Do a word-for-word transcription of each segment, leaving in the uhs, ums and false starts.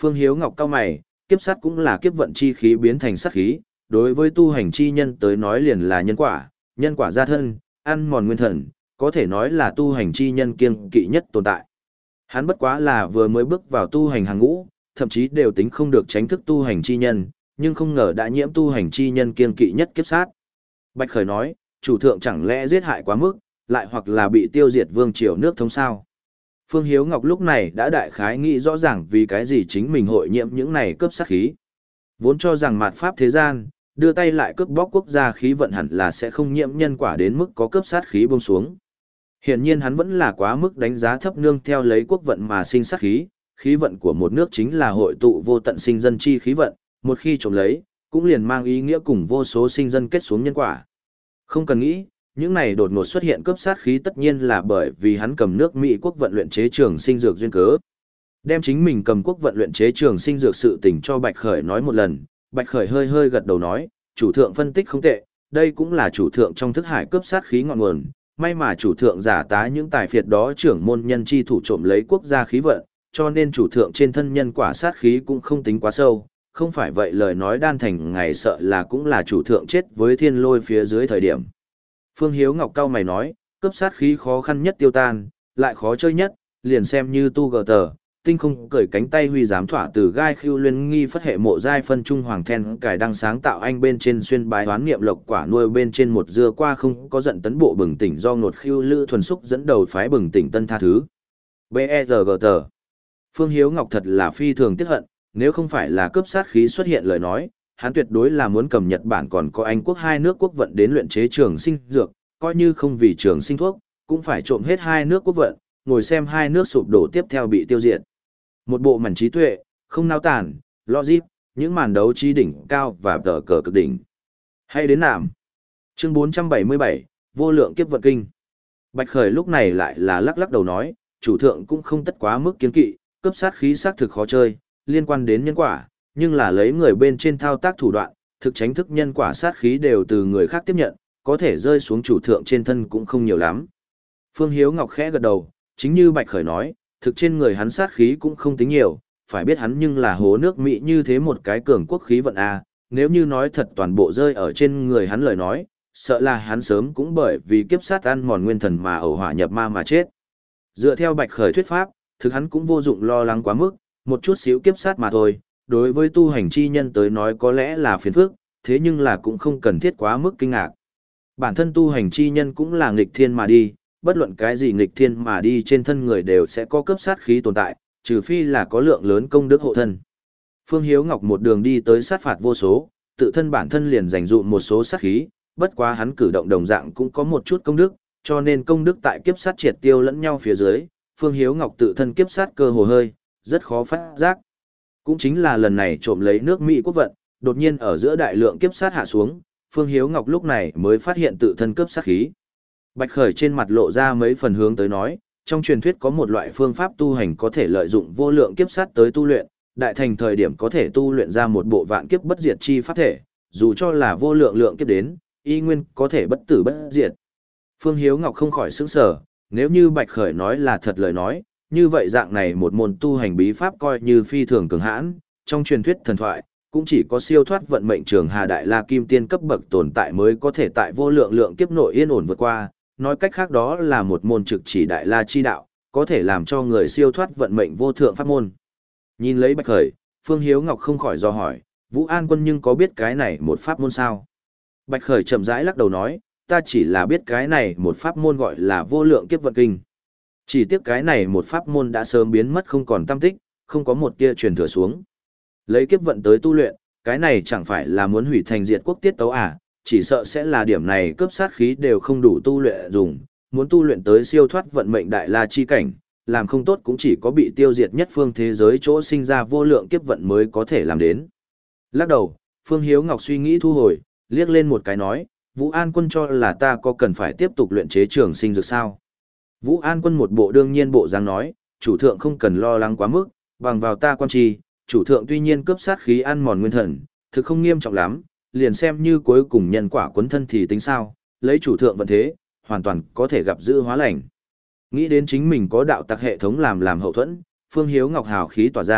Phương Hiếu Ngọc cao mày, kiếp sát cũng là kiếp vận chi khí biến thành sát khí, đối với tu hành chi nhân tới nói liền là nhân quả, nhân quả gia thân, ăn mòn nguyên thần, có thể nói là tu hành chi nhân kiêng kỵ nhất tồn tại. Hắn bất quá là vừa mới bước vào tu hành hàng ngũ, thậm chí đều tính không được tránh thức tu hành chi nhân, nhưng không ngờ đã nhiễm tu hành chi nhân kiêng kỵ nhất kiếp sát. Bạch Khởi nói, chủ thượng chẳng lẽ giết hại quá mức, lại hoặc là bị tiêu diệt vương triều nước thống sao? Phương Hiếu Ngọc lúc này đã đại khái nghĩ rõ ràng vì cái gì chính mình hội nhiễm những này cướp sát khí. Vốn cho rằng mạt pháp thế gian, đưa tay lại cướp bóc quốc gia khí vận hẳn là sẽ không nhiễm nhân quả đến mức có cướp sát khí buông xuống. Hiển nhiên hắn vẫn là quá mức đánh giá thấp nương theo lấy quốc vận mà sinh sát khí, khí vận của một nước chính là hội tụ vô tận sinh dân chi khí vận, một khi trộm lấy, cũng liền mang ý nghĩa cùng vô số sinh dân kết xuống nhân quả. Không cần nghĩ, những này đột ngột xuất hiện cướp sát khí tất nhiên là bởi vì hắn cầm nước Mỹ quốc vận luyện chế trường sinh dược duyên cớ. Đem chính mình cầm quốc vận luyện chế trường sinh dược sự tình cho Bạch Khởi nói một lần, Bạch Khởi hơi hơi gật đầu nói, chủ thượng phân tích không tệ, đây cũng là chủ thượng trong thức hải cướp sát khí ngọn nguồn, may mà chủ thượng giả tá những tài phiệt đó trưởng môn nhân chi thủ trộm lấy quốc gia khí vận, cho nên chủ thượng trên thân nhân quả sát khí cũng không tính quá sâu, không phải vậy lời nói đan thành ngày sợ là cũng là chủ thượng chết với thiên lôi phía dưới thời điểm. Phương Hiếu Ngọc cao mày nói, cướp sát khí khó khăn nhất tiêu tan, lại khó chơi nhất, liền xem như tu gờ tờ, tinh không cởi cánh tay huy giám thỏa từ gai khiêu luyện nghi phất hệ mộ giai phân trung hoàng then cải đăng sáng tạo anh bên trên xuyên bái hoán niệm lộc quả nuôi bên trên một dưa qua không có giận tấn bộ bừng tỉnh do ngột khiêu lữ thuần xúc dẫn đầu phái bừng tỉnh tân tha thứ. bê e rờ giê tờ. Phương Hiếu Ngọc thật là phi thường tiếc hận, nếu không phải là cướp sát khí xuất hiện lời nói, hắn tuyệt đối là muốn cầm Nhật Bản còn có Anh quốc hai nước quốc vận đến luyện chế trường sinh dược, coi như không vì trường sinh thuốc, cũng phải trộm hết hai nước quốc vận, ngồi xem hai nước sụp đổ tiếp theo bị tiêu diệt. Một bộ mảnh trí tuệ, không nao tản, logic, những màn đấu trí đỉnh cao và tờ cờ cực đỉnh. Hay đến nạm. Chương bốn trăm bảy mươi bảy, vô lượng kiếp vận kinh. Bạch Khởi lúc này lại là lắc lắc đầu nói, chủ thượng cũng không tất quá mức kiến kỵ, cướp sát khí xác thực khó chơi, liên quan đến nhân quả, nhưng là lấy người bên trên thao tác thủ đoạn, thực tránh thức nhân quả sát khí đều từ người khác tiếp nhận, có thể rơi xuống chủ thượng trên thân cũng không nhiều lắm. Phương Hiếu Ngọc khẽ gật đầu, chính như Bạch Khởi nói, thực trên người hắn sát khí cũng không tính nhiều, phải biết hắn nhưng là hố nước Mỹ như thế một cái cường quốc khí vận A, nếu như nói thật toàn bộ rơi ở trên người hắn lời nói, sợ là hắn sớm cũng bởi vì kiếp sát ăn mòn nguyên thần mà ẩu hỏa nhập ma mà chết. Dựa theo Bạch Khởi thuyết pháp, thực hắn cũng vô dụng lo lắng quá mức, một chút xíu kiếp sát mà thôi, đối với tu hành chi nhân tới nói có lẽ là phiền phức, thế nhưng là cũng không cần thiết quá mức kinh ngạc. Bản thân tu hành chi nhân cũng là nghịch thiên mà đi, bất luận cái gì nghịch thiên mà đi trên thân người đều sẽ có cấp sát khí tồn tại, trừ phi là có lượng lớn công đức hộ thân. Phương Hiếu Ngọc một đường đi tới sát phạt vô số, tự thân bản thân liền dành dụm một số sát khí, bất quá hắn cử động đồng dạng cũng có một chút công đức, cho nên công đức tại kiếp sát triệt tiêu lẫn nhau phía dưới, Phương Hiếu Ngọc tự thân kiếp sát cơ hồ hơi, rất khó phát giác. Cũng chính là lần này trộm lấy nước Mỹ quốc vận, đột nhiên ở giữa đại lượng kiếp sát hạ xuống, Phương Hiếu Ngọc lúc này mới phát hiện tự thân cướp sát khí. Bạch Khởi trên mặt lộ ra mấy phần hướng tới nói, trong truyền thuyết có một loại phương pháp tu hành có thể lợi dụng vô lượng kiếp sát tới tu luyện, đại thành thời điểm có thể tu luyện ra một bộ vạn kiếp bất diệt chi pháp thể, dù cho là vô lượng lượng kiếp đến, y nguyên có thể bất tử bất diệt. Phương Hiếu Ngọc không khỏi sững sờ, nếu như Bạch Khởi nói là thật lời nói, như vậy dạng này một môn tu hành bí pháp coi như phi thường cường hãn, trong truyền thuyết thần thoại, cũng chỉ có siêu thoát vận mệnh trường Hà Đại La Kim Tiên cấp bậc tồn tại mới có thể tại vô lượng lượng kiếp nội yên ổn vượt qua, nói cách khác đó là một môn trực chỉ Đại La chi đạo, có thể làm cho người siêu thoát vận mệnh vô thượng pháp môn. Nhìn lấy Bạch Khởi, Phương Hiếu Ngọc không khỏi do hỏi, Vũ An Quân nhưng có biết cái này một pháp môn sao? Bạch Khởi chậm rãi lắc đầu nói, ta chỉ là biết cái này một pháp môn gọi là vô lượng kiếp vận kinh. Chỉ tiếc cái này một pháp môn đã sớm biến mất không còn tăm tích, không có một tia truyền thừa xuống. Lấy kiếp vận tới tu luyện, cái này chẳng phải là muốn hủy thành diệt quốc tiết tấu à, chỉ sợ sẽ là điểm này cướp sát khí đều không đủ tu luyện dùng, muốn tu luyện tới siêu thoát vận mệnh đại la chi cảnh, làm không tốt cũng chỉ có bị tiêu diệt nhất phương thế giới chỗ sinh ra vô lượng kiếp vận mới có thể làm đến. Lắc đầu, Phương Hiếu Ngọc suy nghĩ thu hồi, liếc lên một cái nói, Vũ An Quân cho là ta có cần phải tiếp tục luyện chế trường sinh dược sao? Vũ An Quân một bộ đương nhiên bộ dáng nói, chủ thượng không cần lo lắng quá mức, bằng vào ta quan trì, chủ thượng tuy nhiên cướp sát khí ăn mòn nguyên thần, thực không nghiêm trọng lắm, liền xem như cuối cùng nhân quả quấn thân thì tính sao, lấy chủ thượng vận thế, hoàn toàn có thể gặp dữ hóa lành. Nghĩ đến chính mình có đạo tặc hệ thống làm làm hậu thuẫn, Phương Hiếu Ngọc hào khí tỏa ra,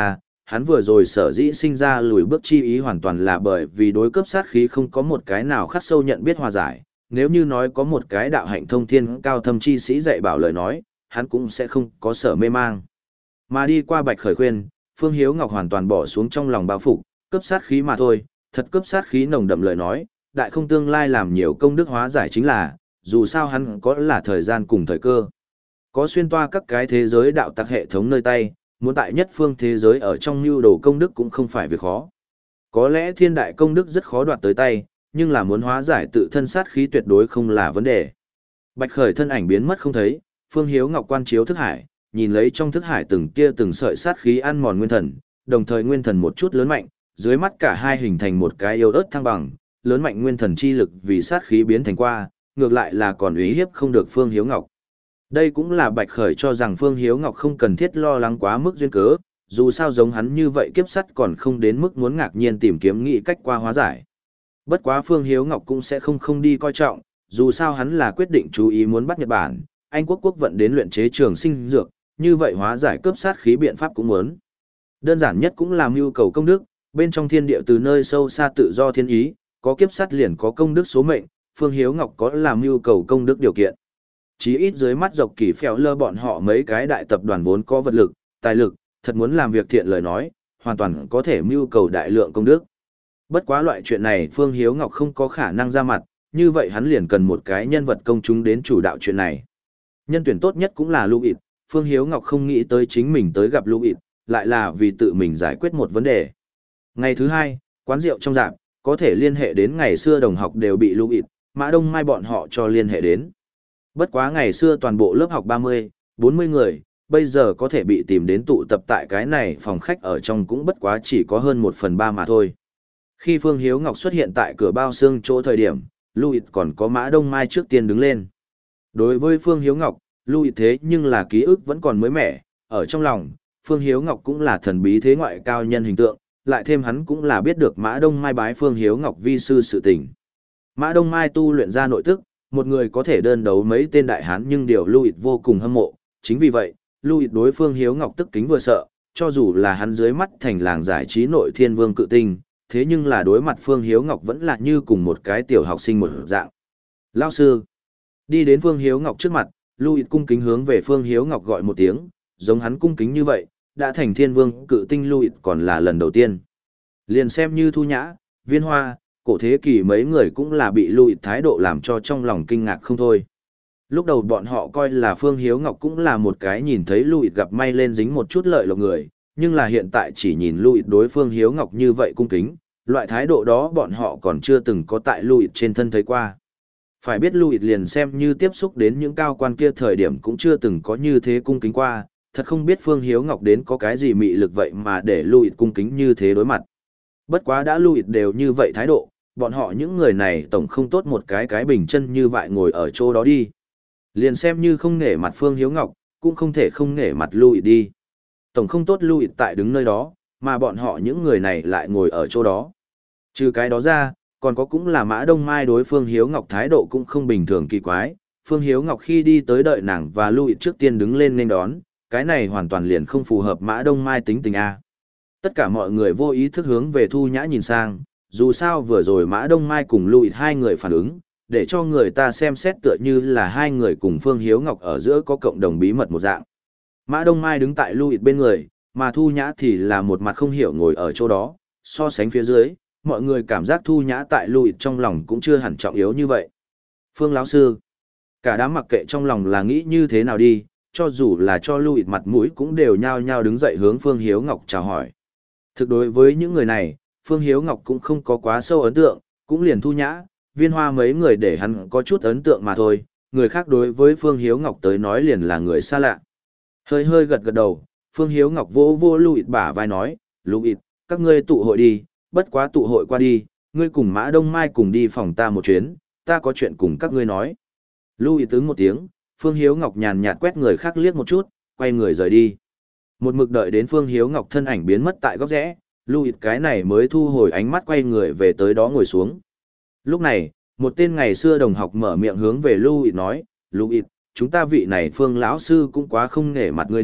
hắn vừa rồi sở dĩ sinh ra lùi bước chi ý hoàn toàn là bởi vì đối cấp sát khí không có một cái nào khắc sâu nhận biết hòa giải, nếu như nói có một cái đạo hạnh thông thiên cao thâm chi sĩ dạy bảo lời nói, hắn cũng sẽ không có sở mê mang. Mà đi qua Bạch Khởi khuyên, Phương Hiếu Ngọc hoàn toàn bỏ xuống trong lòng bao phục, cấp sát khí mà thôi, thật cấp sát khí nồng đậm lời nói, đại không tương lai làm nhiều công đức hóa giải chính là, dù sao hắn có là thời gian cùng thời cơ. Có xuyên toa các cái thế giới đạo tặc hệ thống nơi tay, muốn tại nhất phương thế giới ở trong mưu đồ công đức cũng không phải việc khó. Có lẽ thiên đại công đức rất khó đoạt tới tay, nhưng là muốn hóa giải tự thân sát khí tuyệt đối không là vấn đề. Bạch Khởi thân ảnh biến mất không thấy, Phương Hiếu Ngọc quan chiếu thức hải, nhìn lấy trong thức hải từng tia từng sợi sát khí ăn mòn nguyên thần, đồng thời nguyên thần một chút lớn mạnh, dưới mắt cả hai hình thành một cái yêu ớt thăng bằng, lớn mạnh nguyên thần chi lực vì sát khí biến thành qua, ngược lại là còn uy hiếp không được Phương Hiếu Ngọc. Đây cũng là Bạch Khởi cho rằng Phương Hiếu Ngọc không cần thiết lo lắng quá mức duyên cớ, dù sao giống hắn như vậy kiếp sắt còn không đến mức muốn ngạc nhiên tìm kiếm nghị cách qua hóa giải. Bất quá Phương Hiếu Ngọc cũng sẽ không không đi coi trọng, dù sao hắn là quyết định chú ý muốn bắt Nhật Bản, Anh quốc quốc vận đến luyện chế trường sinh dược, như vậy hóa giải cướp sát khí biện pháp cũng muốn. Đơn giản nhất cũng là mưu cầu công đức, bên trong thiên địa từ nơi sâu xa tự do thiên ý, có kiếp sát liền có công đức số mệnh, Phương Hiếu Ngọc có làm mưu cầu công đức điều kiện. Chí ít dưới mắt Dọc Kỳ Phèo Lơ bọn họ mấy cái đại tập đoàn vốn có vật lực, tài lực, thật muốn làm việc thiện lời nói, hoàn toàn có thể mưu cầu đại lượng công đức. Bất quá loại chuyện này Phương Hiếu Ngọc không có khả năng ra mặt, như vậy hắn liền cần một cái nhân vật công chúng đến chủ đạo chuyện này. Nhân tuyển tốt nhất cũng là Louis, Phương Hiếu Ngọc không nghĩ tới chính mình tới gặp Louis, lại là vì tự mình giải quyết một vấn đề. Ngày thứ hai, quán rượu trong rạp, có thể liên hệ đến ngày xưa đồng học đều bị Louis, Mã Đông Mai bọn họ cho liên hệ đến. Bất quá ngày xưa toàn bộ lớp học ba mươi, bốn mươi người, bây giờ có thể bị tìm đến tụ tập tại cái này phòng khách ở trong cũng bất quá chỉ có hơn một phần ba mà thôi. Khi Phương Hiếu Ngọc xuất hiện tại cửa bao xương chỗ thời điểm, Louis còn có Mã Đông Mai trước tiên đứng lên. Đối với Phương Hiếu Ngọc, Louis thế nhưng là ký ức vẫn còn mới mẻ, ở trong lòng, Phương Hiếu Ngọc cũng là thần bí thế ngoại cao nhân hình tượng, lại thêm hắn cũng là biết được Mã Đông Mai bái Phương Hiếu Ngọc vi sư sự tình. Mã Đông Mai tu luyện ra nội tức, một người có thể đơn đấu mấy tên đại hán nhưng điều Louis vô cùng hâm mộ, chính vì vậy, Louis đối Phương Hiếu Ngọc tức kính vừa sợ, cho dù là hắn dưới mắt thành làng giải trí nội thiên vương cự tinh, thế nhưng là đối mặt Phương Hiếu Ngọc vẫn là như cùng một cái tiểu học sinh một dạng. Lao sư, đi đến Phương Hiếu Ngọc trước mặt, Louis cung kính hướng về Phương Hiếu Ngọc gọi một tiếng, giống hắn cung kính như vậy, đã thành thiên vương cự tinh Louis còn là lần đầu tiên. Liền xem như Thu Nhã, Viên Hoa, Cổ Thế Kỷ mấy người cũng là bị Louis thái độ làm cho trong lòng kinh ngạc không thôi. Lúc đầu bọn họ coi là Phương Hiếu Ngọc cũng là một cái nhìn thấy Louis gặp may lên dính một chút lợi lộc người, nhưng là hiện tại chỉ nhìn Louis đối Phương Hiếu Ngọc như vậy cung kính, loại thái độ đó bọn họ còn chưa từng có tại Louis trên thân thấy qua. Phải biết Louis liền xem như tiếp xúc đến những cao quan kia thời điểm cũng chưa từng có như thế cung kính qua, thật không biết Phương Hiếu Ngọc đến có cái gì mị lực vậy mà để Louis cung kính như thế đối mặt. Bất quá đã Louis đều như vậy thái độ, bọn họ những người này tổng không tốt một cái cái bình chân như vậy ngồi ở chỗ đó đi. Liền xem như không nể mặt Phương Hiếu Ngọc, cũng không thể không nể mặt Louis đi. Tổng không tốt Louis tại đứng nơi đó, mà bọn họ những người này lại ngồi ở chỗ đó. Trừ cái đó ra, còn có cũng là Mã Đông Mai đối Phương Hiếu Ngọc thái độ cũng không bình thường kỳ quái. Phương Hiếu Ngọc khi đi tới đợi nàng và Louis trước tiên đứng lên nên đón, cái này hoàn toàn liền không phù hợp Mã Đông Mai tính tình A. Tất cả mọi người vô ý thức hướng về Thu Nhã nhìn sang, dù sao vừa rồi Mã Đông Mai cùng Louis hai người phản ứng, để cho người ta xem xét tựa như là hai người cùng Phương Hiếu Ngọc ở giữa có cộng đồng bí mật một dạng. Mã Đông Mai đứng tại Louis bên người, mà Thu Nhã thì là một mặt không hiểu ngồi ở chỗ đó, so sánh phía dưới, mọi người cảm giác Thu Nhã tại Louis trong lòng cũng chưa hẳn trọng yếu như vậy. Phương lão sư, cả đám mặc kệ trong lòng là nghĩ như thế nào đi, cho dù là cho Louis mặt mũi cũng đều nhao nhao đứng dậy hướng Phương Hiếu Ngọc chào hỏi. Thực đối với những người này, Phương Hiếu Ngọc cũng không có quá sâu ấn tượng, cũng liền Thu Nhã, Viên Hoa mấy người để hắn có chút ấn tượng mà thôi, người khác đối với Phương Hiếu Ngọc tới nói liền là người xa lạ. Hơi hơi gật gật đầu, Phương Hiếu Ngọc vỗ vô Louis bả vai nói, Louis, các ngươi tụ hội đi, bất quá tụ hội qua đi, ngươi cùng Mã Đông Mai cùng đi phòng ta một chuyến, ta có chuyện cùng các ngươi nói. Louis ứng một tiếng, Phương Hiếu Ngọc nhàn nhạt quét người khác liếc một chút, quay người rời đi. Một mực đợi đến Phương Hiếu Ngọc thân ảnh biến mất tại góc rẽ, Louis cái này mới thu hồi ánh mắt quay người về tới đó ngồi xuống. Lúc này, một tên ngày xưa đồng học mở miệng hướng về Louis nói, Louis, chúng ta vị này Phương lão sư cũng quá không nể mặt ngươi đi,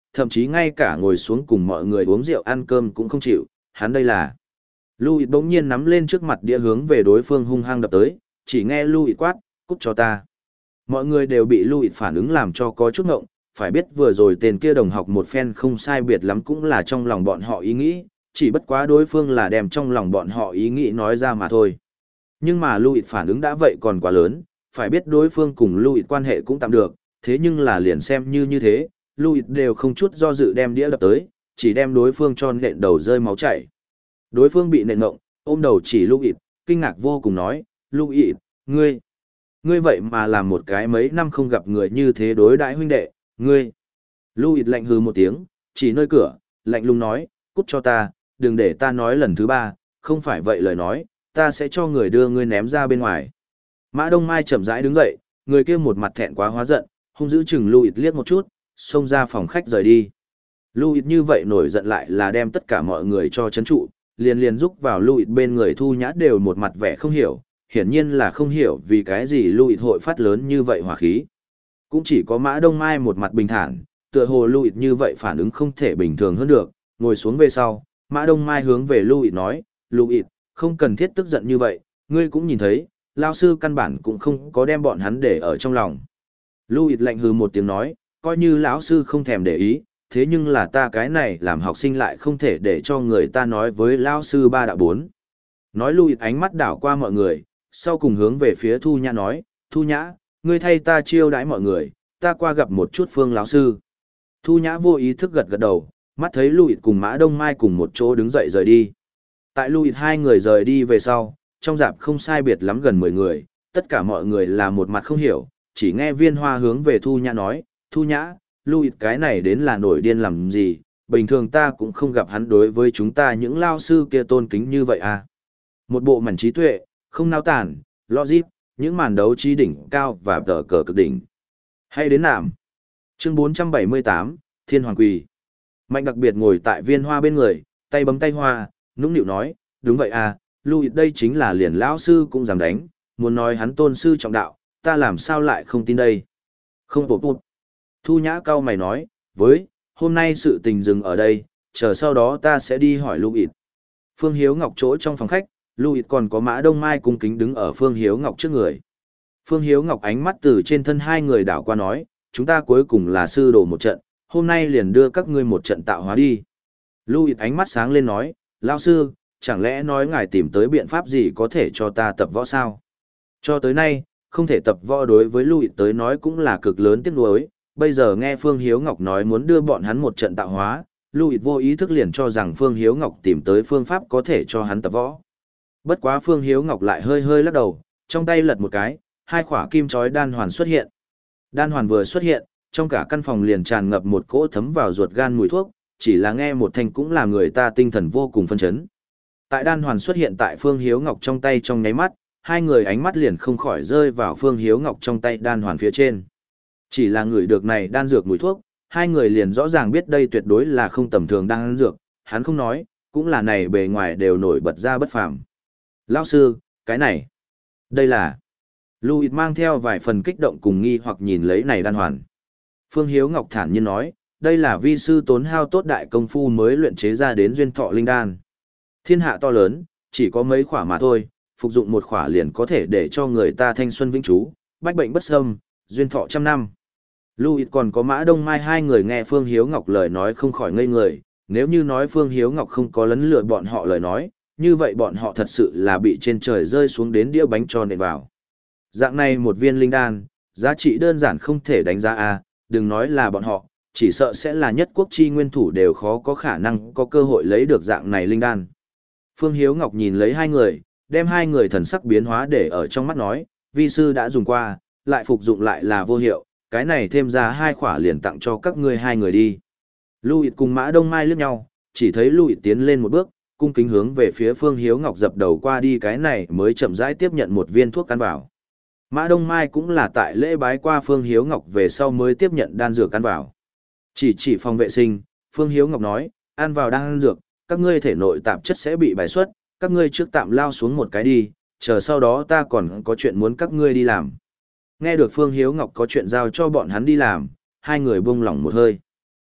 thậm chí ngay cả ngồi xuống cùng mọi người uống rượu ăn cơm cũng không chịu, hắn đây là. Louis bỗng nhiên nắm lên trước mặt đĩa hướng về đối phương hung hăng đập tới, chỉ nghe Louis quát, cút cho ta. Mọi người đều bị Louis phản ứng làm cho có chút ngộng, phải biết vừa rồi tên kia đồng học một phen không sai biệt lắm cũng là trong lòng bọn họ ý nghĩ, chỉ bất quá đối phương là đem trong lòng bọn họ ý nghĩ nói ra mà thôi. Nhưng mà Louis phản ứng đã vậy còn quá lớn, phải biết đối phương cùng Louis quan hệ cũng tạm được, thế nhưng là liền xem như như thế, Louis đều không chút do dự đem đĩa đập tới, chỉ đem đối phương cho nện đầu rơi máu chảy. Đối phương bị nện ngộng, ôm đầu chỉ Louis, kinh ngạc vô cùng nói, Louis, ngươi, ngươi vậy mà làm một cái mấy năm không gặp người như thế đối đãi huynh đệ, ngươi. Louis lạnh hừ một tiếng, chỉ nơi cửa, lạnh lùng nói, cút cho ta, đừng để ta nói lần thứ ba, không phải vậy lời nói, ta sẽ cho người đưa ngươi ném ra bên ngoài. Mã Đông Mai chậm rãi đứng dậy, người kia một mặt thẹn quá hóa giận, hung dữ chừng Louis liếc một chút, xông ra phòng khách rời đi. Louis như vậy nổi giận lại là đem tất cả mọi người cho chấn trụ, liền liền rúc vào Louis bên người Thu Nhã đều một mặt vẻ không hiểu, hiển nhiên là không hiểu vì cái gì Louis hội phát lớn như vậy hỏa khí. Cũng chỉ có Mã Đông Mai một mặt bình thản, tựa hồ Louis như vậy phản ứng không thể bình thường hơn được, ngồi xuống về sau, Mã Đông Mai hướng về Louis nói, Louis, không cần thiết tức giận như vậy, ngươi cũng nhìn thấy, lao sư căn bản cũng không có đem bọn hắn để ở trong lòng. Louis lạnh hừ một tiếng nói, coi như lão sư không thèm để ý, thế nhưng là ta cái này làm học sinh lại không thể để cho người ta nói với lão sư ba đạo bốn. Nói Louis ánh mắt đảo qua mọi người, sau cùng hướng về phía Thu Nhã nói, Thu Nhã, ngươi thay ta chiêu đãi mọi người, ta qua gặp một chút Phương lão sư. Thu Nhã vô ý thức gật gật đầu, mắt thấy Louis cùng Mã Đông Mai cùng một chỗ đứng dậy rời đi. Tại Louis hai người rời đi về sau, trong dạp không sai biệt lắm gần mười người, tất cả mọi người là một mặt không hiểu, chỉ nghe Viên Hoa hướng về Thu Nhã nói, Thu Nhã, Louis cái này đến là nổi điên làm gì, bình thường ta cũng không gặp hắn đối với chúng ta những lao sư kia tôn kính như vậy à. Một bộ mảnh trí tuệ, không nao tản, logic, những màn đấu trí đỉnh cao và tờ cờ cực đỉnh. Hay đến nạm. Chương bốn trăm bảy mươi tám, Thiên Hoàng Quỳ. Mạnh đặc biệt ngồi tại Viên Hoa bên người, tay bấm tay hoa, nũng nịu nói, đúng vậy à, Louis đây chính là liền lão sư cũng dám đánh, muốn nói hắn tôn sư trọng đạo, ta làm sao lại không tin đây. Không bột bột. Thu Nhã cao mày nói, với, hôm nay sự tình dừng ở đây, chờ sau đó ta sẽ đi hỏi Louis. Phương Hiếu Ngọc chỗ trong phòng khách, Louis còn có Mã Đông Mai cung kính đứng ở Phương Hiếu Ngọc trước người. Phương Hiếu Ngọc ánh mắt từ trên thân hai người đảo qua nói, chúng ta cuối cùng là sư đồ một trận, hôm nay liền đưa các ngươi một trận tạo hóa đi. Louis ánh mắt sáng lên nói, lão sư, chẳng lẽ nói ngài tìm tới biện pháp gì có thể cho ta tập võ sao? Cho tới nay, không thể tập võ đối với Louis tới nói cũng là cực lớn tiếc nuối, bây giờ nghe Phương Hiếu Ngọc nói muốn đưa bọn hắn một trận tạo hóa, Louis vô ý thức liền cho rằng Phương Hiếu Ngọc tìm tới phương pháp có thể cho hắn tập võ. Bất quá Phương Hiếu Ngọc lại hơi hơi lắc đầu, trong tay lật một cái, hai khỏa kim chói đan hoàn xuất hiện. Đan hoàn vừa xuất hiện, trong cả căn phòng liền tràn ngập một cỗ thấm vào ruột gan mùi thuốc, chỉ là nghe một thanh cũng làm người ta tinh thần vô cùng phân chấn. Tại đan hoàn xuất hiện tại Phương Hiếu Ngọc trong tay trong nháy mắt, hai người ánh mắt liền không khỏi rơi vào Phương Hiếu Ngọc trong tay đan hoàn phía trên. Chỉ là người được này đan dược mùi thuốc, hai người liền rõ ràng biết đây tuyệt đối là không tầm thường đan dược, hắn không nói, cũng là này bề ngoài đều nổi bật ra bất phàm. Lão sư, cái này, đây là... Louis mang theo vài phần kích động cùng nghi hoặc nhìn lấy này đan hoàn. Phương Hiếu Ngọc thản nhiên nói, đây là vi sư tốn hao tốt đại công phu mới luyện chế ra đến duyên thọ linh đan. Thiên hạ to lớn, chỉ có mấy khỏa mà thôi, phục dụng một khỏa liền có thể để cho người ta thanh xuân vĩnh trú, bách bệnh bất xâm, duyên thọ trăm năm. Louis còn có Mã Đông Mai hai người nghe Phương Hiếu Ngọc lời nói không khỏi ngây người, nếu như nói Phương Hiếu Ngọc không có lấn lừa bọn họ lời nói, như vậy bọn họ thật sự là bị trên trời rơi xuống đến đĩa bánh tròn nện vào. Dạng này một viên linh đan, giá trị đơn giản không thể đánh giá a, đừng nói là bọn họ, chỉ sợ sẽ là nhất quốc chi nguyên thủ đều khó có khả năng có cơ hội lấy được dạng này linh đan. Phương Hiếu Ngọc nhìn lấy hai người, đem hai người thần sắc biến hóa để ở trong mắt nói, vi sư đã dùng qua, lại phục dụng lại là vô hiệu, cái này thêm ra hai khỏa liền tặng cho các ngươi hai người đi. Louis cùng Mã Đông Mai liếc nhau, chỉ thấy Louis tiến lên một bước, cung kính hướng về phía Phương Hiếu Ngọc dập đầu qua đi, cái này mới chậm rãi tiếp nhận một viên thuốc ăn vào. Mã Đông Mai cũng là tại lễ bái qua Phương Hiếu Ngọc về sau mới tiếp nhận đan dược ăn vào. Chỉ chỉ phòng vệ sinh, Phương Hiếu Ngọc nói, ăn vào đan dược, các ngươi thể nội tạp chất sẽ bị bài xuất, các ngươi trước tạm lao xuống một cái đi, chờ sau đó ta còn có chuyện muốn các ngươi đi làm. Nghe được Phương Hiếu Ngọc có chuyện giao cho bọn hắn đi làm, hai người buông lỏng một hơi.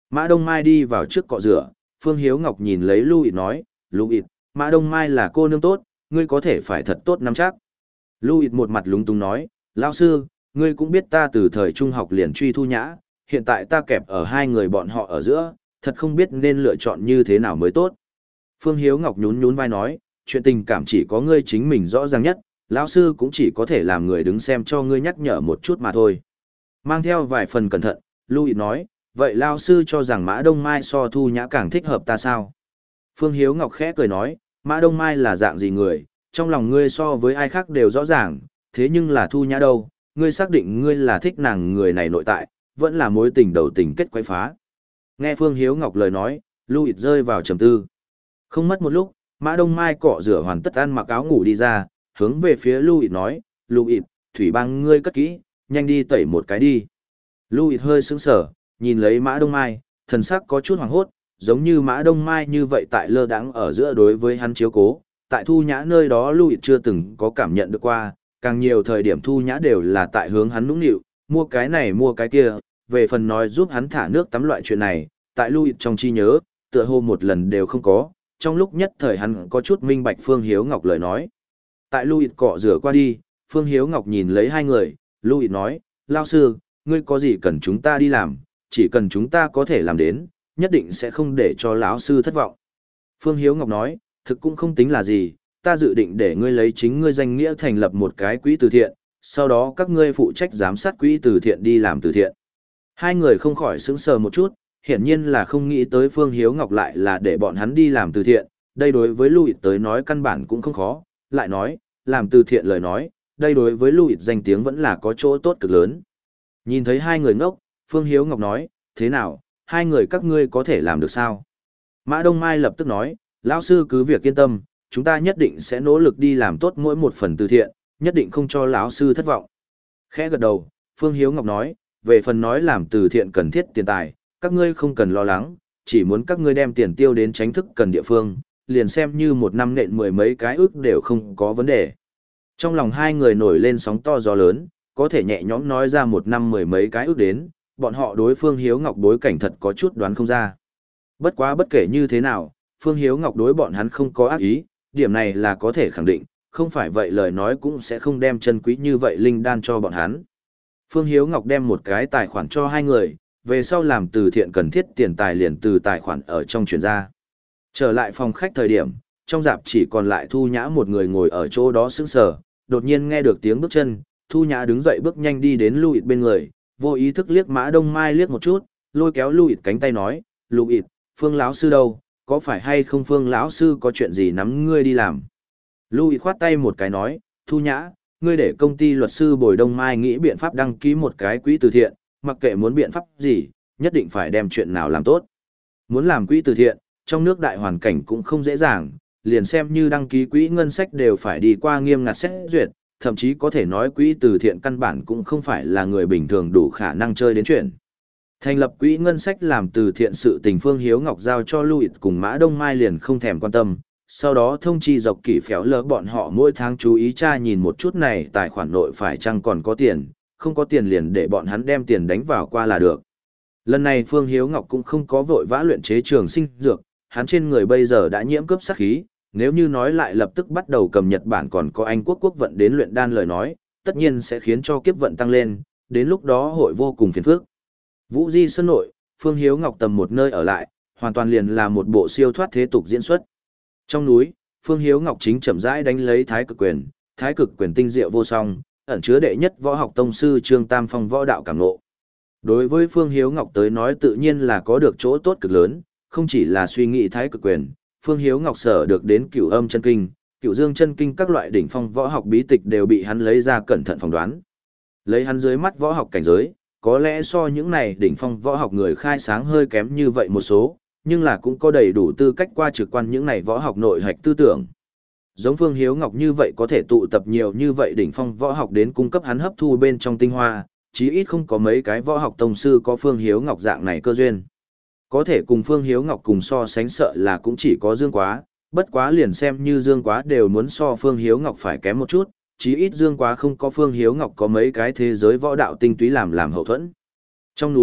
Mã Đông Mai đi vào trước cọ rửa, Phương Hiếu Ngọc nhìn lấy Lưu Ịt nói, Lưu Ịt, Mã Đông Mai là cô nương tốt, ngươi có thể phải thật tốt nắm chắc. Lưu Ịt một mặt lúng túng nói, lão sư, ngươi cũng biết ta từ thời trung học liền truy Thu Nhã, hiện tại ta kẹp ở hai người bọn họ ở giữa, thật không biết nên lựa chọn như thế nào mới tốt. Phương Hiếu Ngọc nhún nhún vai nói, chuyện tình cảm chỉ có ngươi chính mình rõ ràng nhất, lão sư cũng chỉ có thể làm người đứng xem cho ngươi nhắc nhở một chút mà thôi. Mang theo vài phần cẩn thận, Lưu Ịt nói, vậy lão sư cho rằng Mã Đông Mai so Thu Nhã càng thích hợp ta sao? Phương Hiếu Ngọc khẽ cười nói, Mã Đông Mai là dạng gì người, trong lòng ngươi so với ai khác đều rõ ràng, thế nhưng là Thu Nhã đâu, ngươi xác định ngươi là thích nàng người này nội tại, vẫn là mối tình đầu tình kết quấy phá. Nghe Phương Hiếu Ngọc lời nói, Lưu Ịt rơi vào trầm tư. Không mất một lúc, Mã Đông Mai cọ rửa hoàn tất ăn mặc áo ngủ đi ra, hướng về phía Lưu Ịt nói, Lưu Ịt, thủy băng ngươi cất kỹ, nhanh đi tẩy một cái đi. Lưu Ịt hơi sững sờ, nhìn lấy Mã Đông Mai, thần sắc có chút hoảng hốt, giống như Mã Đông Mai như vậy tại lơ đãng ở giữa đối với hắn chiếu cố, tại Thu Nhã nơi đó Lưu Ịt chưa từng có cảm nhận được qua, càng nhiều thời điểm Thu Nhã đều là tại hướng hắn nũng nịu, mua cái này mua cái kia, về phần nói giúp hắn thả nước tắm loại chuyện này, tại Lưu Ịt trong chi nhớ, tựa hồ một lần đều không có, trong lúc nhất thời hắn có chút minh bạch Phương Hiếu Ngọc lời nói. Tại Lưu Ịt cọ rửa qua đi, Phương Hiếu Ngọc nhìn lấy hai người, Lưu Ịt nói, lao sư, ngươi có gì cần chúng ta đi làm, chỉ cần chúng ta có thể làm đến, nhất định sẽ không để cho lão sư thất vọng. Phương Hiếu Ngọc nói, thực cũng không tính là gì, ta dự định để ngươi lấy chính ngươi danh nghĩa thành lập một cái quỹ từ thiện, sau đó các ngươi phụ trách giám sát quỹ từ thiện đi làm từ thiện. Hai người không khỏi sững sờ một chút, hiển nhiên là không nghĩ tới Phương Hiếu Ngọc lại là để bọn hắn đi làm từ thiện, đây đối với Lưu Ịt tới nói căn bản cũng không khó, lại nói, làm từ thiện lời nói, đây đối với Lưu Ịt danh tiếng vẫn là có chỗ tốt cực lớn. Nhìn thấy hai người ngốc, Phương Hiếu Ngọc nói, thế nào, hai người các ngươi có thể làm được sao? Mã Đông Mai lập tức nói, lão sư cứ việc yên tâm, chúng ta nhất định sẽ nỗ lực đi làm tốt mỗi một phần từ thiện, nhất định không cho lão sư thất vọng. Khẽ gật đầu, Phương Hiếu Ngọc nói, về phần nói làm từ thiện cần thiết tiền tài, các ngươi không cần lo lắng, chỉ muốn các ngươi đem tiền tiêu đến tránh thức cần địa phương, liền xem như một năm nện mười mấy cái ước đều không có vấn đề. Trong lòng hai người nổi lên sóng to gió lớn, có thể nhẹ nhõm nói ra một năm mười mấy cái ước đến, bọn họ đối Phương Hiếu Ngọc bối cảnh thật có chút đoán không ra. Bất quá bất kể như thế nào, Phương Hiếu Ngọc đối bọn hắn không có ác ý, điểm này là có thể khẳng định, không phải vậy lời nói cũng sẽ không đem chân quý như vậy linh đan cho bọn hắn. Phương Hiếu Ngọc đem một cái tài khoản cho hai người, về sau làm từ thiện cần thiết tiền tài liền từ tài khoản ở trong chuyển ra. Trở lại phòng khách thời điểm, trong dạp chỉ còn lại Thu Nhã một người ngồi ở chỗ đó sững sờ, đột nhiên nghe được tiếng bước chân, Thu Nhã đứng dậy bước nhanh đi đến Lưu Ịt bên người, vô ý thức liếc Mã Đông Mai liếc một chút, lôi kéo Lưu Ịt cánh tay nói, Lưu Ịt, Phương lão sư đâu, có phải hay không Phương lão sư có chuyện gì nắm ngươi đi làm? Lưu Ịt khoát tay một cái nói, Thu Nhã, ngươi để công ty luật sư Bồi Đông Mai nghĩ biện pháp đăng ký một cái quỹ từ thiện, mặc kệ muốn biện pháp gì, nhất định phải đem chuyện nào làm tốt. Muốn làm quỹ từ thiện, trong nước đại hoàn cảnh cũng không dễ dàng, liền xem như đăng ký quỹ ngân sách đều phải đi qua nghiêm ngặt xét duyệt, thậm chí có thể nói quỹ từ thiện căn bản cũng không phải là người bình thường đủ khả năng chơi đến chuyện. Thành lập quỹ ngân sách làm từ thiện sự tình Phương Hiếu Ngọc giao cho Lưu Ịt cùng Mã Đông Mai liền không thèm quan tâm, sau đó thông chi dọc kỷ phéo lỡ bọn họ mỗi tháng chú ý tra nhìn một chút này tài khoản nội phải chăng còn có tiền, không có tiền liền để bọn hắn đem tiền đánh vào qua là được. Lần này Phương Hiếu Ngọc cũng không có vội vã luyện chế trường sinh dược, hắn trên người bây giờ đã nhiễm cướp sát khí, nếu như nói lại lập tức bắt đầu cầm Nhật Bản còn có Anh quốc quốc vận đến luyện đan lời nói, tất nhiên sẽ khiến cho kiếp vận tăng lên, đến lúc đó hội vô cùng phiền phức. Vũ Di Sơn nội, Phương Hiếu Ngọc tầm một nơi ở lại, hoàn toàn liền là một bộ siêu thoát thế tục diễn xuất. Trong núi, Phương Hiếu Ngọc chính chậm rãi đánh lấy Thái Cực Quyền, Thái Cực Quyền tinh diệu vô song, ẩn chứa đệ nhất võ học tông sư Trương Tam Phong võ đạo cảm ngộ. Đối với Phương Hiếu Ngọc tới nói tự nhiên là có được chỗ tốt cực lớn, không chỉ là suy nghĩ Thái Cực Quyền, Phương Hiếu Ngọc sở được đến Cửu Âm chân kinh, Cửu Dương chân kinh các loại đỉnh phong võ học bí tịch đều bị hắn lấy ra cẩn thận phỏng đoán. Lấy hắn dưới mắt võ học cảnh giới, có lẽ so những này đỉnh phong võ học người khai sáng hơi kém như vậy một số, nhưng là cũng có đầy đủ tư cách qua trực quan những này võ học nội hạch tư tưởng. Giống Phương Hiếu Ngọc như vậy có thể tụ tập nhiều như vậy đỉnh phong võ học đến cung cấp hắn hấp thu bên trong tinh hoa, chí ít không có mấy cái võ học tông sư có Phương Hiếu Ngọc dạng này cơ duyên. Có thể cùng Phương Hiếu Ngọc cùng so sánh sợ là cũng chỉ có Dương Quá, bất quá liền xem như Dương Quá đều muốn so Phương Hiếu Ngọc phải kém một chút, chí ít Dương Quá không có Phương Hiếu Ngọc có mấy cái thế giới võ đạo tinh túy làm làm hậu thuẫn. Trong núi,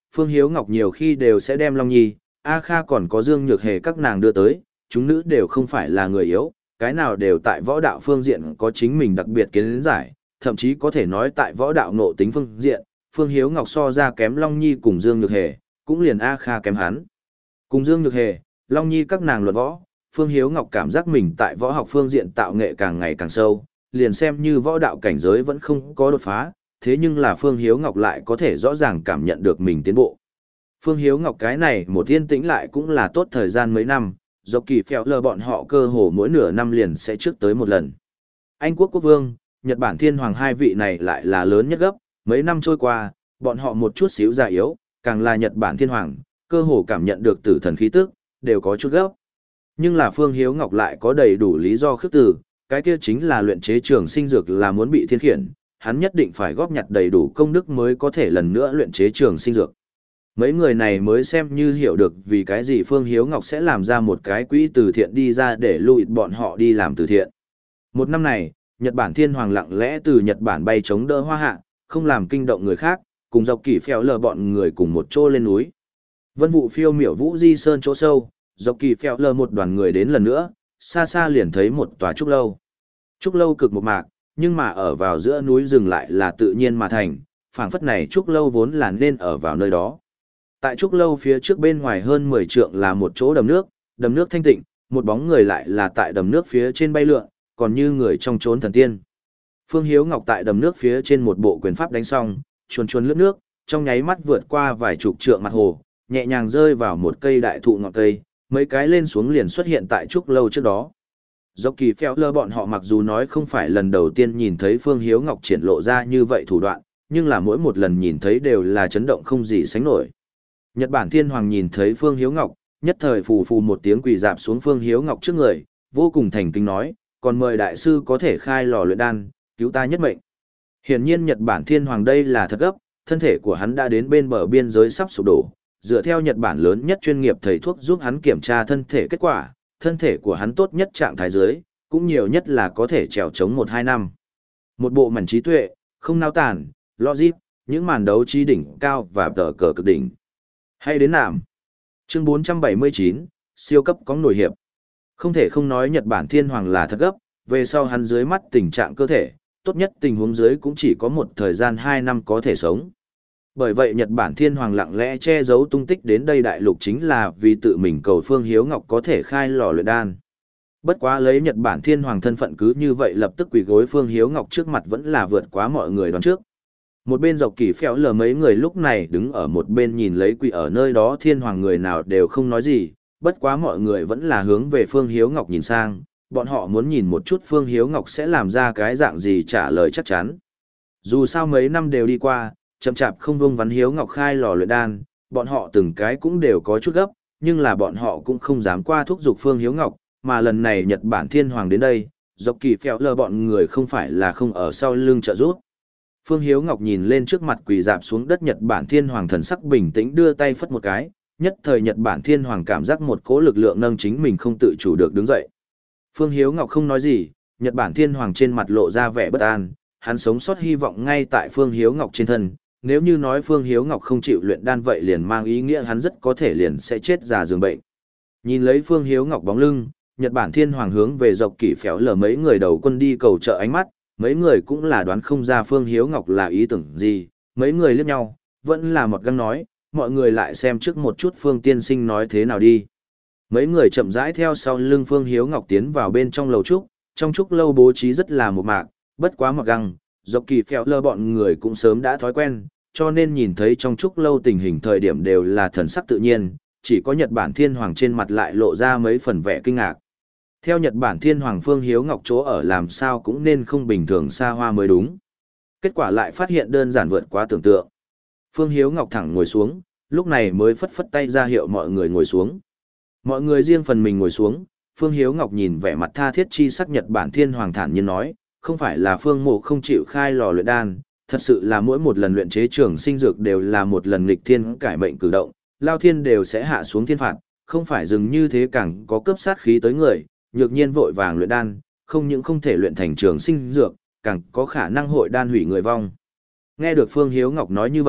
Phương Hiếu Ngọc nhiều khi đều sẽ đem Long Nhi, A Kha còn có Dương Nhược Hề các nàng đưa tới, chúng nữ đều không phải là người yếu, cái nào đều tại võ đạo phương diện có chính mình đặc biệt kiến giải, thậm chí có thể nói tại võ đạo nộ tính phương diện, Phương Hiếu Ngọc so ra kém Long Nhi cùng Dương Nhược Hề, cũng liền A Kha kém hắn. Cùng Dương Nhược Hề, Long Nhi các nàng luận võ, Phương Hiếu Ngọc cảm giác mình tại võ học phương diện tạo nghệ càng ngày càng sâu, liền xem như võ đạo cảnh giới vẫn không có đột phá, thế nhưng là Phương Hiếu Ngọc lại có thể rõ ràng cảm nhận được mình tiến bộ. Phương Hiếu Ngọc cái này một thiên tĩnh lại cũng là tốt thời gian mấy năm, dọc kỳ phèo lờ bọn họ cơ hồ mỗi nửa năm liền sẽ trước tới một lần. Anh quốc quốc vương, Nhật Bản thiên hoàng hai vị này lại là lớn nhất gấp, mấy năm trôi qua, bọn họ một chút xíu già yếu, càng là Nhật Bản thiên hoàng, cơ hồ cảm nhận được tử thần khí tức, đều có chút gấp. Nhưng là Phương Hiếu Ngọc lại có đầy đủ lý do khước từ, cái kia chính là luyện chế trường sinh dược là muốn bị thiên khiển, hắn nhất định phải góp nhặt đầy đủ công đức mới có thể lần nữa luyện chế trường sinh dược. Mấy người này mới xem như hiểu được vì cái gì Phương Hiếu Ngọc sẽ làm ra một cái quỹ từ thiện đi ra để lùi bọn họ đi làm từ thiện. Một năm này, Nhật Bản thiên hoàng lặng lẽ từ Nhật Bản bay chống đỡ hoa hạ, không làm kinh động người khác, cùng dọc kỷ phèo lờ bọn người cùng một chỗ lên núi. Vân vụ phiêu miểu vũ di sơn chỗ sâu, dọc kỷ phèo lờ một đoàn người đến lần nữa, xa xa liền thấy một tòa trúc lâu. Trúc lâu cực một mạc, nhưng mà ở vào giữa núi rừng lại là tự nhiên mà thành, phảng phất này trúc lâu vốn là nên ở vào nơi đó. Tại trúc lâu phía trước bên ngoài hơn mười trượng là một chỗ đầm nước, đầm nước thanh tịnh, một bóng người lại là tại đầm nước phía trên bay lượn, còn như người trong chốn thần tiên. Phương Hiếu Ngọc tại đầm nước phía trên một bộ quyền pháp đánh xong, chuồn chuồn lướt nước, trong nháy mắt vượt qua vài chục trượng mặt hồ, nhẹ nhàng rơi vào một cây đại thụ ngọn cây, mấy cái lên xuống liền xuất hiện tại trúc lâu trước đó. Dọc kỳ phèo lơ bọn họ mặc dù nói không phải lần đầu tiên nhìn thấy Phương Hiếu Ngọc triển lộ ra như vậy thủ đoạn, nhưng là mỗi một lần nhìn thấy đều là chấn động không gì sánh nổi. Nhật Bản thiên hoàng nhìn thấy Phương Hiếu Ngọc, nhất thời phù phù một tiếng quỳ dạp xuống Phương Hiếu Ngọc trước người, vô cùng thành kính nói, còn mời đại sư có thể khai lò luyện đan, cứu ta nhất mệnh. Hiển nhiên Nhật Bản thiên hoàng đây là thật gấp, thân thể của hắn đã đến bên bờ biên giới sắp sụp đổ, dựa theo Nhật Bản lớn nhất chuyên nghiệp thầy thuốc giúp hắn kiểm tra thân thể kết quả, thân thể của hắn tốt nhất trạng thái dưới, cũng nhiều nhất là có thể trèo chống một hai năm. Một bộ mảnh trí tuệ, không nao tàn, logic, những màn đấu trí đỉnh cao và tờ cờ cực đỉnh. Hay đến nàm. Chương bốn trăm bảy mươi chín, siêu cấp có nổi hiệp. Không thể không nói Nhật Bản thiên hoàng là thật gấp, về sau hắn dưới mắt tình trạng cơ thể, tốt nhất tình huống dưới cũng chỉ có một thời gian hai năm có thể sống. Bởi vậy Nhật Bản thiên hoàng lặng lẽ che giấu tung tích đến đây đại lục chính là vì tự mình cầu Phương Hiếu Ngọc có thể khai lò luyện đan. Bất quá lấy Nhật Bản thiên hoàng thân phận cứ như vậy lập tức quỳ gối Phương Hiếu Ngọc trước mặt vẫn là vượt quá mọi người đoán trước. Một bên dọc kỳ phèo lờ mấy người lúc này đứng ở một bên nhìn lấy quỳ ở nơi đó thiên hoàng người nào đều không nói gì, bất quá mọi người vẫn là hướng về Phương Hiếu Ngọc nhìn sang, bọn họ muốn nhìn một chút Phương Hiếu Ngọc sẽ làm ra cái dạng gì trả lời chắc chắn. Dù sao mấy năm đều đi qua, chậm chạp không vung vắn Hiếu Ngọc khai lò luyện đan, bọn họ từng cái cũng đều có chút gấp, nhưng là bọn họ cũng không dám qua thúc giục Phương Hiếu Ngọc, mà lần này Nhật Bản thiên hoàng đến đây, dọc kỳ phèo lờ bọn người không phải là không ở sau lưng trợ giúp. Phương Hiếu Ngọc nhìn lên trước mặt quỳ dạp xuống đất Nhật Bản thiên hoàng thần sắc bình tĩnh đưa tay phất một cái, nhất thời Nhật Bản thiên hoàng cảm giác một cỗ lực lượng nâng chính mình không tự chủ được đứng dậy. Phương Hiếu Ngọc không nói gì, Nhật Bản thiên hoàng trên mặt lộ ra vẻ bất an, hắn sống sót hy vọng ngay tại Phương Hiếu Ngọc trên thân, nếu như nói Phương Hiếu Ngọc không chịu luyện đan vậy liền mang ý nghĩa hắn rất có thể liền sẽ chết già giường bệnh. Nhìn lấy Phương Hiếu Ngọc bóng lưng, Nhật Bản thiên hoàng hướng về dọc kỷ phéo lờ mấy người đầu quân đi cầu trợ ánh mắt, mấy người cũng là đoán không ra Phương Hiếu Ngọc là ý tưởng gì, mấy người liếc nhau, vẫn là một găng nói, mọi người lại xem trước một chút Phương tiên sinh nói thế nào đi. Mấy người chậm rãi theo sau lưng Phương Hiếu Ngọc tiến vào bên trong lầu trúc, trong trúc lâu bố trí rất là một mạc, bất quá một găng, dọc kỳ phèo lơ bọn người cũng sớm đã thói quen, cho nên nhìn thấy trong trúc lâu tình hình thời điểm đều là thần sắc tự nhiên, chỉ có Nhật Bản thiên hoàng trên mặt lại lộ ra mấy phần vẻ kinh ngạc. Theo Nhật Bản thiên hoàng Phương Hiếu Ngọc chỗ ở làm sao cũng nên không bình thường xa hoa mới đúng. Kết quả lại phát hiện đơn giản vượt quá tưởng tượng. Phương Hiếu Ngọc thẳng ngồi xuống, lúc này mới phất phất tay ra hiệu mọi người ngồi xuống. Mọi người riêng phần mình ngồi xuống, Phương Hiếu Ngọc nhìn vẻ mặt tha thiết chi sắc Nhật Bản thiên hoàng thản nhiên nói, không phải là Phương Mộ không chịu khai lò luyện đan, thật sự là mỗi một lần luyện chế trường sinh dược đều là một lần nghịch thiên cải mệnh cử động, Lao Thiên đều sẽ hạ xuống thiên phạt, không phải dừng như thế càng có cướp sát khí tới người, nhược nhiên vội vàng luyện đan, không những không thể luyện thành trường sinh dược, càng có khả năng hội đan hủy người vong. Nghe được Phương Hiếu Ngọc nói như vậy,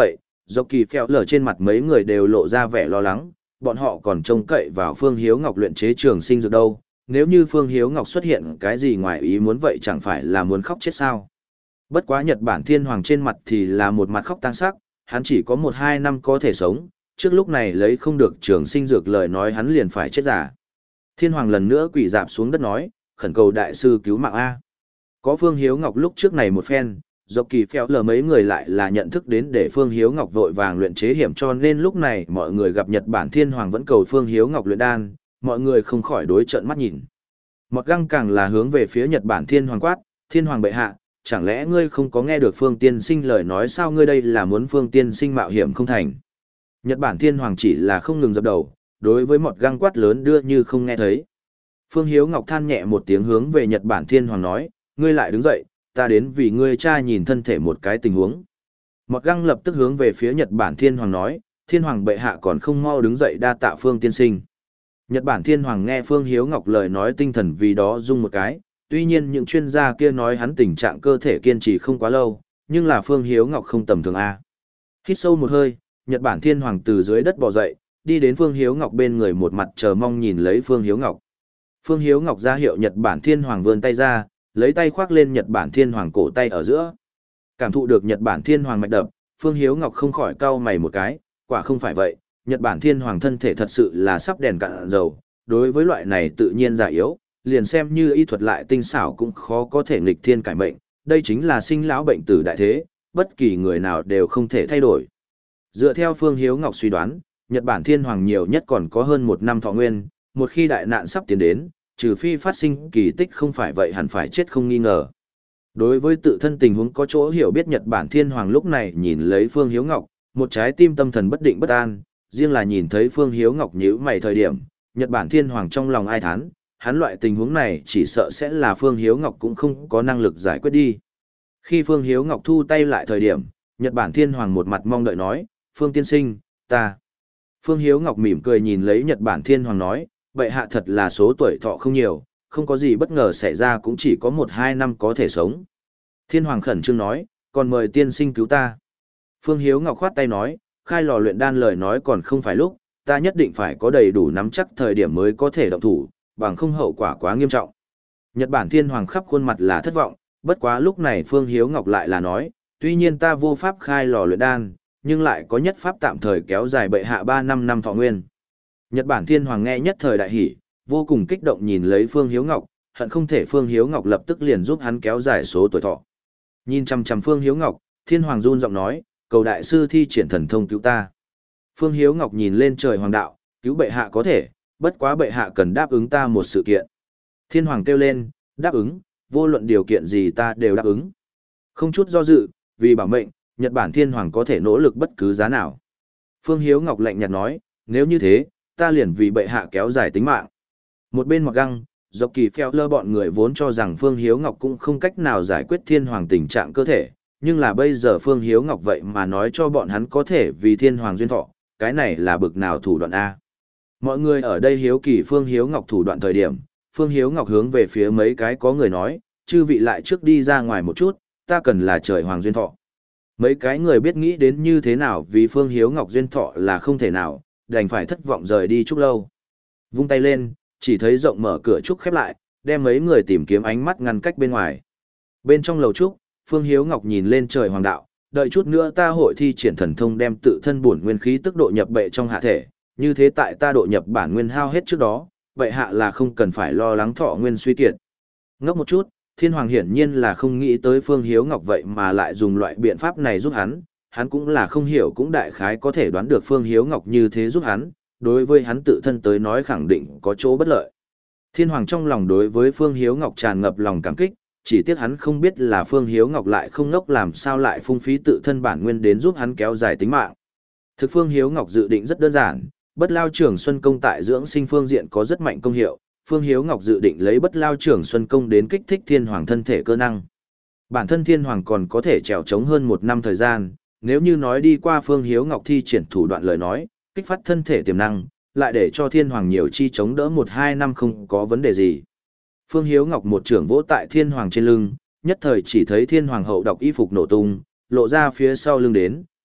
Dọc kỳ phèo lở trên mặt mấy người đều lộ ra vẻ lo lắng, bọn họ còn trông cậy vào Phương Hiếu Ngọc luyện chế trường sinh dược đâu, nếu như Phương Hiếu Ngọc xuất hiện cái gì ngoài ý muốn vậy chẳng phải là muốn khóc chết sao. Bất quá Nhật Bản Thiên Hoàng trên mặt thì là một mặt khóc tăng sắc, hắn chỉ có một hai năm có thể sống, trước lúc này lấy không được trường sinh dược lời nói hắn liền phải chết giả. Thiên Hoàng lần nữa quỳ dạp xuống đất nói, khẩn cầu đại sư cứu mạng A. Có Phương Hiếu Ngọc lúc trước này một phen, dọc kỳ phèo lờ mấy người lại là nhận thức đến để Phương Hiếu Ngọc vội vàng luyện chế hiểm cho nên lúc này mọi người gặp Nhật Bản Thiên Hoàng vẫn cầu Phương Hiếu Ngọc luyện đan, mọi người không khỏi đối trợn mắt nhìn. Mọt găng càng là hướng về phía Nhật Bản Thiên Hoàng quát, Thiên Hoàng bệ hạ, chẳng lẽ ngươi không có nghe được Phương Tiên Sinh lời nói sao ngươi đây là muốn Phương Tiên Sinh mạo hiểm không thành. Nhật Bản Thiên Hoàng chỉ là không ngừng dập đầu, đối với Mọt găng quát lớn đưa như không nghe thấy. Phương Hiếu Ngọc than nhẹ một tiếng hướng về Nhật Bản Thiên Hoàng nói, ngươi lại đứng dậy, ta đến vì ngươi cha nhìn thân thể một cái tình huống. Mọt găng lập tức hướng về phía Nhật Bản Thiên Hoàng nói, Thiên Hoàng bệ hạ còn không mau đứng dậy đa tạ Phương Tiên Sinh. Nhật Bản Thiên Hoàng nghe Phương Hiếu Ngọc lời nói tinh thần vì đó rung một cái, tuy nhiên những chuyên gia kia nói hắn tình trạng cơ thể kiên trì không quá lâu, nhưng là Phương Hiếu Ngọc không tầm thường A. Hít sâu một hơi, Nhật Bản Thiên Hoàng từ dưới đất bò dậy, đi đến Phương Hiếu Ngọc bên người một mặt chờ mong nhìn lấy Phương Hiếu Ngọc. Phương Hiếu Ngọc ra hiệu Nhật Bản Thiên Hoàng vươn tay ra, lấy tay khoác lên Nhật Bản Thiên Hoàng cổ tay ở giữa. Cảm thụ được Nhật Bản Thiên Hoàng mạch đập, Phương Hiếu Ngọc không khỏi cau mày một cái, quả không phải vậy, Nhật Bản Thiên Hoàng thân thể thật sự là sắp đèn cạn dầu, đối với loại này tự nhiên già yếu, liền xem như y thuật lại tinh xảo cũng khó có thể nghịch thiên cải mệnh, đây chính là sinh lão bệnh tử đại thế, bất kỳ người nào đều không thể thay đổi. Dựa theo Phương Hiếu Ngọc suy đoán, Nhật Bản Thiên Hoàng nhiều nhất còn có hơn một năm thọ nguyên, một khi đại nạn sắp tiến đến, trừ phi phát sinh kỳ tích không phải vậy hẳn phải chết không nghi ngờ. Đối với tự thân tình huống có chỗ hiểu biết Nhật Bản Thiên Hoàng lúc này nhìn lấy Phương Hiếu Ngọc, một trái tim tâm thần bất định bất an, riêng là nhìn thấy Phương Hiếu Ngọc nhíu mày thời điểm, Nhật Bản Thiên Hoàng trong lòng ai thán, hắn loại tình huống này chỉ sợ sẽ là Phương Hiếu Ngọc cũng không có năng lực giải quyết đi. Khi Phương Hiếu Ngọc thu tay lại thời điểm, Nhật Bản Thiên Hoàng một mặt mong đợi nói, Phương Tiên Sinh, ta. Phương Hiếu Ngọc mỉm cười nhìn lấy Nhật Bản Thiên Hoàng nói, bệ hạ thật là số tuổi thọ không nhiều, không có gì bất ngờ xảy ra cũng chỉ có một hai năm có thể sống. Thiên Hoàng khẩn trương nói, còn mời tiên sinh cứu ta. Phương Hiếu Ngọc khoát tay nói, khai lò luyện đan lời nói còn không phải lúc, ta nhất định phải có đầy đủ nắm chắc thời điểm mới có thể động thủ, bằng không hậu quả quá nghiêm trọng. Nhật Bản Thiên Hoàng khắp khuôn mặt là thất vọng, bất quá lúc này Phương Hiếu Ngọc lại là nói, tuy nhiên ta vô pháp khai lò luyện đan, nhưng lại có nhất pháp tạm thời kéo dài bệ hạ ba năm năm thọ nguyên. Nhật Bản Thiên Hoàng nghe nhất thời đại hỉ, vô cùng kích động nhìn lấy Phương Hiếu Ngọc, hận không thể Phương Hiếu Ngọc lập tức liền giúp hắn kéo dài số tuổi thọ. Nhìn chằm chằm Phương Hiếu Ngọc, Thiên Hoàng run giọng nói, cầu đại sư thi triển thần thông cứu ta. Phương Hiếu Ngọc nhìn lên trời hoàng đạo, cứu bệ hạ có thể, bất quá bệ hạ cần đáp ứng ta một sự kiện. Thiên Hoàng kêu lên, đáp ứng, vô luận điều kiện gì ta đều đáp ứng. Không chút do dự, vì bảo mệnh, Nhật Bản Thiên Hoàng có thể nỗ lực bất cứ giá nào. Phương Hiếu Ngọc lạnh nhạt nói, nếu như thế, ta liền vì bệ hạ kéo dài tính mạng. Một bên Mọt Găng, dọc kỳ phèo lơ bọn người vốn cho rằng Phương Hiếu Ngọc cũng không cách nào giải quyết Thiên Hoàng tình trạng cơ thể, nhưng là bây giờ Phương Hiếu Ngọc vậy mà nói cho bọn hắn có thể vì Thiên Hoàng duyên thọ, cái này là bực nào thủ đoạn A. Mọi người ở đây hiếu kỳ Phương Hiếu Ngọc thủ đoạn thời điểm, Phương Hiếu Ngọc hướng về phía mấy cái có người nói, chư vị lại trước đi ra ngoài một chút, ta cần là trời Hoàng duyên thọ. Mấy cái người biết nghĩ đến như thế nào vì Phương Hiếu Ngọc duyên thọ là không thể nào, đành phải thất vọng rời đi chút lâu. Vung tay lên, chỉ thấy rộng mở cửa trúc khép lại, đem mấy người tìm kiếm ánh mắt ngăn cách bên ngoài. Bên trong lầu trúc, Phương Hiếu Ngọc nhìn lên trời hoàng đạo, đợi chút nữa ta hội thi triển thần thông đem tự thân bổn nguyên khí tức độ nhập bệ trong hạ thể, như thế tại ta độ nhập bản nguyên hao hết trước đó, bệ hạ là không cần phải lo lắng thọ nguyên suy kiệt. Ngốc một chút, Thiên Hoàng hiển nhiên là không nghĩ tới Phương Hiếu Ngọc vậy mà lại dùng loại biện pháp này giúp hắn, hắn cũng là không hiểu cũng đại khái có thể đoán được Phương Hiếu Ngọc như thế giúp hắn, đối với hắn tự thân tới nói khẳng định có chỗ bất lợi. Thiên Hoàng trong lòng đối với Phương Hiếu Ngọc tràn ngập lòng cảm kích, chỉ tiếc hắn không biết là Phương Hiếu Ngọc lại không ngốc làm sao lại phung phí tự thân bản nguyên đến giúp hắn kéo dài tính mạng. Thực Phương Hiếu Ngọc dự định rất đơn giản, Bất Lao Trưởng Xuân Công tại dưỡng sinh phương diện có rất mạnh công hiệu, Phương Hiếu Ngọc dự định lấy Bất Lao Trưởng Xuân Công đến kích thích Thiên Hoàng thân thể cơ năng. Bản thân Thiên Hoàng còn có thể trèo trống hơn một năm thời gian, nếu như nói đi qua Phương Hiếu Ngọc thi triển thủ đoạn lời nói, kích phát thân thể tiềm năng, lại để cho Thiên Hoàng nhiều chi chống đỡ một hai năm không có vấn đề gì. Phương Hiếu Ngọc một trưởng vỗ tại Thiên Hoàng trên lưng, nhất thời chỉ thấy Thiên Hoàng hậu độc y phục nổ tung, lộ ra phía sau lưng đến,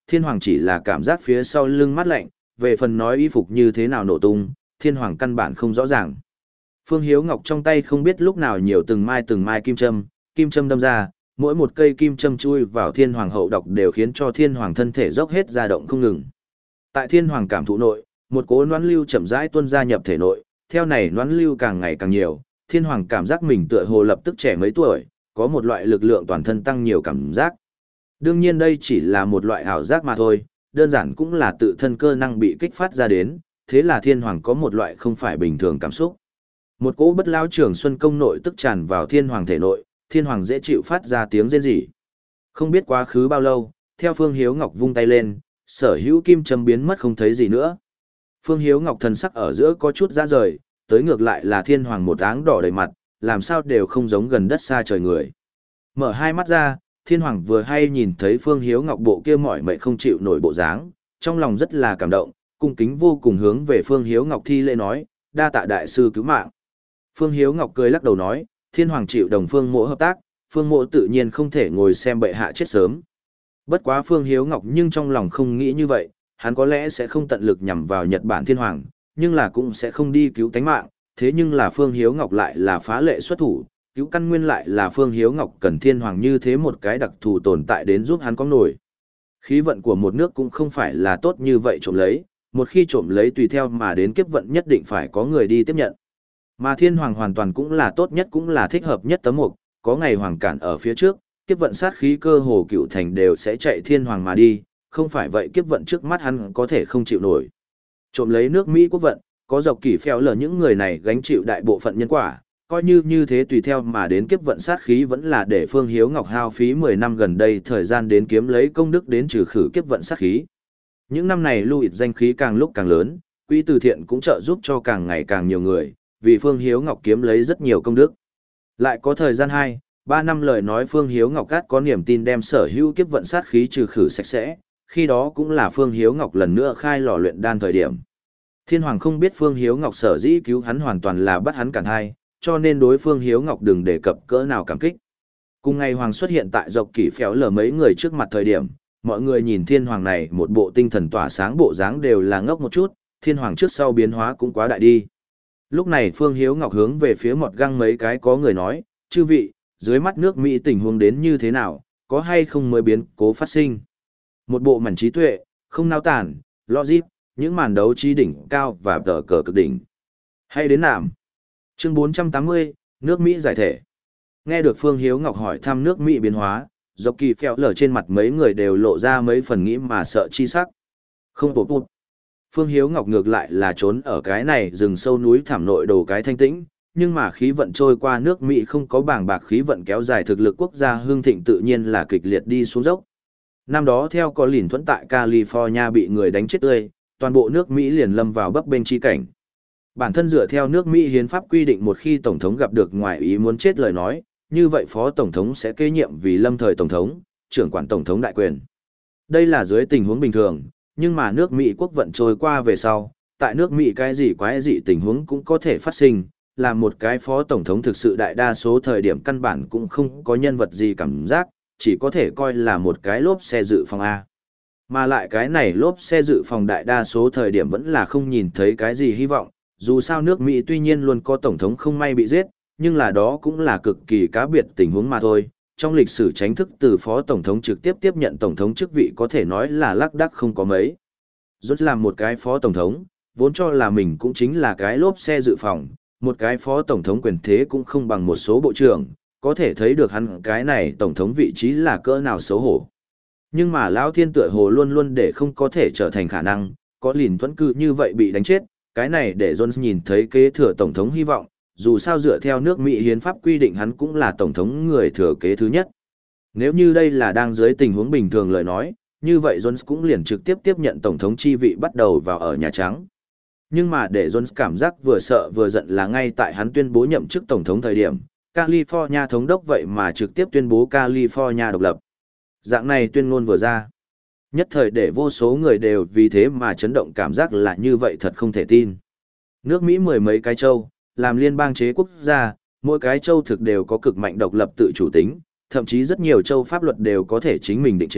thiên hoàng chỉ là cảm giác phía sau lưng mát lạnh, về phần nói y phục như thế nào nổ tung, thiên hoàng căn bản không rõ ràng. Phương Hiếu Ngọc trong tay không biết lúc nào nhiều từng mai từng mai kim châm, kim châm đâm ra, mỗi một cây kim châm chui vào thiên hoàng hậu độc đều khiến cho thiên hoàng thân thể dốc hết ra động không ngừng. Tại thiên hoàng cảm thụ nội, một cỗ noãn lưu chậm rãi tuôn ra nhập thể nội, theo này noãn lưu càng ngày càng nhiều, thiên hoàng cảm giác mình tựa hồ lập tức trẻ mấy tuổi, có một loại lực lượng toàn thân tăng nhiều cảm giác. Đương nhiên đây chỉ là một loại ảo giác mà thôi, đơn giản cũng là tự thân cơ năng bị kích phát ra đến, thế là thiên hoàng có một loại không phải bình thường cảm xúc. Một cỗ bất lao trường xuân công nội tức tràn vào thiên hoàng thể nội, thiên hoàng dễ chịu phát ra tiếng rên rỉ. Không biết quá khứ bao lâu, theo Phương Hiếu Ngọc vung tay lên, sở hữu kim châm biến mất không thấy gì nữa. Phương Hiếu Ngọc thần sắc ở giữa có chút ra rời, tới ngược lại là thiên hoàng một áng đỏ đầy mặt, làm sao đều không giống gần đất xa trời người. Mở hai mắt ra, thiên hoàng vừa hay nhìn thấy Phương Hiếu Ngọc bộ kia mỏi mệt không chịu nổi bộ dáng, trong lòng rất là cảm động, cung kính vô cùng hướng về Phương Hiếu Ngọc thi lễ nói, đa tạ đại sư cứu mạng. Phương Hiếu Ngọc cười lắc đầu nói, thiên hoàng chịu đồng Phương Mộ hợp tác, Phương Mộ tự nhiên không thể ngồi xem bệ hạ chết sớm. Bất quá Phương Hiếu Ngọc nhưng trong lòng không nghĩ như vậy, hắn có lẽ sẽ không tận lực nhằm vào Nhật Bản thiên hoàng, nhưng là cũng sẽ không đi cứu tánh mạng, thế nhưng là Phương Hiếu Ngọc lại là phá lệ xuất thủ, cứu căn nguyên lại là Phương Hiếu Ngọc cần thiên hoàng như thế một cái đặc thù tồn tại đến giúp hắn có nổi. Khí vận của một nước cũng không phải là tốt như vậy trộm lấy, một khi trộm lấy tùy theo mà đến kiếp vận nhất định phải có người đi tiếp nhận. Mà thiên hoàng hoàn toàn cũng là tốt nhất cũng là thích hợp nhất tấm mục, có ngày hoàng cản ở phía trước, kiếp vận sát khí cơ hồ cựu thành đều sẽ chạy thiên hoàng mà đi, không phải vậy kiếp vận trước mắt hắn có thể không chịu nổi. Trộm lấy nước Mỹ quốc vận, có dọc kỷ phèo lờ những người này gánh chịu đại bộ phận nhân quả, coi như như thế tùy theo mà đến kiếp vận sát khí vẫn là để Phương Hiếu Ngọc hao phí mười năm gần đây thời gian đến kiếm lấy công đức đến trừ khử kiếp vận sát khí. Những năm này lưu ít danh khí càng lúc càng lớn, quỹ từ thiện cũng trợ giúp cho càng ngày càng nhiều người, vì Phương Hiếu Ngọc kiếm lấy rất nhiều công đức. Lại có thời gian hai, ba năm lời nói Phương Hiếu Ngọc cát có niềm tin đem sở hữu kiếp vận sát khí trừ khử sạch sẽ, khi đó cũng là Phương Hiếu Ngọc lần nữa khai lò luyện đan thời điểm. Thiên Hoàng không biết Phương Hiếu Ngọc sở dĩ cứu hắn hoàn toàn là bắt hắn cản hai, cho nên đối Phương Hiếu Ngọc đừng đề cập cỡ nào cảm kích. Cùng ngày Hoàng xuất hiện tại dọc kỷ phéo lờ mấy người trước mặt thời điểm, mọi người nhìn Thiên Hoàng này một bộ tinh thần tỏa sáng bộ dáng đều là ngốc một chút, Thiên Hoàng trước sau biến hóa cũng quá đại đi. Lúc này Phương Hiếu Ngọc hướng về phía mọt găng mấy cái có người nói, chư vị, dưới mắt nước Mỹ tình huống đến như thế nào, có hay không mới biến cố phát sinh. Một bộ mảnh trí tuệ, không nao tản, logic, những màn đấu trí đỉnh cao và tờ cờ cực đỉnh. Hay đến nạm. Chương bốn trăm tám mươi, nước Mỹ giải thể. Nghe được Phương Hiếu Ngọc hỏi thăm nước Mỹ biến hóa, dọc kỳ phèo lở trên mặt mấy người đều lộ ra mấy phần nghĩ mà sợ chi sắc. Không bột bụt. Phương Hiếu Ngọc ngược lại là trốn ở cái này rừng sâu núi thảm nội đồ cái thanh tĩnh, nhưng mà khí vận trôi qua nước Mỹ không có bảng bạc khí vận kéo dài thực lực quốc gia hương thịnh tự nhiên là kịch liệt đi xuống dốc. Năm đó theo có lìn thuẫn tại California bị người đánh chết tươi, toàn bộ nước Mỹ liền lâm vào bấp bênh chi cảnh. Bản thân dựa theo nước Mỹ hiến pháp quy định một khi tổng thống gặp được ngoại ý muốn chết lời nói, như vậy phó tổng thống sẽ kế nhiệm vì lâm thời tổng thống, trưởng quản tổng thống đại quyền. Đây là dưới tình huống bình thường, nhưng mà nước Mỹ quốc vận trôi qua về sau, tại nước Mỹ cái gì quái dị tình huống cũng có thể phát sinh, là một cái phó tổng thống thực sự đại đa số thời điểm căn bản cũng không có nhân vật gì cảm giác, chỉ có thể coi là một cái lốp xe dự phòng A. Mà lại cái này lốp xe dự phòng đại đa số thời điểm vẫn là không nhìn thấy cái gì hy vọng, dù sao nước Mỹ tuy nhiên luôn có tổng thống không may bị giết, nhưng là đó cũng là cực kỳ cá biệt tình huống mà thôi. Trong lịch sử tránh thức từ phó tổng thống trực tiếp tiếp nhận tổng thống chức vị có thể nói là lác đác không có mấy. Rốt làm một cái phó tổng thống, vốn cho là mình cũng chính là cái lốp xe dự phòng, một cái phó tổng thống quyền thế cũng không bằng một số bộ trưởng, có thể thấy được hắn cái này tổng thống vị trí là cỡ nào xấu hổ. Nhưng mà Lão Thiên tựa hồ luôn luôn để không có thể trở thành khả năng, có lìn thuẫn cư như vậy bị đánh chết, cái này để Jones nhìn thấy kế thừa tổng thống hy vọng, dù sao dựa theo nước Mỹ hiến pháp quy định hắn cũng là tổng thống người thừa kế thứ nhất. Nếu như đây là đang dưới tình huống bình thường lời nói, như vậy Jones cũng liền trực tiếp tiếp nhận tổng thống chi vị bắt đầu vào ở Nhà Trắng. Nhưng mà để Jones cảm giác vừa sợ vừa giận là ngay tại hắn tuyên bố nhậm chức tổng thống thời điểm, California thống đốc vậy mà trực tiếp tuyên bố California độc lập. Dạng này tuyên ngôn vừa ra. Nhất thời để vô số người đều vì thế mà chấn động cảm giác là như vậy thật không thể tin. Nước Mỹ mười mấy cái châu, làm liên bang chế quốc gia, mỗi cái châu thực đều có cực mạnh độc lập tự chủ tính, thậm chí rất nhiều châu pháp luật đều có thể chính mình định chế,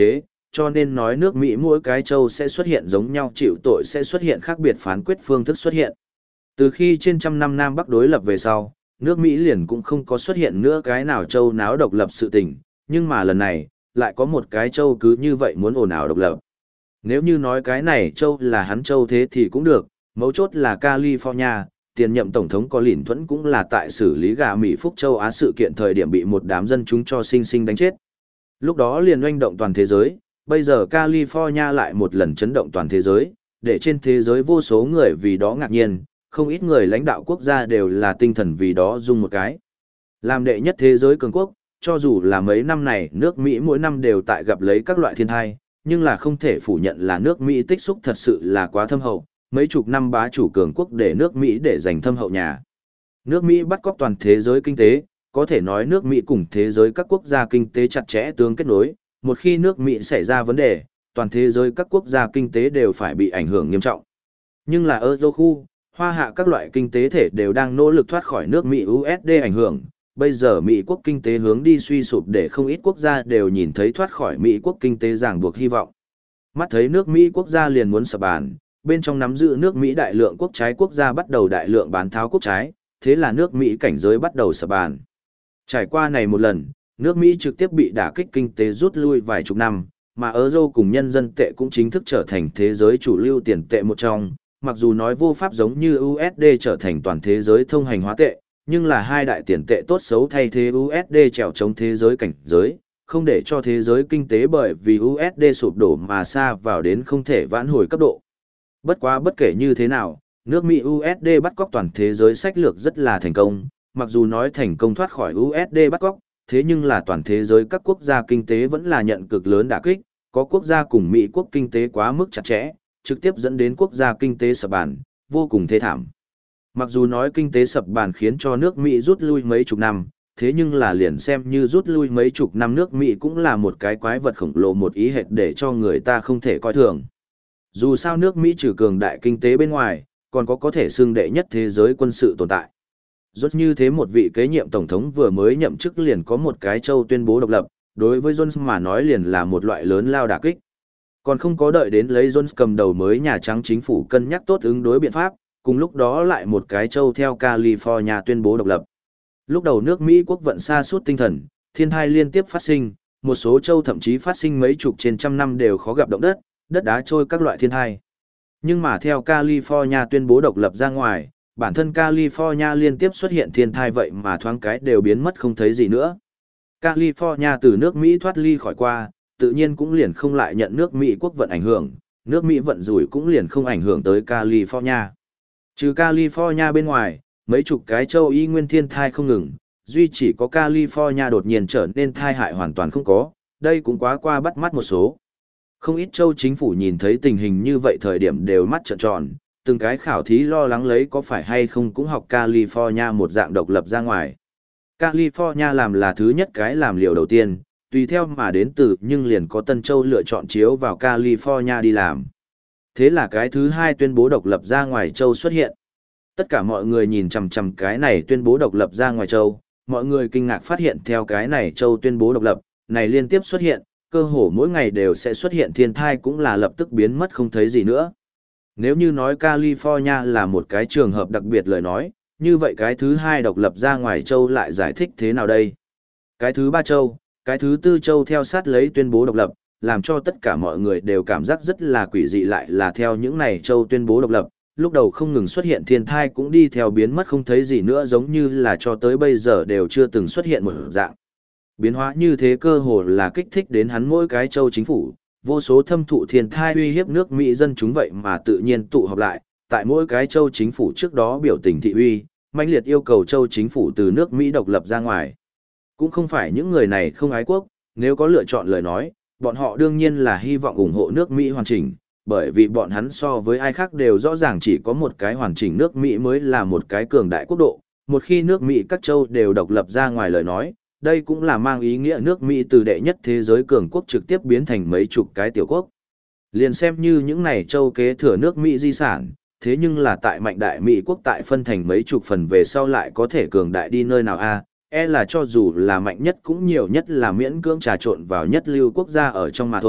cho nên nói nước Mỹ mỗi cái châu sẽ xuất hiện giống nhau chịu tội sẽ xuất hiện khác biệt phán quyết phương thức xuất hiện. Từ khi trên trăm năm Nam Bắc đối lập về sau, nước Mỹ liền cũng không có xuất hiện nữa cái nào châu náo độc lập sự tình, nhưng mà lần này, lại có một cái châu cứ như vậy muốn ồn ào độc lập. Nếu như nói cái này châu là hắn châu thế thì cũng được, mấu chốt là California, tiền nhậm tổng thống có lỉn thuẫn cũng là tại xử lý gà Mỹ Phúc châu Á sự kiện thời điểm bị một đám dân chúng cho sinh sinh đánh chết. Lúc đó liền oanh động toàn thế giới, bây giờ California lại một lần chấn động toàn thế giới, để trên thế giới vô số người vì đó ngạc nhiên, không ít người lãnh đạo quốc gia đều là tinh thần vì đó dung một cái. Làm đệ nhất thế giới cường quốc, cho dù là mấy năm này nước Mỹ mỗi năm đều tại gặp lấy các loại thiên tai, nhưng là không thể phủ nhận là nước Mỹ tích xúc thật sự là quá thâm hậu, mấy chục năm bá chủ cường quốc để nước Mỹ để giành thâm hậu nhà. Nước Mỹ bắt cóc toàn thế giới kinh tế, có thể nói nước Mỹ cùng thế giới các quốc gia kinh tế chặt chẽ tương kết nối, một khi nước Mỹ xảy ra vấn đề, toàn thế giới các quốc gia kinh tế đều phải bị ảnh hưởng nghiêm trọng. Nhưng là Euro khu, Hoa Hạ các loại kinh tế thể đều đang nỗ lực thoát khỏi nước Mỹ u ét đê ảnh hưởng, bây giờ Mỹ quốc kinh tế hướng đi suy sụp để không ít quốc gia đều nhìn thấy thoát khỏi Mỹ quốc kinh tế ràng buộc hy vọng. Mắt thấy nước Mỹ quốc gia liền muốn sập bàn, bên trong nắm giữ nước Mỹ đại lượng quốc trái quốc gia bắt đầu đại lượng bán tháo quốc trái, thế là nước Mỹ cảnh giới bắt đầu sập bàn. Trải qua này một lần, nước Mỹ trực tiếp bị đả kích kinh tế rút lui vài chục năm, mà Euro cùng nhân dân tệ cũng chính thức trở thành thế giới chủ lưu tiền tệ một trong, mặc dù nói vô pháp giống như u ét đê trở thành toàn thế giới thông hành hóa tệ, nhưng là hai đại tiền tệ tốt xấu thay thế u ét đê trèo chống thế giới cảnh giới, không để cho thế giới kinh tế bởi vì u ét đê sụp đổ mà xa vào đến không thể vãn hồi cấp độ. Bất quá bất kể như thế nào, nước Mỹ u ét đê bắt cóc toàn thế giới sách lược rất là thành công, mặc dù nói thành công thoát khỏi u ét đê bắt cóc, thế nhưng là toàn thế giới các quốc gia kinh tế vẫn là nhận cực lớn đả kích, có quốc gia cùng Mỹ quốc kinh tế quá mức chặt chẽ, trực tiếp dẫn đến quốc gia kinh tế sập bàn, vô cùng thê thảm. Mặc dù nói kinh tế sập bàn khiến cho nước Mỹ rút lui mấy chục năm, thế nhưng là liền xem như rút lui mấy chục năm nước Mỹ cũng là một cái quái vật khổng lồ một ý hệt để cho người ta không thể coi thường. Dù sao nước Mỹ trừ cường đại kinh tế bên ngoài, còn có có thể xưng đệ nhất thế giới quân sự tồn tại. Rốt như thế một vị kế nhiệm tổng thống vừa mới nhậm chức liền có một cái châu tuyên bố độc lập, đối với Jones mà nói liền là một loại lớn lao đả kích. Còn không có đợi đến lấy Jones cầm đầu mới Nhà Trắng chính phủ cân nhắc tốt ứng đối biện pháp, cùng lúc đó lại một cái châu theo California tuyên bố độc lập. Lúc đầu nước Mỹ quốc vận sa sút tinh thần, thiên tai liên tiếp phát sinh, một số châu thậm chí phát sinh mấy chục trên trăm năm đều khó gặp động đất, đất đá trôi các loại thiên tai. Nhưng mà theo California tuyên bố độc lập ra ngoài, bản thân California liên tiếp xuất hiện thiên tai vậy mà thoáng cái đều biến mất không thấy gì nữa. California từ nước Mỹ thoát ly khỏi qua, tự nhiên cũng liền không lại nhận nước Mỹ quốc vận ảnh hưởng, nước Mỹ vận rủi cũng liền không ảnh hưởng tới California. Trừ California bên ngoài, mấy chục cái châu y nguyên thiên thai không ngừng, duy chỉ có California đột nhiên trở nên thai hại hoàn toàn không có, đây cũng quá qua bắt mắt một số. Không ít châu chính phủ nhìn thấy tình hình như vậy thời điểm đều mắt trợn tròn, từng cái khảo thí lo lắng lấy có phải hay không cũng học California một dạng độc lập ra ngoài. California làm là thứ nhất cái làm liều đầu tiên, tùy theo mà đến từ nhưng liền có Tân Châu lựa chọn chiếu vào California đi làm. Thế là cái thứ hai tuyên bố độc lập ra ngoài châu xuất hiện. Tất cả mọi người nhìn chằm chằm cái này tuyên bố độc lập ra ngoài châu, mọi người kinh ngạc phát hiện theo cái này châu tuyên bố độc lập, này liên tiếp xuất hiện, cơ hồ mỗi ngày đều sẽ xuất hiện thiên tai cũng là lập tức biến mất không thấy gì nữa. Nếu như nói California là một cái trường hợp đặc biệt lời nói, như vậy cái thứ hai độc lập ra ngoài châu lại giải thích thế nào đây? Cái thứ ba châu, cái thứ tư châu theo sát lấy tuyên bố độc lập, làm cho tất cả mọi người đều cảm giác rất là quỷ dị lại là theo những này châu tuyên bố độc lập, lúc đầu không ngừng xuất hiện thiên tai cũng đi theo biến mất không thấy gì nữa giống như là cho tới bây giờ đều chưa từng xuất hiện một dạng. Biến hóa như thế cơ hồ là kích thích đến hắn mỗi cái châu chính phủ, vô số thâm thụ thiên tai uy hiếp nước Mỹ dân chúng vậy mà tự nhiên tụ họp lại, tại mỗi cái châu chính phủ trước đó biểu tình thị uy, mãnh liệt yêu cầu châu chính phủ từ nước Mỹ độc lập ra ngoài. Cũng không phải những người này không ái quốc, nếu có lựa chọn lời nói, bọn họ đương nhiên là hy vọng ủng hộ nước Mỹ hoàn chỉnh, bởi vì bọn hắn so với ai khác đều rõ ràng chỉ có một cái hoàn chỉnh nước Mỹ mới là một cái cường đại quốc độ. Một khi nước Mỹ các châu đều độc lập ra ngoài lời nói, đây cũng là mang ý nghĩa nước Mỹ từ đệ nhất thế giới cường quốc trực tiếp biến thành mấy chục cái tiểu quốc. Liền xem như những này châu kế thừa nước Mỹ di sản, thế nhưng là tại mạnh đại Mỹ quốc tại phân thành mấy chục phần về sau lại có thể cường đại đi nơi nào a? E là cho dù là mạnh nhất cũng nhiều nhất là miễn cưỡng trà trộn vào nhất lưu quốc gia ở trong mà thôi,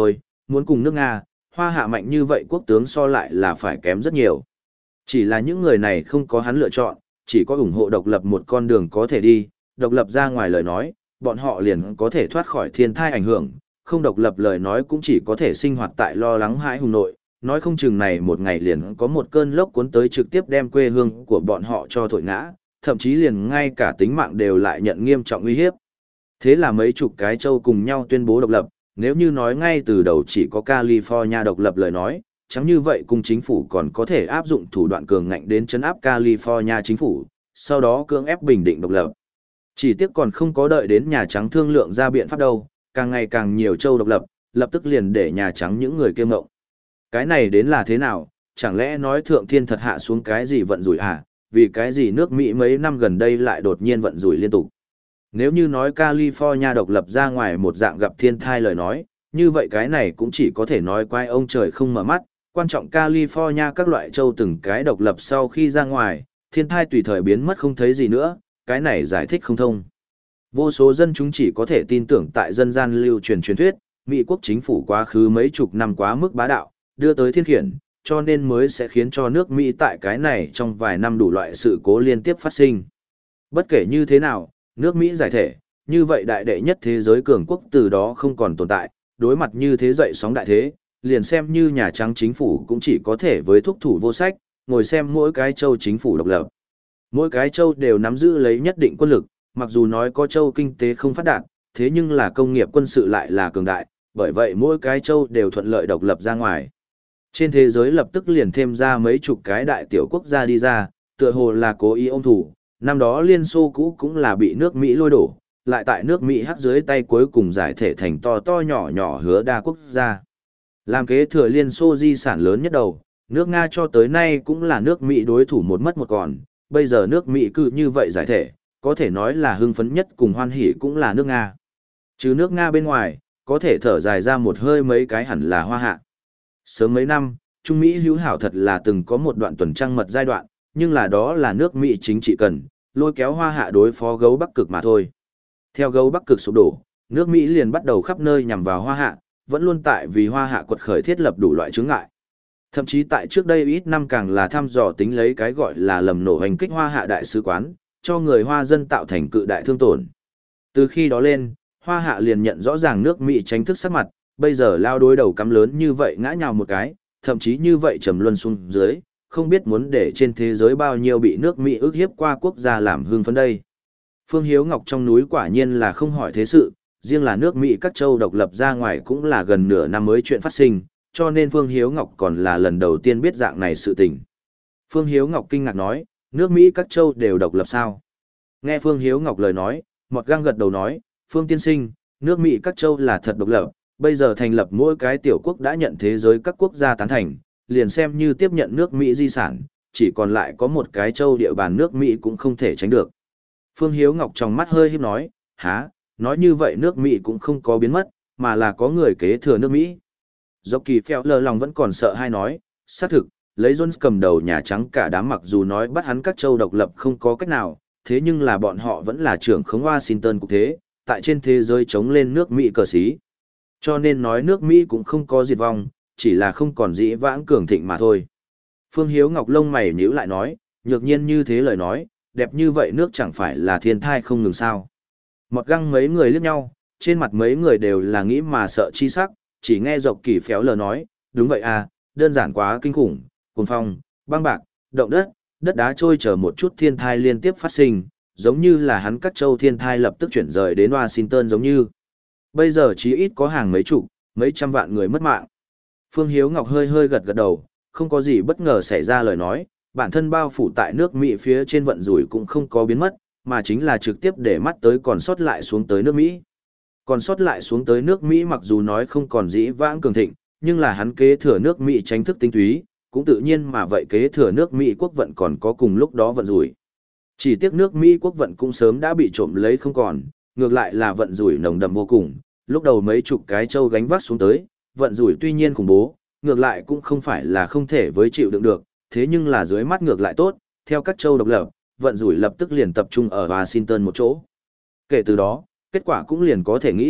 muốn cùng nước Nga, Hoa Hạ mạnh như vậy quốc tướng so lại là phải kém rất nhiều. Chỉ là những người này không có hắn lựa chọn, chỉ có ủng hộ độc lập một con đường có thể đi, độc lập ra ngoài lời nói, bọn họ liền có thể thoát khỏi thiên thai ảnh hưởng, không độc lập lời nói cũng chỉ có thể sinh hoạt tại lo lắng hãi hùng nội, nói không chừng này một ngày liền có một cơn lốc cuốn tới trực tiếp đem quê hương của bọn họ cho thổi ngã, thậm chí liền ngay cả tính mạng đều lại nhận nghiêm trọng uy hiếp. Thế là mấy chục cái châu cùng nhau tuyên bố độc lập, nếu như nói ngay từ đầu chỉ có California độc lập lời nói, chẳng như vậy cùng chính phủ còn có thể áp dụng thủ đoạn cường ngạnh đến chấn áp California chính phủ, sau đó cưỡng ép bình định độc lập. Chỉ tiếc còn không có đợi đến Nhà Trắng thương lượng ra biện pháp đâu, càng ngày càng nhiều châu độc lập, lập tức liền để Nhà Trắng những người kiêm ngộng. Cái này đến là thế nào, chẳng lẽ nói thượng thiên thật hạ xuống cái gì vận rủi à, vì cái gì nước Mỹ mấy năm gần đây lại đột nhiên vận rủi liên tục. Nếu như nói California độc lập ra ngoài một dạng gặp thiên thai lời nói, như vậy cái này cũng chỉ có thể nói quay ông trời không mở mắt, quan trọng California các loại châu từng cái độc lập sau khi ra ngoài, thiên thai tùy thời biến mất không thấy gì nữa, cái này giải thích không thông. Vô số dân chúng chỉ có thể tin tưởng tại dân gian lưu truyền truyền thuyết, Mỹ quốc chính phủ quá khứ mấy chục năm quá mức bá đạo, đưa tới thiên khiển, cho nên mới sẽ khiến cho nước Mỹ tại cái này trong vài năm đủ loại sự cố liên tiếp phát sinh. Bất kể như thế nào, nước Mỹ giải thể, như vậy đại đệ nhất thế giới cường quốc từ đó không còn tồn tại, đối mặt như thế dậy sóng đại thế, liền xem như Nhà Trắng chính phủ cũng chỉ có thể với thúc thủ vô sách, ngồi xem mỗi cái châu chính phủ độc lập. Mỗi cái châu đều nắm giữ lấy nhất định quân lực, mặc dù nói có châu kinh tế không phát đạt, thế nhưng là công nghiệp quân sự lại là cường đại, bởi vậy mỗi cái châu đều thuận lợi độc lập ra ngoài. Trên thế giới lập tức liền thêm ra mấy chục cái đại tiểu quốc gia đi ra, tựa hồ là cố ý ôm thủ, năm đó Liên Xô cũ cũng là bị nước Mỹ lôi đổ, lại tại nước Mỹ hắt dưới tay cuối cùng giải thể thành to to nhỏ nhỏ hứa đa quốc gia. Làm kế thừa Liên Xô di sản lớn nhất đầu, nước Nga cho tới nay cũng là nước Mỹ đối thủ một mất một còn, bây giờ nước Mỹ cứ như vậy giải thể, có thể nói là hưng phấn nhất cùng hoan hỉ cũng là nước Nga. Chứ nước Nga bên ngoài, có thể thở dài ra một hơi mấy cái hẳn là Hoa Hạ. Sớm mấy năm, Trung Mỹ hữu hảo thật là từng có một đoạn tuần trăng mật giai đoạn, nhưng là đó là nước Mỹ chính trị cần, lôi kéo Hoa Hạ đối phó gấu Bắc Cực mà thôi. Theo gấu Bắc Cực sụp đổ, nước Mỹ liền bắt đầu khắp nơi nhằm vào Hoa Hạ, vẫn luôn tại vì Hoa Hạ quật khởi thiết lập đủ loại chướng ngại. Thậm chí tại trước đây ít năm càng là thăm dò tính lấy cái gọi là lầm nổ hành kích Hoa Hạ đại sứ quán, cho người Hoa dân tạo thành cự đại thương tổn. Từ khi đó lên, Hoa Hạ liền nhận rõ ràng nước Mỹ tránh thức sắc mặt, bây giờ lao đối đầu cắm lớn như vậy ngã nhào một cái, thậm chí như vậy trầm luân xuống dưới, không biết muốn để trên thế giới bao nhiêu bị nước Mỹ ức hiếp qua quốc gia làm hương phấn đây. Phương Hiếu Ngọc trong núi quả nhiên là không hỏi thế sự, riêng là nước Mỹ các châu độc lập ra ngoài cũng là gần nửa năm mới chuyện phát sinh, cho nên Phương Hiếu Ngọc còn là lần đầu tiên biết dạng này sự tình. Phương Hiếu Ngọc kinh ngạc nói, nước Mỹ các châu đều độc lập sao? Nghe Phương Hiếu Ngọc lời nói, Mọt Găng gật đầu nói, Phương tiên sinh, nước Mỹ các châu là thật độc lập, bây giờ thành lập mỗi cái tiểu quốc đã nhận thế giới các quốc gia tán thành, liền xem như tiếp nhận nước Mỹ di sản, chỉ còn lại có một cái châu địa bàn nước Mỹ cũng không thể tránh được. Phương Hiếu Ngọc trong mắt hơi híp nói, há, nói như vậy nước Mỹ cũng không có biến mất, mà là có người kế thừa nước Mỹ. Dọc kỳ phèo lờ lòng vẫn còn sợ hay nói, xác thực, lấy Jones cầm đầu Nhà Trắng cả đám mặc dù nói bắt hắn các châu độc lập không có cách nào, thế nhưng là bọn họ vẫn là trưởng khống Washington cục thế, tại trên thế giới chống lên nước Mỹ cờ xí. Cho nên nói nước Mỹ cũng không có diệt vong, chỉ là không còn dĩ vãng cường thịnh mà thôi. Phương Hiếu Ngọc lông mày nhíu lại nói, nhược nhiên như thế lời nói, đẹp như vậy nước chẳng phải là thiên thai không ngừng sao. Mọt Găng mấy người liếc nhau, trên mặt mấy người đều là nghĩ mà sợ chi sắc, chỉ nghe Dọc kỳ phéo lờ nói, đúng vậy à, đơn giản quá kinh khủng, cuồng phong, băng bạc, động đất, đất đá trôi chờ một chút thiên thai liên tiếp phát sinh, giống như là hắn các châu thiên thai lập tức chuyển rời đến Washington giống như. Bây giờ chỉ ít có hàng mấy chục, mấy trăm vạn người mất mạng. Phương Hiếu Ngọc hơi hơi gật gật đầu, không có gì bất ngờ xảy ra lời nói, bản thân bao phủ tại nước Mỹ phía trên vận rủi cũng không có biến mất, mà chính là trực tiếp để mắt tới còn sót lại xuống tới nước Mỹ. Còn sót lại xuống tới nước Mỹ mặc dù nói không còn dĩ vãng cường thịnh, nhưng là hắn kế thừa nước Mỹ tránh thức tinh túy, cũng tự nhiên mà vậy kế thừa nước Mỹ quốc vận còn có cùng lúc đó vận rủi. Chỉ tiếc nước Mỹ quốc vận cũng sớm đã bị trộm lấy không còn, ngược lại là vận rủi nồng đậm vô cùng, lúc đầu mấy chục cái châu gánh vác xuống tới, vận rủi tuy nhiên khủng bố, ngược lại cũng không phải là không thể với chịu đựng được, thế nhưng là dưới mắt ngược lại tốt, theo các châu độc lập, vận rủi lập tức liền tập trung ở Washington một chỗ. Kể từ đó, kết quả cũng liền có thể nghĩ,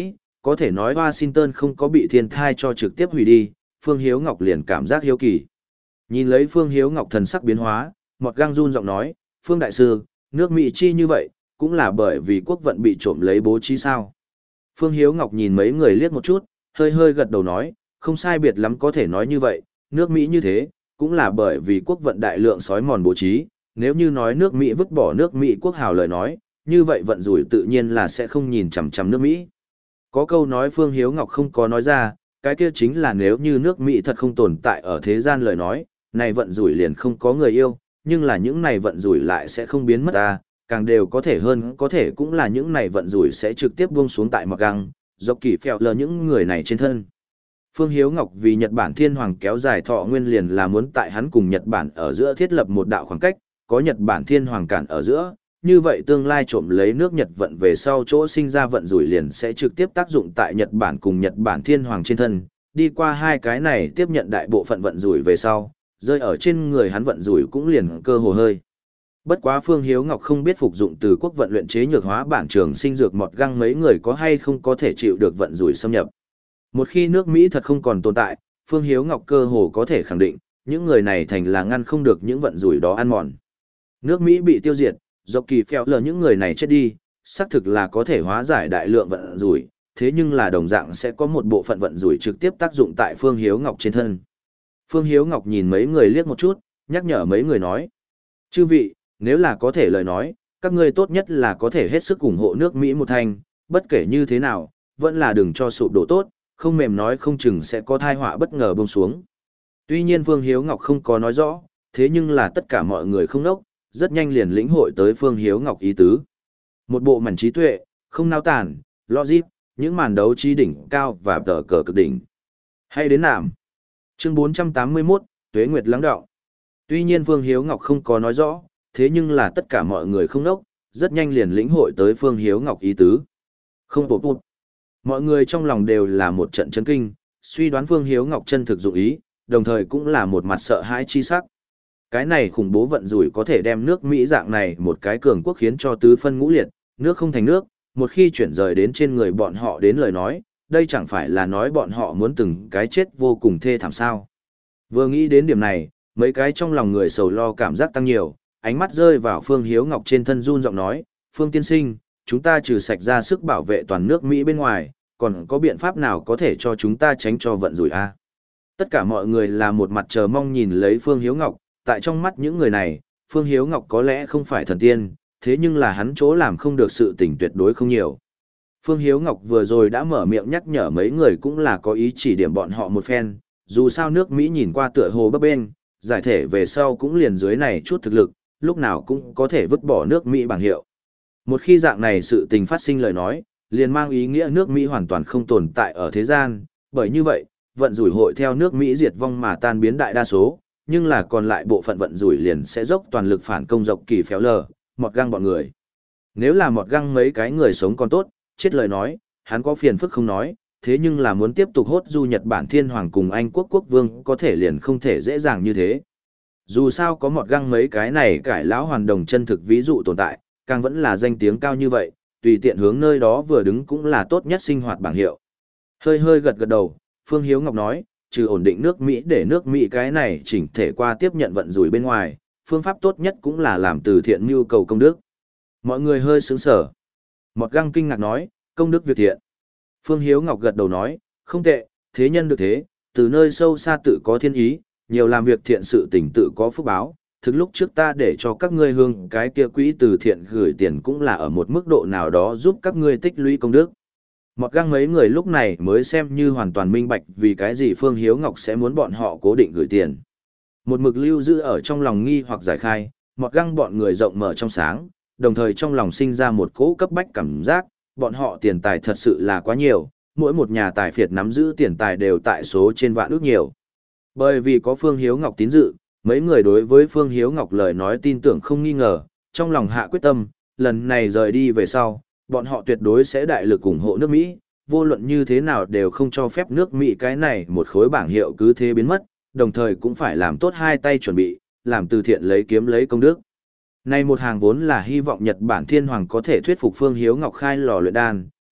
có thể nói Washington không có bị thiên thai cho trực tiếp hủy đi, Phương Hiếu Ngọc liền cảm giác hiếu kỳ. Nhìn lấy Phương Hiếu Ngọc thần sắc biến hóa, Mọt Găng run giọng nói, Phương Đại Sư, nước Mỹ chi như vậy, cũng là bởi vì quốc vận bị trộm lấy bố trí sao. Phương Hiếu Ngọc nhìn mấy người liếc một chút, hơi hơi gật đầu nói, không sai biệt lắm có thể nói như vậy, nước Mỹ như thế, cũng là bởi vì quốc vận đại lượng sói mòn bố trí, nếu như nói nước Mỹ vứt bỏ nước Mỹ quốc hào lời nói, như vậy vận rủi tự nhiên là sẽ không nhìn chằm chằm nước Mỹ. Có câu nói Phương Hiếu Ngọc không có nói ra, cái kia chính là nếu như nước Mỹ thật không tồn tại ở thế gian lời nói, này vận rủi liền không có người yêu, nhưng là những này vận rủi lại sẽ không biến mất ta, càng đều có thể hơn, có thể cũng là những này vận rủi sẽ trực tiếp buông xuống tại mặt găng, dọc kỳ phèo lờ những người này trên thân. Phương Hiếu Ngọc vì Nhật Bản Thiên Hoàng kéo dài thọ nguyên liền là muốn tại hắn cùng Nhật Bản ở giữa thiết lập một đạo khoảng cách, có Nhật Bản Thiên Hoàng cản ở giữa, như vậy tương lai trộm lấy nước Nhật vận về sau chỗ sinh ra vận rủi liền sẽ trực tiếp tác dụng tại Nhật Bản cùng Nhật Bản Thiên Hoàng trên thân, đi qua hai cái này tiếp nhận đại bộ phận vận rủi về sau, rơi ở trên người hắn vận rủi cũng liền cơ hồ hơi. Bất quá Phương Hiếu Ngọc không biết phục dụng từ quốc vận luyện chế nhược hóa bản trường sinh dược mọt găng mấy người có hay không có thể chịu được vận rủi xâm nhập. Một khi nước Mỹ thật không còn tồn tại, Phương Hiếu Ngọc cơ hồ có thể khẳng định, những người này thành là ngăn không được những vận rủi đó ăn mòn. Nước Mỹ bị tiêu diệt, dọc kỳ phèo lờ những người này chết đi, xác thực là có thể hóa giải đại lượng vận rủi, thế nhưng là đồng dạng sẽ có một bộ phận vận rủi trực tiếp tác dụng tại Phương Hiếu Ngọc trên thân. Phương Hiếu Ngọc nhìn mấy người liếc một chút, nhắc nhở mấy người nói. Chư vị, nếu là có thể lời nói, các ngươi tốt nhất là có thể hết sức ủng hộ nước Mỹ một thành, bất kể như thế nào, vẫn là đừng cho sụp đổ tốt, không mềm nói không chừng sẽ có tai họa bất ngờ buông xuống. Tuy nhiên Phương Hiếu Ngọc không có nói rõ, thế nhưng là tất cả mọi người không đốc, rất nhanh liền lĩnh hội tới Phương Hiếu Ngọc ý tứ. Một bộ màn trí tuệ, không nao tản, logic, những màn đấu trí đỉnh cao và tờ cờ cực đỉnh. Hay đến nàm. Chương bốn trăm tám mươi mốt, Tuế Nguyệt lắng đọng. Tuy nhiên Phương Hiếu Ngọc không có nói rõ, thế nhưng là tất cả mọi người không đốc, rất nhanh liền lĩnh hội tới Phương Hiếu Ngọc ý tứ. Không bột bụt. Mọi người trong lòng đều là một trận chấn kinh, suy đoán Phương Hiếu Ngọc chân thực dụng ý, đồng thời cũng là một mặt sợ hãi chi sắc. Cái này khủng bố vận rủi có thể đem nước Mỹ dạng này một cái cường quốc khiến cho tứ phân ngũ liệt, nước không thành nước, một khi chuyển rời đến trên người bọn họ đến lời nói, đây chẳng phải là nói bọn họ muốn từng cái chết vô cùng thê thảm sao. Vừa nghĩ đến điểm này, mấy cái trong lòng người sầu lo cảm giác tăng nhiều, ánh mắt rơi vào Phương Hiếu Ngọc trên thân run giọng nói, Phương tiên sinh, chúng ta trừ sạch ra sức bảo vệ toàn nước Mỹ bên ngoài, còn có biện pháp nào có thể cho chúng ta tránh cho vận rủi a? Tất cả mọi người là một mặt chờ mong nhìn lấy Phương Hiếu Ngọc, tại trong mắt những người này, Phương Hiếu Ngọc có lẽ không phải thần tiên, thế nhưng là hắn chỗ làm không được sự tình tuyệt đối không nhiều. Phương Hiếu Ngọc vừa rồi đã mở miệng nhắc nhở mấy người cũng là có ý chỉ điểm bọn họ một phen, dù sao nước Mỹ nhìn qua tựa hồ bấp bênh, giải thể về sau cũng liền dưới này chút thực lực, lúc nào cũng có thể vứt bỏ nước Mỹ bảng hiệu. Một khi dạng này sự tình phát sinh lời nói, liền mang ý nghĩa nước Mỹ hoàn toàn không tồn tại ở thế gian, bởi như vậy, vận rủi hội theo nước Mỹ diệt vong mà tan biến đại đa số, nhưng là còn lại bộ phận vận rủi liền sẽ dốc toàn lực phản công dọc kỳ phéo lờ, mọt găng bọn người. Nếu là mọt găng mấy cái người sống còn tốt, chết lời nói, hắn có phiền phức không nói, thế nhưng là muốn tiếp tục hốt du Nhật Bản Thiên Hoàng cùng Anh quốc quốc vương có thể liền không thể dễ dàng như thế. Dù sao có mọt găng mấy cái này cải lão hoàn đồng chân thực ví dụ tồn tại, càng vẫn là danh tiếng cao như vậy, tùy tiện hướng nơi đó vừa đứng cũng là tốt nhất sinh hoạt bảng hiệu. Hơi hơi gật gật đầu, Phương Hiếu Ngọc nói, trừ ổn định nước Mỹ để nước Mỹ cái này chỉnh thể qua tiếp nhận vận rủi bên ngoài, phương pháp tốt nhất cũng là làm từ thiện mưu cầu công đức. Mọi người hơi sướng sở. Mọt găng kinh ngạc nói, công đức việc thiện. Phương Hiếu Ngọc gật đầu nói, không tệ, thế nhân được thế, từ nơi sâu xa tự có thiên ý, nhiều làm việc thiện sự tình tự có phúc báo. Thực lúc trước ta để cho các ngươi hương cái kia quỹ từ thiện gửi tiền cũng là ở một mức độ nào đó giúp các ngươi tích lũy công đức. Mọt găng mấy người lúc này mới xem như hoàn toàn minh bạch vì cái gì Phương Hiếu Ngọc sẽ muốn bọn họ cố định gửi tiền. Một mực lưu giữ ở trong lòng nghi hoặc giải khai, mọt găng bọn người rộng mở trong sáng, đồng thời trong lòng sinh ra một cỗ cấp bách cảm giác, bọn họ tiền tài thật sự là quá nhiều, mỗi một nhà tài phiệt nắm giữ tiền tài đều tại số trên vạn ước nhiều. Bởi vì có Phương Hiếu Ngọc tín dự, mấy người đối với Phương Hiếu Ngọc lời nói tin tưởng không nghi ngờ, trong lòng hạ quyết tâm, lần này rời đi về sau, bọn họ tuyệt đối sẽ đại lực ủng hộ nước Mỹ, vô luận như thế nào đều không cho phép nước Mỹ cái này một khối bảng hiệu cứ thế biến mất, đồng thời cũng phải làm tốt hai tay chuẩn bị, làm từ thiện lấy kiếm lấy công đức. Này một hàng vốn là hy vọng Nhật Bản Thiên Hoàng có thể thuyết phục Phương Hiếu Ngọc khai lò luyện đan,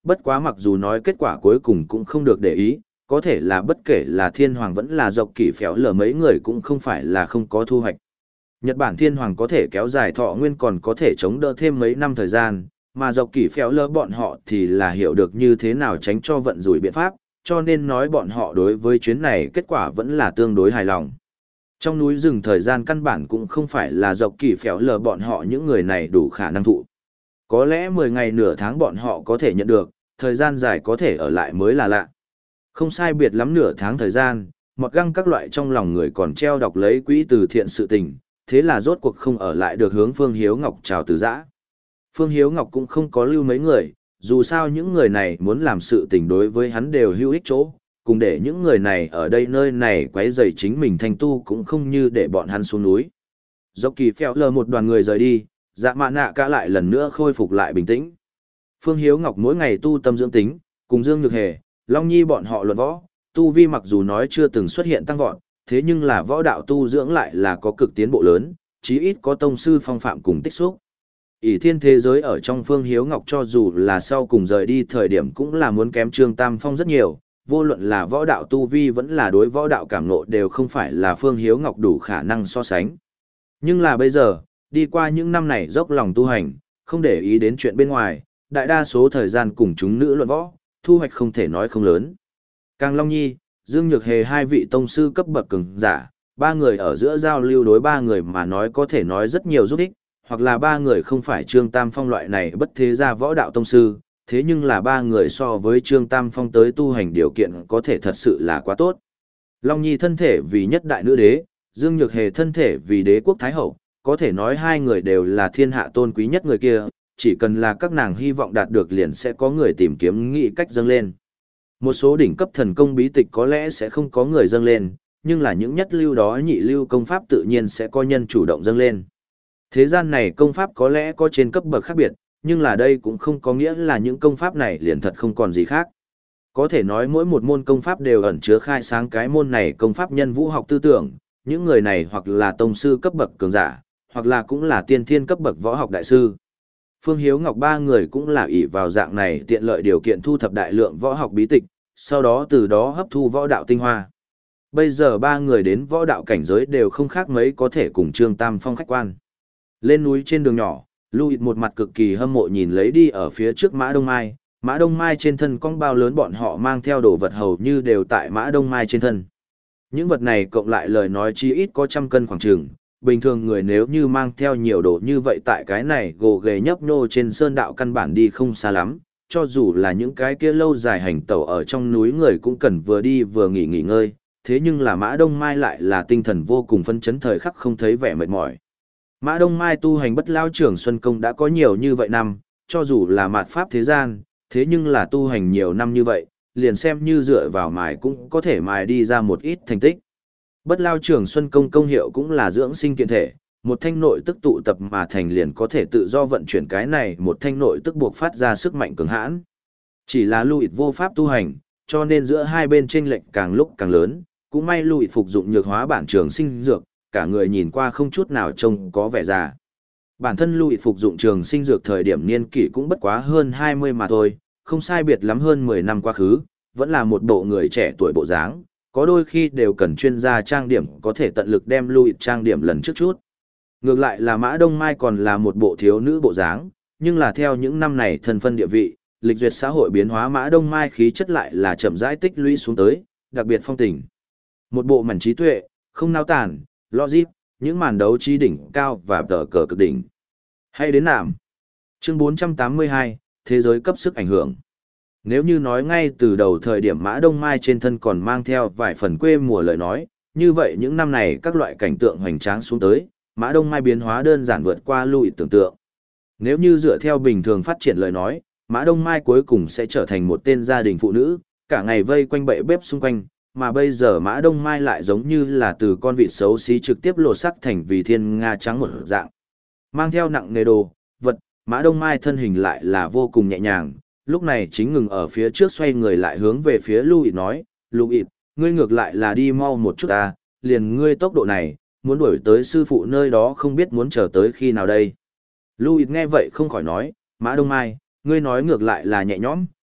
Bất quá mặc dù nói kết quả cuối cùng cũng không được để ý, có thể là bất kể là thiên hoàng vẫn là dọc kỷ phéo lờ mấy người cũng không phải là không có thu hoạch. Nhật Bản thiên hoàng có thể kéo dài thọ nguyên còn có thể chống đỡ thêm mấy năm thời gian, mà dọc kỷ phéo lờ bọn họ thì là hiểu được như thế nào tránh cho vận rủi biện pháp, cho nên nói bọn họ đối với chuyến này kết quả vẫn là tương đối hài lòng. Trong núi rừng thời gian căn bản cũng không phải là dọc kỷ phéo lờ bọn họ những người này đủ khả năng thụ. Có lẽ mười ngày nửa tháng bọn họ có thể nhận được, thời gian dài có thể ở lại mới là lạ. Không sai biệt lắm nửa tháng thời gian, một găng các loại trong lòng người còn treo đọc lấy quỹ từ thiện sự tình, thế là rốt cuộc không ở lại được hướng Phương Hiếu Ngọc chào từ giã. Phương Hiếu Ngọc cũng không có lưu mấy người, dù sao những người này muốn làm sự tình đối với hắn đều hữu ích chỗ, cùng để những người này ở đây nơi này quấy rầy chính mình thanh tu cũng không như để bọn hắn xuống núi. Dọc kỳ phèo lờ một đoàn người rời đi, dạ mạ nạ cả lại lần nữa khôi phục lại bình tĩnh. Phương Hiếu Ngọc mỗi ngày tu tâm dưỡng tính, cùng Dương Nhược Hề, Long Nhi bọn họ luận võ, tu vi mặc dù nói chưa từng xuất hiện tăng vọt, thế nhưng là võ đạo tu dưỡng lại là có cực tiến bộ lớn, chí ít có tông sư phong phạm cùng tích xúc. ỷ thiên thế giới ở trong Phương Hiếu Ngọc cho dù là sau cùng rời đi thời điểm cũng là muốn kém Trương Tam Phong rất nhiều, vô luận là võ đạo tu vi vẫn là đối võ đạo cảm ngộ đều không phải là Phương Hiếu Ngọc đủ khả năng so sánh. Nhưng là bây giờ, đi qua những năm này dốc lòng tu hành, không để ý đến chuyện bên ngoài, đại đa số thời gian cùng chúng nữ luận võ, thu hoạch không thể nói không lớn. Càng Long Nhi, Dương Nhược Hề hai vị tông sư cấp bậc cường giả, ba người ở giữa giao lưu đối ba người mà nói có thể nói rất nhiều giúp ích, hoặc là ba người không phải Trương Tam Phong loại này bất thế gia võ đạo tông sư, thế nhưng là ba người so với Trương Tam Phong tới tu hành điều kiện có thể thật sự là quá tốt. Long Nhi thân thể vì nhất đại nữ đế, Dương Nhược Hề thân thể vì đế quốc thái hậu, có thể nói hai người đều là thiên hạ tôn quý nhất người kia, chỉ cần là các nàng hy vọng đạt được liền sẽ có người tìm kiếm nghĩ cách dâng lên. Một số đỉnh cấp thần công bí tịch có lẽ sẽ không có người dâng lên, nhưng là những nhất lưu đó nhị lưu công pháp tự nhiên sẽ có nhân chủ động dâng lên. Thế gian này công pháp có lẽ có trên cấp bậc khác biệt, nhưng là đây cũng không có nghĩa là những công pháp này liền thật không còn gì khác. Có thể nói mỗi một môn công pháp đều ẩn chứa khai sáng cái môn này công pháp nhân vũ học tư tưởng, những người này hoặc là tông sư cấp bậc cường giả, hoặc là cũng là tiên thiên cấp bậc võ học đại sư. Phương Hiếu Ngọc ba người cũng là ỷ vào dạng này tiện lợi điều kiện thu thập đại lượng võ học bí tịch, sau đó từ đó hấp thu võ đạo tinh hoa. Bây giờ ba người đến võ đạo cảnh giới đều không khác mấy có thể cùng Trương Tam Phong khách quan. Lên núi trên đường nhỏ, Louis một mặt cực kỳ hâm mộ nhìn lấy đi ở phía trước Mã Đông Mai, Mã Đông Mai trên thân cong bao lớn bọn họ mang theo đồ vật hầu như đều tại Mã Đông Mai trên thân. Những vật này cộng lại lời nói chi ít có trăm cân khoảng chừng, bình thường người nếu như mang theo nhiều đồ như vậy tại cái này gồ ghề nhấp nhô trên sơn đạo căn bản đi không xa lắm, cho dù là những cái kia lâu dài hành tẩu ở trong núi người cũng cần vừa đi vừa nghỉ nghỉ ngơi, thế nhưng là Mã Đông Mai lại là tinh thần vô cùng phấn chấn thời khắc không thấy vẻ mệt mỏi. Mã Đông Mai tu hành bất lao trưởng Xuân Công đã có nhiều như vậy năm, cho dù là mạt pháp thế gian, thế nhưng là tu hành nhiều năm như vậy, liền xem như dựa vào mài cũng có thể mài đi ra một ít thành tích. Bất lao trưởng Xuân Công công hiệu cũng là dưỡng sinh kiện thể, một thanh nội tức tụ tập mà thành liền có thể tự do vận chuyển cái này một thanh nội tức buộc phát ra sức mạnh cường hãn. Chỉ là Louis vô pháp tu hành, cho nên giữa hai bên chênh lệch càng lúc càng lớn, cũng may Louis phục dụng nhược hóa bản trường sinh dược, cả người nhìn qua không chút nào trông có vẻ già. Bản thân Louis phục dụng trường sinh dược thời điểm niên kỷ cũng bất quá hơn hai mươi mà thôi, không sai biệt lắm hơn mười năm quá khứ, vẫn là một bộ người trẻ tuổi bộ dáng, có đôi khi đều cần chuyên gia trang điểm có thể tận lực đem Louis trang điểm lần trước chút. Ngược lại là Mã Đông Mai còn là một bộ thiếu nữ bộ dáng, nhưng là theo những năm này thân phân địa vị, lịch duyệt xã hội biến hóa Mã Đông Mai khí chất lại là chậm rãi tích lũy xuống tới, đặc biệt phong tình. Một bộ mảnh trí tuệ, không nao tản, logic, những màn đấu trí đỉnh cao và tờ cờ cực đỉnh. Hay đến nạm. Chương bốn trăm tám mươi hai, Thế giới cấp sức ảnh hưởng. Nếu như nói ngay từ đầu thời điểm Mã Đông Mai trên thân còn mang theo vài phần quê mùa lời nói, như vậy những năm này các loại cảnh tượng hoành tráng xuống tới, Mã Đông Mai biến hóa đơn giản vượt qua Louis tưởng tượng. Nếu như dựa theo bình thường phát triển lời nói, Mã Đông Mai cuối cùng sẽ trở thành một tên gia đình phụ nữ, cả ngày vây quanh bệ bếp xung quanh, mà bây giờ Mã Đông Mai lại giống như là từ con vịt xấu xí trực tiếp lột sắc thành vì thiên nga trắng một dạng. Mang theo nặng nề đồ, vật, Mã Đông Mai thân hình lại là vô cùng nhẹ nhàng, lúc này chính ngừng ở phía trước xoay người lại hướng về phía Louis nói, Louis, ngươi ngược lại là đi mau một chút ta, liền ngươi tốc độ này, muốn đuổi tới sư phụ nơi đó không biết muốn chờ tới khi nào đây. Louis nghe vậy không khỏi nói, Mã Đông Mai, ngươi nói ngược lại là nhẹ nhõm,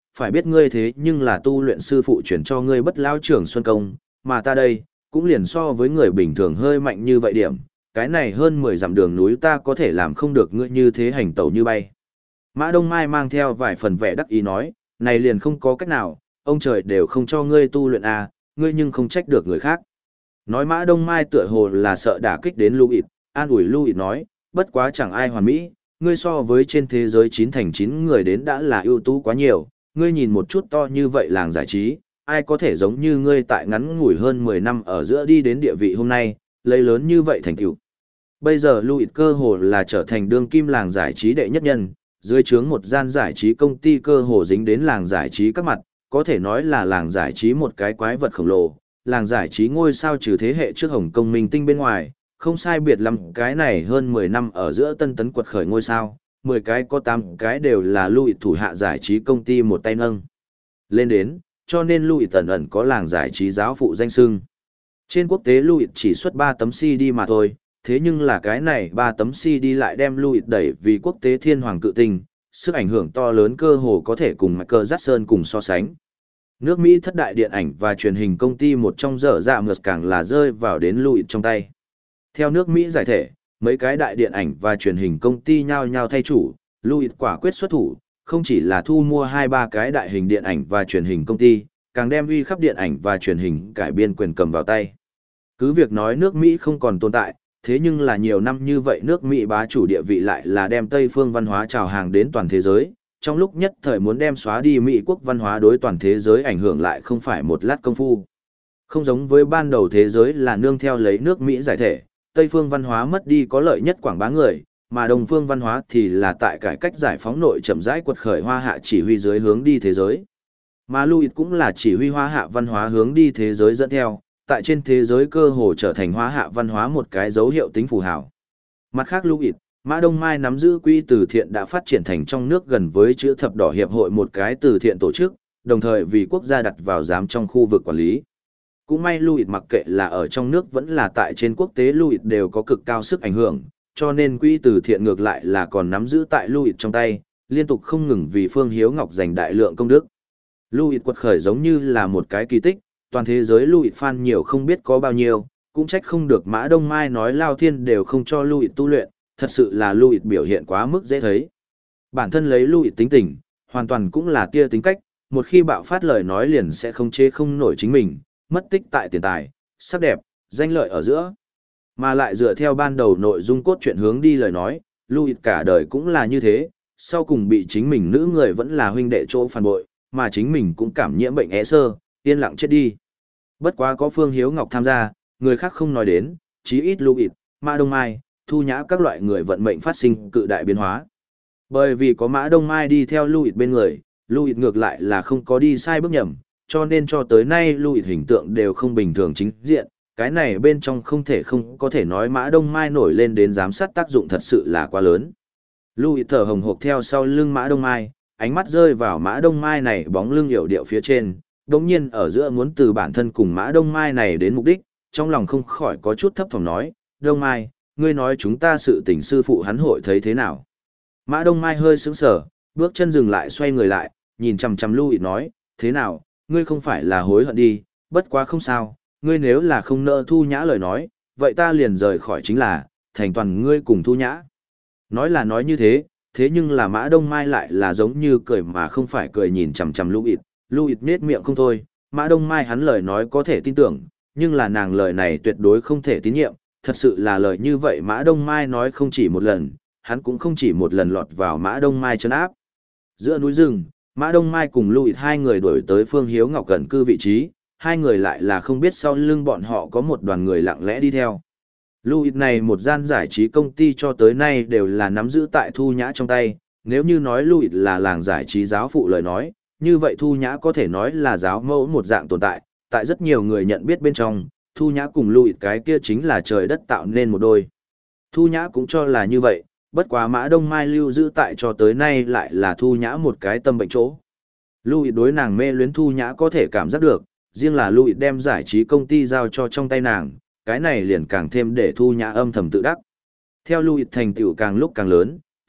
phải biết ngươi thế nhưng là tu luyện sư phụ chuyển cho ngươi bất lao trưởng Xuân Công, mà ta đây, cũng liền so với người bình thường hơi mạnh như vậy điểm, cái này hơn mười dặm đường núi ta có thể làm không được ngươi như thế hành tẩu như bay. Mã Đông Mai mang theo vài phần vẻ đắc ý nói, này liền không có cách nào, ông trời đều không cho ngươi tu luyện à, ngươi nhưng không trách được người khác. Nói Mã Đông Mai tựa hồ là sợ đả kích đến Louis, an ủi Louis nói, bất quá chẳng ai hoàn mỹ, ngươi so với trên thế giới chín thành chín người đến đã là ưu tú quá nhiều, ngươi nhìn một chút to như vậy làng giải trí, ai có thể giống như ngươi tại ngắn ngủi hơn mười năm ở giữa đi đến địa vị hôm nay, lấy lớn như vậy thành tựu. Bây giờ Louis cơ hồ là trở thành đương kim làng giải trí đệ nhất nhân, dưới trướng một gian giải trí công ty cơ hồ dính đến làng giải trí các mặt, có thể nói là làng giải trí một cái quái vật khổng lồ, làng giải trí ngôi sao trừ thế hệ trước Hồng Kông minh tinh bên ngoài, không sai biệt lắm cái này hơn mười năm ở giữa tân tấn quật khởi ngôi sao, mười cái có tám cái đều là Louis thủ hạ giải trí công ty một tay nâng lên đến, cho nên Louis tẩn ẩn có làng giải trí giáo phụ danh xưng. Trên quốc tế Louis chỉ xuất ba tấm xê đê mà thôi, thế nhưng là cái này ba tấm xê đê lại đem Louis đẩy vì quốc tế thiên hoàng cự tinh, sức ảnh hưởng to lớn cơ hồ có thể cùng Michael Jackson cùng so sánh. Nước Mỹ thất đại điện ảnh và truyền hình công ty một trong dở dạ mượt càng là rơi vào đến Louis trong tay. Theo nước Mỹ giải thể, mấy cái đại điện ảnh và truyền hình công ty nhao nhao thay chủ, Louis quả quyết xuất thủ, không chỉ là thu mua hai ba cái đại hình điện ảnh và truyền hình công ty, càng đem uy khắp điện ảnh và truyền hình cải biên quyền cầm vào tay. Cứ việc nói nước Mỹ không còn tồn tại, thế nhưng là nhiều năm như vậy nước Mỹ bá chủ địa vị lại là đem Tây phương văn hóa trào hàng đến toàn thế giới, trong lúc nhất thời muốn đem xóa đi Mỹ quốc văn hóa đối toàn thế giới ảnh hưởng lại không phải một lát công phu. Không giống với ban đầu thế giới là nương theo lấy nước Mỹ giải thể, Tây phương văn hóa mất đi có lợi nhất quảng bá người, mà Đông phương văn hóa thì là tại cải cách giải phóng nội chậm rãi quật khởi hoa hạ chỉ huy dưới hướng đi thế giới. Mà Louis cũng là chỉ huy hoa hạ văn hóa hướng đi thế giới dẫn theo, tại trên thế giới cơ hồ trở thành hoa hạ văn hóa một cái dấu hiệu tính phù hảo. Mặt khác Louis, Mã Đông Mai nắm giữ quỹ từ thiện đã phát triển thành trong nước gần với chữ thập đỏ hiệp hội một cái từ thiện tổ chức, đồng thời vì quốc gia đặt vào giám trong khu vực quản lý. Cũng may Louis mặc kệ là ở trong nước vẫn là tại trên quốc tế Louis đều có cực cao sức ảnh hưởng, cho nên quỹ từ thiện ngược lại là còn nắm giữ tại Louis trong tay, liên tục không ngừng vì Phương Hiếu Ngọc giành đại lượng công đức. Louis quật khởi giống như là một cái kỳ tích, toàn thế giới Louis fan nhiều không biết có bao nhiêu, cũng trách không được Mã Đông Mai nói Lao Thiên đều không cho Louis tu luyện, thật sự là Louis biểu hiện quá mức dễ thấy. Bản thân lấy Louis tính tình, hoàn toàn cũng là tia tính cách, một khi bạo phát lời nói liền sẽ không chế không nổi chính mình, mất tích tại tiền tài, sắc đẹp, danh lợi ở giữa. Mà lại dựa theo ban đầu nội dung cốt truyện hướng đi lời nói, Louis cả đời cũng là như thế, sau cùng bị chính mình nữ người vẫn là huynh đệ chỗ phản bội, mà chính mình cũng cảm nhiễm bệnh é sơ, yên lặng chết đi. Bất quá có Phương Hiếu Ngọc tham gia, người khác không nói đến, chí ít Louis, Mã Đông Mai, Thu Nhã các loại người vận mệnh phát sinh cự đại biến hóa. Bởi vì có Mã Đông Mai đi theo Louis bên người, Louis ngược lại là không có đi sai bước nhầm, cho nên cho tới nay Louis hình tượng đều không bình thường chính diện, cái này bên trong không thể không có thể nói Mã Đông Mai nổi lên đến giám sát tác dụng thật sự là quá lớn. Louis thở hồng hộc theo sau lưng Mã Đông Mai, ánh mắt rơi vào Mã Đông Mai này bóng lưng hiểu điệu phía trên, đồng nhiên ở giữa muốn từ bản thân cùng Mã Đông Mai này đến mục đích, trong lòng không khỏi có chút thấp thỏm nói, Đông Mai, ngươi nói chúng ta sự tình sư phụ hắn hội thấy thế nào? Mã Đông Mai hơi sững sờ, bước chân dừng lại xoay người lại, nhìn chằm chằm Louis nói, thế nào, ngươi không phải là hối hận đi, bất quá không sao, ngươi nếu là không nỡ Thu Nhã lời nói, vậy ta liền rời khỏi chính là, thành toàn ngươi cùng Thu Nhã. Nói là nói như thế, thế nhưng là Mã Đông Mai lại là giống như cười mà không phải cười nhìn chằm chằm Louis, Louis nết miệng không thôi, Mã Đông Mai hắn lời nói có thể tin tưởng, nhưng là nàng lời này tuyệt đối không thể tín nhiệm, thật sự là lời như vậy Mã Đông Mai nói không chỉ một lần, hắn cũng không chỉ một lần lọt vào Mã Đông Mai trấn áp. Giữa núi rừng, Mã Đông Mai cùng Louis hai người đuổi tới Phương Hiếu Ngọc gần cư vị trí, hai người lại là không biết sau lưng bọn họ có một đoàn người lặng lẽ đi theo. Louis này một gian giải trí công ty cho tới nay đều là nắm giữ tại Thu Nhã trong tay, nếu như nói Louis là làng giải trí giáo phụ lời nói, như vậy Thu Nhã có thể nói là giáo mẫu một dạng tồn tại, tại rất nhiều người nhận biết bên trong, Thu Nhã cùng Louis cái kia chính là trời đất tạo nên một đôi. Thu Nhã cũng cho là như vậy, bất quá Mã Đông Mai lưu giữ tại cho tới nay lại là Thu Nhã một cái tâm bệnh chỗ. Louis đối nàng mê luyến Thu Nhã có thể cảm giác được, riêng là Louis đem giải trí công ty giao cho trong tay nàng, cái này liền càng thêm để Thu Nhã âm thầm tự đắc. Theo Louis thành tựu càng lúc càng lớn,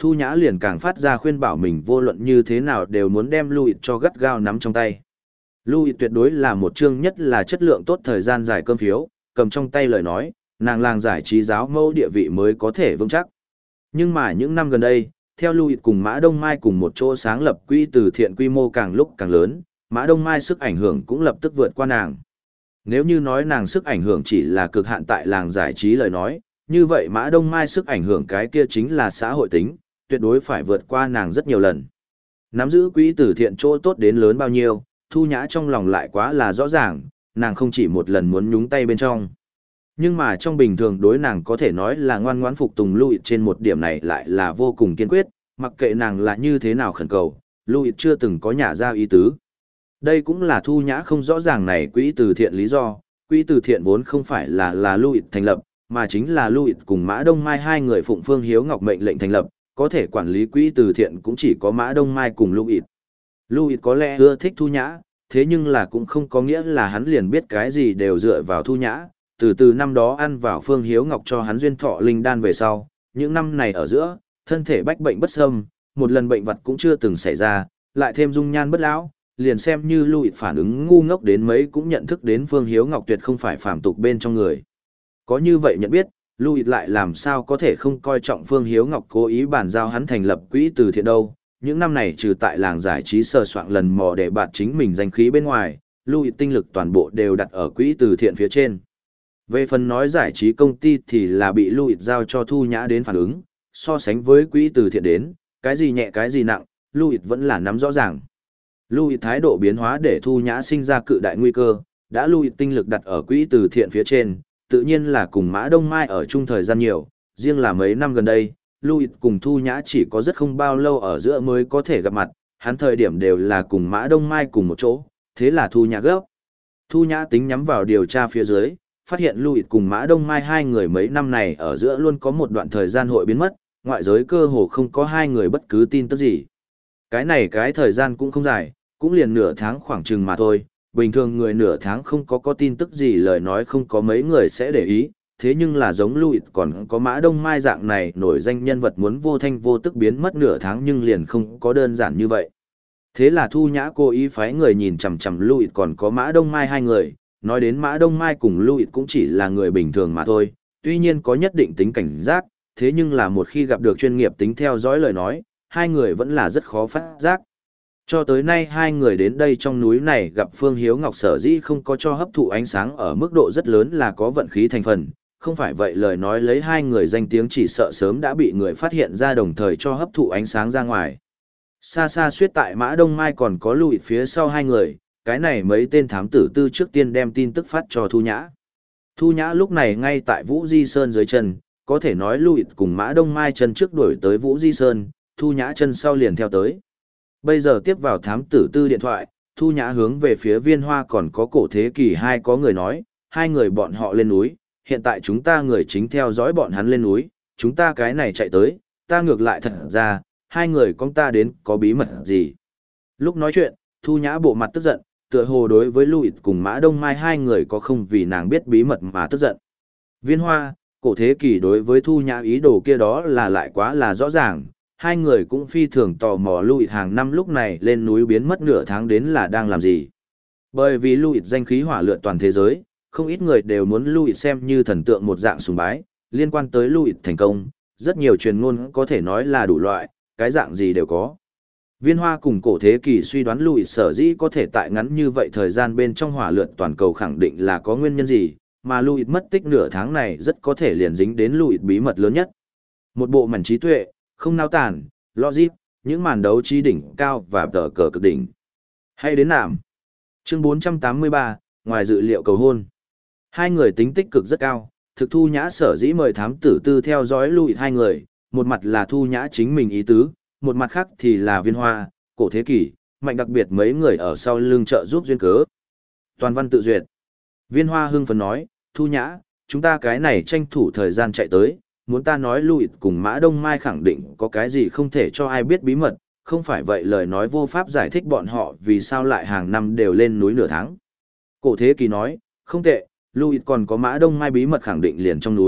Thu Nhã liền càng phát ra khuyên bảo mình vô luận như thế nào đều muốn đem Louis cho gắt gao nắm trong tay. Louis tuyệt đối là một chương nhất là chất lượng tốt thời gian dài cơm phiếu, cầm trong tay lời nói, nàng làng giải trí giáo mẫu địa vị mới có thể vững chắc. Nhưng mà những năm gần đây, theo Louis cùng Mã Đông Mai cùng một chỗ sáng lập quỹ từ thiện quy mô càng lúc càng lớn, Mã Đông Mai sức ảnh hưởng cũng lập tức vượt qua nàng. Nếu như nói nàng sức ảnh hưởng chỉ là cực hạn tại làng giải trí lời nói, như vậy Mã Đông Mai sức ảnh hưởng cái kia chính là xã hội tính, tuyệt đối phải vượt qua nàng rất nhiều lần. Nắm giữ quỹ từ thiện chỗ tốt đến lớn bao nhiêu, Thu Nhã trong lòng lại quá là rõ ràng, nàng không chỉ một lần muốn nhúng tay bên trong. Nhưng mà trong bình thường đối nàng có thể nói là ngoan ngoãn phục tùng Louis trên một điểm này lại là vô cùng kiên quyết, mặc kệ nàng là như thế nào khẩn cầu, Louis chưa từng có nhả ra ý tứ. Đây cũng là Thu Nhã không rõ ràng này quỹ từ thiện lý do, quỹ từ thiện vốn không phải là là Louis thành lập, mà chính là Louis cùng Mã Đông Mai hai người phụng Phương Hiếu Ngọc mệnh lệnh thành lập, có thể quản lý quỹ từ thiện cũng chỉ có Mã Đông Mai cùng Louis. Louis có lẽ ưa thích Thu Nhã, thế nhưng là cũng không có nghĩa là hắn liền biết cái gì đều dựa vào Thu Nhã, từ từ năm đó ăn vào Phương Hiếu Ngọc cho hắn duyên thọ linh đan về sau, những năm này ở giữa, thân thể bách bệnh bất xâm, một lần bệnh vật cũng chưa từng xảy ra, lại thêm dung nhan bất lão, liền xem như Louis phản ứng ngu ngốc đến mấy cũng nhận thức đến Phương Hiếu Ngọc tuyệt không phải phàm tục bên trong người. Có như vậy nhận biết, Louis lại làm sao có thể không coi trọng Phương Hiếu Ngọc cố ý bàn giao hắn thành lập quỹ từ thiện đâu. Những năm này trừ tại làng giải trí sờ soạn lần mò để bạt chính mình danh khí bên ngoài, Louis tinh lực toàn bộ đều đặt ở quỹ từ thiện phía trên. Về phần nói giải trí công ty thì là bị Louis giao cho Thu Nhã đến phản ứng, so sánh với quỹ từ thiện đến, cái gì nhẹ cái gì nặng, Louis vẫn là nắm rõ ràng. Louis thái độ biến hóa để Thu Nhã sinh ra cự đại nguy cơ, đã Louis tinh lực đặt ở quỹ từ thiện phía trên, tự nhiên là cùng Mã Đông Mai ở chung thời gian nhiều, riêng là mấy năm gần đây, Louis cùng Thu Nhã chỉ có rất không bao lâu ở giữa mới có thể gặp mặt, hắn thời điểm đều là cùng Mã Đông Mai cùng một chỗ, thế là Thu Nhã gấp. Thu Nhã tính nhắm vào điều tra phía dưới, phát hiện Louis cùng Mã Đông Mai hai người mấy năm này ở giữa luôn có một đoạn thời gian hội biến mất, ngoại giới cơ hồ không có hai người bất cứ tin tức gì. Cái này cái thời gian cũng không dài, cũng liền nửa tháng khoảng chừng mà thôi, bình thường người nửa tháng không có có tin tức gì lời nói không có mấy người sẽ để ý, thế nhưng là giống Louis còn có Mã Đông Mai dạng này nổi danh nhân vật muốn vô thanh vô tức biến mất nửa tháng nhưng liền không có đơn giản như vậy. Thế là Thu Nhã cố ý phái người nhìn chằm chằm Louis còn có Mã Đông Mai hai người, nói đến Mã Đông Mai cùng Louis cũng chỉ là người bình thường mà thôi, tuy nhiên có nhất định tính cảnh giác, thế nhưng là một khi gặp được chuyên nghiệp tính theo dõi lời nói, hai người vẫn là rất khó phát giác. Cho tới nay hai người đến đây trong núi này gặp Phương Hiếu Ngọc sở dĩ không có cho hấp thụ ánh sáng ở mức độ rất lớn là có vận khí thành phần, không phải vậy lời nói lấy hai người danh tiếng chỉ sợ sớm đã bị người phát hiện ra đồng thời cho hấp thụ ánh sáng ra ngoài. Xa xa suyết tại Mã Đông Mai còn có Louis phía sau hai người, cái này mấy tên thám tử tư trước tiên đem tin tức phát cho Thu Nhã. Thu Nhã lúc này ngay tại Vũ Di Sơn dưới chân, có thể nói Louis cùng Mã Đông Mai chân trước đuổi tới Vũ Di Sơn, Thu Nhã chân sau liền theo tới. Bây giờ tiếp vào thám tử tư điện thoại, Thu Nhã hướng về phía Viên Hoa còn có Cổ Thế Kỷ hai có người nói, hai người bọn họ lên núi, hiện tại chúng ta người chính theo dõi bọn hắn lên núi, chúng ta cái này chạy tới, ta ngược lại thật ra, hai người con ta đến có bí mật gì. Lúc nói chuyện, Thu Nhã bộ mặt tức giận, tựa hồ đối với Louis cùng Mã Đông Mai hai người có không vì nàng biết bí mật mà tức giận. Viên Hoa, Cổ Thế Kỷ đối với Thu Nhã ý đồ kia đó là lại quá là rõ ràng, hai người cũng phi thường tò mò Louis hàng năm lúc này lên núi biến mất nửa tháng đến là đang làm gì. Bởi vì Louis danh khí hỏa lượn toàn thế giới, không ít người đều muốn Louis xem như thần tượng một dạng sùng bái, liên quan tới Louis thành công, rất nhiều truyền ngôn có thể nói là đủ loại, cái dạng gì đều có. Viên Hoa cùng Cổ Thế Kỷ suy đoán Louis sở dĩ có thể tại ngắn như vậy thời gian bên trong hỏa lượn toàn cầu khẳng định là có nguyên nhân gì, mà Louis mất tích nửa tháng này rất có thể liền dính đến Louis bí mật lớn nhất. Một bộ mảnh trí tuệ, không nao tản, logic, những màn đấu trí đỉnh cao và tờ cờ cực đỉnh. Hay đến nạm. Chương bốn trăm tám mươi ba, ngoài dự liệu cầu hôn. Hai người tính tích cực rất cao, thực Thu Nhã sở dĩ mời thám tử tư theo dõi Louis hai người, một mặt là Thu Nhã chính mình ý tứ, một mặt khác thì là Viên Hoa, Cổ Thế Kỷ, mạnh đặc biệt mấy người ở sau lưng trợ giúp duyên cớ. Toàn văn tự duyệt. Viên Hoa hưng phấn nói, Thu Nhã, chúng ta cái này tranh thủ thời gian chạy tới, muốn ta nói Louis cùng Mã Đông Mai khẳng định có cái gì không thể cho ai biết bí mật, không phải vậy lời nói vô pháp giải thích bọn họ vì sao lại hàng năm đều lên núi nửa tháng. Cổ Thế Kỷ nói, không tệ, Louis còn có Mã Đông Mai bí mật khẳng định liền trong núi,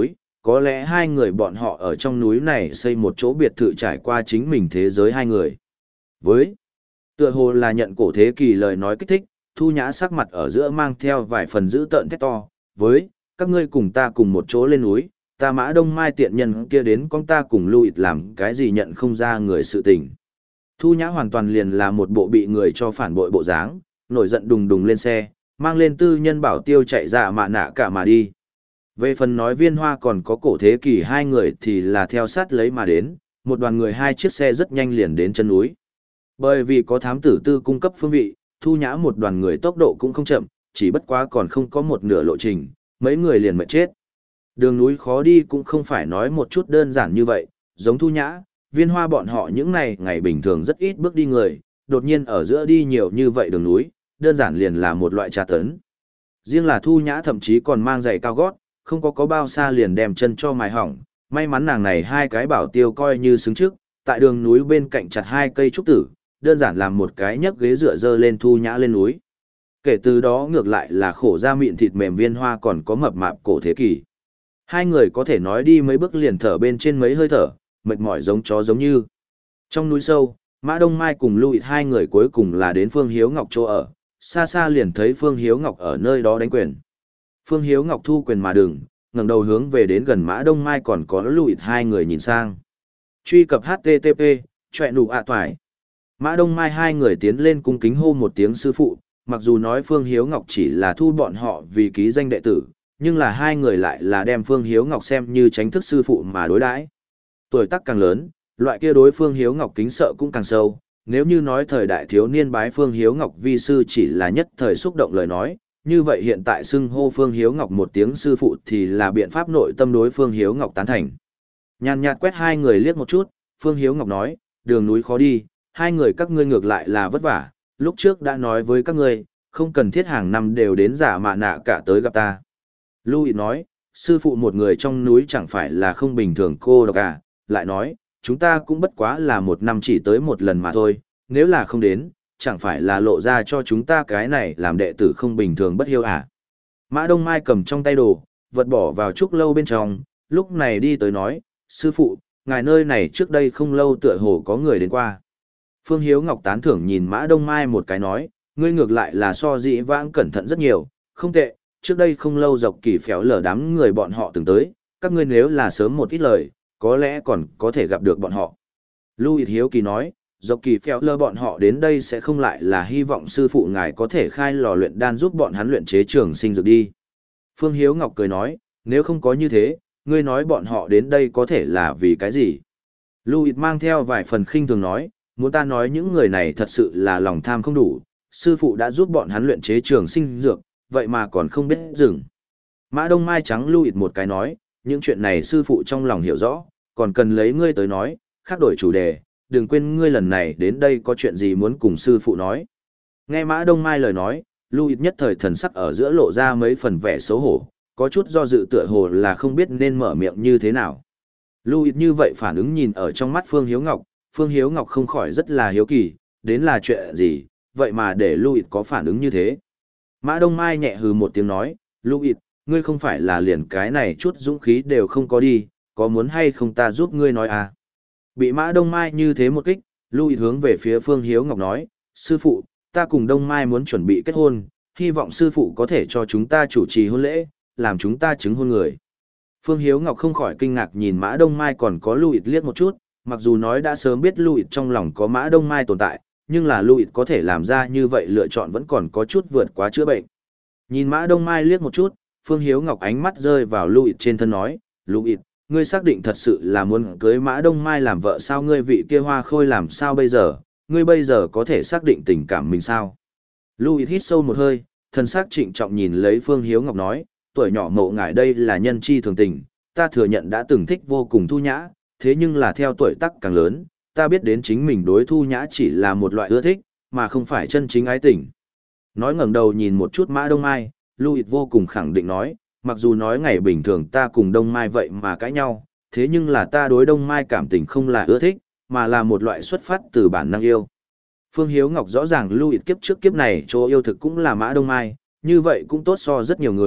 có lẽ hai người bọn họ ở trong núi này xây một chỗ biệt thự trải qua chính mình thế giới hai người. Với tựa hồ là nhận cổ thế kỷ lời nói kích thích, Thu Nhã sắc mặt ở giữa mang theo vài phần dữ tợn thét to, với, các ngươi cùng ta cùng một chỗ lên núi, ta Mã Đông Mai tiện nhân kia đến con ta cùng Louis làm cái gì nhận không ra người sự tình. Thu Nhã hoàn toàn liền là một bộ bị người cho phản bội bộ dáng, nổi giận đùng đùng lên xe, mang lên tư nhân bảo tiêu chạy ra mạ nạ cả mà đi. Về phần nói Viên Hoa còn có cổ thế kỷ hai người thì là theo sát lấy mà đến, một đoàn người hai chiếc xe rất nhanh liền đến chân núi. Bởi vì có thám tử tư cung cấp phương vị, Thu Nhã một đoàn người tốc độ cũng không chậm, chỉ bất quá còn không có một nửa lộ trình, mấy người liền mệt chết. Đường núi khó đi cũng không phải nói một chút đơn giản như vậy, giống Thu Nhã, Viên Hoa bọn họ những này ngày bình thường rất ít bước đi người, đột nhiên ở giữa đi nhiều như vậy đường núi, đơn giản liền là một loại tra tấn. Riêng là Thu Nhã thậm chí còn mang giày cao gót, không có có bao xa liền đem chân cho mài hỏng, may mắn nàng này hai cái bảo tiêu coi như xứng trước, tại đường núi bên cạnh chặt hai cây trúc tử, đơn giản làm một cái nhấc ghế dựa dơ lên Thu Nhã lên núi. Kể từ đó ngược lại là khổ da mịn thịt mềm Viên Hoa còn có mập mạp cổ thế kỷ. Hai người có thể nói đi mấy bước liền thở bên trên mấy hơi thở, mệt mỏi giống chó giống như. Trong núi sâu, Mã Đông Mai cùng Louis hai người cuối cùng là đến Phương Hiếu Ngọc chỗ ở, xa xa liền thấy Phương Hiếu Ngọc ở nơi đó đánh quyền. Phương Hiếu Ngọc thu quyền mà đừng, ngẩng đầu hướng về đến gần Mã Đông Mai còn có Louis hai người nhìn sang. Truy cập H T T P, chọe nụ ạ toài. Mã Đông Mai hai người tiến lên cung kính hô một tiếng sư phụ, mặc dù nói Phương Hiếu Ngọc chỉ là thu bọn họ vì ký danh đệ tử, nhưng là hai người lại là đem Phương Hiếu Ngọc xem như tránh thức sư phụ mà đối đãi. Tuổi tác càng lớn, loại kia đối Phương Hiếu Ngọc kính sợ cũng càng sâu, nếu như nói thời đại thiếu niên bái Phương Hiếu Ngọc vi sư chỉ là nhất thời xúc động lời nói, như vậy hiện tại xưng hô Phương Hiếu Ngọc một tiếng sư phụ thì là biện pháp nội tâm đối Phương Hiếu Ngọc tán thành. Nhàn nhạt quét hai người liếc một chút, Phương Hiếu Ngọc nói, đường núi khó đi, hai người các ngươi ngược lại là vất vả, lúc trước đã nói với các ngươi, không cần thiết hàng năm đều đến giả mạ nạ cả tới gặp ta. Louis nói, sư phụ một người trong núi chẳng phải là không bình thường cô độc à, lại nói, chúng ta cũng bất quá là một năm chỉ tới một lần mà thôi, nếu là không đến, chẳng phải là lộ ra cho chúng ta cái này làm đệ tử không bình thường bất hiếu à. Mã Đông Mai cầm trong tay đồ, vật bỏ vào trúc lâu bên trong, lúc này đi tới nói, sư phụ, ngài nơi này trước đây không lâu tựa hồ có người đến qua. Phương Hiếu Ngọc tán thưởng nhìn Mã Đông Mai một cái nói, ngươi ngược lại là so dĩ vãng cẩn thận rất nhiều, không tệ, trước đây không lâu dọc kỳ phéo lở đám người bọn họ từng tới, các ngươi nếu là sớm một ít lời, có lẽ còn có thể gặp được bọn họ. Louis Hiếu Kỳ nói, dọc kỳ phéo lở bọn họ đến đây sẽ không lại là hy vọng sư phụ ngài có thể khai lò luyện đan giúp bọn hắn luyện chế trường sinh dược đi. Phương Hiếu Ngọc cười nói, nếu không có như thế, ngươi nói bọn họ đến đây có thể là vì cái gì? Louis mang theo vài phần khinh thường nói, muốn ta nói những người này thật sự là lòng tham không đủ, sư phụ đã giúp bọn hắn luyện chế trường sinh dược, vậy mà còn không biết dừng. Mã Đông Mai trắng Louis một cái nói, những chuyện này sư phụ trong lòng hiểu rõ, còn cần lấy ngươi tới nói, khác đổi chủ đề, đừng quên ngươi lần này đến đây có chuyện gì muốn cùng sư phụ nói. Nghe Mã Đông Mai lời nói, Louis nhất thời thần sắc ở giữa lộ ra mấy phần vẻ xấu hổ, có chút do dự tựa hồ là không biết nên mở miệng như thế nào. Louis như vậy phản ứng nhìn ở trong mắt Phương Hiếu Ngọc, Phương Hiếu Ngọc không khỏi rất là hiếu kỳ, đến là chuyện gì, vậy mà để Louis có phản ứng như thế. Mã Đông Mai nhẹ hừ một tiếng nói, Louis, ngươi không phải là liền cái này chút dũng khí đều không có đi, có muốn hay không ta giúp ngươi nói à. Bị Mã Đông Mai như thế một kích, Louis hướng về phía Phương Hiếu Ngọc nói, sư phụ, ta cùng Đông Mai muốn chuẩn bị kết hôn, hy vọng sư phụ có thể cho chúng ta chủ trì hôn lễ, làm chúng ta chứng hôn người. Phương Hiếu Ngọc không khỏi kinh ngạc nhìn Mã Đông Mai còn có Louis liếc một chút, mặc dù nói đã sớm biết Louis trong lòng có Mã Đông Mai tồn tại, nhưng là Louis có thể làm ra như vậy lựa chọn vẫn còn có chút vượt quá chữa bệnh. Nhìn Mã Đông Mai liếc một chút, Phương Hiếu Ngọc ánh mắt rơi vào Louis trên thân nói, Louis, ngươi xác định thật sự là muốn cưới Mã Đông Mai làm vợ sao, ngươi vị kia hoa khôi làm sao bây giờ, ngươi bây giờ có thể xác định tình cảm mình sao? Louis hít sâu một hơi, thân xác trịnh trọng nhìn lấy Phương Hiếu Ngọc nói, tuổi nhỏ mộ ngài đây là nhân chi thường tình, ta thừa nhận đã từng thích vô cùng Thu Nhã, thế nhưng là theo tuổi tác càng lớn, ta biết đến chính mình đối Thu Nhã chỉ là một loại ưa thích, mà không phải chân chính ái tình. Nói ngẩng đầu nhìn một chút Mã Đông Mai, Louis vô cùng khẳng định nói, mặc dù nói ngày bình thường ta cùng Đông Mai vậy mà cãi nhau, thế nhưng là ta đối Đông Mai cảm tình không là ưa thích, mà là một loại xuất phát từ bản năng yêu. Phương Hiếu Ngọc rõ ràng Louis kiếp trước kiếp này chỗ yêu thực cũng là Mã Đông Mai, như vậy cũng tốt so rất nhiều người,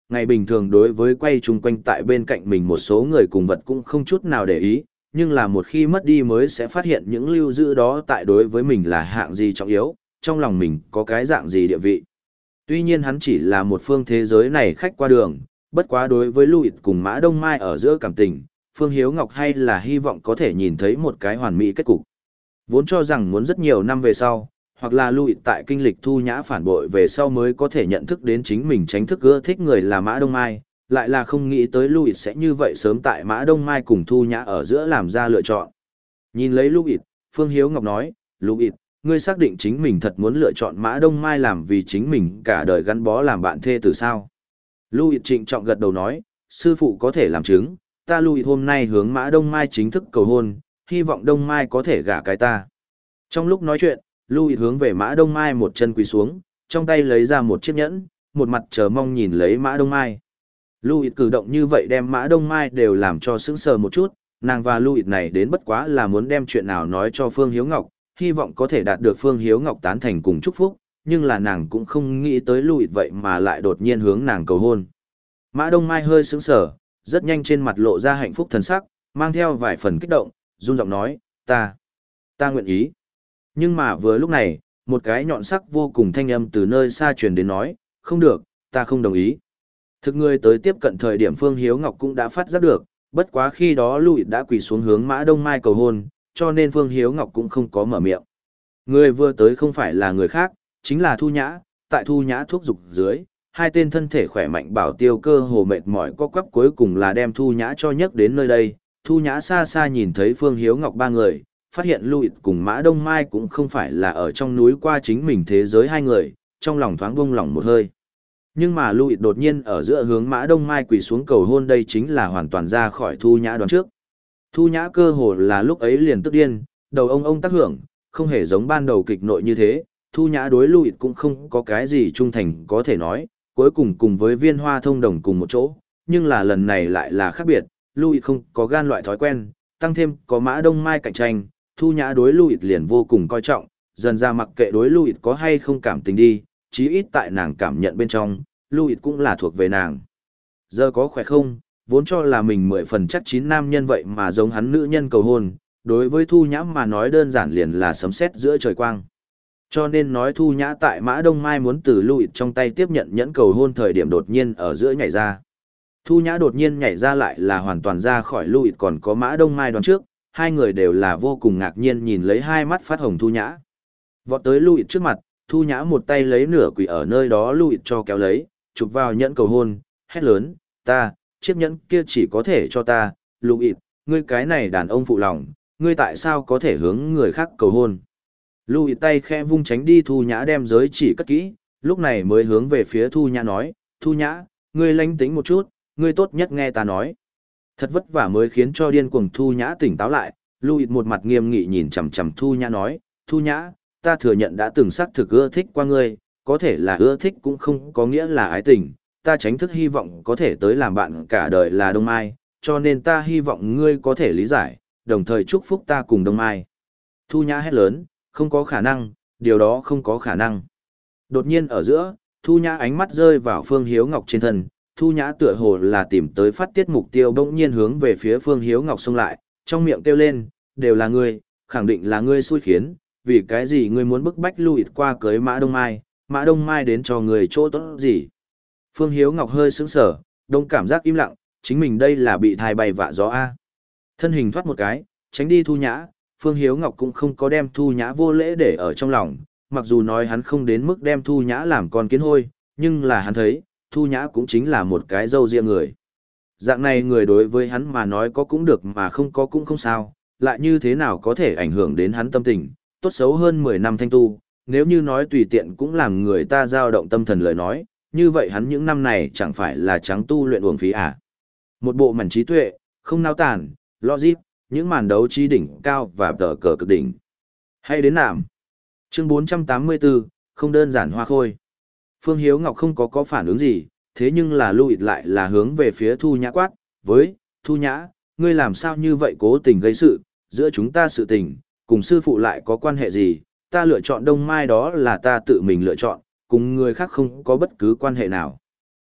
Ngày bình thường đối với quay chung quanh tại bên cạnh mình một số người cùng vật cũng không chút nào để ý, nhưng là một khi mất đi mới sẽ phát hiện những lưu giữ đó tại đối với mình là hạng gì trọng yếu, trong lòng mình có cái dạng gì địa vị. Tuy nhiên hắn chỉ là một phương thế giới này khách qua đường, bất quá đối với Louis cùng Mã Đông Mai ở giữa cảm tình, Phương Hiếu Ngọc hay là hy vọng có thể nhìn thấy một cái hoàn mỹ kết cục. Vốn cho rằng muốn rất nhiều năm về sau, hoặc là Louis tại kinh lịch Thu Nhã phản bội về sau mới có thể nhận thức đến chính mình tránh thức ưa thích người là Mã Đông Mai, lại là không nghĩ tới Louis sẽ như vậy sớm tại Mã Đông Mai cùng Thu Nhã ở giữa làm ra lựa chọn. Nhìn lấy Louis, Phương Hiếu Ngọc nói, Louis, ngươi xác định chính mình thật muốn lựa chọn Mã Đông Mai làm vì chính mình cả đời gắn bó làm bạn thê từ sao? Louis trịnh trọng gật đầu nói, sư phụ có thể làm chứng, ta Louis hôm nay hướng Mã Đông Mai chính thức cầu hôn, hy vọng Đông Mai có thể gả cái ta. Trong lúc nói chuyện, Louis hướng về Mã Đông Mai một chân quỳ xuống, trong tay lấy ra một chiếc nhẫn, một mặt chờ mong nhìn lấy Mã Đông Mai. Louis cử động như vậy đem Mã Đông Mai đều làm cho sững sờ một chút, nàng và Louis này đến bất quá là muốn đem chuyện nào nói cho Phương Hiếu Ngọc, hy vọng có thể đạt được Phương Hiếu Ngọc tán thành cùng chúc phúc, nhưng là nàng cũng không nghĩ tới Louis vậy mà lại đột nhiên hướng nàng cầu hôn. Mã Đông Mai hơi sững sờ, rất nhanh trên mặt lộ ra hạnh phúc thần sắc, mang theo vài phần kích động, run giọng nói, ta, ta nguyện ý. Nhưng mà vừa lúc này, một cái nhọn sắc vô cùng thanh âm từ nơi xa truyền đến nói, không được, ta không đồng ý. Thực người tới tiếp cận thời điểm Phương Hiếu Ngọc cũng đã phát giác được, bất quá khi đó Louis đã quỳ xuống hướng Mã Đông Mai cầu hôn, cho nên Phương Hiếu Ngọc cũng không có mở miệng. Người vừa tới không phải là người khác, chính là Thu Nhã, tại Thu Nhã thuốc dục dưới, hai tên thân thể khỏe mạnh bảo tiêu cơ hồ mệt mỏi co quắp cuối cùng là đem Thu Nhã cho nhấc đến nơi đây. Thu Nhã xa xa nhìn thấy Phương Hiếu Ngọc ba người, phát hiện Louis cùng Mã Đông Mai cũng không phải là ở trong núi qua chính mình thế giới hai người, trong lòng thoáng buông lỏng một hơi. Nhưng mà Louis đột nhiên ở giữa hướng Mã Đông Mai quỳ xuống cầu hôn đây chính là hoàn toàn ra khỏi Thu Nhã đoán trước. Thu Nhã cơ hồ là lúc ấy liền tức điên, đầu ông ông tác hưởng, không hề giống ban đầu kịch nội như thế, Thu Nhã đối Louis cũng không có cái gì trung thành có thể nói, cuối cùng cùng với Viên Hoa thông đồng cùng một chỗ, nhưng là lần này lại là khác biệt, Louis không có gan loại thói quen, tăng thêm có Mã Đông Mai cạnh tranh, Thu Nhã đối Louis liền vô cùng coi trọng, dần ra mặc kệ đối Louis có hay không cảm tình đi, chí ít tại nàng cảm nhận bên trong, Louis cũng là thuộc về nàng. Giờ có khỏe không, vốn cho là mình mười phần chắc chín nam nhân vậy mà giống hắn nữ nhân cầu hôn, đối với Thu Nhã mà nói đơn giản liền là sấm sét giữa trời quang. Cho nên nói Thu Nhã tại Mã Đông Mai muốn từ Louis trong tay tiếp nhận nhẫn cầu hôn thời điểm đột nhiên ở giữa nhảy ra. Thu Nhã đột nhiên nhảy ra lại là hoàn toàn ra khỏi Louis còn có Mã Đông Mai đoán trước, hai người đều là vô cùng ngạc nhiên nhìn lấy hai mắt phát hồng Thu Nhã. Vọt tới Louis trước mặt, Thu Nhã một tay lấy nửa quỷ ở nơi đó Louis cho kéo lấy, chụp vào nhẫn cầu hôn, hét lớn, ta, chiếc nhẫn kia chỉ có thể cho ta, Louis, ngươi cái này đàn ông phụ lòng, ngươi tại sao có thể hướng người khác cầu hôn. Louis tay khẽ vung tránh đi Thu Nhã đem giới chỉ cất kỹ, lúc này mới hướng về phía Thu Nhã nói, Thu Nhã, ngươi lánh tính một chút, ngươi tốt nhất nghe ta nói. Thật vất vả mới khiến cho điên cuồng Thu Nhã tỉnh táo lại, Louis một mặt nghiêm nghị nhìn chằm chằm Thu Nhã nói, Thu Nhã, ta thừa nhận đã từng xác thực ưa thích qua ngươi, có thể là ưa thích cũng không có nghĩa là ái tình, ta tránh thức hy vọng có thể tới làm bạn cả đời là Đông Mai, cho nên ta hy vọng ngươi có thể lý giải, đồng thời chúc phúc ta cùng Đông Mai. Thu Nhã hét lớn, không có khả năng, điều đó không có khả năng. Đột nhiên ở giữa, Thu Nhã ánh mắt rơi vào Phương Hiếu Ngọc trên thân, Thu Nhã tựa hồ là tìm tới phát tiết mục tiêu bỗng nhiên hướng về phía Phương Hiếu Ngọc xông lại, trong miệng kêu lên, đều là ngươi, khẳng định là ngươi xui khiến, vì cái gì ngươi muốn bức bách Louis qua cưới Mã Đông Mai, Mã Đông Mai đến cho người chỗ tốt gì. Phương Hiếu Ngọc hơi sững sờ, đông cảm giác im lặng, chính mình đây là bị thai bay vạ gió a. Thân hình thoát một cái, tránh đi Thu Nhã, Phương Hiếu Ngọc cũng không có đem Thu Nhã vô lễ để ở trong lòng, mặc dù nói hắn không đến mức đem Thu Nhã làm con kiến hôi, nhưng là hắn thấy, Thu Nhã cũng chính là một cái dâu riêng người. Dạng này người đối với hắn mà nói có cũng được mà không có cũng không sao, lại như thế nào có thể ảnh hưởng đến hắn tâm tình, tốt xấu hơn mười năm thanh tu, nếu như nói tùy tiện cũng làm người ta dao động tâm thần lời nói, như vậy hắn những năm này chẳng phải là trắng tu luyện uổng phí à. Một bộ mảnh trí tuệ, không nao tản, logic, những màn đấu trí đỉnh cao và tờ cờ cực đỉnh. Hay đến nạm. Chương bốn trăm tám mươi tư, không đơn giản hoa khôi. Phương Hiếu Ngọc không có có phản ứng gì, thế nhưng là Louis lại là hướng về phía Thu Nhã quát, với, Thu Nhã, ngươi làm sao như vậy cố tình gây sự, giữa chúng ta sự tình, cùng sư phụ lại có quan hệ gì, ta lựa chọn Đông Mai đó là ta tự mình lựa chọn, cùng người khác không có bất cứ quan hệ nào.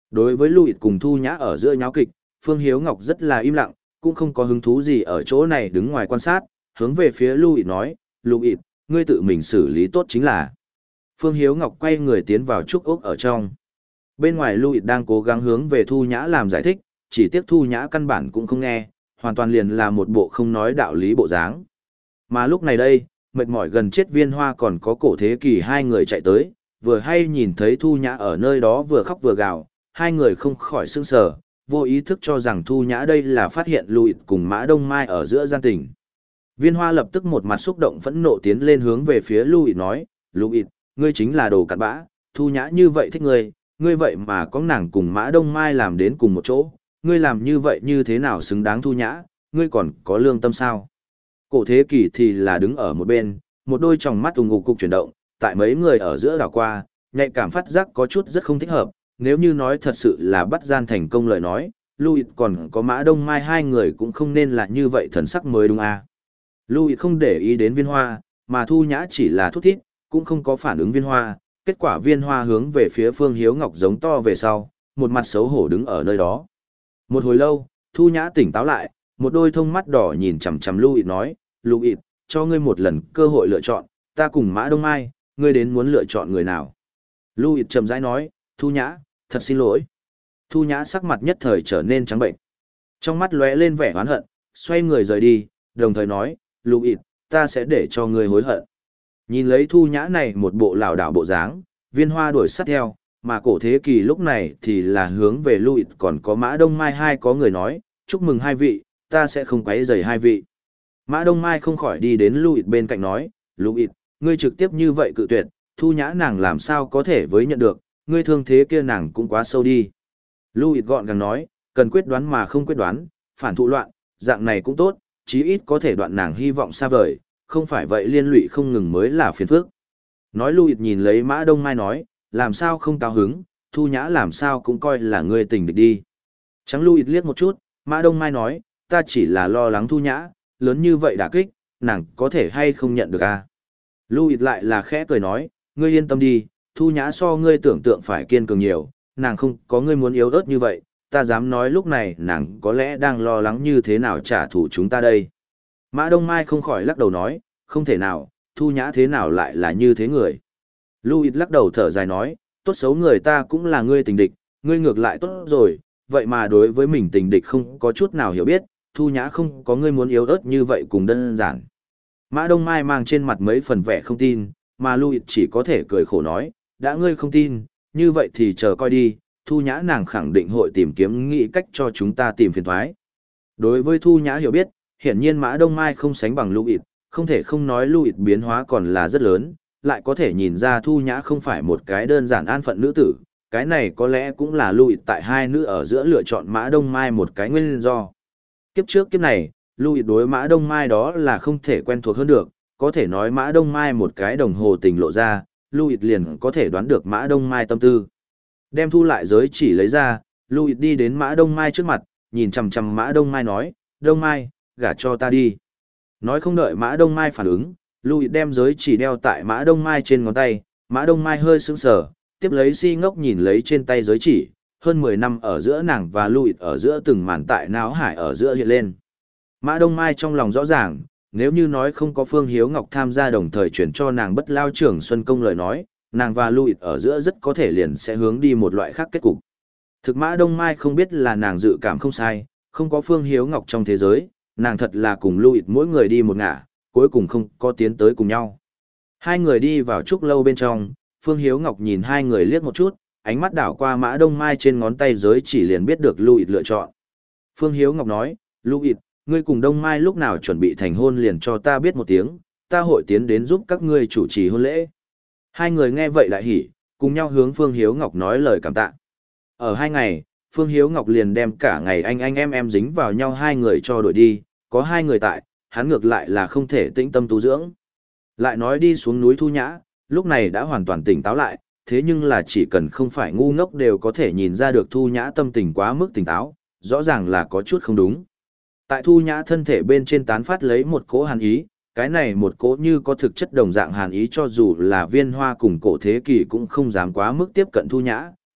Đối với Louis cùng Thu Nhã ở giữa nháo kịch, Phương Hiếu Ngọc rất là im lặng, cũng không có hứng thú gì ở chỗ này đứng ngoài quan sát, hướng về phía Louis nói, Louis, ngươi tự mình xử lý tốt chính là. Phương Hiếu Ngọc quay người tiến vào trúc ốc ở trong. Bên ngoài Louis đang cố gắng hướng về Thu Nhã làm giải thích, chỉ tiếc Thu Nhã căn bản cũng không nghe, hoàn toàn liền là một bộ không nói đạo lý bộ dáng. Mà lúc này đây, mệt mỏi gần chết Viên Hoa còn có Cổ Thế Kỳ hai người chạy tới, vừa hay nhìn thấy Thu Nhã ở nơi đó vừa khóc vừa gào, hai người không khỏi sững sờ, vô ý thức cho rằng Thu Nhã đây là phát hiện Louis cùng Mã Đông Mai ở giữa gian tình. Viên Hoa lập tức một mặt xúc động phẫn nộ tiến lên hướng về phía Louis nói, Louis, ngươi chính là đồ cặn bã, Thu Nhã như vậy thích ngươi, ngươi vậy mà có nàng cùng Mã Đông Mai làm đến cùng một chỗ, ngươi làm như vậy như thế nào xứng đáng Thu Nhã, ngươi còn có lương tâm sao? Cổ Thế Kỷ thì là đứng ở một bên, một đôi tròng mắt ùng ục cục chuyển động, tại mấy người ở giữa đảo qua, nhạy cảm phát giác có chút rất không thích hợp, nếu như nói thật sự là bắt gian thành công lời nói, Louis còn có Mã Đông Mai hai người cũng không nên là như vậy thần sắc mới đúng à. Louis không để ý đến Viên Hoa, mà Thu Nhã chỉ là thút thít, cũng không có phản ứng Viên Hoa, kết quả Viên Hoa hướng về phía Phương Hiếu Ngọc giống to về sau, một mặt xấu hổ đứng ở nơi đó. Một hồi lâu, Thu Nhã tỉnh táo lại, một đôi thông mắt đỏ nhìn chằm chằm Louis nói, Louis, cho ngươi một lần cơ hội lựa chọn, ta cùng Mã Đông Mai, ngươi đến muốn lựa chọn người nào? Louis chậm rãi nói, Thu Nhã, thật xin lỗi. Thu Nhã sắc mặt nhất thời trở nên trắng bệnh. Trong mắt lóe lên vẻ oán hận, xoay người rời đi, đồng thời nói, Louis, ta sẽ để cho ngươi hối hận. Nhìn lấy Thu Nhã này một bộ lảo đảo bộ dáng, Viên Hoa đuổi sát theo, mà Cổ Thế Kỳ lúc này thì là hướng về Louis còn có Mã Đông Mai hai có người nói, chúc mừng hai vị, ta sẽ không quấy rầy hai vị. Mã Đông Mai không khỏi đi đến Louis bên cạnh nói, Louis, ngươi trực tiếp như vậy cự tuyệt, Thu Nhã nàng làm sao có thể với nhận được, ngươi thương thế kia nàng cũng quá sâu đi. Louis gọn gàng nói, cần quyết đoán mà không quyết đoán, phản thụ loạn, dạng này cũng tốt, chí ít có thể đoạn nàng hy vọng xa vời, không phải vậy liên lụy không ngừng mới là phiền phức. Nói Louis nhìn lấy Mã Đông Mai nói, làm sao không cao hứng, Thu Nhã làm sao cũng coi là ngươi tình địch đi. Trắng Louis liếc một chút, Mã Đông Mai nói, ta chỉ là lo lắng Thu Nhã, lớn như vậy đả kích, nàng có thể hay không nhận được à. Louis lại là khẽ cười nói, ngươi yên tâm đi, Thu Nhã so ngươi tưởng tượng phải kiên cường nhiều, nàng không có ngươi muốn yếu ớt như vậy, ta dám nói lúc này nàng có lẽ đang lo lắng như thế nào trả thù chúng ta đây. Mã Đông Mai không khỏi lắc đầu nói, không thể nào, Thu Nhã thế nào lại là như thế người. Louis lắc đầu thở dài nói, tốt xấu người ta cũng là ngươi tình địch, ngươi ngược lại tốt rồi, vậy mà đối với mình tình địch không có chút nào hiểu biết, Thu Nhã không có ngươi muốn yếu ớt như vậy cùng đơn giản. Mã Đông Mai mang trên mặt mấy phần vẻ không tin, mà Louis chỉ có thể cười khổ nói, đã ngươi không tin, như vậy thì chờ coi đi, Thu Nhã nàng khẳng định hội tìm kiếm nghĩ cách cho chúng ta tìm phiền thoái. Đối với Thu Nhã hiểu biết, hiển nhiên Mã Đông Mai không sánh bằng Louis, không thể không nói Louis biến hóa còn là rất lớn, lại có thể nhìn ra Thu Nhã không phải một cái đơn giản an phận nữ tử, cái này có lẽ cũng là Louis tại hai nữ ở giữa lựa chọn Mã Đông Mai một cái nguyên do. Kiếp trước kiếp này, Louis đối Mã Đông Mai đó là không thể quen thuộc hơn được, có thể nói Mã Đông Mai một cái đồng hồ tình lộ ra, Louis liền có thể đoán được Mã Đông Mai tâm tư. Đem thu lại giới chỉ lấy ra, Louis đi đến Mã Đông Mai trước mặt, nhìn chằm chằm Mã Đông Mai nói, Đông Mai, gả cho ta đi. Nói không đợi Mã Đông Mai phản ứng, Louis đem giới chỉ đeo tại Mã Đông Mai trên ngón tay, Mã Đông Mai hơi sững sờ, tiếp lấy si ngốc nhìn lấy trên tay giới chỉ, hơn mười năm ở giữa nàng và Louis ở giữa từng màn tại náo hải ở giữa hiện lên. Mã Đông Mai trong lòng rõ ràng, nếu như nói không có Phương Hiếu Ngọc tham gia đồng thời chuyển cho nàng bất lao trưởng Xuân Công lời nói, nàng và Louis ở giữa rất có thể liền sẽ hướng đi một loại khác kết cục. Thực Mã Đông Mai không biết là nàng dự cảm không sai, không có Phương Hiếu Ngọc trong thế giới, nàng thật là cùng Louis mỗi người đi một ngả, cuối cùng không có tiến tới cùng nhau. Hai người đi vào trúc lâu bên trong, Phương Hiếu Ngọc nhìn hai người liếc một chút, ánh mắt đảo qua Mã Đông Mai trên ngón tay giới chỉ liền biết được Louis lựa chọn. Phương Hiếu Ngọc nói, Louis, ngươi cùng Đông Mai lúc nào chuẩn bị thành hôn liền cho ta biết một tiếng, ta hội tiến đến giúp các ngươi chủ trì hôn lễ. Hai người nghe vậy lại hỉ, cùng nhau hướng Phương Hiếu Ngọc nói lời cảm tạ. Ở hai ngày, Phương Hiếu Ngọc liền đem cả ngày anh anh em em dính vào nhau hai người cho đổi đi, có hai người tại, hắn ngược lại là không thể tĩnh tâm tu dưỡng. Lại nói đi xuống núi Thu Nhã, lúc này đã hoàn toàn tỉnh táo lại, thế nhưng là chỉ cần không phải ngu ngốc đều có thể nhìn ra được Thu Nhã tâm tình quá mức tỉnh táo, rõ ràng là có chút không đúng. Tại Thu Nhã thân thể bên trên tán phát lấy một cỗ hàn ý, cái này một cỗ như có thực chất đồng dạng hàn ý cho dù là Viên Hoa cùng Cổ Thế Kỷ cũng không dám quá mức tiếp cận Thu Nhã,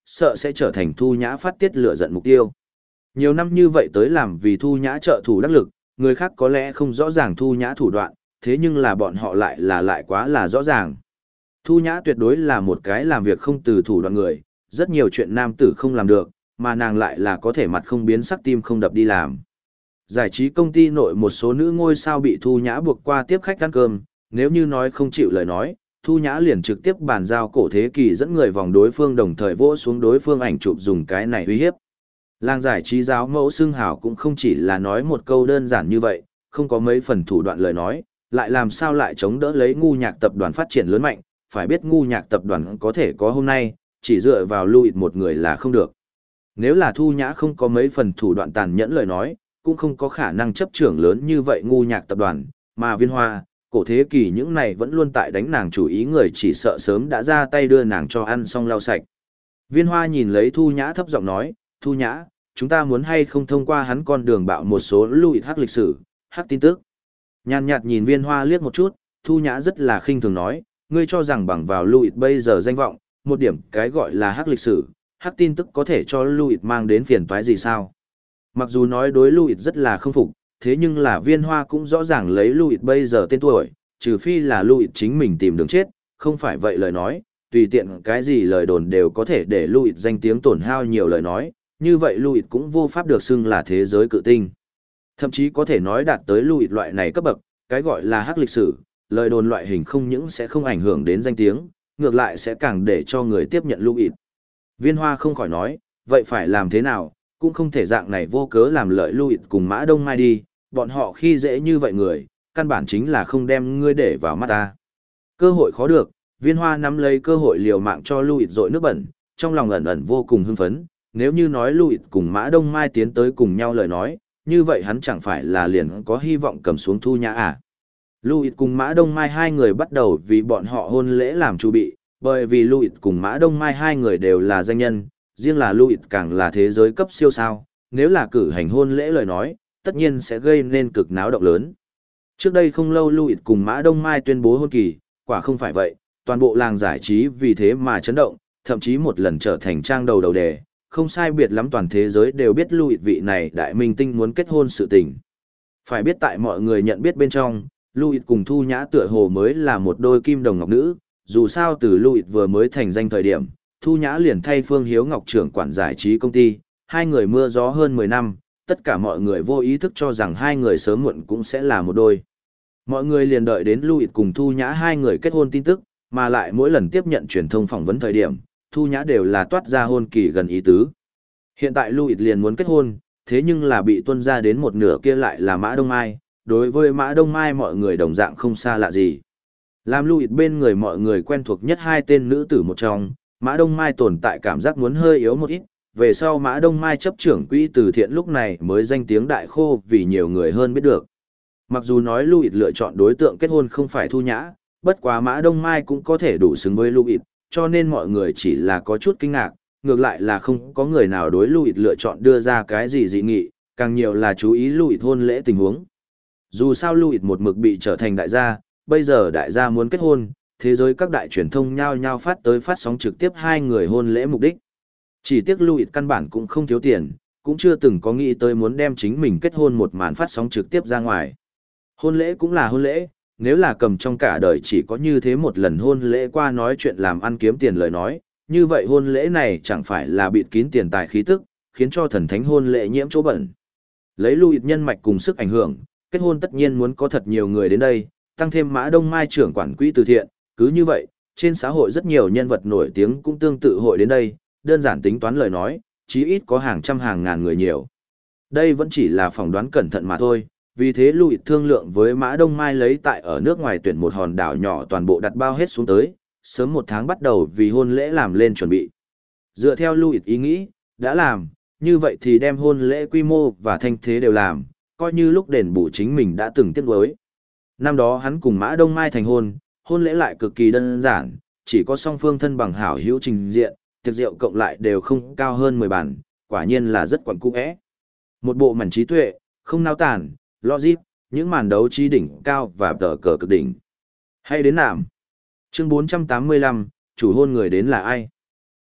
sợ sẽ trở thành Thu Nhã phát tiết lửa giận mục tiêu. Nhiều năm như vậy tới làm vì Thu Nhã trợ thủ đắc lực, người khác có lẽ không rõ ràng Thu Nhã thủ đoạn, thế nhưng là bọn họ lại là lại quá là rõ ràng. Thu Nhã tuyệt đối là một cái làm việc không từ thủ đoạn người, rất nhiều chuyện nam tử không làm được, mà nàng lại là có thể mặt không biến sắc tim không đập đi làm. Giải trí công ty nội một số nữ ngôi sao bị Thu Nhã buộc qua tiếp khách ăn cơm, nếu như nói không chịu lời nói, Thu Nhã liền trực tiếp bàn giao Cổ Thế Kỳ dẫn người vòng đối phương đồng thời vỗ xuống đối phương ảnh chụp dùng cái này uy hiếp. Làng giải trí giáo mẫu xưng hào cũng không chỉ là nói một câu đơn giản như vậy, không có mấy phần thủ đoạn lời nói, lại làm sao lại chống đỡ lấy ngu nhạc tập đoàn phát triển lớn mạnh, phải biết ngu nhạc tập đoàn có thể có hôm nay, chỉ dựa vào Louis một người là không được. Nếu là Thu Nhã không có mấy phần thủ đoạn tàn nhẫn lời nói, cũng không có khả năng chấp trưởng lớn như vậy ngu nhạc tập đoàn, mà Viên Hoa, Cổ Thế Kỳ những này vẫn luôn tại đánh nàng chủ ý người chỉ sợ sớm đã ra tay đưa nàng cho ăn xong lau sạch. Viên Hoa nhìn lấy Thu Nhã thấp giọng nói, Thu Nhã, chúng ta muốn hay không thông qua hắn con đường bạo một số Louis hắc lịch sử, hắc tin tức. Nhàn nhạt nhìn Viên Hoa liếc một chút, Thu Nhã rất là khinh thường nói, ngươi cho rằng bằng vào Louis bây giờ danh vọng, một điểm cái gọi là hắc lịch sử, hắc tin tức có thể cho Louis mang đến phiền toái gì sao? Mặc dù nói đối Louis rất là không phục, thế nhưng là Viên Hoa cũng rõ ràng lấy Louis bây giờ tên tuổi, trừ phi là Louis chính mình tìm đường chết, không phải vậy lời nói, tùy tiện cái gì lời đồn đều có thể để Louis danh tiếng tổn hao nhiều lời nói, như vậy Louis cũng vô pháp được xưng là thế giới cự tinh. Thậm chí có thể nói đạt tới Louis loại này cấp bậc, cái gọi là hắc lịch sử, lời đồn loại hình không những sẽ không ảnh hưởng đến danh tiếng, ngược lại sẽ càng để cho người tiếp nhận Louis. Viên Hoa không khỏi nói, vậy phải làm thế nào, cũng không thể dạng này vô cớ làm lợi Louis cùng Mã Đông Mai đi, bọn họ khi dễ như vậy người, căn bản chính là không đem ngươi để vào mắt ta. Cơ hội khó được, Viên Hoa nắm lấy cơ hội liều mạng cho Louis dội nước bẩn, trong lòng ẩn ẩn vô cùng hưng phấn, nếu như nói Louis cùng Mã Đông Mai tiến tới cùng nhau lời nói, như vậy hắn chẳng phải là liền có hy vọng cầm xuống Thu Nhã à. Louis cùng Mã Đông Mai hai người bắt đầu vì bọn họ hôn lễ làm chuẩn bị, bởi vì Louis cùng Mã Đông Mai hai người đều là danh nhân, riêng là Louis càng là thế giới cấp siêu sao, nếu là cử hành hôn lễ lời nói, tất nhiên sẽ gây nên cực náo động lớn. Trước đây không lâu Louis cùng Mã Đông Mai tuyên bố hôn kỳ, quả không phải vậy, toàn bộ làng giải trí vì thế mà chấn động, thậm chí một lần trở thành trang đầu đầu đề, không sai biệt lắm toàn thế giới đều biết Louis vị này đại minh tinh muốn kết hôn sự tình. Phải biết tại mọi người nhận biết bên trong, Louis cùng Thu Nhã tựa hồ mới là một đôi kim đồng ngọc nữ, dù sao từ Louis vừa mới thành danh thời điểm, Thu Nhã liền thay Phương Hiếu Ngọc trưởng quản giải trí công ty, hai người mưa gió hơn mười năm, tất cả mọi người vô ý thức cho rằng hai người sớm muộn cũng sẽ là một đôi. Mọi người liền đợi đến Louis cùng Thu Nhã hai người kết hôn tin tức, mà lại mỗi lần tiếp nhận truyền thông phỏng vấn thời điểm, Thu Nhã đều là toát ra hôn kỳ gần ý tứ. Hiện tại Louis liền muốn kết hôn, thế nhưng là bị tuân ra đến một nửa kia lại là Mã Đông Mai, đối với Mã Đông Mai mọi người đồng dạng không xa lạ gì. Làm Louis bên người mọi người quen thuộc nhất hai tên nữ tử một trong, Mã Đông Mai tồn tại cảm giác muốn hơi yếu một ít, về sau Mã Đông Mai chấp trưởng quỹ từ thiện lúc này mới danh tiếng đại khô vì nhiều người hơn biết được. Mặc dù nói Louis lựa chọn đối tượng kết hôn không phải Thu Nhã, bất quá Mã Đông Mai cũng có thể đủ xứng với Louis, cho nên mọi người chỉ là có chút kinh ngạc, ngược lại là không có người nào đối Louis lựa chọn đưa ra cái gì dị nghị, càng nhiều là chú ý Louis hôn lễ tình huống. Dù sao Louis một mực bị trở thành đại gia, bây giờ đại gia muốn kết hôn, thế giới các đại truyền thông nhao nhao phát tới phát sóng trực tiếp hai người hôn lễ mục đích. Chỉ tiếc Louis căn bản cũng không thiếu tiền, cũng chưa từng có nghĩ tới muốn đem chính mình kết hôn một màn phát sóng trực tiếp ra ngoài. Hôn lễ cũng là hôn lễ, nếu là cầm trong cả đời chỉ có như thế một lần hôn lễ qua nói chuyện làm ăn kiếm tiền lời nói, như vậy hôn lễ này chẳng phải là bịt kín tiền tài khí tức, khiến cho thần thánh hôn lễ nhiễm chỗ bẩn. Lấy Louis nhân mạch cùng sức ảnh hưởng, kết hôn tất nhiên muốn có thật nhiều người đến đây, tăng thêm Mã Đông Mai trưởng quản quỹ từ thiện, cứ như vậy, trên xã hội rất nhiều nhân vật nổi tiếng cũng tương tự hội đến đây, đơn giản tính toán lời nói, chí ít có hàng trăm hàng ngàn người nhiều. Đây vẫn chỉ là phỏng đoán cẩn thận mà thôi, vì thế Louis thương lượng với Mã Đông Mai lấy tại ở nước ngoài tuyển một hòn đảo nhỏ toàn bộ đặt bao hết xuống tới, sớm một tháng bắt đầu vì hôn lễ làm lên chuẩn bị. Dựa theo Louis ý nghĩ, đã làm, như vậy thì đem hôn lễ quy mô và thanh thế đều làm, coi như lúc đền bù chính mình đã từng tiếc nuối. Năm đó hắn cùng Mã Đông Mai thành hôn, hôn lễ lại cực kỳ đơn giản, chỉ có song phương thân bằng hảo hữu trình diện, tiệc rượu cộng lại đều không cao hơn mười bàn, quả nhiên là rất quẩn cung ẽ. Một bộ mảnh trí tuệ, không nao tản, logic, những màn đấu trí đỉnh cao và tờ cờ cực đỉnh. Hay đến nạm. Chương bốn trăm tám mươi lăm, chủ hôn người đến là ai?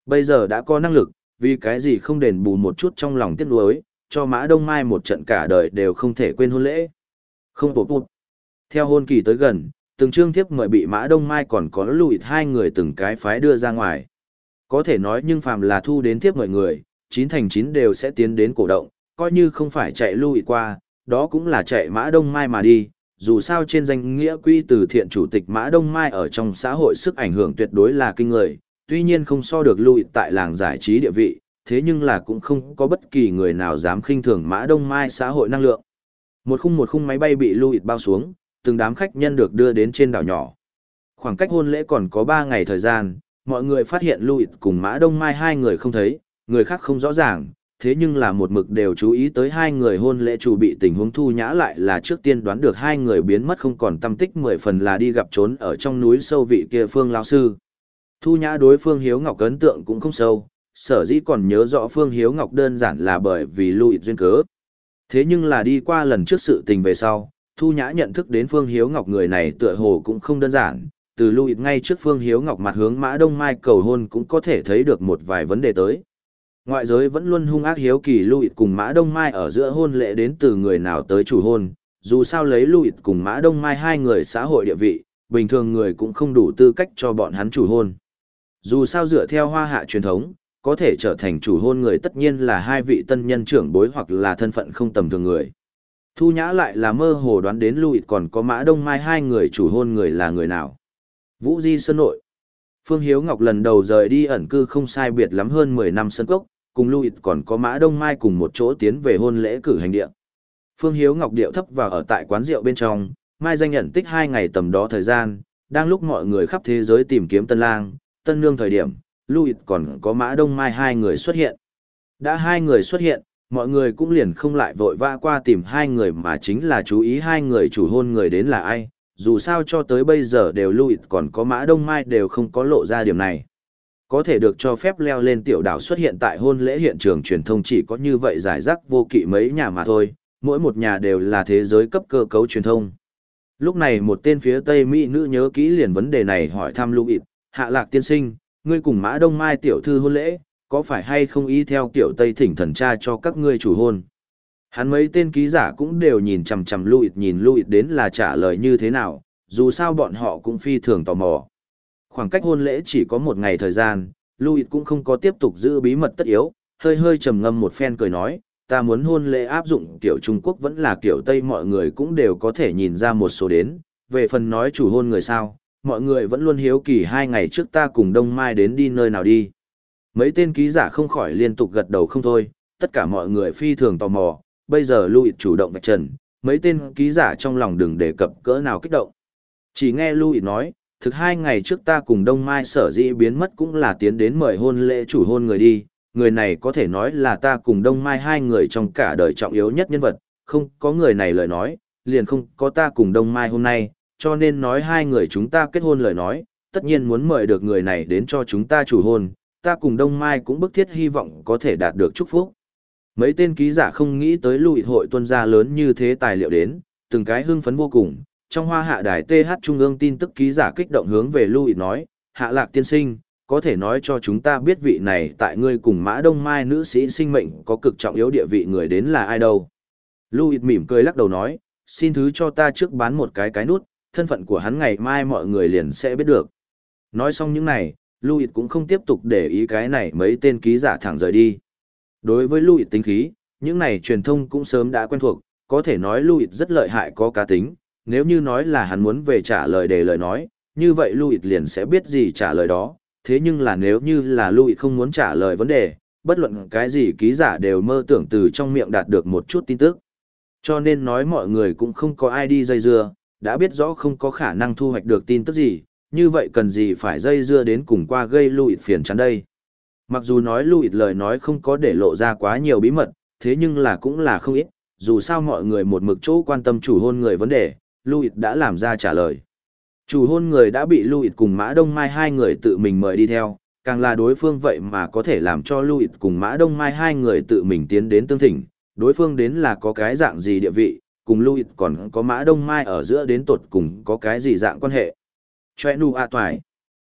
Bây giờ đã có năng lực, vì cái gì không đền bù một chút trong lòng tiếc nuối, cho Mã Đông Mai một trận cả đời đều không thể quên hôn lễ. Không bột bụt. Theo hôn kỳ tới gần, từng chương thiếp mời bị Mã Đông Mai còn có Louis hai người từng cái phái đưa ra ngoài. Có thể nói nhưng phàm là thu đến thiếp mời người, chín thành chín đều sẽ tiến đến cổ động, coi như không phải chạy Louis qua, đó cũng là chạy Mã Đông Mai mà đi. Dù sao trên danh nghĩa quỹ từ thiện chủ tịch Mã Đông Mai ở trong xã hội sức ảnh hưởng tuyệt đối là kinh người, tuy nhiên không so được Louis tại làng giải trí địa vị, thế nhưng là cũng không có bất kỳ người nào dám khinh thường Mã Đông Mai xã hội năng lượng. Một khung một khung máy bay bị Louis bao xuống, từng đám khách nhân được đưa đến trên đảo nhỏ. Khoảng cách hôn lễ còn có ba ngày thời gian, mọi người phát hiện Louis cùng Mã Đông Mai hai người không thấy, người khác không rõ ràng, thế nhưng là một mực đều chú ý tới hai người hôn lễ chủ bị tình huống Thu Nhã lại là trước tiên đoán được hai người biến mất không còn tâm tích mười phần là đi gặp trốn ở trong núi sâu vị kia Phương lão sư. Thu Nhã đối Phương Hiếu Ngọc ấn tượng cũng không sâu, sở dĩ còn nhớ rõ Phương Hiếu Ngọc đơn giản là bởi vì Louis duyên cớ. Thế nhưng là đi qua lần trước sự tình về sau, Thu Nhã nhận thức đến Phương Hiếu Ngọc người này tựa hồ cũng không đơn giản, từ Louis ngay trước Phương Hiếu Ngọc mặt hướng Mã Đông Mai cầu hôn cũng có thể thấy được một vài vấn đề tới. Ngoại giới vẫn luôn hung ác hiếu kỳ Louis cùng Mã Đông Mai ở giữa hôn lễ đến từ người nào tới chủ hôn, dù sao lấy Louis cùng Mã Đông Mai hai người xã hội địa vị, bình thường người cũng không đủ tư cách cho bọn hắn chủ hôn. Dù sao dựa theo Hoa Hạ truyền thống, có thể trở thành chủ hôn người tất nhiên là hai vị tân nhân trưởng bối hoặc là thân phận không tầm thường người. Thu Nhã lại là mơ hồ đoán đến Louis còn có Mã Đông Mai hai người chủ hôn người là người nào. Vũ Di Sơn Nội. Phương Hiếu Ngọc lần đầu rời đi ẩn cư không sai biệt lắm hơn mười năm sân cốc, cùng Louis còn có Mã Đông Mai cùng một chỗ tiến về hôn lễ cử hành địa. Phương Hiếu Ngọc điệu thấp và ở tại quán rượu bên trong, Mai danh nhận tích hai ngày tầm đó thời gian, đang lúc mọi người khắp thế giới tìm kiếm tân lang, tân nương thời điểm, Louis còn có Mã Đông Mai hai người xuất hiện. Đã hai người xuất hiện, mọi người cũng liền không lại vội vã qua tìm hai người mà chính là chú ý hai người chủ hôn người đến là ai, dù sao cho tới bây giờ đều Louis còn có Mã Đông Mai đều không có lộ ra điểm này. Có thể được cho phép leo lên tiểu đảo xuất hiện tại hôn lễ hiện trường truyền thông chỉ có như vậy giải rác vô kỵ mấy nhà mà thôi, mỗi một nhà đều là thế giới cấp cơ cấu truyền thông. Lúc này một tên phía Tây Mỹ nữ nhớ kỹ liền vấn đề này hỏi thăm Louis, Hạ Lạc tiên sinh, ngươi cùng Mã Đông Mai tiểu thư hôn lễ, có phải hay không y theo kiểu Tây thỉnh thần cha cho các ngươi chủ hôn? Hắn mấy tên ký giả cũng đều nhìn chằm chằm Louis nhìn Louis đến là trả lời như thế nào, dù sao bọn họ cũng phi thường tò mò. Khoảng cách hôn lễ chỉ có một ngày thời gian, Louis cũng không có tiếp tục giữ bí mật tất yếu, hơi hơi trầm ngâm một phen cười nói, ta muốn hôn lễ áp dụng kiểu Trung Quốc vẫn là kiểu Tây mọi người cũng đều có thể nhìn ra một số đến, về phần nói chủ hôn người sao, mọi người vẫn luôn hiếu kỳ hai ngày trước ta cùng Đông Mai đến đi nơi nào đi. Mấy tên ký giả không khỏi liên tục gật đầu không thôi, tất cả mọi người phi thường tò mò, bây giờ Louis chủ động vạch trần, mấy tên ký giả trong lòng đừng đề cập cỡ nào kích động. Chỉ nghe Louis nói, thực hai ngày trước ta cùng Đông Mai sở dĩ biến mất cũng là tiến đến mời hôn lễ chủ hôn người đi, người này có thể nói là ta cùng Đông Mai hai người trong cả đời trọng yếu nhất nhân vật, không có người này lời nói, liền không có ta cùng Đông Mai hôm nay, cho nên nói hai người chúng ta kết hôn lời nói, tất nhiên muốn mời được người này đến cho chúng ta chủ hôn, ta cùng Đông Mai cũng bức thiết hy vọng có thể đạt được chúc phúc. Mấy tên ký giả không nghĩ tới Louis hội tuân ra lớn như thế tài liệu đến, từng cái hưng phấn vô cùng. Trong Hoa Hạ đài tê hát Trung ương tin tức ký giả kích động hướng về Louis nói, Hạ Lạc tiên sinh, có thể nói cho chúng ta biết vị này tại ngươi cùng Mã Đông Mai nữ sĩ sinh mệnh có cực trọng yếu địa vị người đến là ai đâu. Louis mỉm cười lắc đầu nói, xin thứ cho ta trước bán một cái cái nút, thân phận của hắn ngày mai mọi người liền sẽ biết được. Nói xong những này, Louis cũng không tiếp tục để ý cái này mấy tên ký giả thẳng rời đi. Đối với Louis tính khí, những này truyền thông cũng sớm đã quen thuộc, có thể nói Louis rất lợi hại có cá tính, nếu như nói là hắn muốn về trả lời để lời nói, như vậy Louis liền sẽ biết gì trả lời đó, thế nhưng là nếu như là Louis không muốn trả lời vấn đề, bất luận cái gì ký giả đều mơ tưởng từ trong miệng đạt được một chút tin tức. Cho nên nói mọi người cũng không có ai đi dây dưa, đã biết rõ không có khả năng thu hoạch được tin tức gì, như vậy cần gì phải dây dưa đến cùng qua gây Louis phiền chán đây. Mặc dù nói Louis lời nói không có để lộ ra quá nhiều bí mật, thế nhưng là cũng là không ít, dù sao mọi người một mực chỗ quan tâm chủ hôn người vấn đề, Louis đã làm ra trả lời. Chủ hôn người đã bị Louis cùng Mã Đông Mai hai người tự mình mời đi theo, càng là đối phương vậy mà có thể làm cho Louis cùng Mã Đông Mai hai người tự mình tiến đến tương thỉnh, đối phương đến là có cái dạng gì địa vị, cùng Louis còn có Mã Đông Mai ở giữa đến tột cùng có cái gì dạng quan hệ. Chòe nu a toài.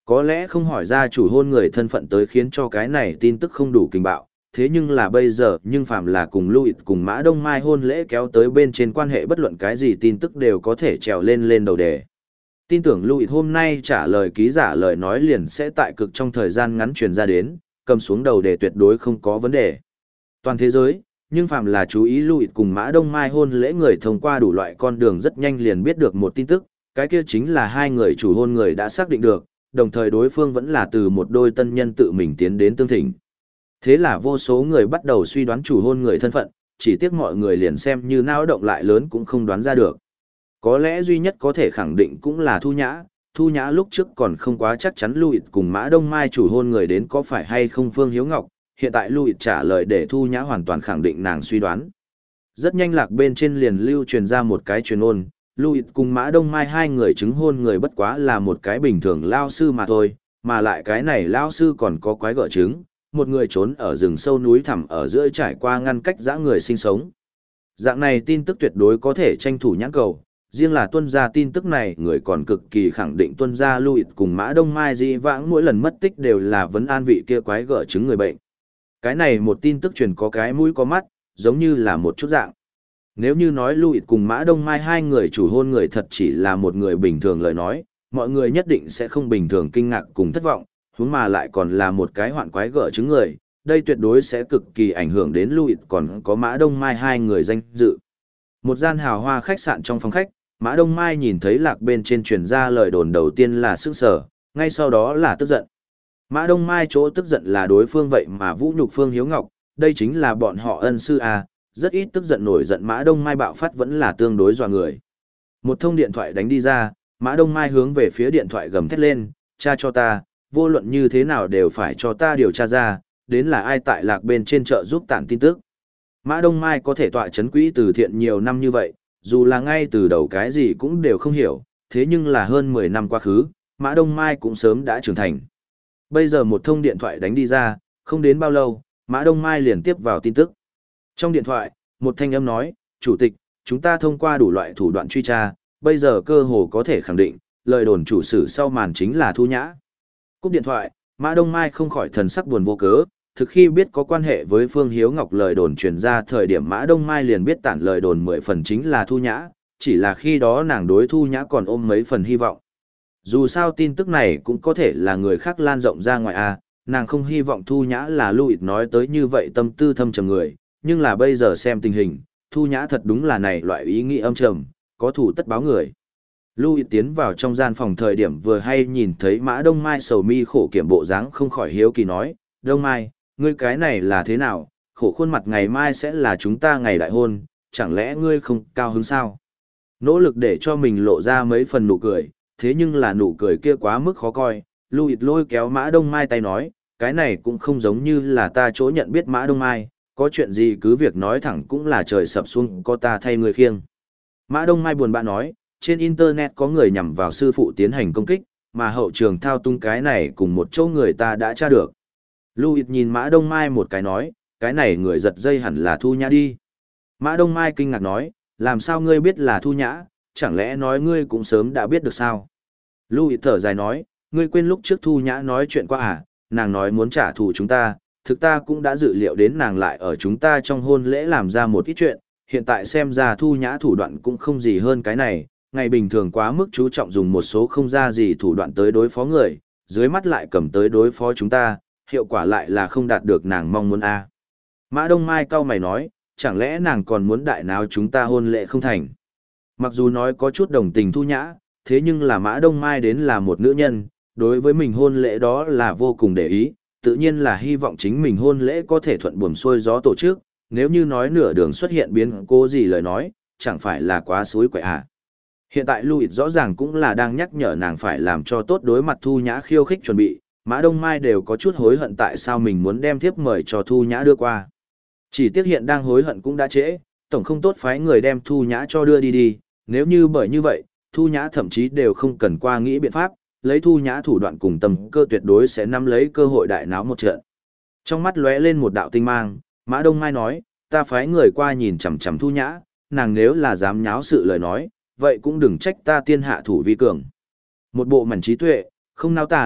Có lẽ không hỏi ra chủ hôn người thân phận tới khiến cho cái này tin tức không đủ kinh bạo, thế nhưng là bây giờ nhưng phạm là cùng Louis cùng Mã Đông Mai hôn lễ kéo tới bên trên quan hệ bất luận cái gì tin tức đều có thể trèo lên lên đầu đề. Tin tưởng Louis hôm nay trả lời ký giả lời nói liền sẽ tại cực trong thời gian ngắn truyền ra đến, cầm xuống đầu đề tuyệt đối không có vấn đề. Toàn thế giới, nhưng phạm là chú ý Louis cùng Mã Đông Mai hôn lễ người thông qua đủ loại con đường rất nhanh liền biết được một tin tức, cái kia chính là hai người chủ hôn người đã xác định được, đồng thời đối phương vẫn là từ một đôi tân nhân tự mình tiến đến tương thỉnh. Thế là vô số người bắt đầu suy đoán chủ hôn người thân phận, chỉ tiếc mọi người liền xem như não động lại lớn cũng không đoán ra được. Có lẽ duy nhất có thể khẳng định cũng là Thu Nhã, Thu Nhã lúc trước còn không quá chắc chắn Louis cùng Mã Đông Mai chủ hôn người đến có phải hay không Phương Hiếu Ngọc, hiện tại Louis trả lời để Thu Nhã hoàn toàn khẳng định nàng suy đoán. Rất nhanh lạc bên trên liền lưu truyền ra một cái truyền ôn, Louis cùng Mã Đông Mai hai người chứng hôn người bất quá là một cái bình thường lao sư mà thôi, mà lại cái này lao sư còn có quái gở chứng, một người trốn ở rừng sâu núi thẳm ở giữa trải qua ngăn cách dã người sinh sống. Dạng này tin tức tuyệt đối có thể tranh thủ nhãn cầu, riêng là tuân ra tin tức này người còn cực kỳ khẳng định tuân ra Louis cùng Mã Đông Mai dĩ vãng mỗi lần mất tích đều là vấn an vị kia quái gở chứng người bệnh. Cái này một tin tức truyền có cái mũi có mắt, giống như là một chút dạng. Nếu như nói Louis cùng Mã Đông Mai hai người chủ hôn người thật chỉ là một người bình thường lời nói, mọi người nhất định sẽ không bình thường kinh ngạc cùng thất vọng, huống mà lại còn là một cái hoạn quái gở chứng người, đây tuyệt đối sẽ cực kỳ ảnh hưởng đến Louis còn có Mã Đông Mai hai người danh dự. Một gian hào hoa khách sạn trong phòng khách, Mã Đông Mai nhìn thấy lạc bên trên truyền ra lời đồn đầu tiên là sững sờ, ngay sau đó là tức giận. Mã Đông Mai chỗ tức giận là đối phương vậy mà vũ nhục Phương Hiếu Ngọc, đây chính là bọn họ ân sư à, rất ít tức giận nổi giận Mã Đông Mai bạo phát vẫn là tương đối dọa người. Một thông điện thoại đánh đi ra, Mã Đông Mai hướng về phía điện thoại gầm thét lên, cha cho ta, vô luận như thế nào đều phải cho ta điều tra ra, đến là ai tại lạc bên trên chợ giúp tản tin tức. Mã Đông Mai có thể tọa chấn quỹ từ thiện nhiều năm như vậy, dù là ngay từ đầu cái gì cũng đều không hiểu, thế nhưng là hơn mười năm quá khứ, Mã Đông Mai cũng sớm đã trưởng thành. Bây giờ một thông điện thoại đánh đi ra, không đến bao lâu, Mã Đông Mai liền tiếp vào tin tức. Trong điện thoại, một thanh âm nói, Chủ tịch, chúng ta thông qua đủ loại thủ đoạn truy tra, bây giờ cơ hồ có thể khẳng định, lời đồn chủ sử sau màn chính là Thu Nhã. Cúp điện thoại, Mã Đông Mai không khỏi thần sắc buồn vô cớ, thực khi biết có quan hệ với Phương Hiếu Ngọc lời đồn truyền ra thời điểm Mã Đông Mai liền biết tản lời đồn mười phần chính là Thu Nhã, chỉ là khi đó nàng đối Thu Nhã còn ôm mấy phần hy vọng. Dù sao tin tức này cũng có thể là người khác lan rộng ra ngoài à, nàng không hy vọng Thu Nhã là Louis nói tới như vậy tâm tư thâm trầm người, nhưng là bây giờ xem tình hình, Thu Nhã thật đúng là này loại ý nghĩ âm trầm, có thủ tất báo người. Louis tiến vào trong gian phòng thời điểm vừa hay nhìn thấy Mã Đông Mai sầu mi khổ kiểm bộ dáng không khỏi hiếu kỳ nói, Đông Mai, ngươi cái này là thế nào, khổ khuôn mặt ngày mai sẽ là chúng ta ngày đại hôn, chẳng lẽ ngươi không cao hứng sao? Nỗ lực để cho mình lộ ra mấy phần nụ cười, thế nhưng là nụ cười kia quá mức khó coi, Louis lôi kéo Mã Đông Mai tay nói, cái này cũng không giống như là ta chỗ nhận biết Mã Đông Mai, có chuyện gì cứ việc nói thẳng cũng là trời sập xuống có ta thay người khiêng. Mã Đông Mai buồn bã nói, trên Internet có người nhằm vào sư phụ tiến hành công kích, mà hậu trường thao tung cái này cùng một chỗ người ta đã tra được. Louis nhìn Mã Đông Mai một cái nói, cái này người giật dây hẳn là Thu Nhã đi. Mã Đông Mai kinh ngạc nói, làm sao ngươi biết là Thu Nhã, chẳng lẽ nói ngươi cũng sớm đã biết được sao? Louis thở dài nói, ngươi quên lúc trước Thu Nhã nói chuyện qua à, nàng nói muốn trả thù chúng ta, thực ta cũng đã dự liệu đến nàng lại ở chúng ta trong hôn lễ làm ra một ít chuyện, hiện tại xem ra Thu Nhã thủ đoạn cũng không gì hơn cái này, ngày bình thường quá mức chú trọng dùng một số không ra gì thủ đoạn tới đối phó người, dưới mắt lại cầm tới đối phó chúng ta, hiệu quả lại là không đạt được nàng mong muốn a. À. Mã Đông Mai cau mày nói, chẳng lẽ nàng còn muốn đại náo chúng ta hôn lễ không thành. Mặc dù nói có chút đồng tình Thu Nhã, thế nhưng là Mã Đông Mai đến là một nữ nhân, đối với mình hôn lễ đó là vô cùng để ý, tự nhiên là hy vọng chính mình hôn lễ có thể thuận buồm xuôi gió tổ chức, nếu như nói nửa đường xuất hiện biến cố gì lời nói, chẳng phải là quá xối quậy à. Hiện tại Louis rõ ràng cũng là đang nhắc nhở nàng phải làm cho tốt đối mặt Thu Nhã khiêu khích chuẩn bị, Mã Đông Mai đều có chút hối hận tại sao mình muốn đem thiếp mời cho Thu Nhã đưa qua. Chỉ tiếc hiện đang hối hận cũng đã trễ, tổng không tốt phái người đem Thu Nhã cho đưa đi đi, nếu như bởi như vậy, Thu Nhã thậm chí đều không cần qua nghĩ biện pháp, lấy Thu Nhã thủ đoạn cùng tầm cơ tuyệt đối sẽ nắm lấy cơ hội đại náo một trận. Trong mắt lóe lên một đạo tinh mang, Mã Đông Mai nói, ta phái người qua nhìn chằm chằm Thu Nhã, nàng nếu là dám nháo sự lời nói, vậy cũng đừng trách ta tiên hạ thủ vi cường. Một bộ mảnh trí tuệ, không nao tản,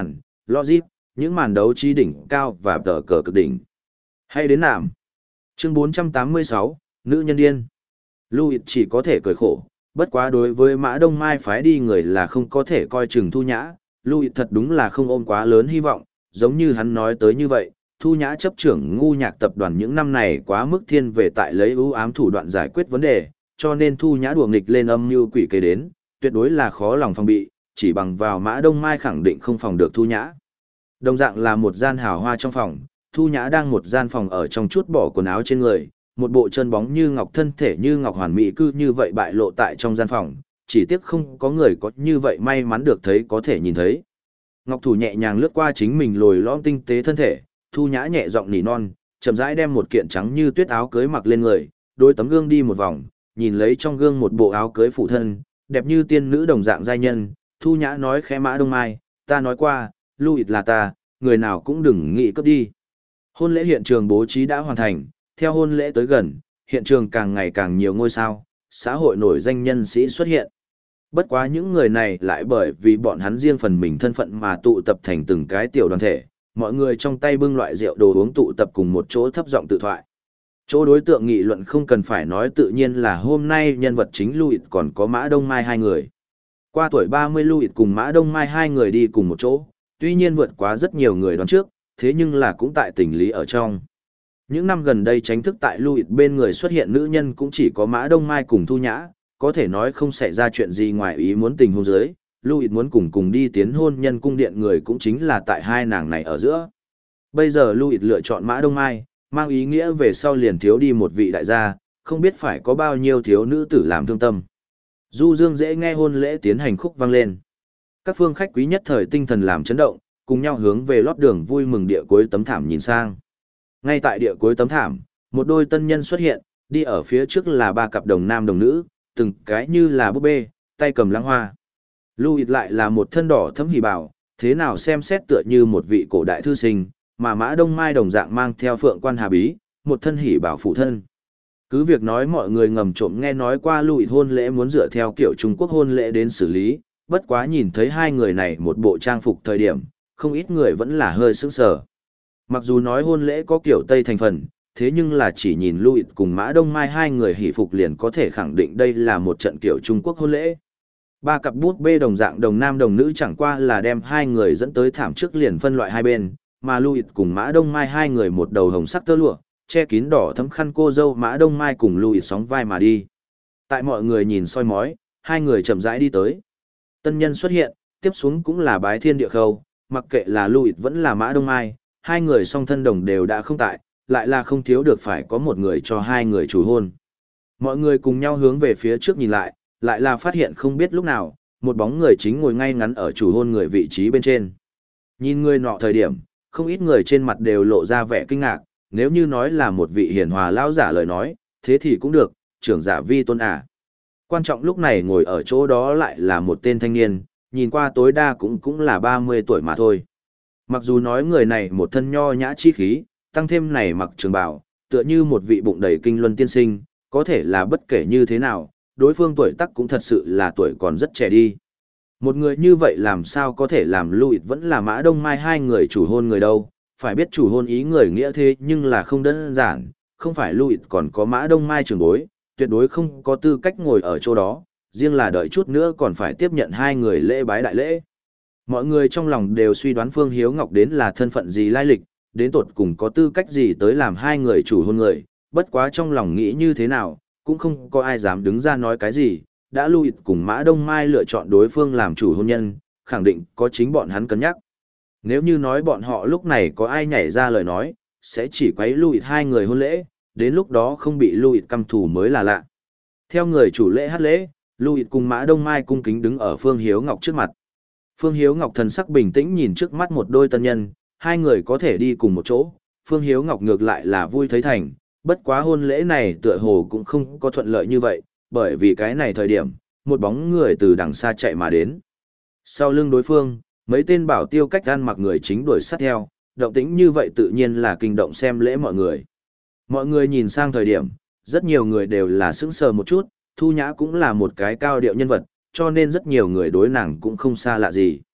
logic, những màn đấu trí đỉnh cao và tờ cờ cực đỉnh. Hay đến nạm. Chương bốn trăm tám mươi sáu, Nữ nhân điên. Louis chỉ có thể cười khổ, bất quá đối với Mã Đông Mai phái đi người là không có thể coi chừng Thu Nhã, Louis thật đúng là không ôm quá lớn hy vọng, giống như hắn nói tới như vậy, Thu Nhã chấp trưởng ngu nhạc tập đoàn những năm này quá mức thiên về tại lấy ưu ám thủ đoạn giải quyết vấn đề, cho nên Thu Nhã đùa nghịch lên âm mưu quỷ kế đến, tuyệt đối là khó lòng phòng bị, chỉ bằng vào Mã Đông Mai khẳng định không phòng được Thu Nhã. Đồng dạng là một gian hào hoa trong phòng, Thu Nhã đang một gian phòng ở trong chút bỏ quần áo trên người, một bộ chân bóng như ngọc thân thể như ngọc hoàn mỹ cư như vậy bại lộ tại trong gian phòng, chỉ tiếc không có người có như vậy may mắn được thấy có thể nhìn thấy. Ngọc thủ nhẹ nhàng lướt qua chính mình lồi lõm tinh tế thân thể, Thu Nhã nhẹ giọng nỉ non, chậm rãi đem một kiện trắng như tuyết áo cưới mặc lên người, đôi tấm gương đi một vòng, nhìn lấy trong gương một bộ áo cưới phụ thân, đẹp như tiên nữ đồng dạng giai nhân, Thu Nhã nói khẽ Mã Đông Mai, ta nói qua, Louis là ta, người nào cũng đừng nghĩ cướp đi. Hôn lễ hiện trường bố trí đã hoàn thành, theo hôn lễ tới gần, hiện trường càng ngày càng nhiều ngôi sao, xã hội nổi danh nhân sĩ xuất hiện. Bất quá những người này lại bởi vì bọn hắn riêng phần mình thân phận mà tụ tập thành từng cái tiểu đoàn thể, mọi người trong tay bưng loại rượu đồ uống tụ tập cùng một chỗ thấp giọng tự thoại. Chỗ đối tượng nghị luận không cần phải nói tự nhiên là hôm nay nhân vật chính Louis còn có Mã Đông Mai hai người. Qua tuổi ba mươi Louis cùng Mã Đông Mai hai người đi cùng một chỗ, tuy nhiên vượt quá rất nhiều người đoán trước, thế nhưng là cũng tại tình lý ở trong. Những năm gần đây tránh thức tại Louis bên người xuất hiện nữ nhân cũng chỉ có Mã Đông Mai cùng Thu Nhã, có thể nói không xảy ra chuyện gì ngoài ý muốn tình hôn giới, Louis muốn cùng cùng đi tiến hôn nhân cung điện người cũng chính là tại hai nàng này ở giữa. Bây giờ Louis lựa chọn Mã Đông Mai, mang ý nghĩa về sau liền thiếu đi một vị đại gia, không biết phải có bao nhiêu thiếu nữ tử làm thương tâm. Du dương dễ nghe hôn lễ tiến hành khúc vang lên. Các phương khách quý nhất thời tinh thần làm chấn động, cùng nhau hướng về lót đường vui mừng địa cuối tấm thảm nhìn sang. Ngay tại địa cuối tấm thảm, một đôi tân nhân xuất hiện, đi ở phía trước là ba cặp đồng nam đồng nữ, từng cái như là búp bê, tay cầm lăng hoa. Louis lại là một thân đỏ thấm hỉ bảo, thế nào xem xét tựa như một vị cổ đại thư sinh, mà Mã Đông Mai đồng dạng mang theo phượng quan hà bí, một thân hỉ bảo phụ thân. Cứ việc nói mọi người ngầm trộm nghe nói qua Louis hôn lễ muốn dựa theo kiểu Trung Quốc hôn lễ đến xử lý, bất quá nhìn thấy hai người này một bộ trang phục thời điểm, không ít người vẫn là hơi sững sờ. Mặc dù nói hôn lễ có kiểu Tây thành phần, thế nhưng là chỉ nhìn Louis cùng Mã Đông Mai hai người hỷ phục liền có thể khẳng định đây là một trận kiểu Trung Quốc hôn lễ. Ba cặp bút bê đồng dạng đồng nam đồng nữ chẳng qua là đem hai người dẫn tới thảm trước liền phân loại hai bên, mà Louis cùng Mã Đông Mai hai người một đầu hồng sắc tơ lụa, che kín đỏ thấm khăn cô dâu Mã Đông Mai cùng Louis sóng vai mà đi. Tại mọi người nhìn soi mói, hai người chậm rãi đi tới. Tân nhân xuất hiện, tiếp xuống cũng là bái thiên địa khâu, mặc kệ là Louis vẫn là Mã Đông Mai, hai người song thân đồng đều đã không tại, lại là không thiếu được phải có một người cho hai người chủ hôn. Mọi người cùng nhau hướng về phía trước nhìn lại, lại là phát hiện không biết lúc nào, một bóng người chính ngồi ngay ngắn ở chủ hôn người vị trí bên trên. Nhìn người nọ thời điểm, không ít người trên mặt đều lộ ra vẻ kinh ngạc, nếu như nói là một vị hiền hòa lão giả lời nói, thế thì cũng được, trưởng giả vi tôn à. Quan trọng lúc này ngồi ở chỗ đó lại là một tên thanh niên, nhìn qua tối đa cũng cũng là ba mươi tuổi mà thôi. Mặc dù nói người này một thân nho nhã chi khí, tăng thêm này mặc trường bào, tựa như một vị bụng đầy kinh luân tiên sinh, có thể là bất kể như thế nào, đối phương tuổi tác cũng thật sự là tuổi còn rất trẻ đi. Một người như vậy làm sao có thể làm Louis vẫn là Mã Đông Mai hai người chủ hôn người đâu, phải biết chủ hôn ý người nghĩa thế nhưng là không đơn giản, không phải Louis còn có Mã Đông Mai trường bối, tuyệt đối không có tư cách ngồi ở chỗ đó, riêng là đợi chút nữa còn phải tiếp nhận hai người lễ bái đại lễ. Mọi người trong lòng đều suy đoán Phương Hiếu Ngọc đến là thân phận gì lai lịch, đến tột cùng có tư cách gì tới làm hai người chủ hôn người, bất quá trong lòng nghĩ như thế nào, cũng không có ai dám đứng ra nói cái gì, đã Louis cùng Mã Đông Mai lựa chọn đối phương làm chủ hôn nhân, khẳng định có chính bọn hắn cân nhắc. Nếu như nói bọn họ lúc này có ai nhảy ra lời nói, sẽ chỉ quấy Louis hai người hôn lễ, đến lúc đó không bị Louis căm thù mới là lạ. Theo người chủ lễ hát lễ, Louis cùng Mã Đông Mai cung kính đứng ở Phương Hiếu Ngọc trước mặt. Phương Hiếu Ngọc thần sắc bình tĩnh nhìn trước mắt một đôi tân nhân, hai người có thể đi cùng một chỗ, Phương Hiếu Ngọc ngược lại là vui thấy thành, bất quá hôn lễ này tựa hồ cũng không có thuận lợi như vậy, bởi vì cái này thời điểm, một bóng người từ đằng xa chạy mà đến. Sau lưng đối phương, mấy tên bảo tiêu cách ăn mặc người chính đuổi sát theo, động tĩnh như vậy tự nhiên là kinh động xem lễ mọi người. Mọi người nhìn sang thời điểm, rất nhiều người đều là sững sờ một chút, Thu Nhã cũng là một cái cao điệu nhân vật, cho nên rất nhiều người đối nàng cũng không xa lạ gì.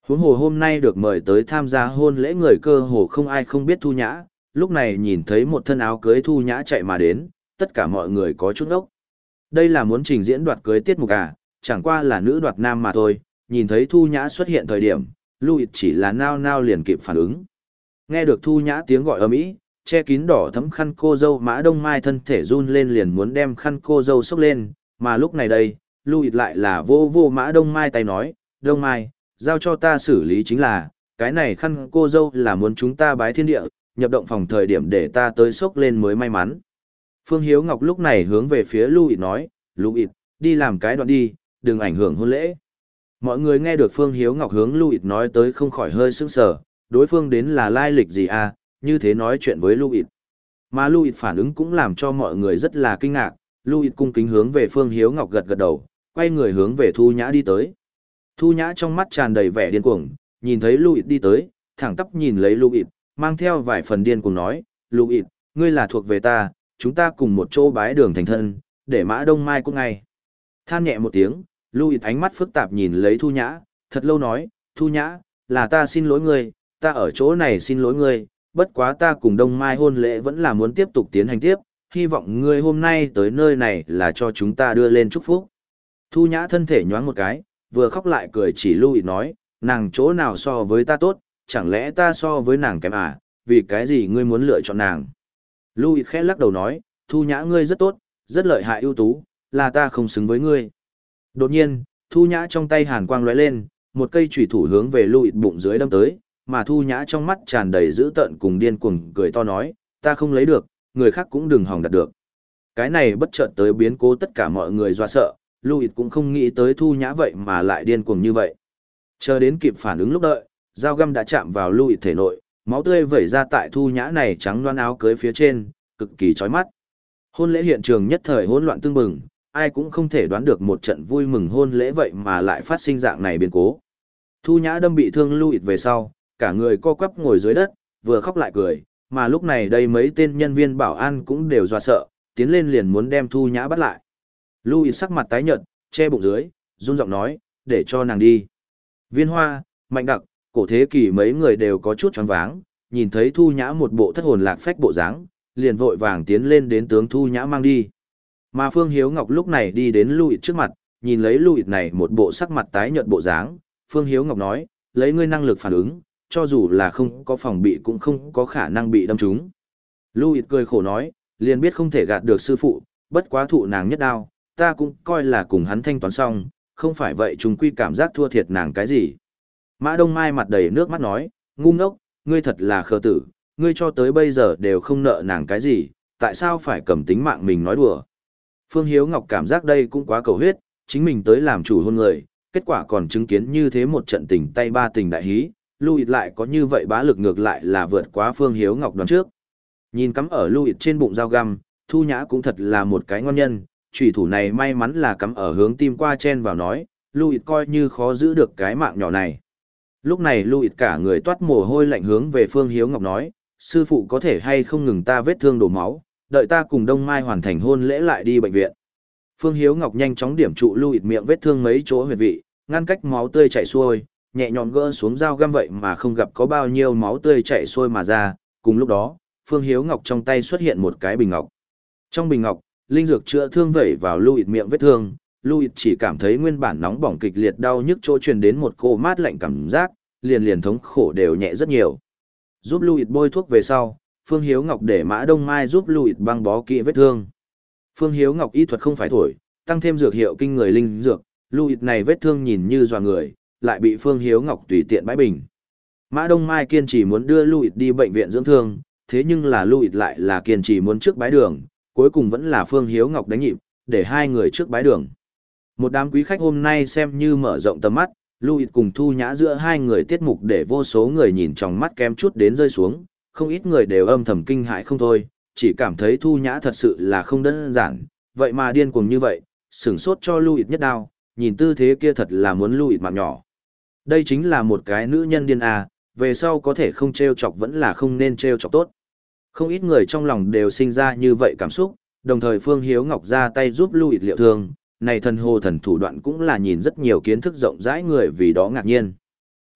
Huống hồ hôm nay được mời tới tham gia hôn lễ người cơ hồ không ai không biết Thu Nhã, lúc này nhìn thấy một thân áo cưới Thu Nhã chạy mà đến, tất cả mọi người có chút ốc. Đây là muốn trình diễn đoạt cưới tiết mục à, chẳng qua là nữ đoạt nam mà thôi, nhìn thấy Thu Nhã xuất hiện thời điểm, Louis chỉ là nao nao liền kịp phản ứng. Nghe được Thu Nhã tiếng gọi ầm ĩ, che kín đỏ thấm khăn cô dâu Mã Đông Mai thân thể run lên liền muốn đem khăn cô dâu xốc lên, mà lúc này đây, Louis lại là vô vô Mã Đông Mai tay nói, Đông Mai, giao cho ta xử lý chính là, cái này khăn cô dâu là muốn chúng ta bái thiên địa, nhập động phòng thời điểm để ta tới xốc lên mới may mắn. Phương Hiếu Ngọc lúc này hướng về phía Louis nói, Louis, đi làm cái đoạn đi, đừng ảnh hưởng hôn lễ. Mọi người nghe được Phương Hiếu Ngọc hướng Louis nói tới không khỏi hơi sững sờ, đối phương đến là lai lịch gì à, như thế nói chuyện với Louis. Mà Louis phản ứng cũng làm cho mọi người rất là kinh ngạc, Louis cung kính hướng về Phương Hiếu Ngọc gật gật đầu, quay người hướng về Thu Nhã đi tới. Thu Nhã trong mắt tràn đầy vẻ điên cuồng, nhìn thấy Louis đi tới, thẳng tắp nhìn lấy Louis, mang theo vài phần điên cuồng nói, Louis, ngươi là thuộc về ta, chúng ta cùng một chỗ bái đường thành thân, để Mã Đông Mai cũng ngay. Than nhẹ một tiếng, Louis ánh mắt phức tạp nhìn lấy Thu Nhã, thật lâu nói, Thu Nhã, là ta xin lỗi ngươi, ta ở chỗ này xin lỗi ngươi, bất quá ta cùng Đông Mai hôn lễ vẫn là muốn tiếp tục tiến hành tiếp, hy vọng ngươi hôm nay tới nơi này là cho chúng ta đưa lên chúc phúc. Thu Nhã thân thể nhoáng một cái, vừa khóc lại cười chỉ Louis nói, nàng chỗ nào so với ta tốt, chẳng lẽ ta so với nàng kém à, vì cái gì ngươi muốn lựa chọn nàng. Louis khẽ lắc đầu nói, Thu Nhã ngươi rất tốt, rất lợi hại ưu tú, là ta không xứng với ngươi. Đột nhiên, Thu Nhã trong tay hàn quang lóe lên, một cây chủy thủ hướng về Louis bụng dưới đâm tới, mà Thu Nhã trong mắt tràn đầy dữ tợn cùng điên cuồng cười to nói, ta không lấy được, người khác cũng đừng hòng đạt được. Cái này bất chợt tới biến cố tất cả mọi người dọa sợ, Louis cũng không nghĩ tới Thu Nhã vậy mà lại điên cuồng như vậy. Chờ đến kịp phản ứng lúc đợi, dao găm đã chạm vào Louis thể nội, máu tươi vẩy ra tại Thu Nhã này trắng loan áo cưới phía trên, cực kỳ chói mắt. Hôn lễ hiện trường nhất thời hỗn loạn tương bừng, ai cũng không thể đoán được một trận vui mừng hôn lễ vậy mà lại phát sinh dạng này biến cố. Thu Nhã đâm bị thương Louis về sau, cả người co quắp ngồi dưới đất, vừa khóc lại cười, mà lúc này đây mấy tên nhân viên bảo an cũng đều dọa sợ, tiến lên liền muốn đem Thu Nhã bắt lại. Louis sắc mặt tái nhợt, che bụng dưới, run giọng nói, để cho nàng đi. Viên Hoa, Mạnh Đặc, Cổ Thế Kỷ mấy người đều có chút choáng váng, nhìn thấy Thu Nhã một bộ thất hồn lạc phách bộ dáng, liền vội vàng tiến lên đến tướng Thu Nhã mang đi. Mà Phương Hiếu Ngọc lúc này đi đến Louis trước mặt, nhìn lấy Louis này một bộ sắc mặt tái nhợt bộ dáng, Phương Hiếu Ngọc nói, lấy ngươi năng lực phản ứng, cho dù là không có phòng bị cũng không có khả năng bị đâm trúng. Louis cười khổ nói, liền biết không thể gạt được sư phụ, bất quá thụ nàng nhất đao, ta cũng coi là cùng hắn thanh toán xong, không phải vậy chúng quy cảm giác thua thiệt nàng cái gì. Mã Đông Mai mặt đầy nước mắt nói, ngu ngốc, ngươi thật là khờ tử, ngươi cho tới bây giờ đều không nợ nàng cái gì, tại sao phải cầm tính mạng mình nói đùa. Phương Hiếu Ngọc cảm giác đây cũng quá cầu huyết, chính mình tới làm chủ hôn người, kết quả còn chứng kiến như thế một trận tình tay ba tình đại hí, Louis lại có như vậy bá lực ngược lại là vượt quá Phương Hiếu Ngọc đoán trước. Nhìn cắm ở Louis trên bụng dao găm, Thu Nhã cũng thật là một cái ngon nhân, chủy thủ này may mắn là cắm ở hướng tim qua chen vào nói, Louis coi như khó giữ được cái mạng nhỏ này. Lúc này Louis cả người toát mồ hôi lạnh hướng về Phương Hiếu Ngọc nói, sư phụ có thể hay không ngừng ta vết thương đổ máu, đợi ta cùng Đông Mai hoàn thành hôn lễ lại đi bệnh viện. Phương Hiếu Ngọc nhanh chóng điểm trụ Louis miệng vết thương mấy chỗ huyệt vị, ngăn cách máu tươi chảy xuôi, nhẹ nhõm gỡ xuống dao găm vậy mà không gặp có bao nhiêu máu tươi chảy xuôi mà ra, cùng lúc đó, Phương Hiếu Ngọc trong tay xuất hiện một cái bình ngọc. Trong bình ngọc, linh dược chữa thương vẩy vào Louis miệng vết thương, Louis chỉ cảm thấy nguyên bản nóng bỏng kịch liệt đau nhức chỗ truyền đến một cô mát lạnh cảm giác, liền liền thống khổ đều nhẹ rất nhiều. Giúp Louis bôi thuốc về sau, Phương Hiếu Ngọc để Mã Đông Mai giúp Louis băng bó kỹ vết thương. Phương Hiếu Ngọc y thuật không phải thổi, tăng thêm dược hiệu kinh người linh dược, Louis này vết thương nhìn như dọa người, lại bị Phương Hiếu Ngọc tùy tiện bãi bình. Mã Đông Mai kiên trì muốn đưa Louis đi bệnh viện dưỡng thương, thế nhưng là Louis lại là kiên trì muốn trước bái đường, cuối cùng vẫn là Phương Hiếu Ngọc đánh nhịp, để hai người trước bái đường. Một đám quý khách hôm nay xem như mở rộng tầm mắt, Louis cùng Thu Nhã giữa hai người tiết mục để vô số người nhìn trong mắt kém chút đến rơi xuống, không ít người đều âm thầm kinh hãi không thôi, chỉ cảm thấy Thu Nhã thật sự là không đơn giản, vậy mà điên cuồng như vậy, sửng sốt cho Louis nhất đao, nhìn tư thế kia thật là muốn Louis mạng nhỏ. Đây chính là một cái nữ nhân điên à, về sau có thể không trêu chọc vẫn là không nên trêu chọc tốt. Không ít người trong lòng đều sinh ra như vậy cảm xúc, đồng thời Phương Hiếu Ngọc ra tay giúp Louis liệu thương, này thần hồ thần thủ đoạn cũng là nhìn rất nhiều kiến thức rộng rãi người vì đó ngạc nhiên.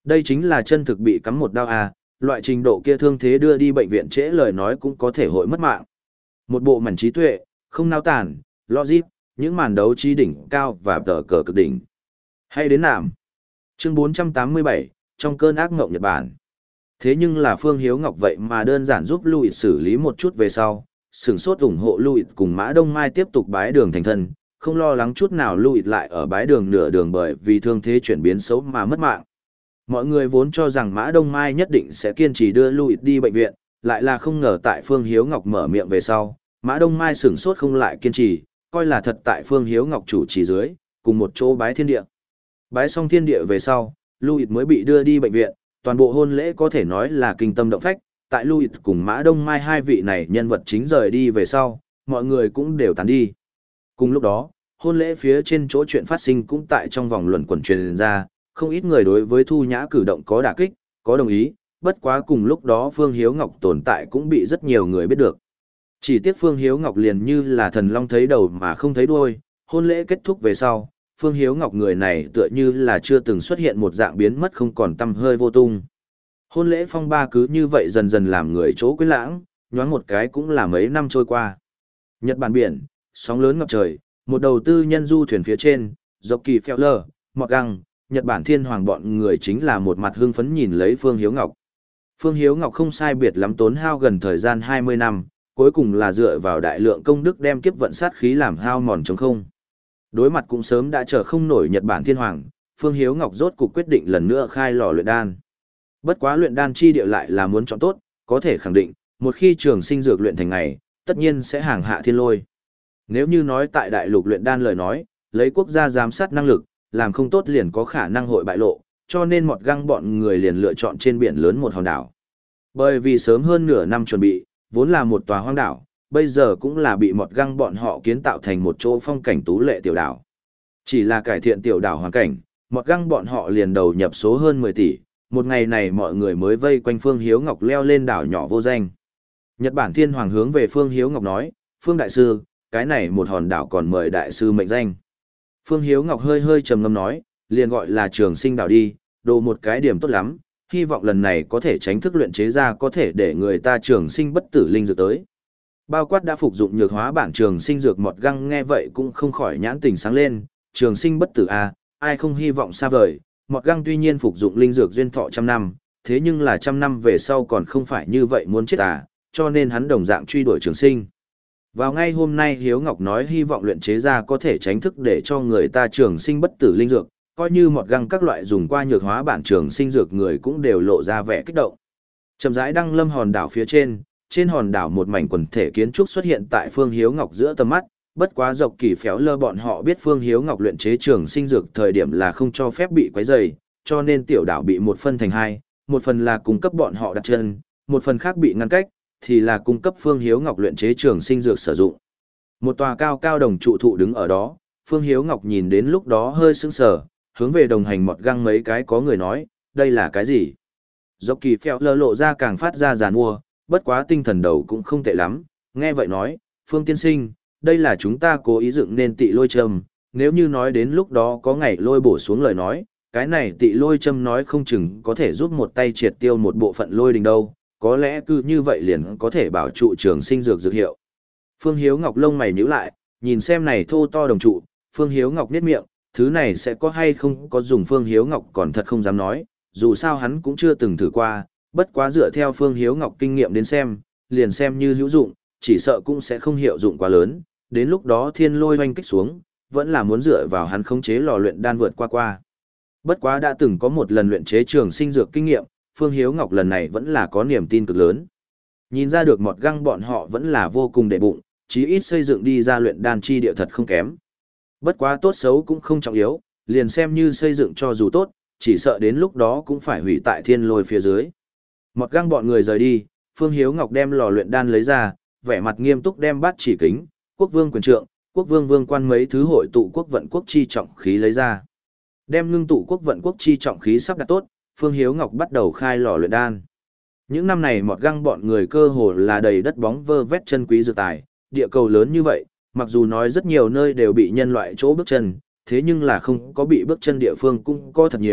Đây chính là chân thực bị cắm một đao à, loại trình độ kia thương thế đưa đi bệnh viện trễ lời nói cũng có thể hội mất mạng. Một bộ mảnh trí tuệ, không nao tản, logic, những màn đấu trí đỉnh cao và tờ cờ cực đỉnh. Hay đến nạm. Chương bốn trăm tám mươi bảy, trong cơn ác mộng Nhật Bản. Thế nhưng là Phương Hiếu Ngọc vậy mà đơn giản giúp Louis xử lý một chút về sau, sửng sốt ủng hộ Louis cùng Mã Đông Mai tiếp tục bái đường thành thân, không lo lắng chút nào Louis lại ở bái đường nửa đường bởi vì thương thế chuyển biến xấu mà mất mạng. Mọi người vốn cho rằng Mã Đông Mai nhất định sẽ kiên trì đưa Louis đi bệnh viện, lại là không ngờ tại Phương Hiếu Ngọc mở miệng về sau, Mã Đông Mai sửng sốt không lại kiên trì, coi là thật tại Phương Hiếu Ngọc chủ trì dưới, cùng một chỗ bái thiên địa. Bái xong thiên địa về sau, Louis mới bị đưa đi bệnh viện, toàn bộ hôn lễ có thể nói là kinh tâm động phách, tại Louis cùng Mã Đông Mai hai vị này nhân vật chính rời đi về sau, mọi người cũng đều tán đi. Cùng lúc đó, hôn lễ phía trên chỗ chuyện phát sinh cũng tại trong vòng luận quẩn truyền ra, không ít người đối với Thu Nhã cử động có đả kích, có đồng ý, bất quá cùng lúc đó Phương Hiếu Ngọc tồn tại cũng bị rất nhiều người biết được. Chỉ tiếc Phương Hiếu Ngọc liền như là thần long thấy đầu mà không thấy đuôi, hôn lễ kết thúc về sau, Phương Hiếu Ngọc người này tựa như là chưa từng xuất hiện một dạng biến mất không còn tăm hơi vô tung. Hôn lễ phong ba cứ như vậy dần dần làm người chỗ quên lãng, nhoáng một cái cũng là mấy năm trôi qua. Nhật Bản biển, sóng lớn ngập trời, một đầu tư nhân du thuyền phía trên, dọc kỳ phèo lờ, mọt găng, Nhật Bản thiên hoàng bọn người chính là một mặt hưng phấn nhìn lấy Phương Hiếu Ngọc. Phương Hiếu Ngọc không sai biệt lắm tốn hao gần thời gian hai mươi năm, cuối cùng là dựa vào đại lượng công đức đem kiếp vận sát khí làm hao mòn trống không. Đối mặt cũng sớm đã chờ không nổi Nhật Bản thiên hoàng, Phương Hiếu Ngọc rốt cuộc quyết định lần nữa khai lò luyện đan. Bất quá luyện đan chi địa lại là muốn chọn tốt, có thể khẳng định, một khi trường sinh dược luyện thành ngày, tất nhiên sẽ hàng hạ thiên lôi. Nếu như nói tại đại lục luyện đan lời nói, lấy quốc gia giám sát năng lực, làm không tốt liền có khả năng hội bại lộ, cho nên một găng bọn người liền lựa chọn trên biển lớn một hòn đảo. Bởi vì sớm hơn nửa năm chuẩn bị, vốn là một tòa hoang đảo, bây giờ cũng là bị một găng bọn họ kiến tạo thành một chỗ phong cảnh tú lệ tiểu đảo. Chỉ là cải thiện tiểu đảo hoàn cảnh, một găng bọn họ liền đầu nhập số hơn mười tỷ, một ngày này mọi người mới vây quanh Phương Hiếu Ngọc leo lên đảo nhỏ vô danh. Nhật Bản thiên hoàng hướng về Phương Hiếu Ngọc nói, Phương Đại Sư, cái này một hòn đảo còn mời Đại Sư mệnh danh. Phương Hiếu Ngọc hơi hơi trầm ngâm nói, liền gọi là Trường Sinh đảo đi, đồ một cái điểm tốt lắm, hy vọng lần này có thể tránh thức luyện chế ra có thể để người ta trường sinh bất tử linh dược tới. Bao quát đã phục dụng nhược hóa bản trường sinh dược mọt găng nghe vậy cũng không khỏi nhãn tình sáng lên, trường sinh bất tử à, ai không hy vọng xa vời, mọt găng tuy nhiên phục dụng linh dược duyên thọ trăm năm, thế nhưng là trăm năm về sau còn không phải như vậy muốn chết à, cho nên hắn đồng dạng truy đuổi trường sinh. Vào ngay hôm nay Hiếu Ngọc nói hy vọng luyện chế ra có thể tránh thức để cho người ta trường sinh bất tử linh dược, coi như mọt găng các loại dùng qua nhược hóa bản trường sinh dược người cũng đều lộ ra vẻ kích động. Chậm rãi đăng lâm hòn đảo phía trên, trên hòn đảo một mảnh quần thể kiến trúc xuất hiện tại Phương Hiếu Ngọc giữa tầm mắt, bất quá dọc kỳ phéo lơ bọn họ biết Phương Hiếu Ngọc luyện chế trường sinh dược thời điểm là không cho phép bị quấy rầy, cho nên tiểu đảo bị một phân thành hai, một phần là cung cấp bọn họ đặt chân, một phần khác bị ngăn cách, thì là cung cấp Phương Hiếu Ngọc luyện chế trường sinh dược sử dụng. Một tòa cao cao đồng trụ thụ đứng ở đó, Phương Hiếu Ngọc nhìn đến lúc đó hơi sững sờ, hướng về đồng hành mọt găng mấy cái có người nói, đây là cái gì? Dọc kỳ phèo lơ lộ ra càng phát ra giàn mua, bất quá tinh thần đầu cũng không tệ lắm, nghe vậy nói, Phương tiên sinh, đây là chúng ta cố ý dựng nên tị lôi châm, nếu như nói đến lúc đó có ngày lôi bổ xuống lời nói, cái này tị lôi châm nói không chừng có thể giúp một tay triệt tiêu một bộ phận lôi đình đâu, có lẽ cứ như vậy liền có thể bảo trụ trường sinh dược dược hiệu. Phương Hiếu Ngọc lông mày nhíu lại, nhìn xem này thô to đồng trụ, Phương Hiếu Ngọc nhếch miệng, thứ này sẽ có hay không có dùng Phương Hiếu Ngọc còn thật không dám nói, dù sao hắn cũng chưa từng thử qua, bất quá dựa theo Phương Hiếu Ngọc kinh nghiệm đến xem, liền xem như hữu dụng, chỉ sợ cũng sẽ không hiệu dụng quá lớn, đến lúc đó thiên lôi hoanh kích xuống, vẫn là muốn dựa vào hắn khống chế lò luyện đan vượt qua qua. Bất quá đã từng có một lần luyện chế trường sinh dược kinh nghiệm, Phương Hiếu Ngọc lần này vẫn là có niềm tin cực lớn. Nhìn ra được mọt găng bọn họ vẫn là vô cùng đệ bụng, chí ít xây dựng đi ra luyện đan chi địa thật không kém. Bất quá tốt xấu cũng không trọng yếu, liền xem như xây dựng cho dù tốt, chỉ sợ đến lúc đó cũng phải hủy tại thiên lôi phía dưới. Mọt găng bọn người rời đi, Phương Hiếu Ngọc đem lò luyện đan lấy ra, vẻ mặt nghiêm túc đem bát chỉ kính, quốc vương quyền trượng, quốc vương vương quan mấy thứ hội tụ quốc vận quốc chi trọng khí lấy ra. Đem ngưng tụ quốc vận quốc chi trọng khí sắp đặt tốt, Phương Hiếu Ngọc bắt đầu khai lò luyện đan. Những năm này mọt găng bọn người cơ hồ là đầy đất bóng vơ vét chân quý dược tài, địa cầu lớn như vậy, mặc dù nói rất nhiều nơi đều bị nhân loại chỗ bước chân, thế nhưng là không có bị bước chân địa phương cũng có thật nhiều,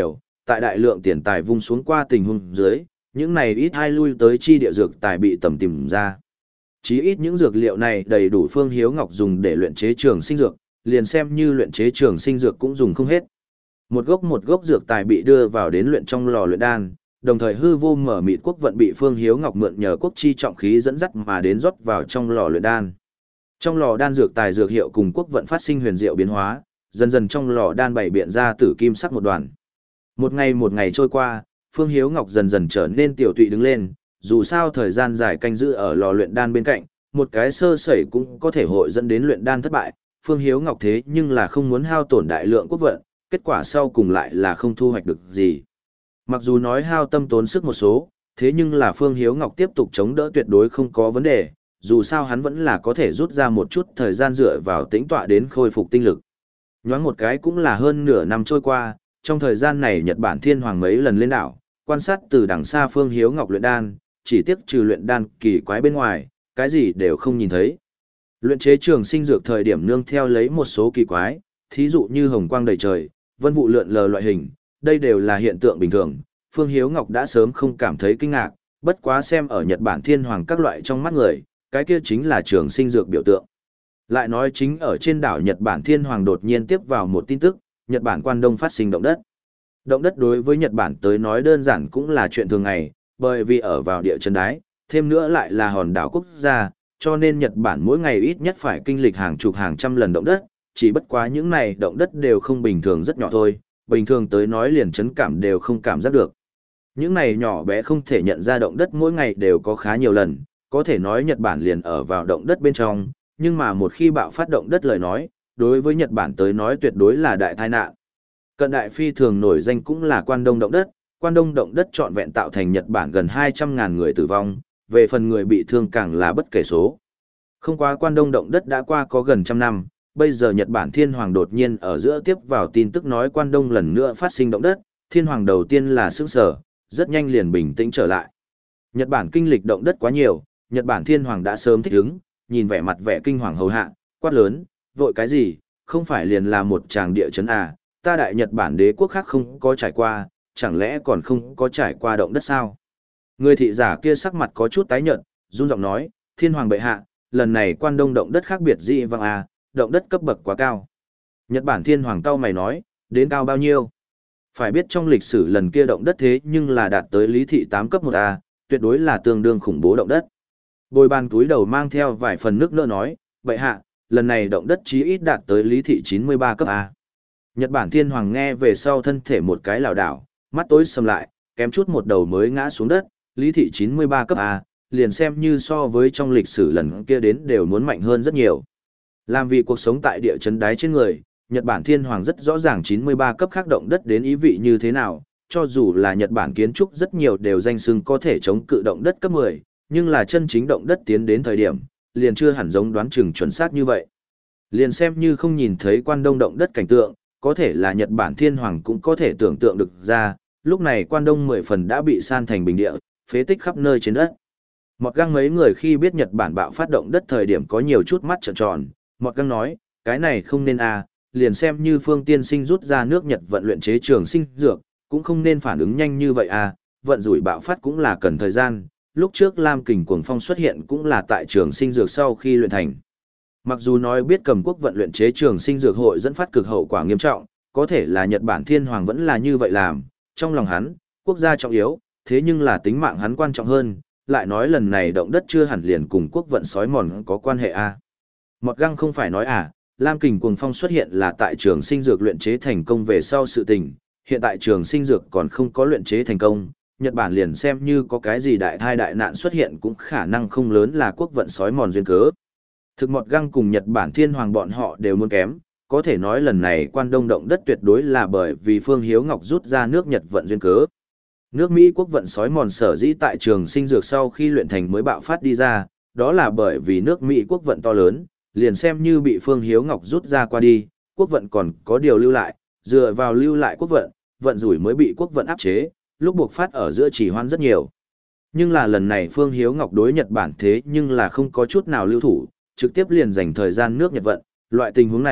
tại đại lượng tiền tài vung xuống qua tình huống dưới, những này ít hai lui tới chi địa dược tài bị tầm tìm ra. Chí ít những dược liệu này đầy đủ Phương Hiếu Ngọc dùng để luyện chế trường sinh dược, liền xem như luyện chế trường sinh dược cũng dùng không hết. Một gốc một gốc dược tài bị đưa vào đến luyện trong lò luyện đan, đồng thời hư vô mở mịt quốc vận bị Phương Hiếu Ngọc mượn nhờ quốc chi trọng khí dẫn dắt mà đến rót vào trong lò luyện đan. Trong lò đan dược tài dược hiệu cùng quốc vận phát sinh huyền diệu biến hóa, dần dần trong lò đan bảy biện ra tử kim sắc một đoàn. Một ngày một ngày trôi qua, Phương Hiếu Ngọc dần dần trở nên tiểu tụy đứng lên, dù sao thời gian dài canh giữ ở lò luyện đan bên cạnh, một cái sơ sẩy cũng có thể hội dẫn đến luyện đan thất bại. Phương Hiếu Ngọc thế nhưng là không muốn hao tổn đại lượng quốc vận, kết quả sau cùng lại là không thu hoạch được gì. Mặc dù nói hao tâm tốn sức một số, thế nhưng là Phương Hiếu Ngọc tiếp tục chống đỡ tuyệt đối không có vấn đề, dù sao hắn vẫn là có thể rút ra một chút thời gian dựa vào tĩnh tọa đến khôi phục tinh lực. Nhoáng một cái cũng là hơn nửa năm trôi qua, trong thời gian này Nhật Bản Thiên Hoàng mấy lần lên đảo, quan sát từ đằng xa Phương Hiếu Ngọc luyện đan, chỉ tiếc trừ luyện đan kỳ quái bên ngoài, cái gì đều không nhìn thấy. Luyện chế trường sinh dược thời điểm nương theo lấy một số kỳ quái, thí dụ như hồng quang đầy trời, vân vụ lượn lờ loại hình, đây đều là hiện tượng bình thường. Phương Hiếu Ngọc đã sớm không cảm thấy kinh ngạc, bất quá xem ở Nhật Bản Thiên Hoàng các loại trong mắt người, cái kia chính là trường sinh dược biểu tượng. Lại nói chính ở trên đảo Nhật Bản Thiên Hoàng đột nhiên tiếp vào một tin tức, Nhật Bản Quan Đông phát sinh động đất. Động đất đối với Nhật Bản tới nói đơn giản cũng là chuyện thường ngày, bởi vì ở vào địa chân đáy, thêm nữa lại là hòn đảo quốc gia, cho nên Nhật Bản mỗi ngày ít nhất phải kinh lịch hàng chục hàng trăm lần động đất, chỉ bất quá những này động đất đều không bình thường rất nhỏ thôi, bình thường tới nói liền chấn cảm đều không cảm giác được. Những này nhỏ bé không thể nhận ra động đất mỗi ngày đều có khá nhiều lần, có thể nói Nhật Bản liền ở vào động đất bên trong, nhưng mà một khi bạo phát động đất lời nói, đối với Nhật Bản tới nói tuyệt đối là đại tai nạn. Cận đại phi thường nổi danh cũng là Quan Đông động đất, Quan Đông động đất trọn vẹn tạo thành Nhật Bản gần hai trăm ngàn người tử vong, về phần người bị thương càng là bất kể số. Không quá Quan Đông động đất đã qua có gần trăm năm, bây giờ Nhật Bản Thiên Hoàng đột nhiên ở giữa tiếp vào tin tức nói Quan Đông lần nữa phát sinh động đất, Thiên Hoàng đầu tiên là sững sờ, rất nhanh liền bình tĩnh trở lại. Nhật Bản kinh lịch động đất quá nhiều, Nhật Bản Thiên Hoàng đã sớm thích ứng, nhìn vẻ mặt vẻ kinh hoàng hầu hạ, quát lớn, vội cái gì, không phải liền là một tràng địa chấn à, ta đại Nhật Bản đế quốc khác không có trải qua, chẳng lẽ còn không có trải qua động đất sao? Người thị giả kia sắc mặt có chút tái nhợt, run giọng nói, Thiên Hoàng bệ hạ, lần này Quan Đông động đất khác biệt dị vãng à, động đất cấp bậc quá cao. Nhật Bản Thiên Hoàng cau mày nói, đến cao bao nhiêu? Phải biết trong lịch sử lần kia động đất thế nhưng là đạt tới lý thị tám cấp một A, tuyệt đối là tương đương khủng bố động đất. Bồi bàn túi đầu mang theo vài phần nước nỡ nói, bệ hạ, lần này động đất chí ít đạt tới lý thị chín mươi ba cấp A. Nhật Bản Thiên Hoàng nghe về sau thân thể một cái lảo đảo, mắt tối sầm lại, kém chút một đầu mới ngã xuống đất, lý thị chín mươi ba cấp A, liền xem như so với trong lịch sử lần kia đến đều muốn mạnh hơn rất nhiều. Làm vì cuộc sống tại địa chấn đáy trên người, Nhật Bản Thiên Hoàng rất rõ ràng chín mươi ba cấp khác động đất đến ý vị như thế nào, cho dù là Nhật Bản kiến trúc rất nhiều đều danh xưng có thể chống cự động đất cấp mười, nhưng là chân chính động đất tiến đến thời điểm, liền chưa hẳn giống đoán chừng chuẩn xác như vậy. Liền xem như không nhìn thấy Quan Đông động đất cảnh tượng, có thể là Nhật Bản Thiên Hoàng cũng có thể tưởng tượng được ra, lúc này Quan Đông mười phần đã bị san thành bình địa, phế tích khắp nơi trên đất. Mọt Găng mấy người khi biết Nhật Bản bạo phát động đất thời điểm có nhiều chút mắt trợn tròn, Mọt Găng nói, cái này không nên à, liền xem như Phương Tiên Sinh rút ra nước Nhật vận luyện chế trường sinh dược, cũng không nên phản ứng nhanh như vậy à, vận rủi bạo phát cũng là cần thời gian, lúc trước Lam Kình Cuồng Phong xuất hiện cũng là tại trường sinh dược sau khi luyện thành. Mặc dù nói biết cầm quốc vận luyện chế trường sinh dược hội dẫn phát cực hậu quả nghiêm trọng, có thể là Nhật Bản Thiên Hoàng vẫn là như vậy làm, trong lòng hắn, quốc gia trọng yếu, thế nhưng là tính mạng hắn quan trọng hơn, lại nói lần này động đất chưa hẳn liền cùng quốc vận sói mòn có quan hệ à. Mọt Găng không phải nói à, Lam Kình Cuồng Phong xuất hiện là tại trường sinh dược luyện chế thành công về sau sự tình, hiện tại trường sinh dược còn không có luyện chế thành công, Nhật Bản liền xem như có cái gì đại thai đại nạn xuất hiện cũng khả năng không lớn là quốc vận sói mòn duyên cớ. Thực Mọt Găng cùng Nhật Bản Thiên Hoàng bọn họ đều muốn kém, có thể nói lần này Quan Đông động đất tuyệt đối là bởi vì Phương Hiếu Ngọc rút ra nước Nhật vận duyên cớ. Nước Mỹ quốc vận sói mòn sở dĩ tại trường sinh dược sau khi luyện thành mới bạo phát đi ra, đó là bởi vì nước Mỹ quốc vận to lớn, liền xem như bị Phương Hiếu Ngọc rút ra qua đi, quốc vận còn có điều lưu lại, dựa vào lưu lại quốc vận, vận rủi mới bị quốc vận áp chế, lúc buộc phát ở giữa chỉ hoan rất nhiều. Nhưng là lần này Phương Hiếu Ngọc đối Nhật Bản thế nhưng là không có chút nào lưu thủ, trực tiếp liền dành thời gian nước Nhật vận, loại tình huống này,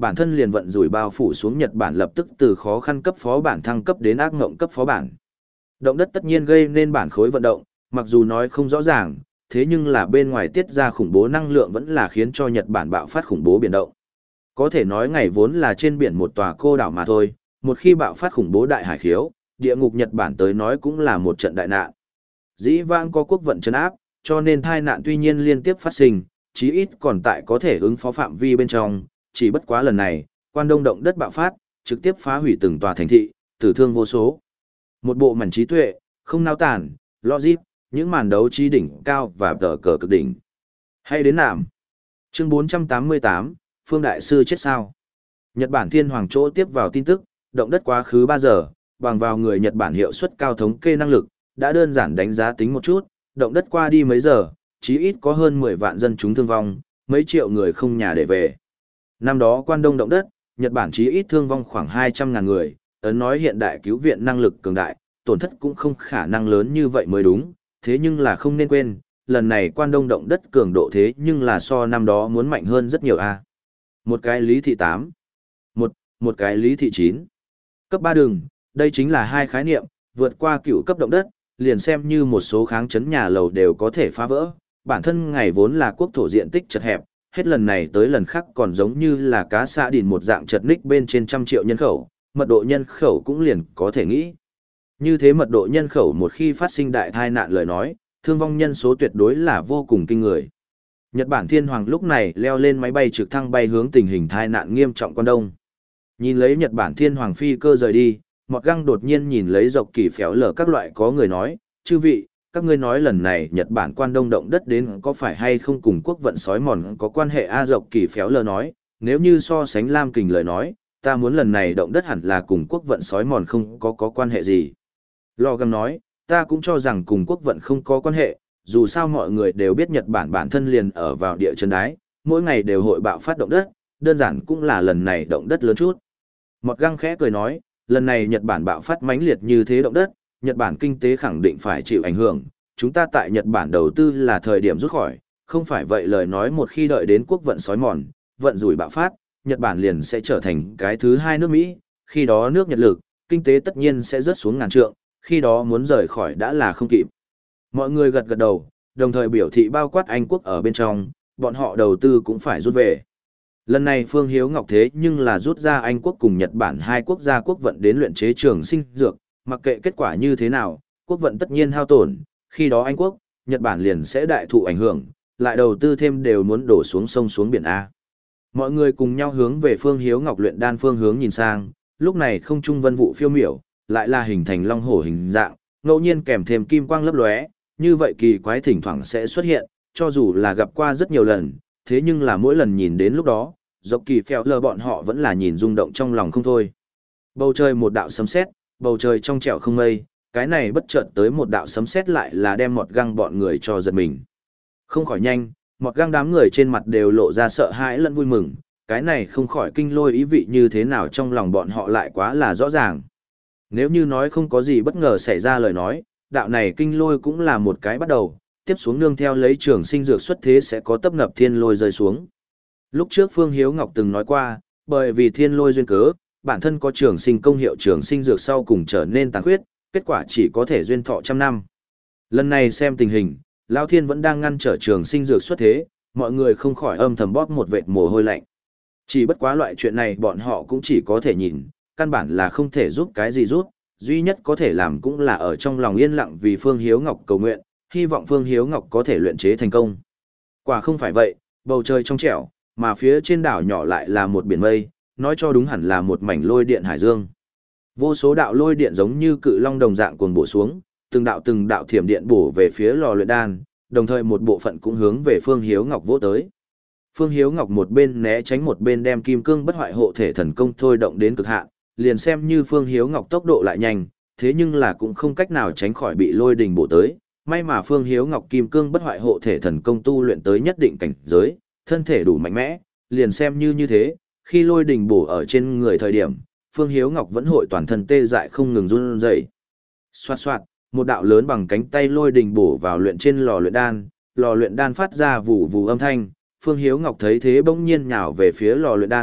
bản thân liền vận rủi bao phủ xuống Nhật Bản lập tức từ khó khăn cấp phó bản thăng cấp đến ác ngộng cấp phó bản. Động đất tất nhiên gây nên bản khối vận động, mặc dù nói không rõ ràng, thế nhưng là bên ngoài tiết ra khủng bố năng lượng vẫn là khiến cho Nhật Bản bạo phát khủng bố biển động. Có thể nói ngày vốn là trên biển một tòa cô đảo mà thôi, một khi bạo phát khủng bố đại hải khiếu, địa ngục Nhật Bản tới nói cũng là một trận đại nạn. Dĩ vãng có quốc vận trấn áp, cho nên tai nạn tuy nhiên liên tiếp phát sinh, chí ít còn tại có thể ứng phó phạm vi bên trong, chỉ bất quá lần này, Quan Đông động đất bạo phát, trực tiếp phá hủy từng tòa thành thị, tử thương vô số. Một bộ mảnh trí tuệ, không nao tản, logic, những màn đấu trí đỉnh cao và tờ cờ cực đỉnh. Hay đến nạm. Chương bốn trăm tám mươi tám, Phương Đại Sư chết sao? Nhật Bản Thiên Hoàng chỗ tiếp vào tin tức, động đất quá khứ ba giờ, bằng vào người Nhật Bản hiệu suất cao thống kê năng lực, đã đơn giản đánh giá tính một chút, động đất qua đi mấy giờ, chí ít có hơn mười vạn dân chúng thương vong, mấy triệu người không nhà để về. Năm đó Quan Đông động đất, Nhật Bản chí ít thương vong khoảng hai trăm ngàn người, ấn nói hiện đại cứu viện năng lực cường đại, tổn thất cũng không khả năng lớn như vậy mới đúng, thế nhưng là không nên quên, lần này Quan Đông động đất cường độ thế nhưng là so năm đó muốn mạnh hơn rất nhiều a. Một cái lý thị tám, một, một cái lý thị chín. Cấp ba đường, đây chính là hai khái niệm, vượt qua cựu cấp động đất, liền xem như một số kháng chấn nhà lầu đều có thể phá vỡ. Bản thân ngày vốn là quốc thổ diện tích chật hẹp, hết lần này tới lần khác còn giống như là cá xã đìn một dạng chật ních bên trên trăm triệu nhân khẩu, mật độ nhân khẩu cũng liền có thể nghĩ. Như thế mật độ nhân khẩu một khi phát sinh đại tai nạn lời nói, thương vong nhân số tuyệt đối là vô cùng kinh người. Nhật Bản Thiên Hoàng lúc này leo lên máy bay trực thăng bay hướng tình hình tai nạn nghiêm trọng Quan Đông. Nhìn lấy Nhật Bản Thiên Hoàng phi cơ rời đi, Mọt Găng đột nhiên nhìn lấy dọc kỳ phéo lở các loại có người nói, chư vị, các ngươi nói lần này Nhật Bản Quan Đông động đất đến có phải hay không cùng quốc vận sói mòn có quan hệ a dọc kỳ phéo lở nói, nếu như so sánh Lam Kình lời nói, ta muốn lần này động đất hẳn là cùng quốc vận sói mòn không có có quan hệ gì. Lò Găng nói, ta cũng cho rằng cùng quốc vận không có quan hệ, dù sao mọi người đều biết Nhật Bản bản thân liền ở vào địa chân đáy, mỗi ngày đều hội bạo phát động đất, đơn giản cũng là lần này động đất lớn chút. Mọt Găng khẽ cười nói, lần này Nhật Bản bạo phát mãnh liệt như thế động đất, Nhật Bản kinh tế khẳng định phải chịu ảnh hưởng, chúng ta tại Nhật Bản đầu tư là thời điểm rút khỏi, không phải vậy lời nói một khi đợi đến quốc vận sói mòn, vận rủi bạo phát, Nhật Bản liền sẽ trở thành cái thứ hai nước Mỹ, khi đó nước Nhật lực, kinh tế tất nhiên sẽ rớt xuống ngàn trượng, khi đó muốn rời khỏi đã là không kịp. Mọi người gật gật đầu, đồng thời biểu thị bao quát Anh quốc ở bên trong, bọn họ đầu tư cũng phải rút về. Lần này Phương Hiếu Ngọc thế nhưng là rút ra Anh quốc cùng Nhật Bản hai quốc gia quốc vận đến luyện chế trường sinh dược, mặc kệ kết quả như thế nào, quốc vận tất nhiên hao tổn, khi đó Anh quốc, Nhật Bản liền sẽ đại thụ ảnh hưởng, lại đầu tư thêm đều muốn đổ xuống sông xuống biển A. Mọi người cùng nhau hướng về Phương Hiếu Ngọc luyện đan phương hướng nhìn sang, lúc này không trung vân vụ phiêu miểu, lại là hình thành long hổ hình dạng, ngẫu nhiên kèm thêm kim quang lấp lóe, như vậy kỳ quái thỉnh thoảng sẽ xuất hiện, cho dù là gặp qua rất nhiều lần, thế nhưng là mỗi lần nhìn đến lúc đó, dọc kỳ phèo lờ bọn họ vẫn là nhìn rung động trong lòng không thôi. Bầu trời một đạo sấm sét, bầu trời trong trẻo không mây, cái này bất chợt tới một đạo sấm sét lại là đem Mọt Găng bọn người cho giật mình. Không khỏi nhanh, Mọt Găng đám người trên mặt đều lộ ra sợ hãi lẫn vui mừng, cái này không khỏi kinh lôi ý vị như thế nào trong lòng bọn họ lại quá là rõ ràng. Nếu như nói không có gì bất ngờ xảy ra lời nói, đạo này kinh lôi cũng là một cái bắt đầu, tiếp xuống nương theo lấy trường sinh dược xuất thế sẽ có tấp ngập thiên lôi rơi xuống. Lúc trước Phương Hiếu Ngọc từng nói qua, bởi vì thiên lôi duyên cớ, bản thân có trường sinh công hiệu trường sinh dược sau cùng trở nên tàn khuyết, kết quả chỉ có thể duyên thọ trăm năm. Lần này xem tình hình, Lão Thiên vẫn đang ngăn trở trường sinh dược xuất thế, mọi người không khỏi âm thầm bóp một vệt mồ hôi lạnh. Chỉ bất quá loại chuyện này bọn họ cũng chỉ có thể nhìn, căn bản là không thể giúp cái gì giúp, duy nhất có thể làm cũng là ở trong lòng yên lặng vì Phương Hiếu Ngọc cầu nguyện, hy vọng Phương Hiếu Ngọc có thể luyện chế thành công. Quả không phải vậy, bầu trời trong trẻo, mà phía trên đảo nhỏ lại là một biển mây, nói cho đúng hẳn là một mảnh lôi điện hải dương. Vô số đạo lôi điện giống như cự long đồng dạng cuồn bổ xuống, từng đạo từng đạo thiểm điện bổ về phía lò luyện đan, đồng thời một bộ phận cũng hướng về Phương Hiếu Ngọc vỗ tới. Phương Hiếu Ngọc một bên né tránh một bên đem kim cương bất hoại hộ thể thần công thôi động đến cực hạn, liền xem như Phương Hiếu Ngọc tốc độ lại nhanh, thế nhưng là cũng không cách nào tránh khỏi bị lôi đình bổ tới. May mà Phương Hiếu Ngọc kim cương bất hoại hộ thể thần công tu luyện tới nhất định cảnh giới, thân thể đủ mạnh mẽ, liền xem như như thế, khi lôi đình bổ ở trên người thời điểm, Phương Hiếu Ngọc vẫn hội toàn thân tê dại không ngừng run rẩy. Xoạt xoạt, một đạo lớn bằng cánh tay lôi đình bổ vào luyện trên lò luyện đan, lò luyện đan phát ra vù vù âm thanh, Phương Hiếu Ngọc thấy thế bỗng nhiên nhào về phía lò luyện đan,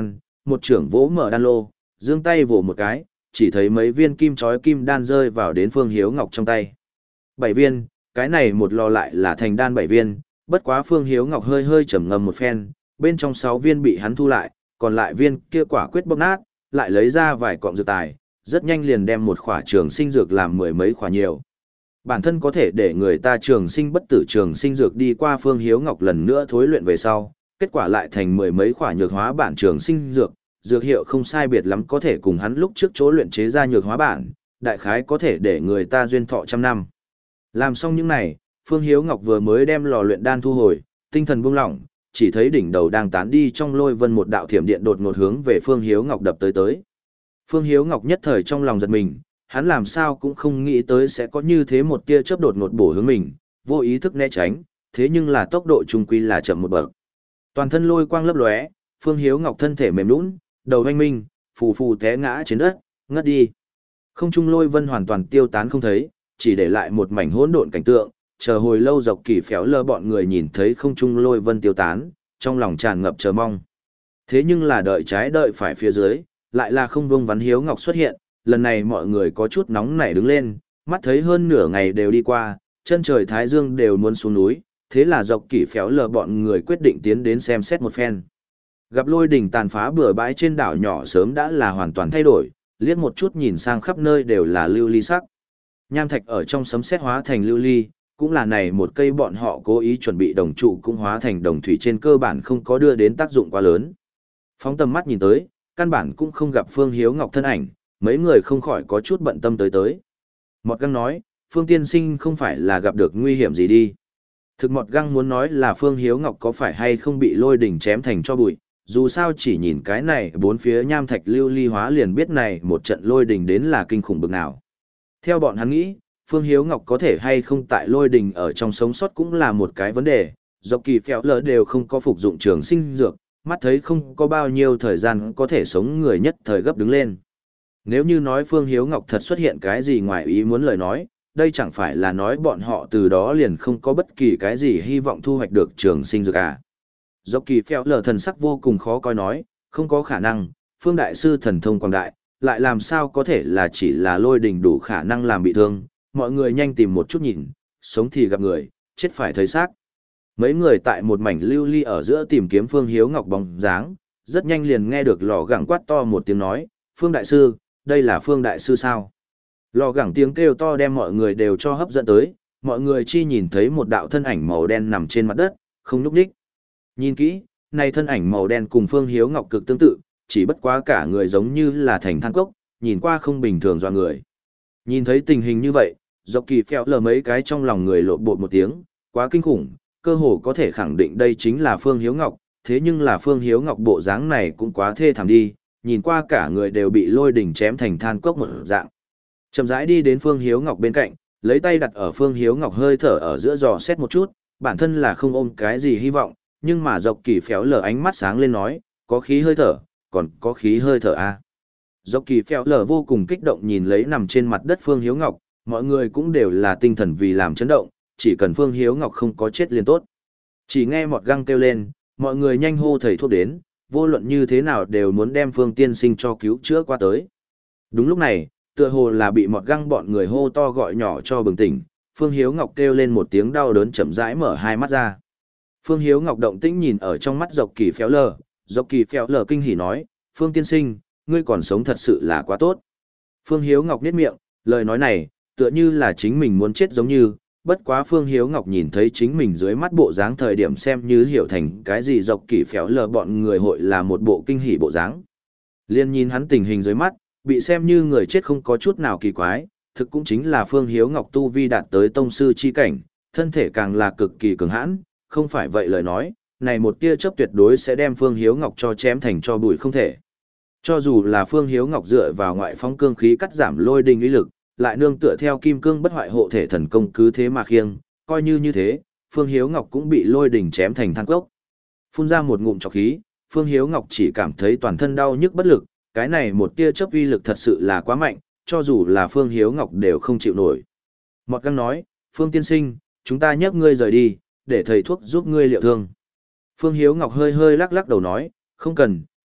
một trưởng vỗ mở đan lô, giương tay vỗ một cái, chỉ thấy mấy viên kim chói kim đan rơi vào đến Phương Hiếu Ngọc trong tay. Bảy viên, cái này một lò lại là thành đan bảy viên, bất quá Phương Hiếu Ngọc hơi hơi trầm ngâm một phen, bên trong sáu viên bị hắn thu lại, còn lại viên kia quả quyết bóp nát, lại lấy ra vài cọng dược tài, rất nhanh liền đem một khỏa trường sinh dược làm mười mấy khỏa nhiều. Bản thân có thể để người ta trường sinh bất tử trường sinh dược đi qua Phương Hiếu Ngọc lần nữa thối luyện về sau, kết quả lại thành mười mấy khỏa nhược hóa bản trường sinh dược, dược hiệu không sai biệt lắm có thể cùng hắn lúc trước chỗ luyện chế ra nhược hóa bản, đại khái có thể để người ta duyên thọ trăm năm. Làm xong những này, Phương Hiếu Ngọc vừa mới đem lò luyện đan thu hồi, tinh thần buông lỏng, chỉ thấy đỉnh đầu đang tán đi trong lôi vân một đạo thiểm điện đột ngột hướng về Phương Hiếu Ngọc đập tới tới. Phương Hiếu Ngọc nhất thời trong lòng giật mình, hắn làm sao cũng không nghĩ tới sẽ có như thế một tia chớp đột ngột bổ hướng mình, vô ý thức né tránh, thế nhưng là tốc độ trung quy là chậm một bậc. Toàn thân lôi quang lấp lóe, Phương Hiếu Ngọc thân thể mềm nhũn, đầu hoanh minh, phù phù té ngã trên đất, ngất đi. Không trung lôi vân hoàn toàn tiêu tán không thấy, chỉ để lại một mảnh hỗn độn cảnh tượng, chờ hồi lâu dọc kỳ phéo lơ bọn người nhìn thấy không trung lôi vân tiêu tán, trong lòng tràn ngập chờ mong. Thế nhưng là đợi trái đợi phải phía dưới, lại là không vương vắn Hiếu Ngọc xuất hiện, lần này mọi người có chút nóng nảy đứng lên, mắt thấy hơn nửa ngày đều đi qua, chân trời thái dương đều muốn xuống núi, thế là dọc kỳ phéo lơ bọn người quyết định tiến đến xem xét một phen. Gặp lôi đỉnh tàn phá bừa bãi trên đảo nhỏ sớm đã là hoàn toàn thay đổi, liếc một chút nhìn sang khắp nơi đều là lưu ly sắc. Nham thạch ở trong sấm sét hóa thành lưu ly, cũng là này một cây bọn họ cố ý chuẩn bị đồng trụ cũng hóa thành đồng thủy trên cơ bản không có đưa đến tác dụng quá lớn. Phóng tầm mắt nhìn tới, căn bản cũng không gặp Phương Hiếu Ngọc thân ảnh, mấy người không khỏi có chút bận tâm tới tới. Mọt Găng nói, Phương tiên sinh không phải là gặp được nguy hiểm gì đi. Thực Mọt Găng muốn nói là Phương Hiếu Ngọc có phải hay không bị lôi đỉnh chém thành cho bụi, dù sao chỉ nhìn cái này bốn phía nham thạch lưu ly hóa liền biết này một trận lôi đỉnh đến là kinh khủng bực nào. Theo bọn hắn nghĩ, Phương Hiếu Ngọc có thể hay không tại lôi đỉnh ở trong sống sót cũng là một cái vấn đề, dọc kỳ phèo lỡ đều không có phục dụng trường sinh dược, mắt thấy không có bao nhiêu thời gian có thể sống người nhất thời gấp đứng lên. Nếu như nói Phương Hiếu Ngọc thật xuất hiện cái gì ngoài ý muốn lời nói, đây chẳng phải là nói bọn họ từ đó liền không có bất kỳ cái gì hy vọng thu hoạch được trường sinh dược à. Dọc kỳ phèo lờ thần sắc vô cùng khó coi nói, không có khả năng, Phương Đại Sư thần thông quảng đại, lại làm sao có thể là chỉ là lôi đình đủ khả năng làm bị thương, mọi người nhanh tìm một chút nhìn, sống thì gặp người, chết phải thấy xác. Mấy người tại một mảnh lưu ly ở giữa tìm kiếm Phương Hiếu Ngọc bóng dáng, rất nhanh liền nghe được lò gẳng quát to một tiếng nói, Phương Đại Sư, đây là Phương Đại Sư sao? Lò gẳng tiếng kêu to đem mọi người đều cho hấp dẫn tới, mọi người chi nhìn thấy một đạo thân ảnh màu đen nằm trên mặt đất, không nhúc nhích. Nhìn kỹ, này thân ảnh màu đen cùng Phương Hiếu Ngọc cực tương tự, chỉ bất quá cả người giống như là thành than cốc, nhìn qua không bình thường dọa người. Nhìn thấy tình hình như vậy, dọc kỳ phèo lờ mấy cái trong lòng người lộn bột một tiếng, quá kinh khủng, cơ hồ có thể khẳng định đây chính là Phương Hiếu Ngọc, thế nhưng là Phương Hiếu Ngọc bộ dáng này cũng quá thê thảm đi, nhìn qua cả người đều bị lôi đỉnh chém thành than cốc một dạng. Chậm rãi đi đến Phương Hiếu Ngọc bên cạnh, lấy tay đặt ở Phương Hiếu Ngọc hơi thở ở giữa giò xét một chút, bản thân là không ôm cái gì hy vọng, nhưng mà dọc kỳ phéo lờ ánh mắt sáng lên nói, có khí hơi thở, còn có khí hơi thở à. Dọc kỳ phéo lờ vô cùng kích động nhìn lấy nằm trên mặt đất Phương Hiếu Ngọc, mọi người cũng đều là tinh thần vì làm chấn động, chỉ cần Phương Hiếu Ngọc không có chết liền tốt. Chỉ nghe Mọt Găng kêu lên, mọi người nhanh hô thầy thuốc đến, vô luận như thế nào đều muốn đem Phương tiên sinh cho cứu chữa qua tới. Đúng lúc này, tựa hồ là bị Mọt Găng bọn người hô to gọi nhỏ cho bừng tỉnh, Phương Hiếu Ngọc kêu lên một tiếng đau đớn chậm rãi mở hai mắt ra. Phương Hiếu Ngọc động tĩnh nhìn ở trong mắt dọc kỳ phéo lờ, dọc kỳ phéo lờ kinh hỉ nói, Phương tiên sinh, ngươi còn sống thật sự là quá tốt. Phương Hiếu Ngọc nhếch miệng, lời nói này, tựa như là chính mình muốn chết giống như, bất quá Phương Hiếu Ngọc nhìn thấy chính mình dưới mắt bộ dáng thời điểm xem như hiểu thành cái gì dọc kỳ phéo lờ bọn người hội là một bộ kinh hỉ bộ dáng. Liên nhìn hắn tình hình dưới mắt, bị xem như người chết không có chút nào kỳ quái, thực cũng chính là Phương Hiếu Ngọc tu vi đạt tới tông sư chi cảnh, thân thể càng là cực kỳ cường hãn, không phải vậy lời nói, này một tia chớp tuyệt đối sẽ đem Phương Hiếu Ngọc cho chém thành cho bụi không thể. Cho dù là Phương Hiếu Ngọc dựa vào ngoại phong cương khí cắt giảm lôi đình uy lực, lại nương tựa theo kim cương bất hoại hộ thể thần công cứ thế mà khiêng, coi như như thế, Phương Hiếu Ngọc cũng bị lôi đình chém thành than cốc. Phun ra một ngụm trọc khí, Phương Hiếu Ngọc chỉ cảm thấy toàn thân đau nhức bất lực, cái này một tia chớp uy lực thật sự là quá mạnh, cho dù là Phương Hiếu Ngọc đều không chịu nổi. Mọt Găng nói, Phương tiên sinh, chúng ta nhấc ngươi rời đi, để thầy thuốc giúp ngươi liệu thương. Phương Hiếu Ngọc hơi hơi lắc lắc đầu nói, không cần,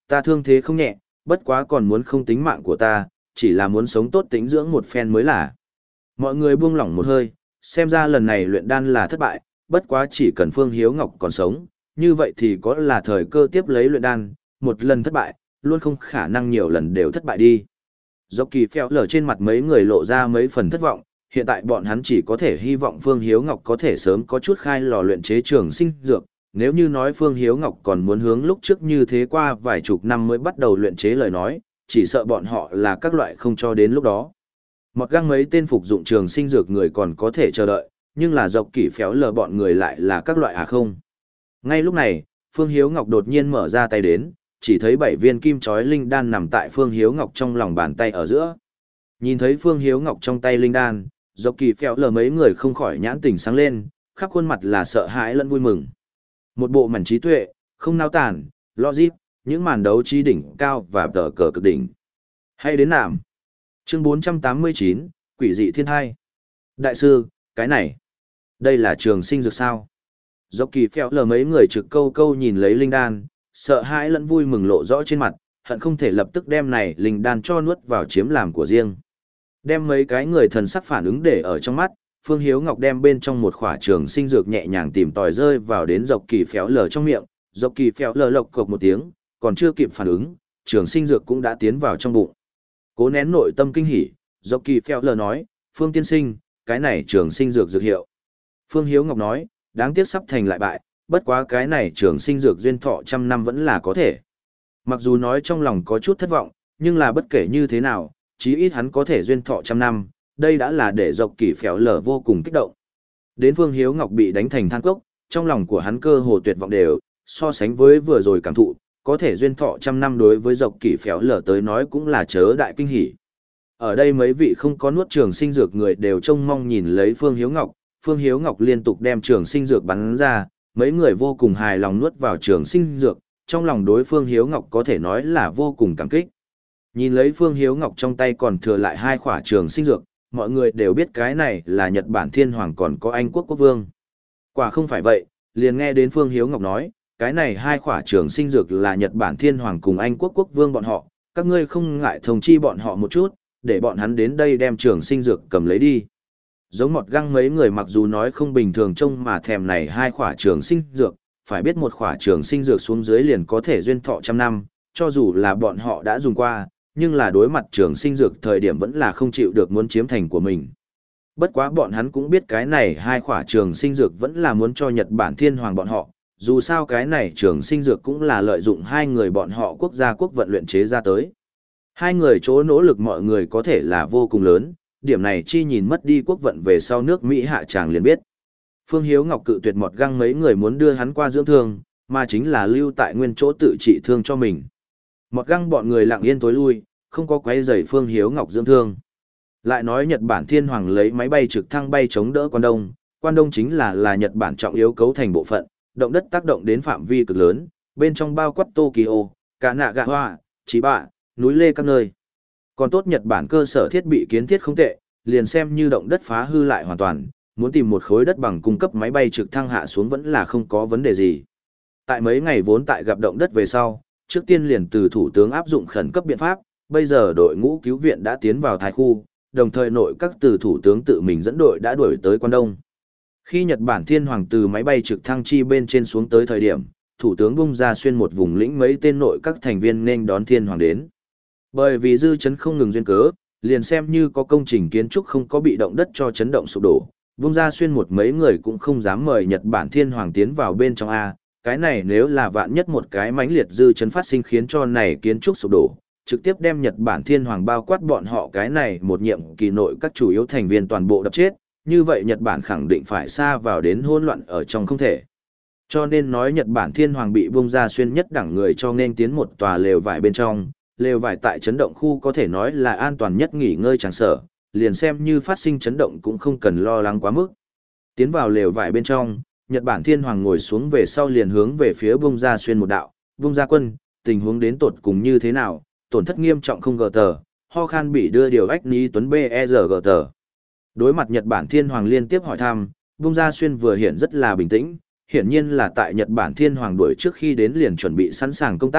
ta thương thế không nhẹ, bất quá còn muốn không tính mạng của ta, chỉ là muốn sống tốt tĩnh dưỡng một phen mới là. Mọi người buông lỏng một hơi, xem ra lần này luyện đan là thất bại, bất quá chỉ cần Phương Hiếu Ngọc còn sống, như vậy thì có là thời cơ tiếp lấy luyện đan, một lần thất bại, luôn không khả năng nhiều lần đều thất bại đi. Dọc kỳ phèo lở trên mặt mấy người lộ ra mấy phần thất vọng, hiện tại bọn hắn chỉ có thể hy vọng Phương Hiếu Ngọc có thể sớm có chút khai lò luyện chế trường sinh dược, nếu như nói Phương Hiếu Ngọc còn muốn hướng lúc trước như thế qua vài chục năm mới bắt đầu luyện chế lời nói, chỉ sợ bọn họ là các loại không cho đến lúc đó. Một găng mấy tên phục dụng trường sinh dược người còn có thể chờ đợi, nhưng là dọc kỳ phéo lờ bọn người lại là các loại à không. Ngay lúc này, Phương Hiếu Ngọc đột nhiên mở ra tay đến, chỉ thấy bảy viên kim chói linh đan nằm tại Phương Hiếu Ngọc trong lòng bàn tay ở giữa. Nhìn thấy Phương Hiếu Ngọc trong tay linh đan, dọc kỳ phéo lờ mấy người không khỏi nhãn tình sáng lên, khắp khuôn mặt là sợ hãi lẫn vui mừng. Một bộ mảnh trí tuệ, không nao tản, logic, những màn đấu trí đỉnh cao và tờ cờ cực đỉnh. Hay đến nạm. Chương bốn trăm tám mươi chín, Quỷ dị thiên thai. Đại sư, cái này, đây là trường sinh dược sao? Dọc kỳ phèo lờ mấy người trực câu câu nhìn lấy linh đan, sợ hãi lẫn vui mừng lộ rõ trên mặt, hận không thể lập tức đem này linh đan cho nuốt vào chiếm làm của riêng. Đem mấy cái người thần sắc phản ứng để ở trong mắt, Phương Hiếu Ngọc đem bên trong một khỏa trường sinh dược nhẹ nhàng tìm tòi rơi vào đến dọc kỳ phéo lờ trong miệng, dọc kỳ phéo lờ lộc cộc một tiếng, còn chưa kịp phản ứng, trường sinh dược cũng đã tiến vào trong bụng. Cố nén nội tâm kinh hỉ, dọc kỳ phéo lờ nói, Phương tiên sinh, cái này trường sinh dược dược hiệu. Phương Hiếu Ngọc nói, đáng tiếc sắp thành lại bại, bất quá cái này trường sinh dược duyên thọ trăm năm vẫn là có thể. Mặc dù nói trong lòng có chút thất vọng, nhưng là bất kể như thế nào, chí ít hắn có thể duyên thọ trăm năm, đây đã là để dọc kỳ phèo lở vô cùng kích động. Đến Phương Hiếu Ngọc bị đánh thành than cốc, trong lòng của hắn cơ hồ tuyệt vọng đều, so sánh với vừa rồi cảm thụ, có thể duyên thọ trăm năm đối với dọc kỳ phèo lở tới nói cũng là chớ đại kinh hỉ. Ở đây mấy vị không có nuốt trường sinh dược người đều trông mong nhìn lấy Phương Hiếu Ngọc, Phương Hiếu Ngọc liên tục đem trường sinh dược bắn ra, mấy người vô cùng hài lòng nuốt vào trường sinh dược, trong lòng đối Phương Hiếu Ngọc có thể nói là vô cùng cảm kích. Nhìn lấy Phương Hiếu Ngọc trong tay còn thừa lại hai khỏa trường sinh dược, mọi người đều biết cái này là Nhật Bản Thiên Hoàng còn có Anh Quốc Quốc Vương. Quả không phải vậy, liền nghe đến Phương Hiếu Ngọc nói, cái này hai khỏa trường sinh dược là Nhật Bản Thiên Hoàng cùng Anh Quốc Quốc Vương bọn họ, các ngươi không ngại thông chi bọn họ một chút, để bọn hắn đến đây đem trường sinh dược cầm lấy đi. Giống một găng mấy người mặc dù nói không bình thường trông mà thèm này hai khỏa trường sinh dược, phải biết một khỏa trường sinh dược xuống dưới liền có thể duyên thọ trăm năm, cho dù là bọn họ đã dùng qua, nhưng là đối mặt trường sinh dược thời điểm vẫn là không chịu được muốn chiếm thành của mình. Bất quá bọn hắn cũng biết cái này hai khỏa trường sinh dược vẫn là muốn cho Nhật Bản Thiên Hoàng bọn họ, dù sao cái này trường sinh dược cũng là lợi dụng hai người bọn họ quốc gia quốc vận luyện chế ra tới. Hai người chỗ nỗ lực mọi người có thể là vô cùng lớn, điểm này chi nhìn mất đi quốc vận về sau nước Mỹ hạ tràng liền biết. Phương Hiếu Ngọc cự tuyệt một găng mấy người muốn đưa hắn qua dưỡng thương, mà chính là lưu tại nguyên chỗ tự trị thương cho mình. Một găng bọn người lặng yên tối lui, không có quấy rầy Phương Hiếu Ngọc dưỡng thương. Lại nói Nhật Bản Thiên Hoàng lấy máy bay trực thăng bay chống đỡ Quan Đông, Quan Đông chính là là Nhật Bản trọng yếu cấu thành bộ phận, động đất tác động đến phạm vi cực lớn, bên trong bao quát Tokyo, Kanagawa, Chiba, núi lê các nơi. Còn tốt Nhật Bản cơ sở thiết bị kiến thiết không tệ, liền xem như động đất phá hư lại hoàn toàn, muốn tìm một khối đất bằng cung cấp máy bay trực thăng hạ xuống vẫn là không có vấn đề gì. Tại mấy ngày vốn tại gặp động đất về sau, trước tiên liền từ thủ tướng áp dụng khẩn cấp biện pháp, bây giờ đội ngũ cứu viện đã tiến vào thái khu, đồng thời nội các từ thủ tướng tự mình dẫn đội đã đuổi tới Quan Đông. Khi Nhật Bản Thiên Hoàng từ máy bay trực thăng chi bên trên xuống tới thời điểm, thủ tướng bung ra xuyên một vùng lĩnh mấy tên nội các thành viên nên đón Thiên Hoàng đến. Bởi vì dư chấn không ngừng duyên cớ, liền xem như có công trình kiến trúc không có bị động đất cho chấn động sụp đổ, bung ra xuyên một mấy người cũng không dám mời Nhật Bản Thiên Hoàng tiến vào bên trong A, cái này nếu là vạn nhất một cái mãnh liệt dư chấn phát sinh khiến cho này kiến trúc sụp đổ, trực tiếp đem Nhật Bản Thiên Hoàng bao quát bọn họ cái này một nhiệm kỳ nội các chủ yếu thành viên toàn bộ đập chết, như vậy Nhật Bản khẳng định phải xa vào đến hỗn loạn ở trong không thể. Cho nên nói Nhật Bản Thiên Hoàng bị bung ra xuyên nhất đẳng người cho nên tiến một tòa lều vải bên trong, lều vải tại chấn động khu có thể nói là an toàn nhất nghỉ ngơi chẳng sợ, liền xem như phát sinh chấn động cũng không cần lo lắng quá mức. Tiến vào lều vải bên trong, Nhật Bản Thiên Hoàng ngồi xuống về sau liền hướng về phía bung ra xuyên một đạo, bung ra quân, tình huống đến tột cùng như thế nào, tổn thất nghiêm trọng không gờ tờ, ho khan bị đưa điều ách ní tuấn bê e rờ gờ tờ. Đối mặt Nhật Bản Thiên Hoàng liên tiếp hỏi thăm, bung ra xuyên vừa hiện rất là bình tĩnh, hiển nhiên là tại Nhật Bản Thiên Hoàng đuổi trước khi đến liền chuẩn bị sẵn sàng công tác,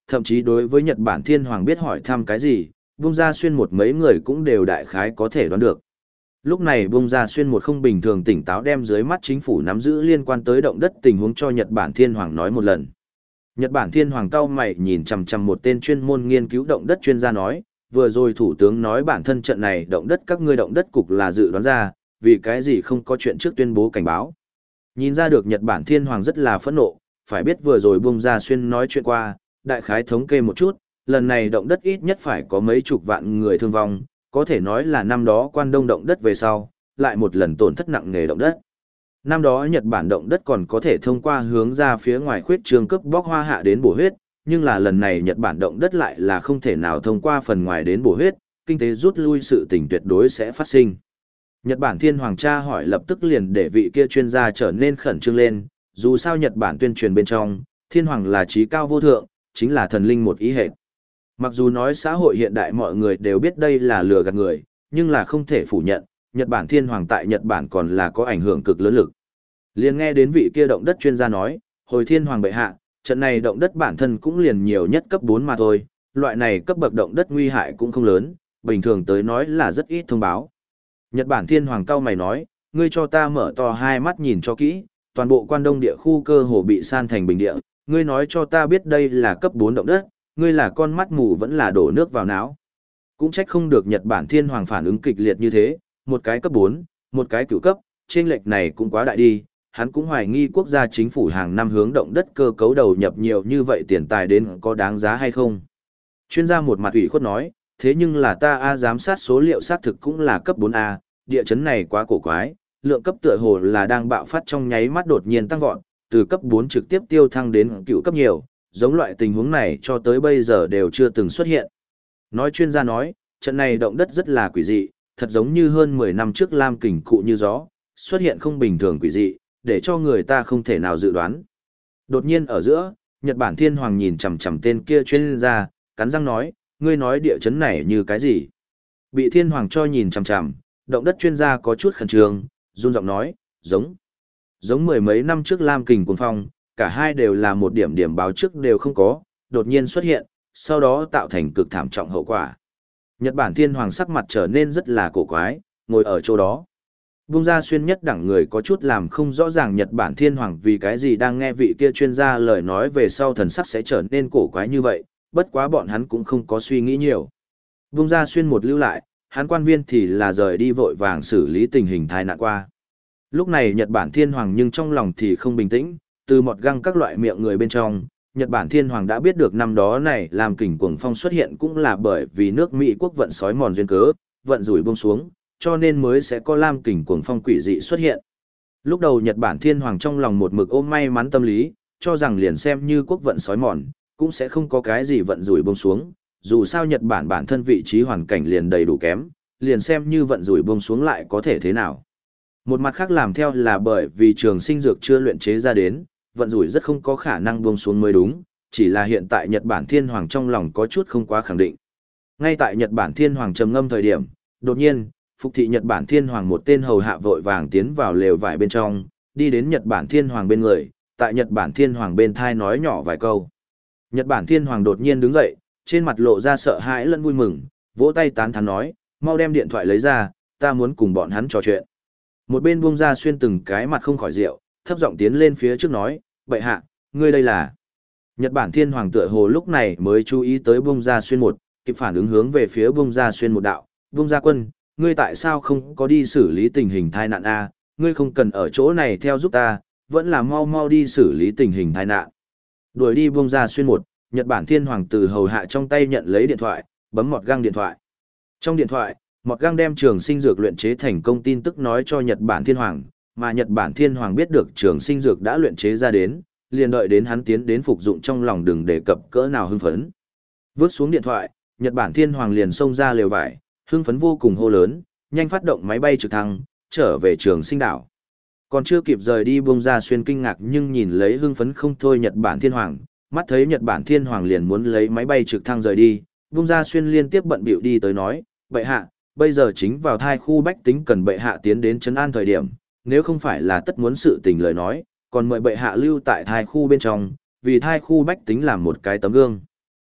thậm chí đối với Nhật Bản Thiên Hoàng biết hỏi thăm cái gì, Bung Gia Xuyên một mấy người cũng đều đại khái có thể đoán được. Lúc này Bung Gia Xuyên một không bình thường tỉnh táo đem dưới mắt chính phủ nắm giữ liên quan tới động đất tình huống cho Nhật Bản Thiên Hoàng nói một lần. Nhật Bản Thiên Hoàng cau mày nhìn chằm chằm một tên chuyên môn nghiên cứu động đất chuyên gia nói, vừa rồi thủ tướng nói bản thân trận này động đất các ngươi động đất cục là dự đoán ra, vì cái gì không có chuyện trước tuyên bố cảnh báo. Nhìn ra được Nhật Bản Thiên Hoàng rất là phẫn nộ, phải biết vừa rồi Bung Gia Xuyên nói chuyện qua, đại khái thống kê một chút, lần này động đất ít nhất phải có mấy chục vạn người thương vong, có thể nói là năm đó quan đông động đất về sau, lại một lần tổn thất nặng nề động đất. Năm đó Nhật Bản động đất còn có thể thông qua hướng ra phía ngoài khuyết trường cấp bóc hoa hạ đến bổ huyết, nhưng là lần này Nhật Bản động đất lại là không thể nào thông qua phần ngoài đến bổ huyết, kinh tế rút lui sự tình tuyệt đối sẽ phát sinh. Nhật Bản Thiên Hoàng tra hỏi lập tức liền để vị kia chuyên gia trở nên khẩn trương lên, dù sao Nhật Bản tuyên truyền bên trong, Thiên Hoàng là trí cao vô thượng, chính là thần linh một ý hệ. Mặc dù nói xã hội hiện đại mọi người đều biết đây là lừa gạt người, nhưng là không thể phủ nhận, Nhật Bản Thiên Hoàng tại Nhật Bản còn là có ảnh hưởng cực lớn lực. Liền nghe đến vị kia động đất chuyên gia nói, hồi Thiên Hoàng bệ hạ, trận này động đất bản thân cũng liền nhiều nhất cấp bốn mà thôi, loại này cấp bậc động đất nguy hại cũng không lớn, bình thường tới nói là rất ít thông báo. Nhật Bản Thiên Hoàng cao mày nói, ngươi cho ta mở to hai mắt nhìn cho kỹ, toàn bộ quan đông địa khu cơ hồ bị san thành bình địa, ngươi nói cho ta biết đây là cấp bốn động đất, ngươi là con mắt mù vẫn là đổ nước vào não. Cũng trách không được Nhật Bản Thiên Hoàng phản ứng kịch liệt như thế, một cái cấp bốn, một cái cửu cấp, chênh lệch này cũng quá đại đi, hắn cũng hoài nghi quốc gia chính phủ hàng năm hướng động đất cơ cấu đầu nhập nhiều như vậy tiền tài đến có đáng giá hay không. Chuyên gia một mặt ủy khuất nói, thế nhưng là ta A giám sát số liệu xác thực cũng là cấp bốn A, địa chấn này quá cổ quái, lượng cấp tựa hồ là đang bạo phát trong nháy mắt đột nhiên tăng vọt, từ cấp bốn trực tiếp tiêu thăng đến cựu cấp nhiều, giống loại tình huống này cho tới bây giờ đều chưa từng xuất hiện. Nói chuyên gia nói, trận này động đất rất là quỷ dị, thật giống như hơn mười năm trước Lam Kình cụ như gió, xuất hiện không bình thường quỷ dị, để cho người ta không thể nào dự đoán. Đột nhiên ở giữa, Nhật Bản Thiên Hoàng nhìn chằm chằm tên kia chuyên gia, cắn răng nói, ngươi nói địa chấn này như cái gì? Bị Thiên Hoàng cho nhìn chằm chằm, động đất chuyên gia có chút khẩn trương, run giọng nói, giống. Giống mười mấy năm trước Lam Kình cuồng phong, cả hai đều là một điểm điểm báo trước đều không có, đột nhiên xuất hiện, sau đó tạo thành cực thảm trọng hậu quả. Nhật Bản Thiên Hoàng sắc mặt trở nên rất là cổ quái, ngồi ở chỗ đó. Bung Gia Xuyên nhất đẳng người có chút làm không rõ ràng Nhật Bản Thiên Hoàng vì cái gì đang nghe vị kia chuyên gia lời nói về sau thần sắc sẽ trở nên cổ quái như vậy, bất quá bọn hắn cũng không có suy nghĩ nhiều. Bung Gia Xuyên một lưu lại, hắn quan viên thì là rời đi vội vàng xử lý tình hình tai nạn qua. Lúc này Nhật Bản Thiên Hoàng nhưng trong lòng thì không bình tĩnh, từ một găng các loại miệng người bên trong, Nhật Bản Thiên Hoàng đã biết được năm đó này làm kình cuồng phong xuất hiện cũng là bởi vì nước Mỹ quốc vận sói mòn duyên cớ, vận rủi buông xuống, cho nên mới sẽ có lam kình cuồng phong quỷ dị xuất hiện. Lúc đầu Nhật Bản Thiên Hoàng trong lòng một mực ôm may mắn tâm lý, cho rằng liền xem như quốc vận sói mòn, cũng sẽ không có cái gì vận rủi buông xuống, dù sao Nhật Bản bản thân vị trí hoàn cảnh liền đầy đủ kém, liền xem như vận rủi buông xuống lại có thể thế nào. Một mặt khác làm theo là bởi vì trường sinh dược chưa luyện chế ra đến, vận rủi rất không có khả năng buông xuống mới đúng, chỉ là hiện tại Nhật Bản Thiên Hoàng trong lòng có chút không quá khẳng định. Ngay tại Nhật Bản Thiên Hoàng trầm ngâm thời điểm, đột nhiên, phục thị Nhật Bản Thiên Hoàng một tên hầu hạ vội vàng tiến vào lều vải bên trong, đi đến Nhật Bản Thiên Hoàng bên người, tại Nhật Bản Thiên Hoàng bên thai nói nhỏ vài câu. Nhật Bản Thiên Hoàng đột nhiên đứng dậy, trên mặt lộ ra sợ hãi lẫn vui mừng, vỗ tay tán thán nói, mau đem điện thoại lấy ra, ta muốn cùng bọn hắn trò chuyện. Một bên buông ra xuyên từng cái mặt không khỏi rượu, thấp giọng tiến lên phía trước nói, bệ hạ, ngươi đây là. Nhật Bản Thiên Hoàng tựa hồ lúc này mới chú ý tới buông ra xuyên một, kịp phản ứng hướng về phía buông ra xuyên một đạo, buông ra quân, ngươi tại sao không có đi xử lý tình hình tai nạn a? Ngươi không cần ở chỗ này theo giúp ta, vẫn là mau mau đi xử lý tình hình tai nạn. Đuổi đi buông ra xuyên một, Nhật Bản Thiên Hoàng từ hầu hạ trong tay nhận lấy điện thoại, bấm một găng điện thoại. Trong điện thoại, một găng đem trường sinh dược luyện chế thành công tin tức nói cho Nhật Bản Thiên Hoàng, mà Nhật Bản Thiên Hoàng biết được trường sinh dược đã luyện chế ra đến, liền đợi đến hắn tiến đến phục dụng trong lòng đừng đề cập cỡ nào hưng phấn. Vứt xuống điện thoại, Nhật Bản Thiên Hoàng liền xông ra lều vải, hưng phấn vô cùng hô lớn, nhanh phát động máy bay trực thăng, trở về trường sinh đảo. Còn chưa kịp rời đi buông ra xuyên kinh ngạc nhưng nhìn lấy hưng phấn không thôi Nhật Bản Thiên Hoàng, mắt thấy Nhật Bản Thiên Hoàng liền muốn lấy máy bay trực thăng rời đi, buông ra xuyên liên tiếp bận bịu đi tới nói, bệ hạ, bây giờ chính vào thai khu bách tính cần bệ hạ tiến đến trấn an thời điểm, nếu không phải là tất muốn sự tình lời nói, còn mời bệ hạ lưu tại thai khu bên trong, vì thai khu bách tính làm một cái tấm gương.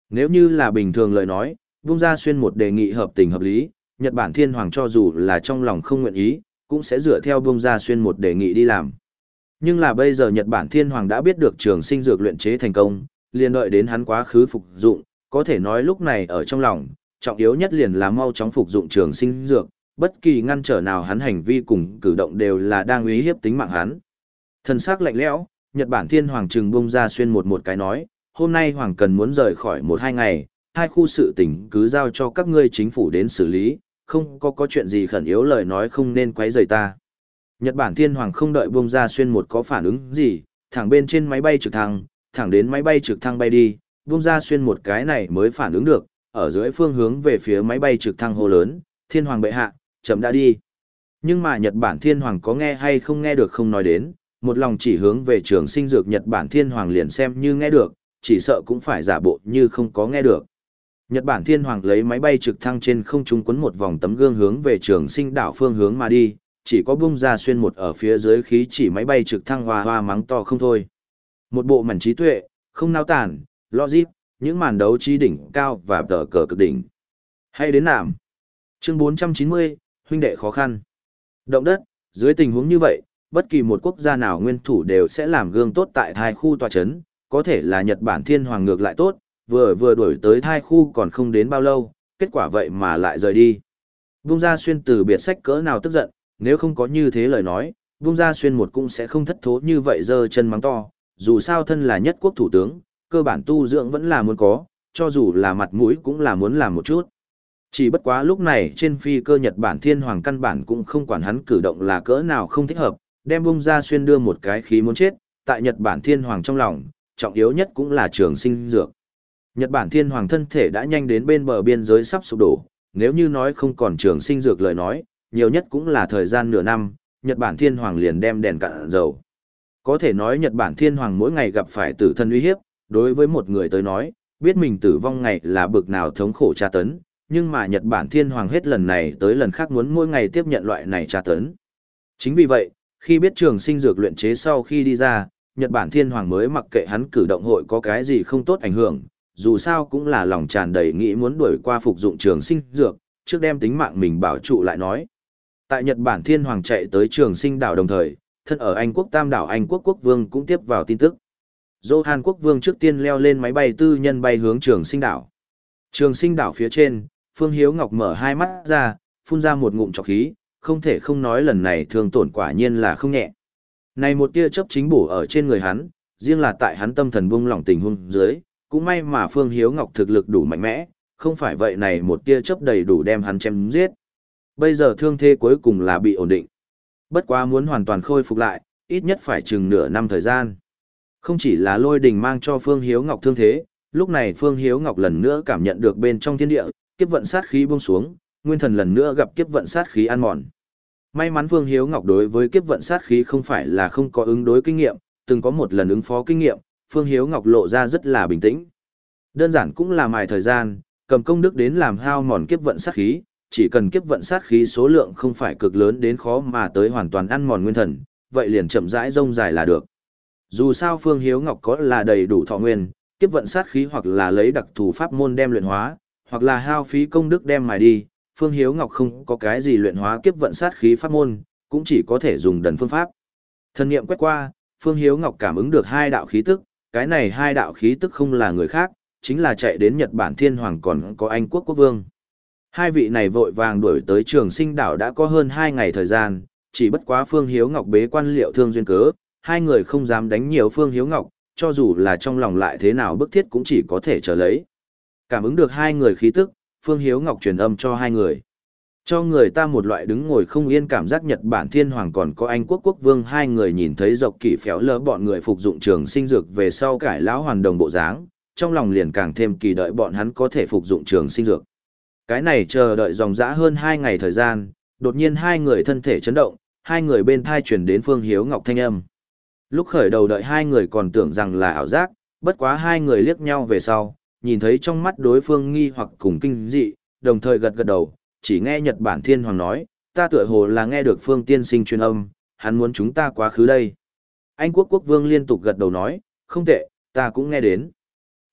Nếu như là bình thường lời nói, Vung Gia Xuyên một đề nghị hợp tình hợp lý, Nhật Bản Thiên Hoàng cho dù là trong lòng không nguyện ý, cũng sẽ dựa theo Vung Gia Xuyên một đề nghị đi làm. Nhưng là bây giờ Nhật Bản Thiên Hoàng đã biết được trường sinh dược luyện chế thành công, liền đợi đến hắn quá khứ phục dụng, có thể nói lúc này ở trong lòng, trọng yếu nhất liền là mau chóng phục dụng trường sinh dược, bất kỳ ngăn trở nào hắn hành vi cùng cử động đều là đang uy hiếp tính mạng hắn. Thần sắc lạnh lẽo, Nhật Bản Thiên Hoàng trừng Vung Gia Xuyên một một cái nói, hôm nay Hoàng cần muốn rời khỏi một hai ngày, hai khu sự tình cứ giao cho các ngươi chính phủ đến xử lý, không có có chuyện gì khẩn yếu lời nói không nên quấy rầy ta. Nhật Bản Thiên Hoàng không đợi Vung Gia Xuyên một có phản ứng gì, thẳng bên trên máy bay trực thăng, thẳng đến máy bay trực thăng bay đi, Vung Gia Xuyên một cái này mới phản ứng được, ở dưới phương hướng về phía máy bay trực thăng hô lớn, Thiên Hoàng bệ hạ, chậm đã đi. Nhưng mà Nhật Bản Thiên Hoàng có nghe hay không nghe được không nói đến, một lòng chỉ hướng về trường sinh dược Nhật Bản Thiên Hoàng liền xem như nghe được, chỉ sợ cũng phải giả bộ như không có nghe được. Nhật Bản Thiên Hoàng lấy máy bay trực thăng trên không trung quấn một vòng tấm gương hướng về trường sinh đảo phương hướng mà đi, chỉ có Vung Gia Xuyên một ở phía dưới khí chỉ máy bay trực thăng hoa hoa mắng to không thôi. Một bộ mảnh trí tuệ, không nao tản, logic, những màn đấu trí đỉnh cao và tờ cờ cực đỉnh. Hay đến nạm. Chương bốn trăm chín mươi, huynh đệ khó khăn. Động đất, dưới tình huống như vậy, bất kỳ một quốc gia nào nguyên thủ đều sẽ làm gương tốt tại thai khu tòa chấn, có thể là Nhật Bản Thiên Hoàng ngược lại tốt, vừa vừa đuổi tới thai khu còn không đến bao lâu, kết quả vậy mà lại rời đi. Vung Gia Xuyên từ biệt sách cỡ nào tức giận, nếu không có như thế lời nói, Vung Gia Xuyên một cũng sẽ không thất thố như vậy giơ chân mắng to, dù sao thân là nhất quốc thủ tướng, cơ bản tu dưỡng vẫn là muốn có, cho dù là mặt mũi cũng là muốn làm một chút. Chỉ bất quá lúc này trên phi cơ Nhật Bản Thiên Hoàng căn bản cũng không quản hắn cử động là cỡ nào không thích hợp, đem Vung Gia Xuyên đưa một cái khí muốn chết, tại Nhật Bản Thiên Hoàng trong lòng, trọng yếu nhất cũng là trường sinh dược. Nhật Bản Thiên Hoàng thân thể đã nhanh đến bên bờ biên giới sắp sụp đổ, nếu như nói không còn trường sinh dược lời nói, nhiều nhất cũng là thời gian nửa năm, Nhật Bản Thiên Hoàng liền đem đèn cạn dầu. Có thể nói Nhật Bản Thiên Hoàng mỗi ngày gặp phải tử thân uy hiếp, đối với một người tới nói, biết mình tử vong ngày là bực nào thống khổ tra tấn, nhưng mà Nhật Bản Thiên Hoàng hết lần này tới lần khác muốn mỗi ngày tiếp nhận loại này tra tấn. Chính vì vậy, khi biết trường sinh dược luyện chế sau khi đi ra, Nhật Bản Thiên Hoàng mới mặc kệ hắn cử động hội có cái gì không tốt ảnh hưởng, dù sao cũng là lòng tràn đầy nghĩ muốn đuổi qua phục dụng trường sinh dược, trước đem tính mạng mình bảo trụ lại nói. Tại Nhật Bản Thiên Hoàng chạy tới trường sinh đảo đồng thời, thân ở Anh quốc Tam đảo Anh quốc quốc vương cũng tiếp vào tin tức. Johann quốc vương trước tiên leo lên máy bay tư nhân bay hướng trường sinh đảo. Trường sinh đảo phía trên, Phương Hiếu Ngọc mở hai mắt ra, phun ra một ngụm trọc khí, không thể không nói lần này thương tổn quả nhiên là không nhẹ. Này một tia chớp chính bổ ở trên người hắn, riêng là tại hắn tâm thần buông lỏng tình huống dưới, cũng may mà Phương Hiếu Ngọc thực lực đủ mạnh mẽ, không phải vậy này một tia chớp đầy đủ đem hắn chém giết. Bây giờ thương thế cuối cùng là bị ổn định. Bất quá muốn hoàn toàn khôi phục lại, ít nhất phải chừng nửa năm thời gian. Không chỉ là Lôi Đình mang cho Phương Hiếu Ngọc thương thế, lúc này Phương Hiếu Ngọc lần nữa cảm nhận được bên trong thiên địa, kiếp vận sát khí buông xuống, nguyên thần lần nữa gặp kiếp vận sát khí ăn mòn. May mắn Phương Hiếu Ngọc đối với kiếp vận sát khí không phải là không có ứng đối kinh nghiệm, từng có một lần ứng phó kinh nghiệm, Phương Hiếu Ngọc lộ ra rất là bình tĩnh. Đơn giản cũng là mài thời gian, cầm công đức đến làm hao mòn kiếp vận sát khí, chỉ cần kiếp vận sát khí số lượng không phải cực lớn đến khó mà tới hoàn toàn ăn mòn nguyên thần, vậy liền chậm rãi rông dài là được. Dù sao Phương Hiếu Ngọc có là đầy đủ thọ nguyên, kiếp vận sát khí hoặc là lấy đặc thù pháp môn đem luyện hóa, hoặc là hao phí công đức đem mài đi, Phương Hiếu Ngọc không có cái gì luyện hóa kiếp vận sát khí pháp môn, cũng chỉ có thể dùng đần phương pháp. Thần niệm quét qua, Phương Hiếu Ngọc cảm ứng được hai đạo khí tức, cái này hai đạo khí tức không là người khác, chính là chạy đến Nhật Bản Thiên Hoàng còn có Anh quốc quốc vương. Hai vị này vội vàng đuổi tới Trường Sinh đảo đã có hơn hai ngày thời gian, chỉ bất quá Phương Hiếu Ngọc bế quan liệu thương duyên cớ, hai người không dám đánh nhiều Phương Hiếu Ngọc, cho dù là trong lòng lại thế nào bức thiết cũng chỉ có thể chờ lấy. Cảm ứng được hai người khí tức, Phương Hiếu Ngọc truyền âm cho hai người. Cho người ta một loại đứng ngồi không yên cảm giác Nhật Bản Thiên Hoàng còn có Anh quốc quốc vương hai người nhìn thấy dọc kỷ phéo lỡ bọn người phục dụng trường sinh dược về sau cải lão hoàn đồng bộ dáng, trong lòng liền càng thêm kỳ đợi bọn hắn có thể phục dụng trường sinh dược. Cái này chờ đợi dòng dã hơn hai ngày thời gian, đột nhiên hai người thân thể chấn động, hai người bên thai truyền đến Phương Hiếu Ngọc thanh âm. Lúc khởi đầu đợi hai người còn tưởng rằng là ảo giác, bất quá hai người liếc nhau về sau, nhìn thấy trong mắt đối phương nghi hoặc cùng kinh dị, đồng thời gật gật đầu, chỉ nghe Nhật Bản Thiên Hoàng nói, ta tựa hồ là nghe được Phương tiên sinh truyền âm, hắn muốn chúng ta quá khứ đây. Anh quốc quốc vương liên tục gật đầu nói, không tệ, ta cũng nghe đến.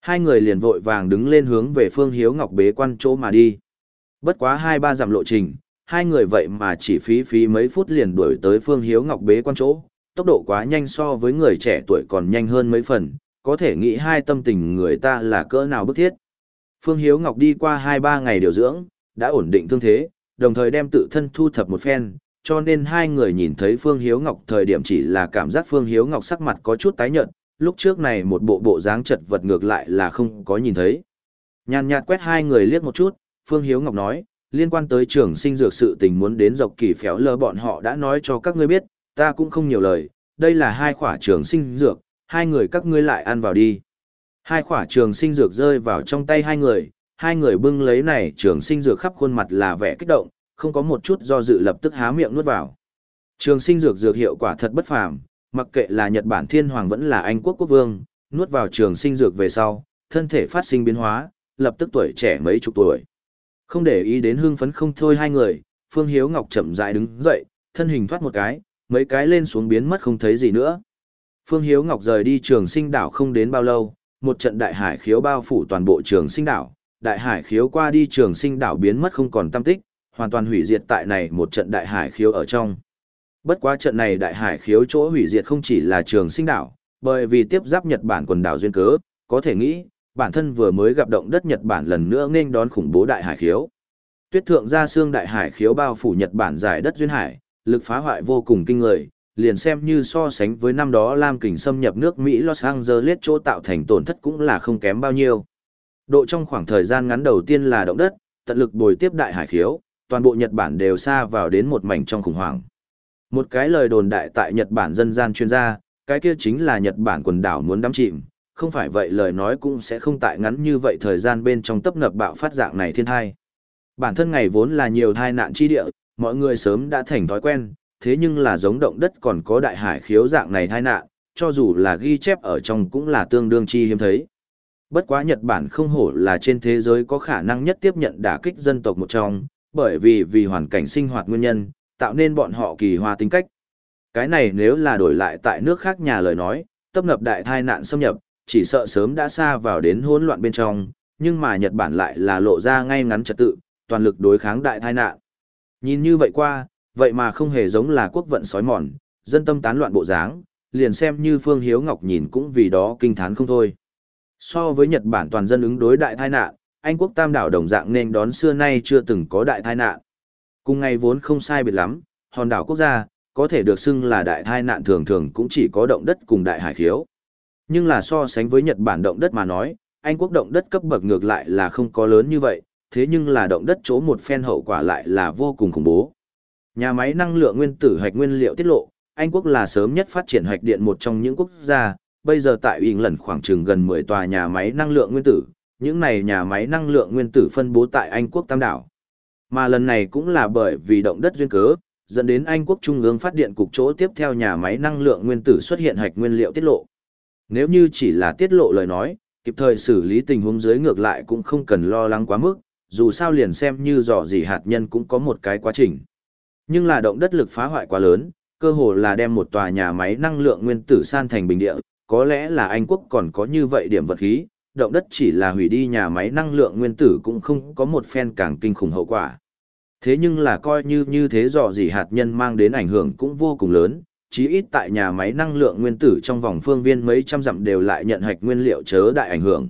Hai người liền vội vàng đứng lên hướng về Phương Hiếu Ngọc bế quan chỗ mà đi. Bất quá hai ba dặm lộ trình, hai người vậy mà chỉ phí phí mấy phút liền đuổi tới Phương Hiếu Ngọc bế quan chỗ, tốc độ quá nhanh so với người trẻ tuổi còn nhanh hơn mấy phần, có thể nghĩ hai tâm tình người ta là cỡ nào bức thiết. Phương Hiếu Ngọc đi qua hai ba ngày điều dưỡng, đã ổn định thương thế, đồng thời đem tự thân thu thập một phen, cho nên hai người nhìn thấy Phương Hiếu Ngọc thời điểm chỉ là cảm giác Phương Hiếu Ngọc sắc mặt có chút tái nhợt, lúc trước này một bộ bộ dáng chật vật ngược lại là không có nhìn thấy. Nhàn nhạt quét hai người liếc một chút, Phương Hiếu Ngọc nói, liên quan tới trường sinh dược sự tình muốn đến dọc kỳ phéo lơ bọn họ đã nói cho các ngươi biết, ta cũng không nhiều lời, đây là hai khỏa trường sinh dược, hai người các ngươi lại ăn vào đi. Hai khỏa trường sinh dược rơi vào trong tay hai người, hai người bưng lấy này trường sinh dược khắp khuôn mặt là vẻ kích động, không có một chút do dự lập tức há miệng nuốt vào. Trường sinh dược dược hiệu quả thật bất phàm, mặc kệ là Nhật Bản Thiên Hoàng vẫn là Anh Quốc Quốc Vương, nuốt vào trường sinh dược về sau, thân thể phát sinh biến hóa, lập tức tuổi trẻ mấy chục tuổi. Không để ý đến hưng phấn không thôi hai người, Phương Hiếu Ngọc chậm rãi đứng dậy, thân hình thoát một cái, mấy cái lên xuống biến mất không thấy gì nữa. Phương Hiếu Ngọc rời đi trường sinh đảo không đến bao lâu, một trận đại hải khiếu bao phủ toàn bộ trường sinh đảo, đại hải khiếu qua đi trường sinh đảo biến mất không còn tăm tích, hoàn toàn hủy diệt tại này một trận đại hải khiếu ở trong. Bất quá trận này đại hải khiếu chỗ hủy diệt không chỉ là trường sinh đảo, bởi vì tiếp giáp Nhật Bản quần đảo duyên cớ, có thể nghĩ, bản thân vừa mới gặp động đất Nhật Bản lần nữa nghênh đón khủng bố đại hải khiếu. Tuyết thượng gia xương đại hải khiếu bao phủ Nhật Bản giải đất duyên hải, lực phá hoại vô cùng kinh người, liền xem như so sánh với năm đó Lam Kình xâm nhập nước Mỹ Los Angeles chỗ tạo thành tổn thất cũng là không kém bao nhiêu. Độ trong khoảng thời gian ngắn đầu tiên là động đất, tận lực bồi tiếp đại hải khiếu, toàn bộ Nhật Bản đều xa vào đến một mảnh trong khủng hoảng. Một cái lời đồn đại tại Nhật Bản dân gian chuyên gia, cái kia chính là Nhật Bản quần đảo muốn đắm chìm, không phải vậy lời nói cũng sẽ không tại ngắn như vậy thời gian bên trong tấp nập bạo phát dạng này thiên thai. Bản thân ngày vốn là nhiều thai nạn chi địa, mọi người sớm đã thành thói quen, thế nhưng là giống động đất còn có đại hải khiếu dạng này thai nạn, cho dù là ghi chép ở trong cũng là tương đương chi hiếm thấy. Bất quá Nhật Bản không hổ là trên thế giới có khả năng nhất tiếp nhận đả kích dân tộc một trong, bởi vì vì hoàn cảnh sinh hoạt nguyên nhân, tạo nên bọn họ kỳ hoa tính cách. Cái này nếu là đổi lại tại nước khác nhà lời nói, tấp nập đại thai nạn xâm nhập, chỉ sợ sớm đã xa vào đến hỗn loạn bên trong, nhưng mà Nhật Bản lại là lộ ra ngay ngắn trật tự, toàn lực đối kháng đại tai nạn. Nhìn như vậy qua, vậy mà không hề giống là quốc vận sói mòn, dân tâm tán loạn bộ dáng, liền xem như Phương Hiếu Ngọc nhìn cũng vì đó kinh thán không thôi. So với Nhật Bản toàn dân ứng đối đại tai nạn, Anh quốc Tam đảo đồng dạng nên đón xưa nay chưa từng có đại tai nạn. Cùng ngày vốn không sai biệt lắm, hòn đảo quốc gia, có thể được xưng là đại tai nạn thường thường cũng chỉ có động đất cùng đại hải khiếu. Nhưng là so sánh với Nhật Bản động đất mà nói, Anh quốc động đất cấp bậc ngược lại là không có lớn như vậy, thế nhưng là động đất chỗ một phen hậu quả lại là vô cùng khủng bố. Nhà máy năng lượng nguyên tử hạch nguyên liệu tiết lộ, Anh quốc là sớm nhất phát triển hạch điện một trong những quốc gia, bây giờ tại Ing lần khoảng chừng gần mười tòa nhà máy năng lượng nguyên tử, những này nhà máy năng lượng nguyên tử phân bố tại Anh quốc Tam đảo. Mà lần này cũng là bởi vì động đất duyên cớ, dẫn đến Anh quốc Trung ương phát điện cục chỗ tiếp theo nhà máy năng lượng nguyên tử xuất hiện hạch nguyên liệu tiết lộ. Nếu như chỉ là tiết lộ lời nói, kịp thời xử lý tình huống dưới ngược lại cũng không cần lo lắng quá mức, dù sao liền xem như dò dỉ hạt nhân cũng có một cái quá trình. Nhưng là động đất lực phá hoại quá lớn, cơ hồ là đem một tòa nhà máy năng lượng nguyên tử san thành bình địa, có lẽ là Anh quốc còn có như vậy điểm vật khí, động đất chỉ là hủy đi nhà máy năng lượng nguyên tử cũng không có một phen càng kinh khủng hậu quả. Thế nhưng là coi như như thế dò dỉ hạt nhân mang đến ảnh hưởng cũng vô cùng lớn, chí ít tại nhà máy năng lượng nguyên tử trong vòng phương viên mấy trăm dặm đều lại nhận hạch nguyên liệu chớ đại ảnh hưởng.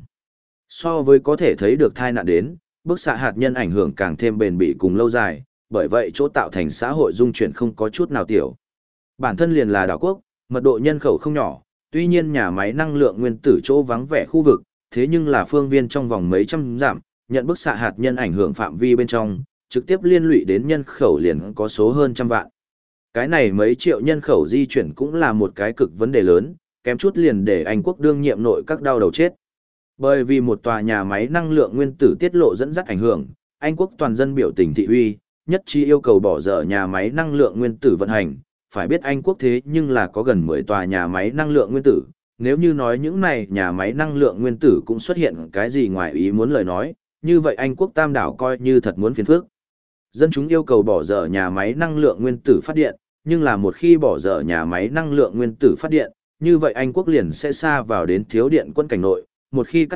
So với có thể thấy được tai nạn đến, bức xạ hạt nhân ảnh hưởng càng thêm bền bỉ cùng lâu dài, bởi vậy chỗ tạo thành xã hội dung chuyển không có chút nào tiểu. Bản thân liền là đảo quốc, mật độ nhân khẩu không nhỏ, tuy nhiên nhà máy năng lượng nguyên tử chỗ vắng vẻ khu vực, thế nhưng là phương viên trong vòng mấy trăm dặm, nhận bức xạ hạt nhân ảnh hưởng phạm vi bên trong, trực tiếp liên lụy đến nhân khẩu liền có số hơn trăm vạn. Cái này mấy triệu nhân khẩu di chuyển cũng là một cái cực vấn đề lớn, kém chút liền để Anh quốc đương nhiệm nội các đau đầu chết. Bởi vì một tòa nhà máy năng lượng nguyên tử tiết lộ dẫn dắt ảnh hưởng, Anh quốc toàn dân biểu tình thị uy, nhất trí yêu cầu bỏ dở nhà máy năng lượng nguyên tử vận hành. Phải biết Anh quốc thế nhưng là có gần mười tòa nhà máy năng lượng nguyên tử, nếu như nói những này nhà máy năng lượng nguyên tử cũng xuất hiện cái gì ngoài ý muốn lời nói, như vậy Anh quốc Tam đảo coi như thật muốn phiền phức. Dân chúng yêu cầu bỏ dở nhà máy năng lượng nguyên tử phát điện, nhưng là một khi bỏ dở nhà máy năng lượng nguyên tử phát điện, như vậy Anh quốc liền sẽ xa vào đến thiếu điện quân cảnh nội, một khi cắt điện,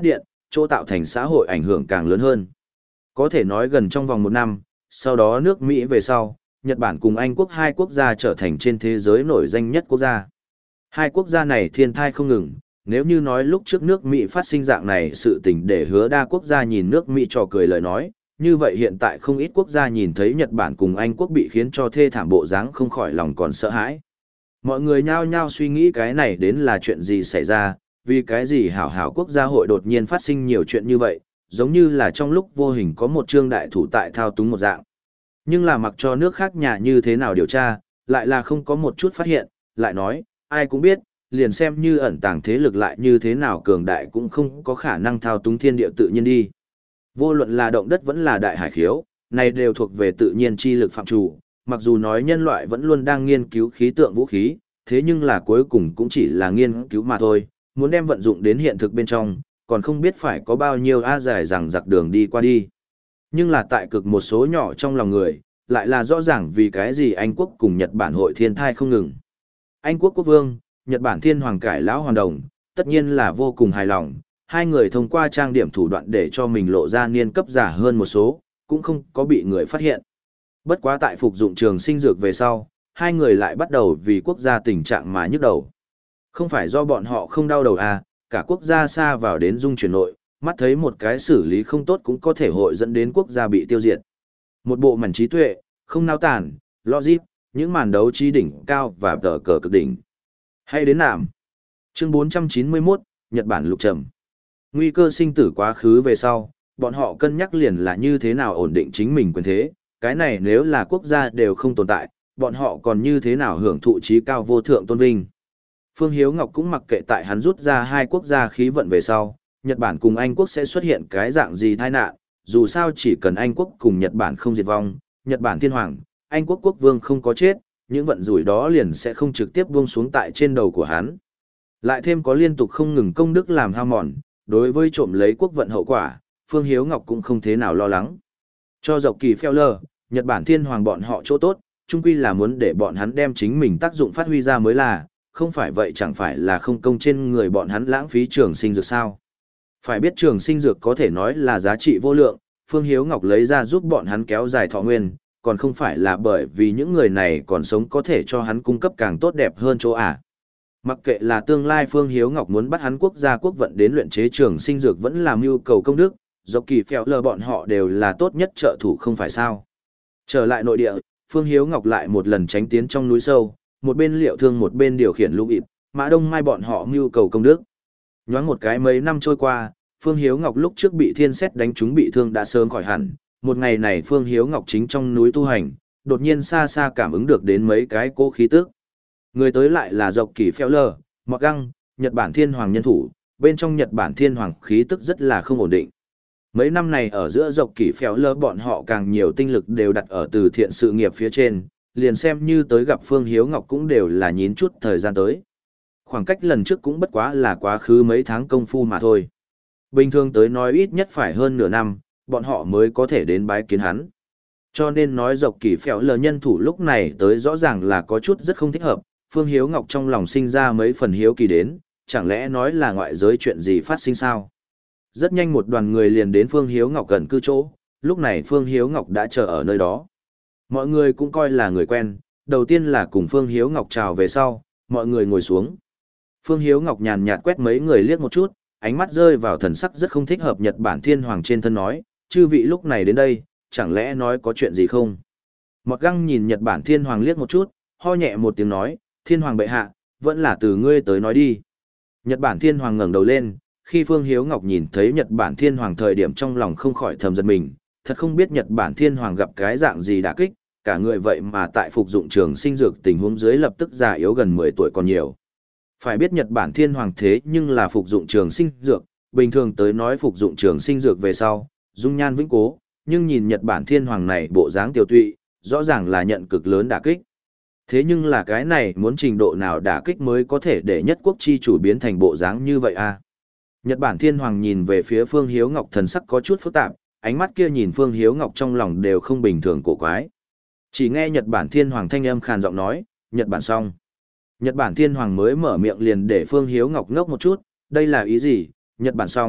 chỗ tạo thành xã hội ảnh hưởng càng lớn hơn. Có thể nói gần trong vòng một năm, sau đó nước Mỹ về sau, Nhật Bản cùng Anh quốc hai quốc gia trở thành trên thế giới nổi danh nhất quốc gia. Hai quốc gia này thiên thai không ngừng, nếu như nói lúc trước nước Mỹ phát sinh dạng này sự tình để hứa đa quốc gia nhìn nước Mỹ trò cười lời nói, như vậy hiện tại không ít quốc gia nhìn thấy Nhật Bản cùng Anh quốc bị khiến cho thê thảm bộ dáng không khỏi lòng còn sợ hãi. Mọi người nhao nhao suy nghĩ cái này đến là chuyện gì xảy ra, vì cái gì hảo hảo quốc gia hội đột nhiên phát sinh nhiều chuyện như vậy, giống như là trong lúc vô hình có một trương đại thủ tại thao túng một dạng. Nhưng là mặc cho nước khác nhà như thế nào điều tra, lại là không có một chút phát hiện, lại nói, ai cũng biết, liền xem như ẩn tàng thế lực lại như thế nào cường đại cũng không có khả năng thao túng thiên địa tự nhiên đi. Vô luận là động đất vẫn là đại hải khiếu, này đều thuộc về tự nhiên chi lực phạm chủ, mặc dù nói nhân loại vẫn luôn đang nghiên cứu khí tượng vũ khí, thế nhưng là cuối cùng cũng chỉ là nghiên cứu mà thôi, muốn đem vận dụng đến hiện thực bên trong, còn không biết phải có bao nhiêu a dài rằng giặc đường đi qua đi. Nhưng là tại cực một số nhỏ trong lòng người, lại là rõ ràng vì cái gì Anh quốc cùng Nhật Bản hội thiên thai không ngừng. Anh quốc quốc vương, Nhật Bản thiên hoàng cải lão hoàn đồng, tất nhiên là vô cùng hài lòng, hai người thông qua trang điểm thủ đoạn để cho mình lộ ra niên cấp giả hơn một số, cũng không có bị người phát hiện. Bất quá tại phục dụng trường sinh dược về sau, hai người lại bắt đầu vì quốc gia tình trạng mà nhức đầu. Không phải do bọn họ không đau đầu à, cả quốc gia xa vào đến dung chuyển nội, mắt thấy một cái xử lý không tốt cũng có thể hội dẫn đến quốc gia bị tiêu diệt. Một bộ mảnh trí tuệ, không nao tản, logic, những màn đấu trí đỉnh cao và tờ cờ cực đỉnh. Hay đến nạm. Chương bốn trăm chín mươi mốt, Nhật Bản lục trầm. Nguy cơ sinh tử quá khứ về sau, bọn họ cân nhắc liền là như thế nào ổn định chính mình quyền thế, cái này nếu là quốc gia đều không tồn tại, bọn họ còn như thế nào hưởng thụ trí cao vô thượng tôn vinh. Phương Hiếu Ngọc cũng mặc kệ tại hắn rút ra hai quốc gia khí vận về sau, Nhật Bản cùng Anh quốc sẽ xuất hiện cái dạng gì tai nạn, dù sao chỉ cần Anh quốc cùng Nhật Bản không diệt vong, Nhật Bản thiên hoàng, Anh quốc quốc vương không có chết, những vận rủi đó liền sẽ không trực tiếp buông xuống tại trên đầu của hắn. Lại thêm có liên tục không ngừng công đức làm hao mòn, đối với trộm lấy quốc vận hậu quả, Phương Hiếu Ngọc cũng không thế nào lo lắng. Cho dọc kỳ phèo lờ, Nhật Bản thiên hoàng bọn họ chỗ tốt, chung quy là muốn để bọn hắn đem chính mình tác dụng phát huy ra mới là, không phải vậy chẳng phải là không công trên người bọn hắn lãng phí trường sinh dược sao. Phải biết trường sinh dược có thể nói là giá trị vô lượng, Phương Hiếu Ngọc lấy ra giúp bọn hắn kéo dài thọ nguyên, còn không phải là bởi vì những người này còn sống có thể cho hắn cung cấp càng tốt đẹp hơn chỗ à. Mặc kệ là tương lai Phương Hiếu Ngọc muốn bắt hắn quốc gia quốc vận đến luyện chế trường sinh dược vẫn làm mưu cầu công đức, dọc kỳ phèo lờ bọn họ đều là tốt nhất trợ thủ không phải sao. Trở lại nội địa, Phương Hiếu Ngọc lại một lần tránh tiến trong núi sâu, một bên liệu thương một bên điều khiển lũ ịt, Mã Đông Mai bọn họ mưu cầu công đức. Nhoáng một cái mấy năm trôi qua, Phương Hiếu Ngọc lúc trước bị thiên sét đánh trúng bị thương đã sớm khỏi hẳn, một ngày này Phương Hiếu Ngọc chính trong núi tu hành, đột nhiên xa xa cảm ứng được đến mấy cái cô khí tức. Người tới lại là dọc kỳ phèo lờ, Mọt Găng, Nhật Bản thiên hoàng nhân thủ, bên trong Nhật Bản thiên hoàng khí tức rất là không ổn định. Mấy năm này ở giữa dọc kỳ phèo lờ bọn họ càng nhiều tinh lực đều đặt ở từ thiện sự nghiệp phía trên, liền xem như tới gặp Phương Hiếu Ngọc cũng đều là nhín chút thời gian tới. Khoảng cách lần trước cũng bất quá là quá khứ mấy tháng công phu mà thôi. Bình thường tới nói ít nhất phải hơn nửa năm, bọn họ mới có thể đến bái kiến hắn. Cho nên nói dọc kỳ phèo lờ nhân thủ lúc này tới rõ ràng là có chút rất không thích hợp, Phương Hiếu Ngọc trong lòng sinh ra mấy phần hiếu kỳ đến, chẳng lẽ nói là ngoại giới chuyện gì phát sinh sao? Rất nhanh một đoàn người liền đến Phương Hiếu Ngọc gần cư chỗ, lúc này Phương Hiếu Ngọc đã chờ ở nơi đó. Mọi người cũng coi là người quen, đầu tiên là cùng Phương Hiếu Ngọc chào về sau, mọi người ngồi xuống. Phương Hiếu Ngọc nhàn nhạt quét mấy người liếc một chút, ánh mắt rơi vào thần sắc rất không thích hợp Nhật Bản thiên hoàng trên thân nói, chư vị lúc này đến đây, chẳng lẽ nói có chuyện gì không? Mọt Găng nhìn Nhật Bản thiên hoàng liếc một chút, ho nhẹ một tiếng nói, thiên hoàng bệ hạ, vẫn là từ ngươi tới nói đi. Nhật Bản thiên hoàng ngẩng đầu lên, khi Phương Hiếu Ngọc nhìn thấy Nhật Bản thiên hoàng thời điểm trong lòng không khỏi thầm giật mình, thật không biết Nhật Bản thiên hoàng gặp cái dạng gì đả kích, cả người vậy mà tại phục dụng trường sinh dược tình huống dưới lập tức già yếu gần mười tuổi còn nhiều. Phải biết Nhật Bản thiên hoàng thế nhưng là phục dụng trường sinh dược, bình thường tới nói phục dụng trường sinh dược về sau, dung nhan vĩnh cố, nhưng nhìn Nhật Bản thiên hoàng này bộ dáng tiểu tụy, rõ ràng là nhận cực lớn đả kích. Thế nhưng là cái này muốn trình độ nào đả kích mới có thể để nhất quốc chi chủ biến thành bộ dáng như vậy à? Nhật Bản thiên hoàng nhìn về phía Phương Hiếu Ngọc thần sắc có chút phức tạp, ánh mắt kia nhìn Phương Hiếu Ngọc trong lòng đều không bình thường cổ quái. Chỉ nghe Nhật Bản thiên hoàng thanh âm khàn giọng nói, Nhật Bản xong. Nhật Bản thiên hoàng mới mở miệng liền để Phương Hiếu Ngọc ngốc một chút, đây là ý gì, Nhật Bản xong,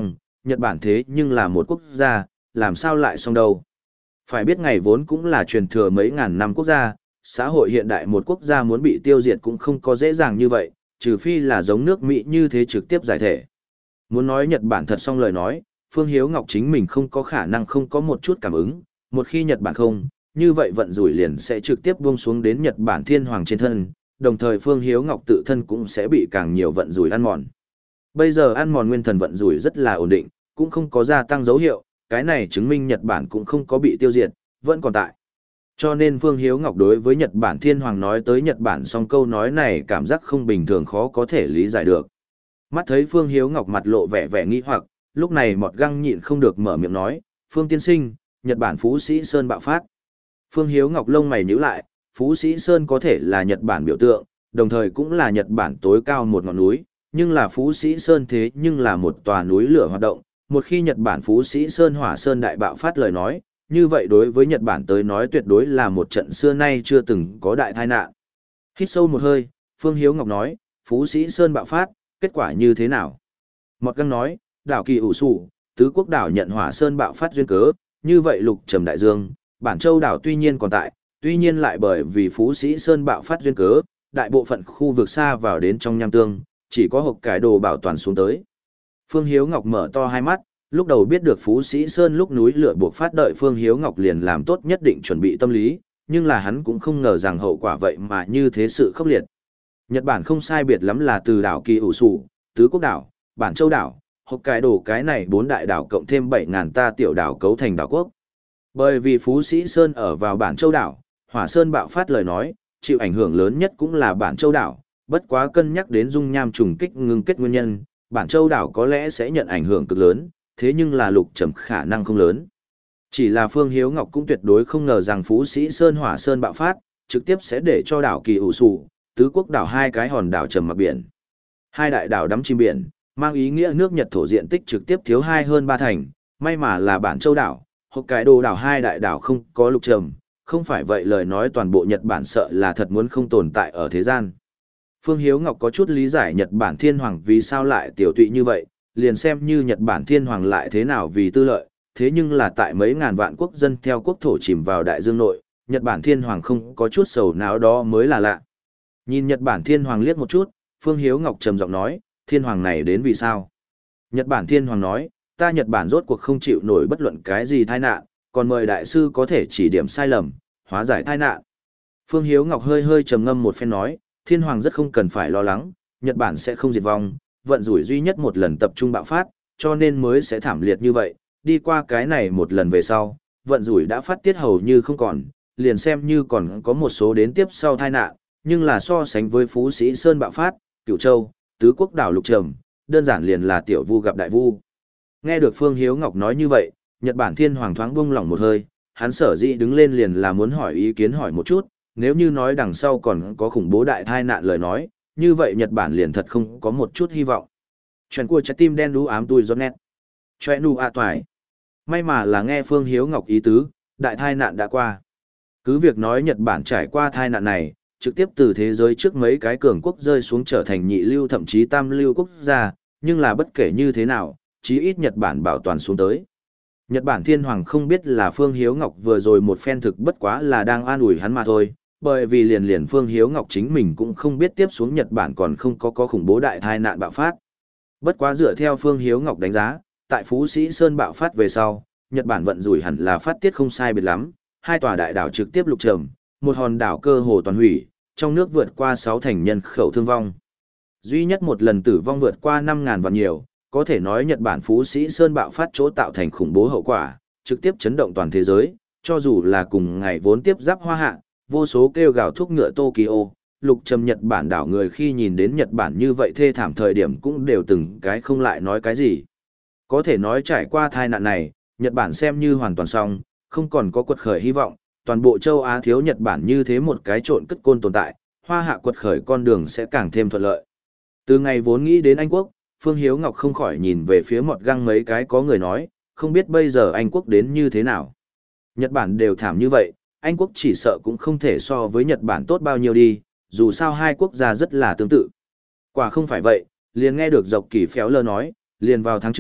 Nhật Bản thế nhưng là một quốc gia, làm sao lại xong đâu. Phải biết ngày vốn cũng là truyền thừa mấy ngàn năm quốc gia, xã hội hiện đại một quốc gia muốn bị tiêu diệt cũng không có dễ dàng như vậy, trừ phi là giống nước Mỹ như thế trực tiếp giải thể. Muốn nói Nhật Bản thật xong lời nói, Phương Hiếu Ngọc chính mình không có khả năng không có một chút cảm ứng, một khi Nhật Bản không, như vậy vận rủi liền sẽ trực tiếp buông xuống đến Nhật Bản thiên hoàng trên thân, đồng thời Phương Hiếu Ngọc tự thân cũng sẽ bị càng nhiều vận rủi ăn mòn. Bây giờ ăn mòn nguyên thần vận rủi rất là ổn định, cũng không có gia tăng dấu hiệu, cái này chứng minh Nhật Bản cũng không có bị tiêu diệt, vẫn còn tại. Cho nên Phương Hiếu Ngọc đối với Nhật Bản thiên hoàng nói tới Nhật Bản xong câu nói này cảm giác không bình thường khó có thể lý giải được. Mắt thấy Phương Hiếu Ngọc mặt lộ vẻ vẻ nghi hoặc, lúc này Mọt Găng nhịn không được mở miệng nói, Phương tiên sinh, Nhật Bản Phú Sĩ Sơn bạo phát. Phương Hiếu Ngọc lông mày nhíu lại, Phú Sĩ Sơn có thể là Nhật Bản biểu tượng, đồng thời cũng là Nhật Bản tối cao một ngọn núi, nhưng là Phú Sĩ Sơn thế nhưng là một tòa núi lửa hoạt động. Một khi Nhật Bản Phú Sĩ Sơn hỏa sơn đại bạo phát lời nói, như vậy đối với Nhật Bản tới nói tuyệt đối là một trận xưa nay chưa từng có đại tai nạn. Hít sâu một hơi, Phương Hiếu Ngọc nói, Phú Sĩ Sơn bạo phát, kết quả như thế nào? Mọt Găng nói, đảo Kỳ ủ sủ, tứ quốc đảo nhận hỏa sơn bạo phát duyên cớ, như vậy lục trầm đại dương, Bản Châu đảo tuy nhiên còn tại, tuy nhiên lại bởi vì Phú Sĩ Sơn bạo phát duyên cớ, đại bộ phận khu vực xa vào đến trong nham tương, chỉ có hộp cải đồ bảo toàn xuống tới. Phương Hiếu Ngọc mở to hai mắt, lúc đầu biết được Phú Sĩ Sơn lúc núi lửa buộc phát đợi Phương Hiếu Ngọc liền làm tốt nhất định chuẩn bị tâm lý, nhưng là hắn cũng không ngờ rằng hậu quả vậy mà như thế sự khốc liệt. Nhật Bản không sai biệt lắm là từ đảo Kỳ ủ sủ, tứ quốc đảo, Bản Châu đảo, hộp cải đồ cái này bốn đại đảo cộng thêm bảy ngàn ta tiểu đảo cấu thành đảo quốc. Bởi vì Phú Sĩ Sơn ở vào Bản Châu đảo, hỏa sơn bạo phát lời nói, chịu ảnh hưởng lớn nhất cũng là Bản Châu đảo, bất quá cân nhắc đến dung nham trùng kích ngưng kết nguyên nhân, Bản Châu đảo có lẽ sẽ nhận ảnh hưởng cực lớn, thế nhưng là lục trầm khả năng không lớn. Chỉ là Phương Hiếu Ngọc cũng tuyệt đối không ngờ rằng Phú Sĩ Sơn hỏa sơn bạo phát, trực tiếp sẽ để cho đảo Kỳ ủ sủ, tứ quốc đảo hai cái hòn đảo trầm mặc biển. Hai đại đảo đắm chìm biển, mang ý nghĩa nước Nhật thổ diện tích trực tiếp thiếu hai hơn ba thành, may mà là Bản Châu đảo, hoặc cái đồ đảo hai đại đảo không có lục trầm, không phải vậy lời nói toàn bộ Nhật Bản sợ là thật muốn không tồn tại ở thế gian. Phương Hiếu Ngọc có chút lý giải Nhật Bản thiên hoàng vì sao lại tiểu tụy như vậy, liền xem như Nhật Bản thiên hoàng lại thế nào vì tư lợi, thế nhưng là tại mấy ngàn vạn quốc dân theo quốc thổ chìm vào đại dương nội, Nhật Bản thiên hoàng không có chút sầu não đó mới là lạ. Nhìn Nhật Bản thiên hoàng liếc một chút, Phương Hiếu Ngọc trầm giọng nói, thiên hoàng này đến vì sao? Nhật Bản thiên hoàng nói, ta Nhật Bản rốt cuộc không chịu nổi bất luận cái gì tai nạn, còn mời đại sư có thể chỉ điểm sai lầm, hóa giải tai nạn. Phương Hiếu Ngọc hơi hơi trầm ngâm một phen nói, thiên hoàng rất không cần phải lo lắng, Nhật Bản sẽ không diệt vong, vận rủi duy nhất một lần tập trung bạo phát, cho nên mới sẽ thảm liệt như vậy, đi qua cái này một lần về sau, vận rủi đã phát tiết hầu như không còn, liền xem như còn có một số đến tiếp sau tai nạn, nhưng là so sánh với Phú Sĩ Sơn bạo phát, Cửu Châu, tứ quốc đảo lục trầm, đơn giản liền là tiểu vu gặp đại vu. Nghe được Phương Hiếu Ngọc nói như vậy, Nhật Bản thiên hoàng thoáng buông lỏng một hơi, hắn sở dĩ đứng lên liền là muốn hỏi ý kiến hỏi một chút, nếu như nói đằng sau còn có khủng bố đại tai nạn lời nói, như vậy Nhật Bản liền thật không có một chút hy vọng. Chuyện của trái tim đen đú ám tui gió nét. Chuyện nụ a toài. May mà là nghe Phương Hiếu Ngọc ý tứ, đại tai nạn đã qua. Cứ việc nói Nhật Bản trải qua tai nạn này, trực tiếp từ thế giới trước mấy cái cường quốc rơi xuống trở thành nhị lưu thậm chí tam lưu quốc gia, nhưng là bất kể như thế nào, chí ít Nhật Bản bảo toàn xuống tới. Nhật Bản thiên hoàng không biết là Phương Hiếu Ngọc vừa rồi một phen thực bất quá là đang an ủi hắn mà thôi, bởi vì liền liền Phương Hiếu Ngọc chính mình cũng không biết tiếp xuống Nhật Bản còn không có có khủng bố đại tai nạn bạo phát. Bất quá dựa theo Phương Hiếu Ngọc đánh giá, tại Phú Sĩ Sơn bạo phát về sau, Nhật Bản vận rủi hẳn là phát tiết không sai biệt lắm, hai tòa đại đảo trực tiếp lục trầm, một hòn đảo cơ hồ toàn hủy, trong nước vượt qua sáu thành nhân khẩu thương vong. Duy nhất một lần tử vong vượt qua năm ngàn vạn nhiều, có thể nói Nhật Bản Phú Sĩ Sơn bạo phát chỗ tạo thành khủng bố hậu quả, trực tiếp chấn động toàn thế giới, cho dù là cùng ngày vốn tiếp giáp Hoa Hạ, vô số kêu gào thúc ngựa Tokyo, lục trầm Nhật Bản đảo người khi nhìn đến Nhật Bản như vậy thê thảm thời điểm cũng đều từng cái không lại nói cái gì. Có thể nói trải qua tai nạn này, Nhật Bản xem như hoàn toàn xong, không còn có quật khởi hy vọng, toàn bộ châu Á thiếu Nhật Bản như thế một cái trộn cất côn tồn tại, Hoa Hạ quật khởi con đường sẽ càng thêm thuận lợi. Từ ngày vốn nghĩ đến Anh Quốc, Phương Hiếu Ngọc không khỏi nhìn về phía Mọt Găng mấy cái có người nói, không biết bây giờ Anh Quốc đến như thế nào. Nhật Bản đều thảm như vậy, Anh Quốc chỉ sợ cũng không thể so với Nhật Bản tốt bao nhiêu đi, dù sao hai quốc gia rất là tương tự. Quả không phải vậy, liền nghe được Dọc Kỳ Phéo Lơ nói, liền vào tháng trước,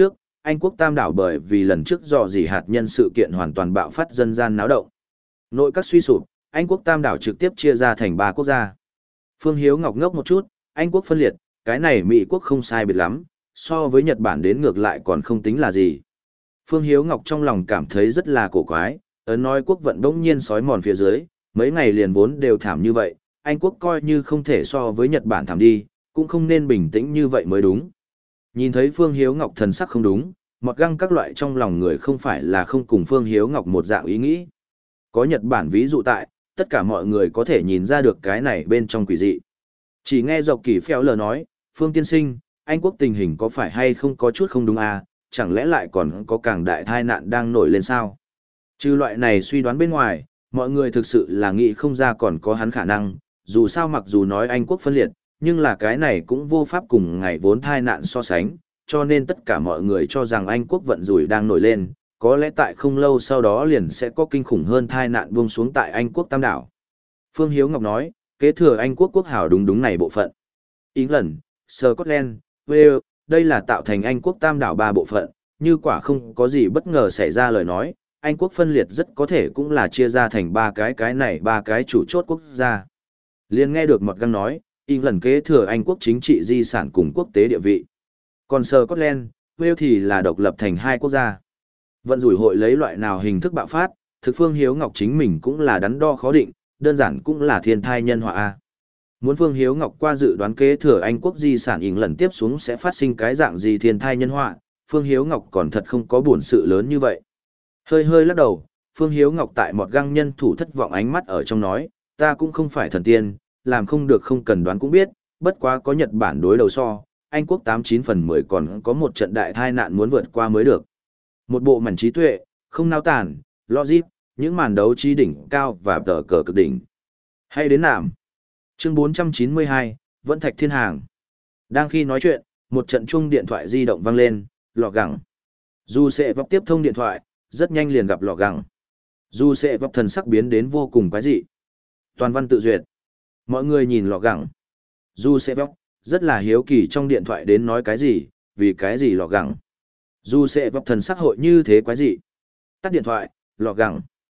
Anh quốc tam đảo bởi vì lần trước dò dỉ hạt nhân sự kiện hoàn toàn bạo phát dân gian náo động. Nội các suy sụp, Anh quốc tam đảo trực tiếp chia ra thành ba quốc gia. Phương Hiếu Ngọc ngốc một chút, Anh quốc phân liệt, cái này Mỹ quốc không sai biệt lắm, so với Nhật Bản đến ngược lại còn không tính là gì. Phương Hiếu Ngọc trong lòng cảm thấy rất là cổ quái, ấn nói quốc vận bỗng nhiên sói mòn phía dưới, mấy ngày liền vốn đều thảm như vậy, Anh quốc coi như không thể so với Nhật Bản thảm đi, cũng không nên bình tĩnh như vậy mới đúng. Nhìn thấy Phương Hiếu Ngọc thần sắc không đúng, mọt găng các loại trong lòng người không phải là không cùng Phương Hiếu Ngọc một dạng ý nghĩ. Có Nhật Bản ví dụ tại, tất cả mọi người có thể nhìn ra được cái này bên trong quỷ dị. Chỉ nghe Dọc Kỳ Phèo lờ nói, Phương tiên sinh, Anh quốc tình hình có phải hay không có chút không đúng à, chẳng lẽ lại còn có càng đại tai nạn đang nổi lên sao? Trừ loại này suy đoán bên ngoài, mọi người thực sự là nghĩ không ra còn có hắn khả năng, dù sao mặc dù nói Anh quốc phân liệt, nhưng là cái này cũng vô pháp cùng ngày vốn tai nạn so sánh, cho nên tất cả mọi người cho rằng Anh quốc vận rủi đang nổi lên, có lẽ tại không lâu sau đó liền sẽ có kinh khủng hơn tai nạn buông xuống tại Anh quốc tam đảo. Phương Hiếu Ngọc nói, kế thừa Anh quốc quốc hào đúng đúng này bộ phận. England, Scotland, Wales, đây là tạo thành Anh quốc tam đảo ba bộ phận, như quả không có gì bất ngờ xảy ra lời nói, Anh quốc phân liệt rất có thể cũng là chia ra thành ba cái cái này ba cái chủ chốt quốc gia. Liên nghe được một găng nói, England kế thừa Anh quốc chính trị di sản cùng quốc tế địa vị. Còn Scotland, Wales thì là độc lập thành hai quốc gia. Vận rủi hội lấy loại nào hình thức bạo phát, thực Phương Hiếu Ngọc chính mình cũng là đắn đo khó định, đơn giản cũng là thiên thai nhân họa a. Muốn Phương Hiếu Ngọc qua dự đoán kế thừa Anh quốc di sản England tiếp xuống sẽ phát sinh cái dạng gì thiên thai nhân họa, Phương Hiếu Ngọc còn thật không có buồn sự lớn như vậy. Hơi hơi lắc đầu, Phương Hiếu Ngọc tại một găng nhân thủ thất vọng ánh mắt ở trong nói, ta cũng không phải thần tiên, làm không được không cần đoán cũng biết, bất quá có Nhật Bản đối đầu so, Anh quốc tám chín phần mười còn có một trận đại tai nạn muốn vượt qua mới được. Một bộ mảnh trí tuệ, không nao tản, logic, những màn đấu trí đỉnh cao và tờ cờ cực đỉnh. Hay đến nạm. Chương bốn trăm chín mươi hai, Vẫn Thạch Thiên Hàng. Đang khi nói chuyện, một trận chuông điện thoại di động vang lên, lọ gẳng. Dù sẽ vấp tiếp thông điện thoại, rất nhanh liền gặp lọ gẳng. Dù sẽ vấp thần sắc biến đến vô cùng quái dị. Toàn văn tự duyệt. Mọi người nhìn lọ gẳng. Dù sẽ vấp, rất là hiếu kỳ trong điện thoại đến nói cái gì, vì cái gì lọ gẳng. Dù sẽ vấp thần sắc hội như thế quái dị. Tắt điện thoại, lọ gẳng.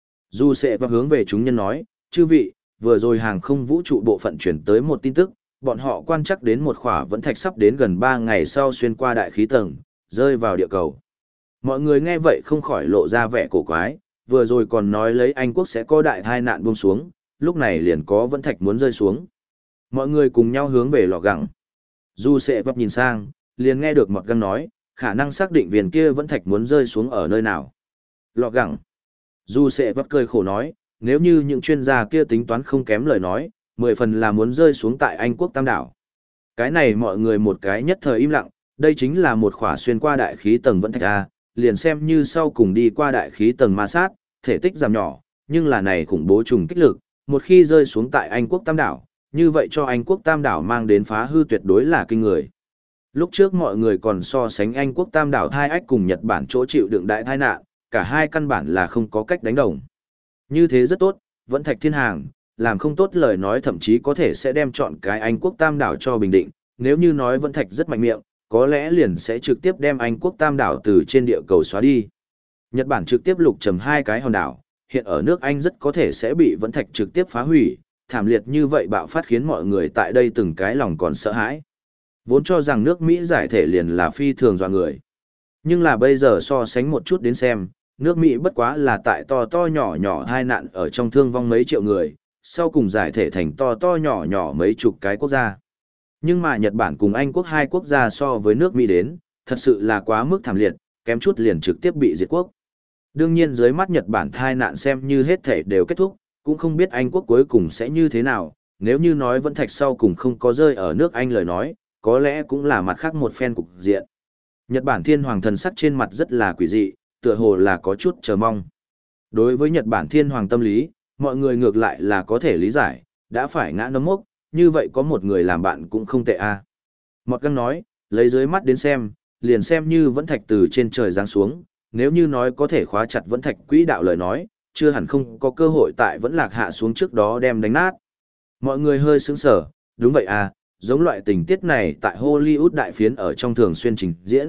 Dù sẽ vấp hướng về chúng nhân nói, chư vị, vừa rồi hàng không vũ trụ bộ phận chuyển tới một tin tức, bọn họ quan chắc đến một khỏa vẫn thạch sắp đến gần ba ngày sau xuyên qua đại khí tầng, rơi vào địa cầu. Mọi người nghe vậy không khỏi lộ ra vẻ cổ quái, vừa rồi còn nói lấy Anh quốc sẽ có đại tai nạn buông xuống, lúc này liền có vẫn thạch muốn rơi xuống. Mọi người cùng nhau hướng về lò gẳng. Dù sẽ vấp nhìn sang, liền nghe được một găng nói, khả năng xác định viên kia vẫn thạch muốn rơi xuống ở nơi nào. Lò gẳng. Dù sẽ vấp cười khổ nói, nếu như những chuyên gia kia tính toán không kém lời nói, mười phần là muốn rơi xuống tại Anh quốc tam đảo. Cái này mọi người một cái nhất thời im lặng, đây chính là một khỏa xuyên qua đại khí tầng vẫn thạch A, liền xem như sau cùng đi qua đại khí tầng ma sát, thể tích giảm nhỏ, nhưng là này khủng bố trùng kích lực, một khi rơi xuống tại Anh quốc tam đảo, như vậy cho Anh quốc tam đảo mang đến phá hư tuyệt đối là kinh người. Lúc trước mọi người còn so sánh Anh quốc tam đảo thai ách cùng Nhật Bản chỗ chịu đựng đại tai nạn, cả hai căn bản là không có cách đánh đồng. Như thế rất tốt, vẫn thạch thiên hàng, làm không tốt lời nói thậm chí có thể sẽ đem chọn cái Anh quốc tam đảo cho bình định, nếu như nói vẫn thạch rất mạnh miệng, có lẽ liền sẽ trực tiếp đem Anh quốc tam đảo từ trên địa cầu xóa đi. Nhật Bản trực tiếp lục trầm hai cái hòn đảo, hiện ở nước Anh rất có thể sẽ bị vẫn thạch trực tiếp phá hủy, thảm liệt như vậy bạo phát khiến mọi người tại đây từng cái lòng còn sợ hãi. Vốn cho rằng nước Mỹ giải thể liền là phi thường dọa người. Nhưng là bây giờ so sánh một chút đến xem, nước Mỹ bất quá là tại to to nhỏ nhỏ hai nạn ở trong thương vong mấy triệu người, sau cùng giải thể thành to to nhỏ nhỏ mấy chục cái quốc gia. Nhưng mà Nhật Bản cùng Anh quốc hai quốc gia so với nước Mỹ đến, thật sự là quá mức thảm liệt, kém chút liền trực tiếp bị diệt quốc. Đương nhiên dưới mắt Nhật Bản thai nạn xem như hết thể đều kết thúc, cũng không biết Anh quốc cuối cùng sẽ như thế nào, nếu như nói vẫn thạch sau cùng không có rơi ở nước Anh lời nói, có lẽ cũng là mặt khác một phen cục diện. Nhật Bản thiên hoàng thần sắc trên mặt rất là quỷ dị, tựa hồ là có chút chờ mong. Đối với Nhật Bản thiên hoàng tâm lý, mọi người ngược lại là có thể lý giải, đã phải ngã nấm mốc, như vậy có một người làm bạn cũng không tệ a. À. Mọt Găng nói, lấy dưới mắt đến xem, liền xem như vẫn thạch từ trên trời giáng xuống, nếu như nói có thể khóa chặt vẫn thạch quỹ đạo lời nói, chưa hẳn không có cơ hội tại vẫn lạc hạ xuống trước đó đem đánh nát. Mọi người hơi sững sờ, đúng vậy à, giống loại tình tiết này tại Hollywood đại phiến ở trong thường xuyên trình diễn,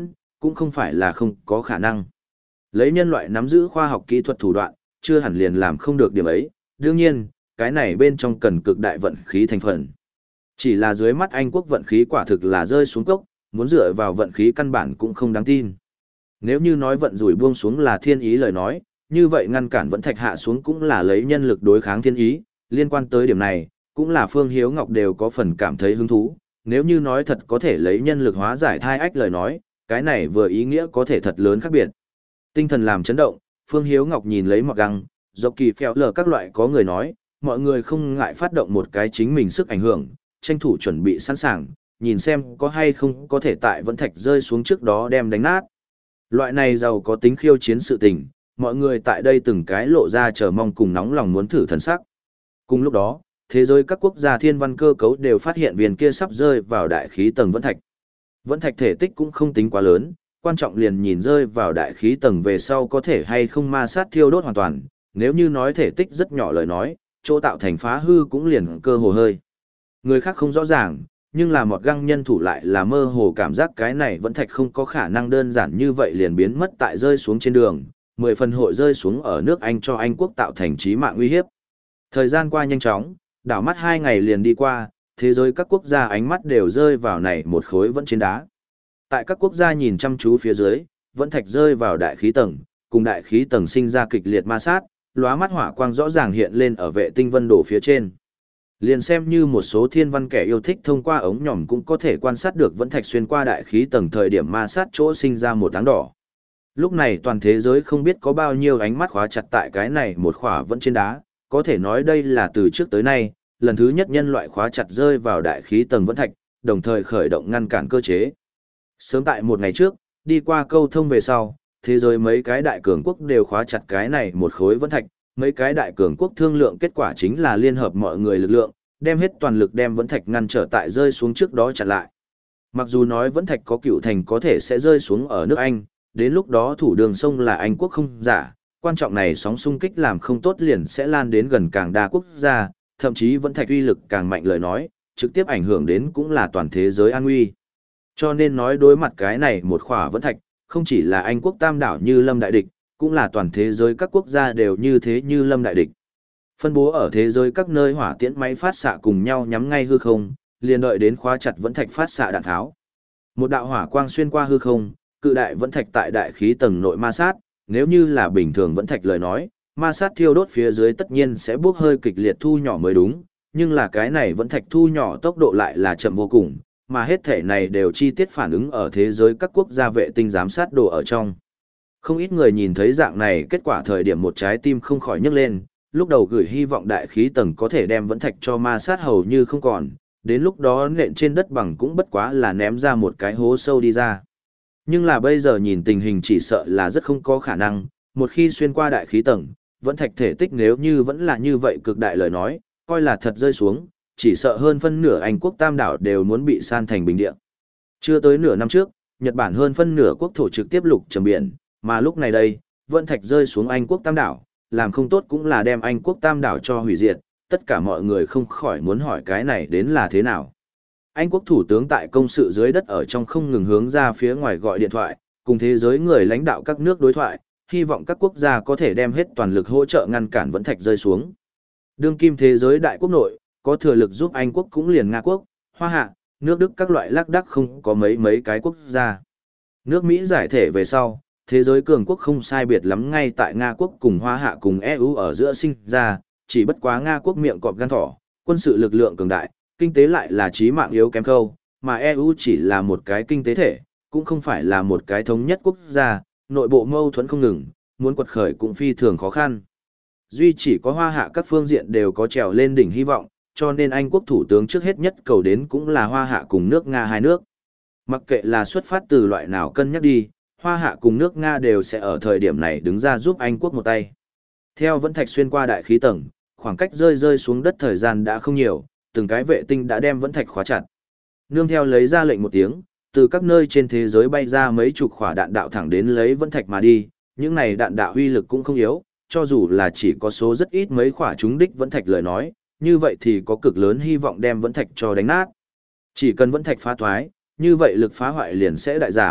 cũng không phải là không có khả năng. Lấy nhân loại nắm giữ khoa học kỹ thuật thủ đoạn, chưa hẳn liền làm không được điểm ấy, đương nhiên, cái này bên trong cần cực đại vận khí thành phần. Chỉ là dưới mắt Anh quốc vận khí quả thực là rơi xuống cốc, muốn dựa vào vận khí căn bản cũng không đáng tin. Nếu như nói vận rủi buông xuống là thiên ý lời nói, như vậy ngăn cản vẫn thạch hạ xuống cũng là lấy nhân lực đối kháng thiên ý, liên quan tới điểm này, cũng là Phương Hiếu Ngọc đều có phần cảm thấy hứng thú. Nếu như nói thật có thể lấy nhân lực hóa giải thai ách lời nói, cái này vừa ý nghĩa có thể thật lớn khác biệt. Tinh thần làm chấn động, Phương Hiếu Ngọc nhìn lấy Mạc Găng, dọc kỳ phèo lờ các loại có người nói, mọi người không ngại phát động một cái chính mình sức ảnh hưởng, tranh thủ chuẩn bị sẵn sàng, nhìn xem có hay không có thể tại vẫn thạch rơi xuống trước đó đem đánh nát. Loại này giàu có tính khiêu chiến sự tình, mọi người tại đây từng cái lộ ra chờ mong cùng nóng lòng muốn thử thần sắc. Cùng lúc đó, thế giới các quốc gia thiên văn cơ cấu đều phát hiện viên kia sắp rơi vào đại khí tầng vẫn thạch. Vẫn thạch thể tích cũng không tính quá lớn, quan trọng liền nhìn rơi vào đại khí tầng về sau có thể hay không ma sát thiêu đốt hoàn toàn, nếu như nói thể tích rất nhỏ lời nói, chỗ tạo thành phá hư cũng liền cơ hồ hơi. Người khác không rõ ràng, nhưng là một găng nhân thủ lại là mơ hồ cảm giác cái này vẫn thạch không có khả năng đơn giản như vậy liền biến mất tại rơi xuống trên đường, mười phần hội rơi xuống ở nước Anh cho Anh quốc tạo thành chí mạng uy hiếp. Thời gian qua nhanh chóng, đảo mắt hai ngày liền đi qua, thế giới các quốc gia ánh mắt đều rơi vào này một khối vẫn trên đá. Tại các quốc gia nhìn chăm chú phía dưới, vẫn thạch rơi vào đại khí tầng, cùng đại khí tầng sinh ra kịch liệt ma sát, lóa mắt hỏa quang rõ ràng hiện lên ở vệ tinh vân đổ phía trên. Liền xem như một số thiên văn kẻ yêu thích thông qua ống nhòm cũng có thể quan sát được vẫn thạch xuyên qua đại khí tầng thời điểm ma sát chỗ sinh ra một áng đỏ. Lúc này toàn thế giới không biết có bao nhiêu ánh mắt khóa chặt tại cái này một khỏa vẫn trên đá, có thể nói đây là từ trước tới nay, lần thứ nhất nhân loại khóa chặt rơi vào đại khí tầng vẫn thạch, đồng thời khởi động ngăn cản cơ chế. Sớm tại một ngày trước, đi qua câu thông về sau, thế giới mấy cái đại cường quốc đều khóa chặt cái này một khối vẫn thạch, mấy cái đại cường quốc thương lượng kết quả chính là liên hợp mọi người lực lượng, đem hết toàn lực đem vẫn thạch ngăn trở tại rơi xuống trước đó chặn lại. Mặc dù nói vẫn thạch có cựu thành có thể sẽ rơi xuống ở nước Anh, đến lúc đó thủ đường sông là Anh quốc không giả, quan trọng này sóng xung kích làm không tốt liền sẽ lan đến gần càng đa quốc gia, thậm chí vẫn thạch uy lực càng mạnh lời nói, trực tiếp ảnh hưởng đến cũng là toàn thế giới an nguy. Cho nên nói đối mặt cái này một khỏa vẫn thạch, không chỉ là Anh quốc tam đảo như lâm đại địch, cũng là toàn thế giới các quốc gia đều như thế như lâm đại địch. Phân bố ở thế giới các nơi hỏa tiễn máy phát xạ cùng nhau nhắm ngay hư không, liền đợi đến khóa chặt vẫn thạch phát xạ đạn tháo. Một đạo hỏa quang xuyên qua hư không, cự đại vẫn thạch tại đại khí tầng nội ma sát, nếu như là bình thường vẫn thạch lời nói, ma sát thiêu đốt phía dưới tất nhiên sẽ bốc hơi kịch liệt thu nhỏ mới đúng, nhưng là cái này vẫn thạch thu nhỏ tốc độ lại là chậm vô cùng, mà hết thể này đều chi tiết phản ứng ở thế giới các quốc gia vệ tinh giám sát đồ ở trong. Không ít người nhìn thấy dạng này kết quả thời điểm một trái tim không khỏi nhấc lên, lúc đầu gửi hy vọng đại khí tầng có thể đem vẫn thạch cho ma sát hầu như không còn, đến lúc đó nện trên đất bằng cũng bất quá là ném ra một cái hố sâu đi ra. Nhưng là bây giờ nhìn tình hình chỉ sợ là rất không có khả năng, một khi xuyên qua đại khí tầng, vẫn thạch thể tích nếu như vẫn là như vậy cực đại lời nói, coi là thật rơi xuống, chỉ sợ hơn phân nửa Anh quốc tam đảo đều muốn bị san thành bình địa. Chưa tới nửa năm trước, Nhật Bản hơn phân nửa quốc thổ trực tiếp lục trầm biển, mà lúc này đây, vẫn thạch rơi xuống Anh quốc tam đảo, làm không tốt cũng là đem Anh quốc tam đảo cho hủy diệt, tất cả mọi người không khỏi muốn hỏi cái này đến là thế nào. Anh quốc thủ tướng tại công sự dưới đất ở trong không ngừng hướng ra phía ngoài gọi điện thoại, cùng thế giới người lãnh đạo các nước đối thoại, hy vọng các quốc gia có thể đem hết toàn lực hỗ trợ ngăn cản vẫn thạch rơi xuống. Đương kim thế giới đại quốc nội, có thừa lực giúp Anh quốc cũng liền Nga quốc, Hoa Hạ, nước Đức các loại lác đác không có mấy mấy cái quốc gia. Nước Mỹ giải thể về sau, thế giới cường quốc không sai biệt lắm ngay tại Nga quốc cùng Hoa Hạ cùng e u ở giữa sinh ra, chỉ bất quá Nga quốc miệng cọp gan thỏ, quân sự lực lượng cường đại, kinh tế lại là chí mạng yếu kém khâu, mà e u chỉ là một cái kinh tế thể, cũng không phải là một cái thống nhất quốc gia, nội bộ mâu thuẫn không ngừng, muốn quật khởi cũng phi thường khó khăn. Duy chỉ có Hoa Hạ các phương diện đều có trèo lên đỉnh hy vọng, cho nên Anh quốc thủ tướng trước hết nhất cầu đến cũng là Hoa Hạ cùng nước Nga hai nước. Mặc kệ là xuất phát từ loại nào cân nhắc đi, Hoa Hạ cùng nước Nga đều sẽ ở thời điểm này đứng ra giúp Anh quốc một tay. Theo vẫn thạch xuyên qua đại khí tầng, khoảng cách rơi rơi xuống đất thời gian đã không nhiều, từng cái vệ tinh đã đem vẫn thạch khóa chặt. Nương theo lấy ra lệnh một tiếng, từ các nơi trên thế giới bay ra mấy chục quả đạn đạo thẳng đến lấy vẫn thạch mà đi, những này đạn đạo uy lực cũng không yếu, cho dù là chỉ có số rất ít mấy quả trúng đích vẫn thạch lời nói, như vậy thì có cực lớn hy vọng đem vẫn thạch cho đánh nát. Chỉ cần vẫn thạch phá thoái, như vậy lực phá hoại liền sẽ đại giảm,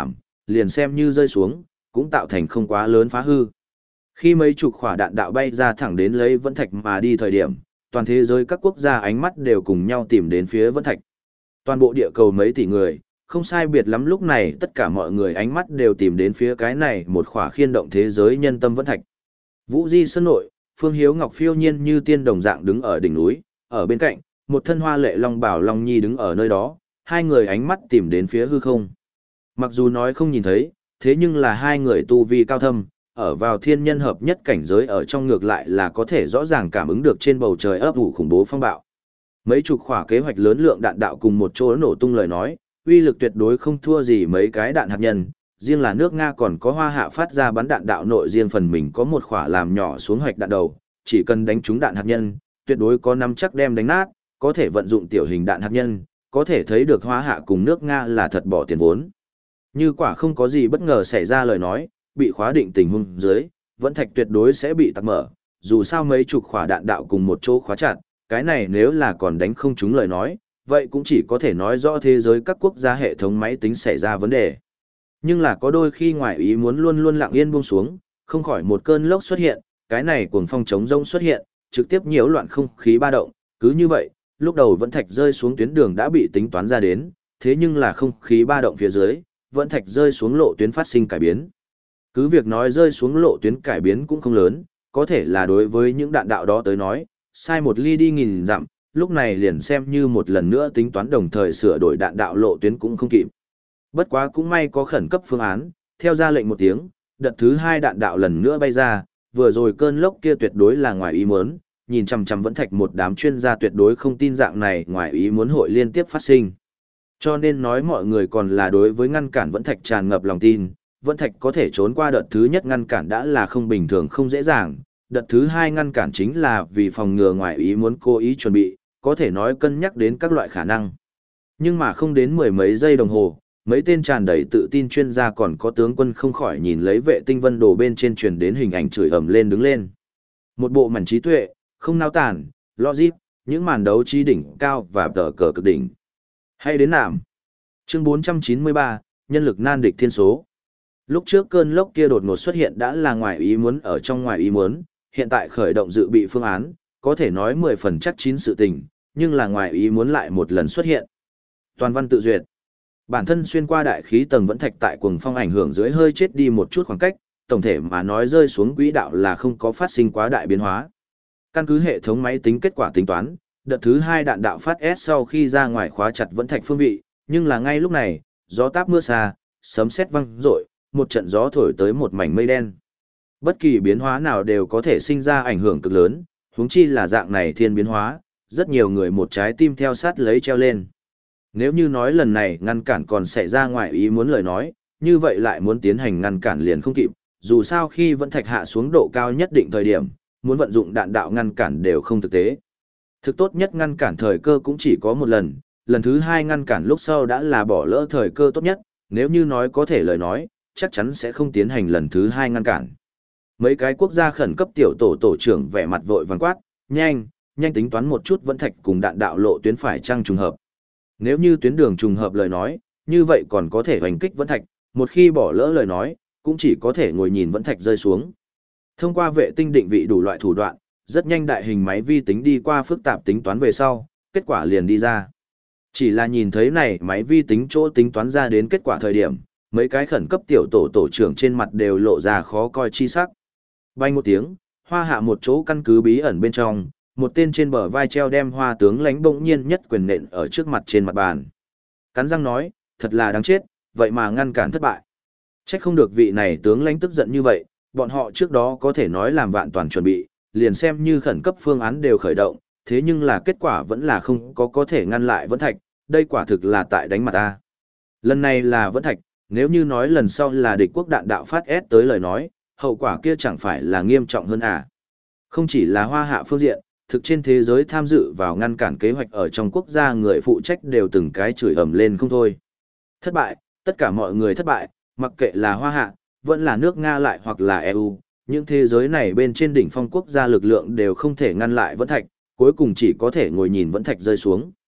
liền xem như rơi xuống, cũng tạo thành không quá lớn phá hư. Khi mấy chục quả đạn đạo bay ra thẳng đến lấy Vẫn Thạch mà đi thời điểm, toàn thế giới các quốc gia ánh mắt đều cùng nhau tìm đến phía Vẫn Thạch. Toàn bộ địa cầu mấy tỷ người, không sai biệt lắm lúc này tất cả mọi người ánh mắt đều tìm đến phía cái này một khỏa khiên động thế giới nhân tâm Vẫn Thạch. Vũ Di Sơn nội, Phương Hiếu Ngọc phiêu nhiên như tiên đồng dạng đứng ở đỉnh núi, ở bên cạnh, một thân hoa lệ long bảo Long Nhi đứng ở nơi đó, hai người ánh mắt tìm đến phía hư không. Mặc dù nói không nhìn thấy, thế nhưng là hai người tu vi cao thâm, ở vào thiên nhân hợp nhất cảnh giới ở trong ngược lại là có thể rõ ràng cảm ứng được trên bầu trời ấp ủ khủng bố phong bạo. Mấy chục khỏa kế hoạch lớn lượng đạn đạo cùng một chỗ nổ tung lời nói, uy lực tuyệt đối không thua gì mấy cái đạn hạt nhân, riêng là nước Nga còn có Hoa Hạ phát ra bắn đạn đạo nội riêng phần mình có một khỏa làm nhỏ xuống hoạch đạn đầu, chỉ cần đánh trúng đạn hạt nhân, tuyệt đối có nắm chắc đem đánh nát, có thể vận dụng tiểu hình đạn hạt nhân, có thể thấy được Hoa Hạ cùng nước Nga là thật bỏ tiền vốn. Như quả không có gì bất ngờ xảy ra lời nói, bị khóa định tình huống dưới, Vẫn Thạch tuyệt đối sẽ bị tạc mở, dù sao mấy chục khỏa đạn đạo cùng một chỗ khóa chặt, cái này nếu là còn đánh không trúng lời nói, vậy cũng chỉ có thể nói rõ thế giới các quốc gia hệ thống máy tính xảy ra vấn đề. Nhưng là có đôi khi ngoại ý muốn luôn luôn lặng yên buông xuống, không khỏi một cơn lốc xuất hiện, cái này cuồng phong chống rông xuất hiện, trực tiếp nhiễu loạn không khí ba động, cứ như vậy, lúc đầu Vẫn Thạch rơi xuống tuyến đường đã bị tính toán ra đến, thế nhưng là không khí ba động phía dưới, Vẫn Thạch rơi xuống lộ tuyến phát sinh cải biến. Cứ việc nói rơi xuống lộ tuyến cải biến cũng không lớn, có thể là đối với những đạn đạo đó tới nói, sai một ly đi nghìn dặm, lúc này liền xem như một lần nữa tính toán đồng thời sửa đổi đạn đạo lộ tuyến cũng không kịp. Bất quá cũng may có khẩn cấp phương án, theo ra lệnh một tiếng, đợt thứ hai đạn đạo lần nữa bay ra, vừa rồi cơn lốc kia tuyệt đối là ngoài ý muốn, nhìn chằm chằm Vẫn Thạch một đám chuyên gia tuyệt đối không tin dạng này ngoài ý muốn hội liên tiếp phát sinh. Cho nên nói mọi người còn là đối với ngăn cản Vẫn Thạch tràn ngập lòng tin, Vẫn Thạch có thể trốn qua đợt thứ nhất ngăn cản đã là không bình thường không dễ dàng, đợt thứ hai ngăn cản chính là vì phòng ngừa ngoài ý muốn cố ý chuẩn bị, có thể nói cân nhắc đến các loại khả năng. Nhưng mà không đến mười mấy giây đồng hồ, mấy tên tràn đầy tự tin chuyên gia còn có tướng quân không khỏi nhìn lấy vệ tinh vân đồ bên trên truyền đến hình ảnh chửi ầm lên đứng lên. Một bộ màn trí tuệ, không nao tản, logic, những màn đấu trí đỉnh cao và tờ cờ cực đỉnh. Hay đến nạm. Chương bốn trăm chín mươi ba, nhân lực nan địch thiên số. Lúc trước cơn lốc kia đột ngột xuất hiện đã là ngoài ý muốn ở trong ngoài ý muốn, hiện tại khởi động dự bị phương án, có thể nói mười phần chắc chín sự tình, nhưng là ngoài ý muốn lại một lần xuất hiện. Toàn văn tự duyệt. Bản thân xuyên qua đại khí tầng Vẫn Thạch tại cuồng phong ảnh hưởng dưới hơi chết đi một chút khoảng cách, tổng thể mà nói rơi xuống quỹ đạo là không có phát sinh quá đại biến hóa. Căn cứ hệ thống máy tính kết quả tính toán, đợt thứ hai đạn đạo phát S sau khi ra ngoài khóa chặt Vẫn Thạch phương vị, nhưng là ngay lúc này, gió táp mưa xa, sấm sét vang rội, một trận gió thổi tới một mảnh mây đen. Bất kỳ biến hóa nào đều có thể sinh ra ảnh hưởng cực lớn, huống chi là dạng này thiên biến hóa, rất nhiều người một trái tim theo sát lấy treo lên. Nếu như nói lần này ngăn cản còn xảy ra ngoài ý muốn lời nói, như vậy lại muốn tiến hành ngăn cản liền không kịp, dù sao khi Vẫn Thạch hạ xuống độ cao nhất định thời điểm, muốn vận dụng đạn đạo ngăn cản đều không thực tế. Thực tốt nhất ngăn cản thời cơ cũng chỉ có một lần, lần thứ hai ngăn cản lúc sau đã là bỏ lỡ thời cơ tốt nhất, nếu như nói có thể lời nói, chắc chắn sẽ không tiến hành lần thứ hai ngăn cản. Mấy cái quốc gia khẩn cấp tiểu tổ tổ trưởng vẻ mặt vội vàng quát, nhanh, nhanh tính toán một chút Vẫn Thạch cùng đạn đạo lộ tuyến phải chăng trùng hợp. Nếu như tuyến đường trùng hợp lời nói, như vậy còn có thể hoành kích Vẫn Thạch, một khi bỏ lỡ lời nói, cũng chỉ có thể ngồi nhìn Vẫn Thạch rơi xuống. Thông qua vệ tinh định vị đủ loại thủ đoạn, rất nhanh đại hình máy vi tính đi qua phức tạp tính toán về sau, kết quả liền đi ra. Chỉ là nhìn thấy này máy vi tính chỗ tính toán ra đến kết quả thời điểm, mấy cái khẩn cấp tiểu tổ tổ trưởng trên mặt đều lộ ra khó coi chi sắc. Bay một tiếng, Hoa Hạ một chỗ căn cứ bí ẩn bên trong, một tên trên bờ vai treo đem Hoa tướng lãnh bỗng nhiên nhất quyền nện ở trước mặt trên mặt bàn. Cắn răng nói, thật là đáng chết, vậy mà ngăn cản thất bại. Trách không được vị này tướng lãnh tức giận như vậy, bọn họ trước đó có thể nói làm vạn toàn chuẩn bị, liền xem như khẩn cấp phương án đều khởi động, thế nhưng là kết quả vẫn là không có có thể ngăn lại Vẫn Thạch, đây quả thực là tại đánh mặt ta. Lần này là Vẫn Thạch, nếu như nói lần sau là địch quốc đạn đạo phát S tới lời nói, hậu quả kia chẳng phải là nghiêm trọng hơn à. Không chỉ là Hoa Hạ phương diện, thực trên thế giới tham dự vào ngăn cản kế hoạch ở trong quốc gia người phụ trách đều từng cái chửi ầm lên không thôi. Thất bại, tất cả mọi người thất bại, mặc kệ là Hoa Hạ, vẫn là nước Nga lại hoặc là e u, những thế giới này bên trên đỉnh phong quốc gia lực lượng đều không thể ngăn lại Vẫn Thạch, cuối cùng chỉ có thể ngồi nhìn Vẫn Thạch rơi xuống.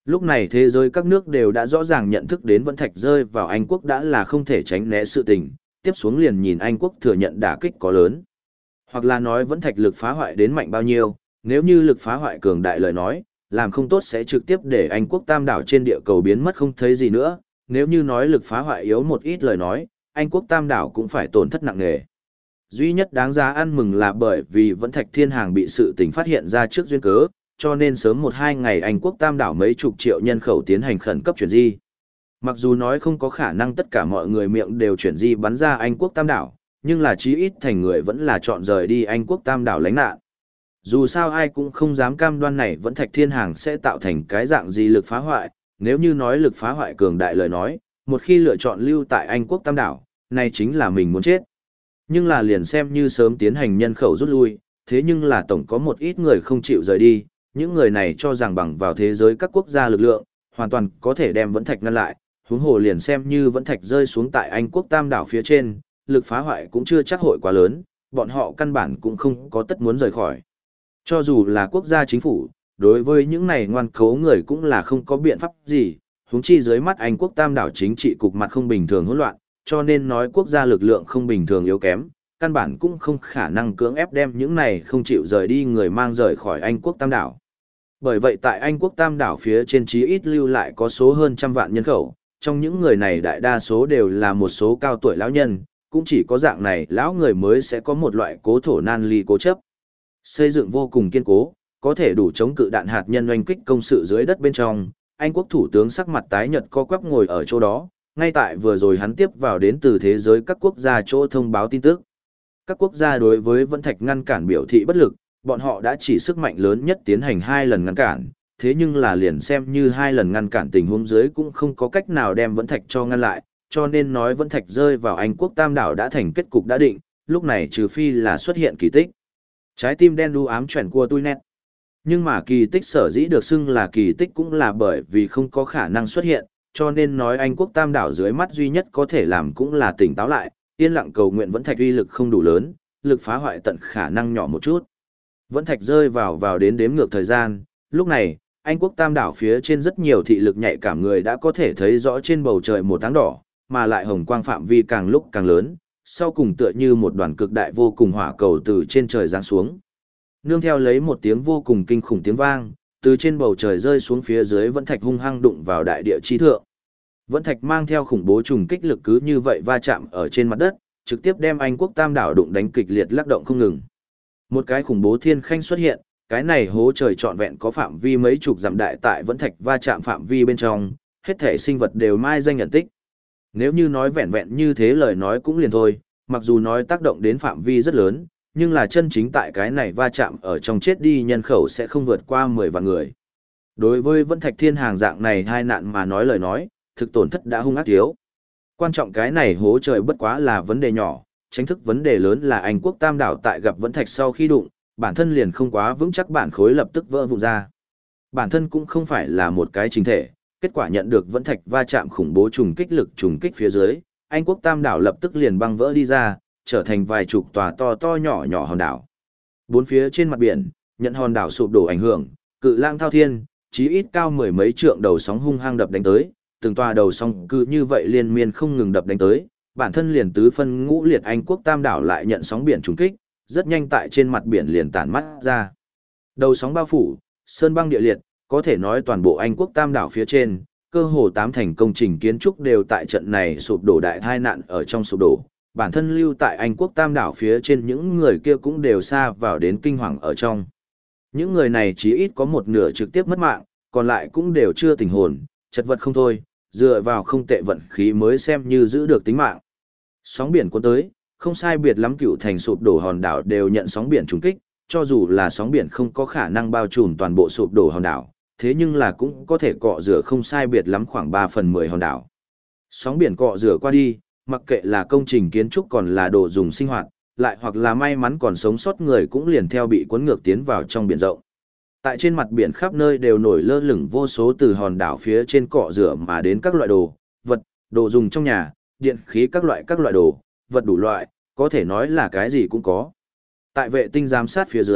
Lúc này thế giới các nước đều đã rõ ràng nhận thức đến vẫn thạch rơi vào Anh quốc đã là không thể tránh né sự tình, tiếp xuống liền nhìn Anh quốc thừa nhận đả kích có lớn. Hoặc là nói vẫn thạch lực phá hoại đến mạnh bao nhiêu, nếu như lực phá hoại cường đại lời nói, làm không tốt sẽ trực tiếp để Anh quốc tam đảo trên địa cầu biến mất không thấy gì nữa, nếu như nói lực phá hoại yếu một ít lời nói, Anh quốc tam đảo cũng phải tổn thất nặng nề. Duy nhất đáng giá ăn mừng là bởi vì vẫn thạch thiên hàng bị sự tình phát hiện ra trước duyên cớ, cho nên sớm một hai ngày Anh quốc tam đảo mấy chục triệu nhân khẩu tiến hành khẩn cấp chuyển di. Mặc dù nói không có khả năng tất cả mọi người miệng đều chuyển di bắn ra Anh quốc tam đảo, nhưng là chí ít thành người vẫn là chọn rời đi Anh quốc tam đảo lánh nạn. Dù sao ai cũng không dám cam đoan này vẫn thạch thiên hàng sẽ tạo thành cái dạng gì lực phá hoại, nếu như nói lực phá hoại cường đại lời nói, một khi lựa chọn lưu tại Anh quốc tam đảo, này chính là mình muốn chết. Nhưng là liền xem như sớm tiến hành nhân khẩu rút lui, thế nhưng là tổng có một ít người không chịu rời đi, những người này cho rằng bằng vào thế giới các quốc gia lực lượng, hoàn toàn có thể đem vẫn thạch ngăn lại, huống hồ liền xem như vẫn thạch rơi xuống tại Anh quốc tam đảo phía trên, lực phá hoại cũng chưa chắc hội quá lớn, bọn họ căn bản cũng không có tất muốn rời khỏi. Cho dù là quốc gia chính phủ, đối với những này ngoan cố người cũng là không có biện pháp gì, huống chi dưới mắt Anh quốc tam đảo chính trị cục mặt không bình thường hỗn loạn, cho nên nói quốc gia lực lượng không bình thường yếu kém, căn bản cũng không khả năng cưỡng ép đem những này không chịu rời đi người mang rời khỏi Anh quốc tam đảo. Bởi vậy tại Anh quốc tam đảo phía trên chí ít lưu lại có số hơn trăm vạn nhân khẩu, trong những người này đại đa số đều là một số cao tuổi lão nhân, cũng chỉ có dạng này lão người mới sẽ có một loại cố thổ nan ly cố chấp. Xây dựng vô cùng kiên cố, có thể đủ chống cự đạn hạt nhân oanh kích công sự dưới đất bên trong, Anh quốc thủ tướng sắc mặt tái nhợt co quắp ngồi ở chỗ đó, ngay tại vừa rồi hắn tiếp vào đến từ thế giới các quốc gia chỗ thông báo tin tức. Các quốc gia đối với vẫn thạch ngăn cản biểu thị bất lực, bọn họ đã chỉ sức mạnh lớn nhất tiến hành hai lần ngăn cản, thế nhưng là liền xem như hai lần ngăn cản tình huống dưới cũng không có cách nào đem vẫn thạch cho ngăn lại, cho nên nói vẫn thạch rơi vào Anh quốc tam đảo đã thành kết cục đã định, lúc này trừ phi là xuất hiện kỳ tích. Trái tim đen đu ám chuyển của tôi nét. Nhưng mà kỳ tích sở dĩ được xưng là kỳ tích cũng là bởi vì không có khả năng xuất hiện, cho nên nói Anh quốc tam đảo dưới mắt duy nhất có thể làm cũng là tỉnh táo lại, yên lặng cầu nguyện vẫn thạch uy lực không đủ lớn, lực phá hoại tận khả năng nhỏ một chút. Vẫn thạch rơi vào vào đến đếm ngược thời gian, lúc này, Anh quốc tam đảo phía trên rất nhiều thị lực nhạy cảm người đã có thể thấy rõ trên bầu trời một tháng đỏ, mà lại hồng quang phạm vi càng lúc càng lớn, sau cùng tựa như một đoàn cực đại vô cùng hỏa cầu từ trên trời giáng xuống. Nương theo lấy một tiếng vô cùng kinh khủng tiếng vang, từ trên bầu trời rơi xuống phía dưới vẫn thạch hung hăng đụng vào đại địa chi thượng. Vẫn thạch mang theo khủng bố trùng kích lực cứ như vậy va chạm ở trên mặt đất, trực tiếp đem Anh quốc tam đảo đụng đánh kịch liệt lắc động không ngừng. Một cái khủng bố thiên khanh xuất hiện, cái này hố trời trọn vẹn có phạm vi mấy chục dặm đại tại vẫn thạch va chạm phạm vi bên trong, hết thể sinh vật đều mai danh nhận tích. Nếu như nói vẹn vẹn như thế lời nói cũng liền thôi, mặc dù nói tác động đến phạm vi rất lớn, nhưng là chân chính tại cái này va chạm ở trong chết đi nhân khẩu sẽ không vượt qua mười vạn người. Đối với vẫn thạch thiên hàng dạng này hai nạn mà nói lời nói, thực tổn thất đã hung ác thiếu. Quan trọng cái này hố trời bất quá là vấn đề nhỏ, tránh thức vấn đề lớn là Anh quốc tam đảo tại gặp vẫn thạch sau khi đụng, bản thân liền không quá vững chắc bản khối lập tức vỡ vụn ra. Bản thân cũng không phải là một cái chính thể, kết quả nhận được vẫn thạch va chạm khủng bố trùng kích lực trùng kích phía dưới, Anh quốc tam đảo lập tức liền băng vỡ đi ra, trở thành vài chục tòa to to nhỏ nhỏ hòn đảo. Bốn phía trên mặt biển, nhận hòn đảo sụp đổ ảnh hưởng, cự lang thao thiên, chí ít cao mười mấy trượng đầu sóng hung hăng đập đánh tới, từng tòa đầu sóng cứ như vậy liên miên không ngừng đập đánh tới, bản thân liền tứ phân ngũ liệt Anh quốc tam đảo lại nhận sóng biển trùng kích, rất nhanh tại trên mặt biển liền tản mắt ra. Đầu sóng bao phủ, sơn băng địa liệt, có thể nói toàn bộ Anh quốc tam đảo phía trên, cơ hồ tám thành công trình kiến trúc đều tại trận này sụp đổ đại tai nạn ở trong sụp đổ. Bản thân lưu tại Anh quốc tam đảo phía trên những người kia cũng đều xa vào đến kinh hoàng ở trong. Những người này chỉ ít có một nửa trực tiếp mất mạng, còn lại cũng đều chưa tỉnh hồn, chật vật không thôi, dựa vào không tệ vận khí mới xem như giữ được tính mạng. Sóng biển cuốn tới, không sai biệt lắm cựu thành sụp đổ hòn đảo đều nhận sóng biển trùng kích, cho dù là sóng biển không có khả năng bao trùm toàn bộ sụp đổ hòn đảo, thế nhưng là cũng có thể cọ rửa không sai biệt lắm khoảng ba phần mười hòn đảo. Sóng biển cọ rửa qua đi, mặc kệ là công trình kiến trúc còn là đồ dùng sinh hoạt, lại hoặc là may mắn còn sống sót người cũng liền theo bị cuốn ngược tiến vào trong biển rộng. Tại trên mặt biển khắp nơi đều nổi lơ lửng vô số từ hòn đảo phía trên cọ rửa mà đến các loại đồ, vật, đồ dùng trong nhà, điện khí các loại các loại đồ, vật đủ loại, có thể nói là cái gì cũng có. Tại vệ tinh giám sát phía dưới,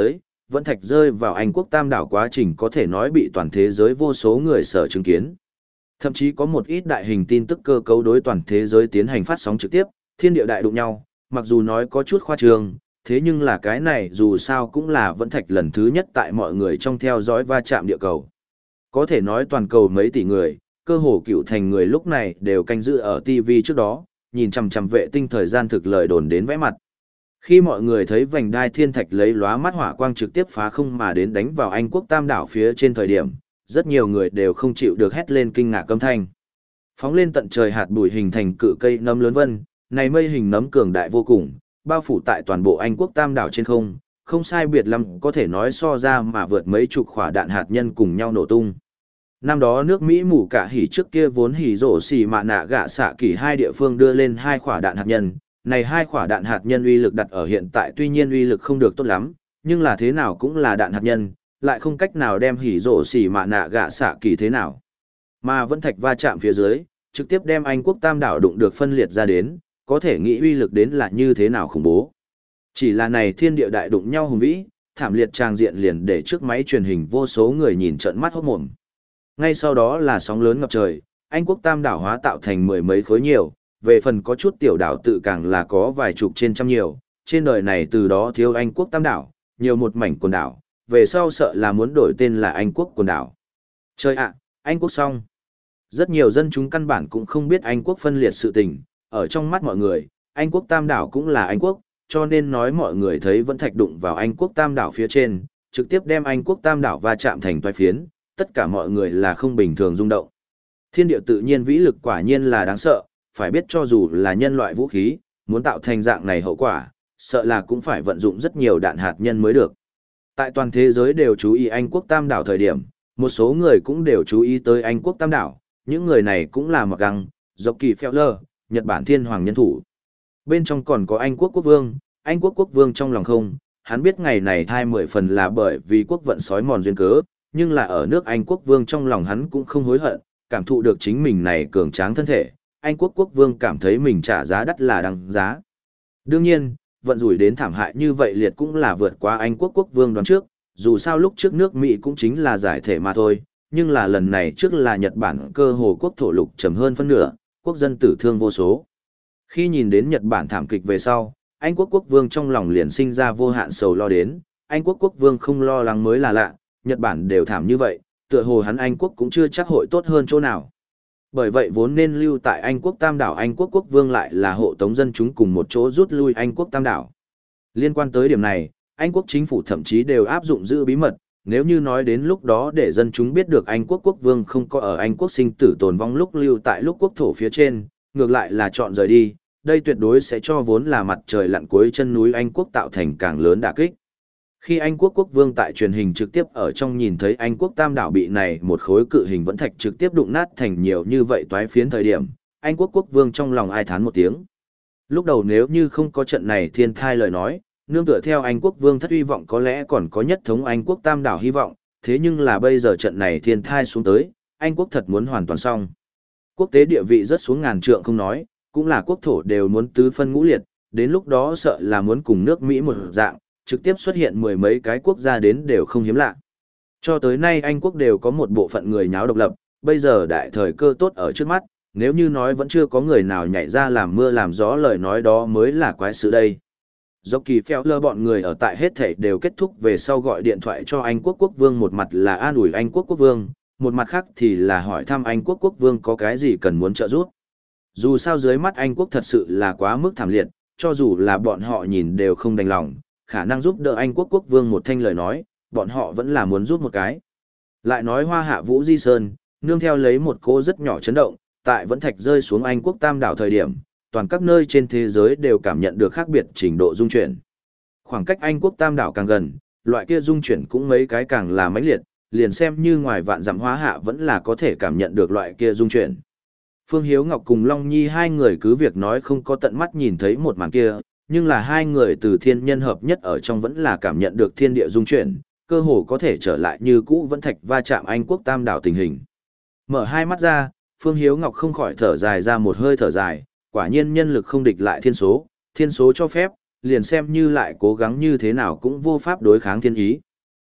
Vẫn Thạch rơi vào Anh quốc tam đảo quá trình có thể nói bị toàn thế giới vô số người sở chứng kiến. Thậm chí có một ít đại hình tin tức cơ cấu đối toàn thế giới tiến hành phát sóng trực tiếp, thiên địa đại đụng nhau, mặc dù nói có chút khoa trương, thế nhưng là cái này dù sao cũng là Vẫn Thạch lần thứ nhất tại mọi người trong theo dõi va chạm địa cầu. Có thể nói toàn cầu mấy tỷ người, cơ hồ cựu thành người lúc này đều canh giữ ở ti vi trước đó, nhìn chằm chằm vệ tinh thời gian thực lời đồn đến vẽ mặt. Khi mọi người thấy vành đai thiên thạch lấy lóa mắt hỏa quang trực tiếp phá không mà đến đánh vào Anh quốc tam đảo phía trên thời điểm, rất nhiều người đều không chịu được hét lên kinh ngạc âm thanh. Phóng lên tận trời hạt bụi hình thành cự cây nấm lớn vân, này mây hình nấm cường đại vô cùng, bao phủ tại toàn bộ Anh quốc tam đảo trên không, không sai biệt lắm có thể nói so ra mà vượt mấy chục quả đạn hạt nhân cùng nhau nổ tung. Năm đó nước Mỹ mù cả hỉ trước kia vốn hỉ rổ xỉ mạ nạ gạ xạ kỳ hai địa phương đưa lên hai quả đạn hạt nhân, này hai quả đạn hạt nhân uy lực đặt ở hiện tại tuy nhiên uy lực không được tốt lắm, nhưng là thế nào cũng là đạn hạt nhân, lại không cách nào đem hỉ rổ xỉ mạ nạ gạ xạ kỳ thế nào. Mà Vẫn Thạch va chạm phía dưới, trực tiếp đem Anh quốc tam đảo đụng được phân liệt ra đến, có thể nghĩ uy lực đến là như thế nào khủng bố. Chỉ là này thiên địa đại đụng nhau hùng vĩ, thảm liệt trang diện liền để trước máy truyền hình vô số người nhìn trợn mắt hốt mồm. Ngay sau đó là sóng lớn ngập trời, Anh quốc tam đảo hóa tạo thành mười mấy khối nhiều, về phần có chút tiểu đảo tự càng là có vài chục trên trăm nhiều, trên đời này từ đó thiếu Anh quốc tam đảo, nhiều một mảnh quần đảo, về sau sợ là muốn đổi tên là Anh quốc quần đảo. Trời ạ, Anh quốc xong. Rất nhiều dân chúng căn bản cũng không biết Anh quốc phân liệt sự tình, ở trong mắt mọi người, Anh quốc tam đảo cũng là Anh quốc, cho nên nói mọi người thấy Vẫn Thạch đụng vào Anh quốc tam đảo phía trên, trực tiếp đem Anh quốc tam đảo va chạm thành toái phiến, tất cả mọi người là không bình thường rung động. Thiên địa tự nhiên vĩ lực quả nhiên là đáng sợ, phải biết cho dù là nhân loại vũ khí, muốn tạo thành dạng này hậu quả, sợ là cũng phải vận dụng rất nhiều đạn hạt nhân mới được. Tại toàn thế giới đều chú ý Anh quốc tam đảo thời điểm, một số người cũng đều chú ý tới Anh quốc tam đảo, những người này cũng là Mặc Găng, Dọc Kỳ Phèo Lơ, Nhật Bản thiên hoàng nhân thủ. Bên trong còn có Anh quốc quốc vương, Anh quốc quốc vương trong lòng không, hắn biết ngày này thai mười phần là bởi vì quốc vận sói mòn duyên cớ, nhưng là ở nước Anh quốc vương trong lòng hắn cũng không hối hận, cảm thụ được chính mình này cường tráng thân thể, Anh quốc quốc vương cảm thấy mình trả giá đắt là đằng giá. Đương nhiên, vận rủi đến thảm hại như vậy liệt cũng là vượt qua Anh quốc quốc vương đoán trước, dù sao lúc trước nước Mỹ cũng chính là giải thể mà thôi, nhưng là lần này trước là Nhật Bản cơ hồ quốc thổ lục trầm hơn phân nửa, quốc dân tử thương vô số. Khi nhìn đến Nhật Bản thảm kịch về sau, Anh quốc quốc vương trong lòng liền sinh ra vô hạn sầu lo đến, Anh quốc quốc vương không lo lắng mới là lạ, Nhật Bản đều thảm như vậy, tựa hồ hắn Anh quốc cũng chưa chắc hội tốt hơn chỗ nào. Bởi vậy vốn nên lưu tại Anh quốc tam đảo Anh quốc quốc vương lại là hộ tống dân chúng cùng một chỗ rút lui Anh quốc tam đảo. Liên quan tới điểm này, Anh quốc chính phủ thậm chí đều áp dụng giữ bí mật, nếu như nói đến lúc đó để dân chúng biết được Anh quốc quốc vương không có ở Anh quốc sinh tử tồn vong lúc lưu tại lúc quốc thổ phía trên, ngược lại là chọn rời đi, đây tuyệt đối sẽ cho vốn là mặt trời lặn cuối chân núi Anh quốc tạo thành càng lớn đả kích. Khi Anh quốc quốc vương tại truyền hình trực tiếp ở trong nhìn thấy Anh quốc tam đảo bị này một khối cự hình vẫn thạch trực tiếp đụng nát thành nhiều như vậy toái phiến thời điểm, Anh quốc quốc vương trong lòng ai thán một tiếng. Lúc đầu nếu như không có trận này thiên thai lời nói, nương tựa theo Anh quốc vương thất hy vọng có lẽ còn có nhất thống Anh quốc tam đảo hy vọng, thế nhưng là bây giờ trận này thiên thai xuống tới, Anh quốc thật muốn hoàn toàn xong. Quốc tế địa vị rất xuống ngàn trượng không nói, cũng là quốc thổ đều muốn tứ phân ngũ liệt, đến lúc đó sợ là muốn cùng nước Mỹ một dạng, trực tiếp xuất hiện mười mấy cái quốc gia đến đều không hiếm lạ. Cho tới nay Anh quốc đều có một bộ phận người nháo độc lập, bây giờ đại thời cơ tốt ở trước mắt, nếu như nói vẫn chưa có người nào nhảy ra làm mưa làm gió lời nói đó mới là quái sự đây. Dọc Kỳ Phèo Lơ bọn người ở tại hết thảy đều kết thúc về sau gọi điện thoại cho Anh quốc quốc vương, một mặt là an ủi Anh quốc quốc vương, một mặt khác thì là hỏi thăm Anh quốc quốc vương có cái gì cần muốn trợ giúp. Dù sao dưới mắt Anh quốc thật sự là quá mức thảm liệt, cho dù là bọn họ nhìn đều không đành lòng, khả năng giúp đỡ Anh quốc quốc vương một thanh lời nói, bọn họ vẫn là muốn giúp một cái. Lại nói Hoa Hạ Vũ Di Sơn, nương theo lấy một cô rất nhỏ chấn động, tại vẫn thạch rơi xuống Anh quốc tam đảo thời điểm, toàn các nơi trên thế giới đều cảm nhận được khác biệt trình độ dung chuyển. Khoảng cách Anh quốc tam đảo càng gần, loại kia dung chuyển cũng mấy cái càng là mãnh liệt, liền xem như ngoài vạn dặm Hoa Hạ vẫn là có thể cảm nhận được loại kia dung chuyển. Phương Hiếu Ngọc cùng Long Nhi hai người cứ việc nói không có tận mắt nhìn thấy một màn kia, nhưng là hai người từ thiên nhân hợp nhất ở trong vẫn là cảm nhận được thiên địa dung chuyển, cơ hồ có thể trở lại như cũ vẫn thạch va chạm Anh quốc tam đảo tình hình. Mở hai mắt ra, Phương Hiếu Ngọc không khỏi thở dài ra một hơi thở dài, quả nhiên nhân lực không địch lại thiên số, thiên số cho phép, liền xem như lại cố gắng như thế nào cũng vô pháp đối kháng thiên ý.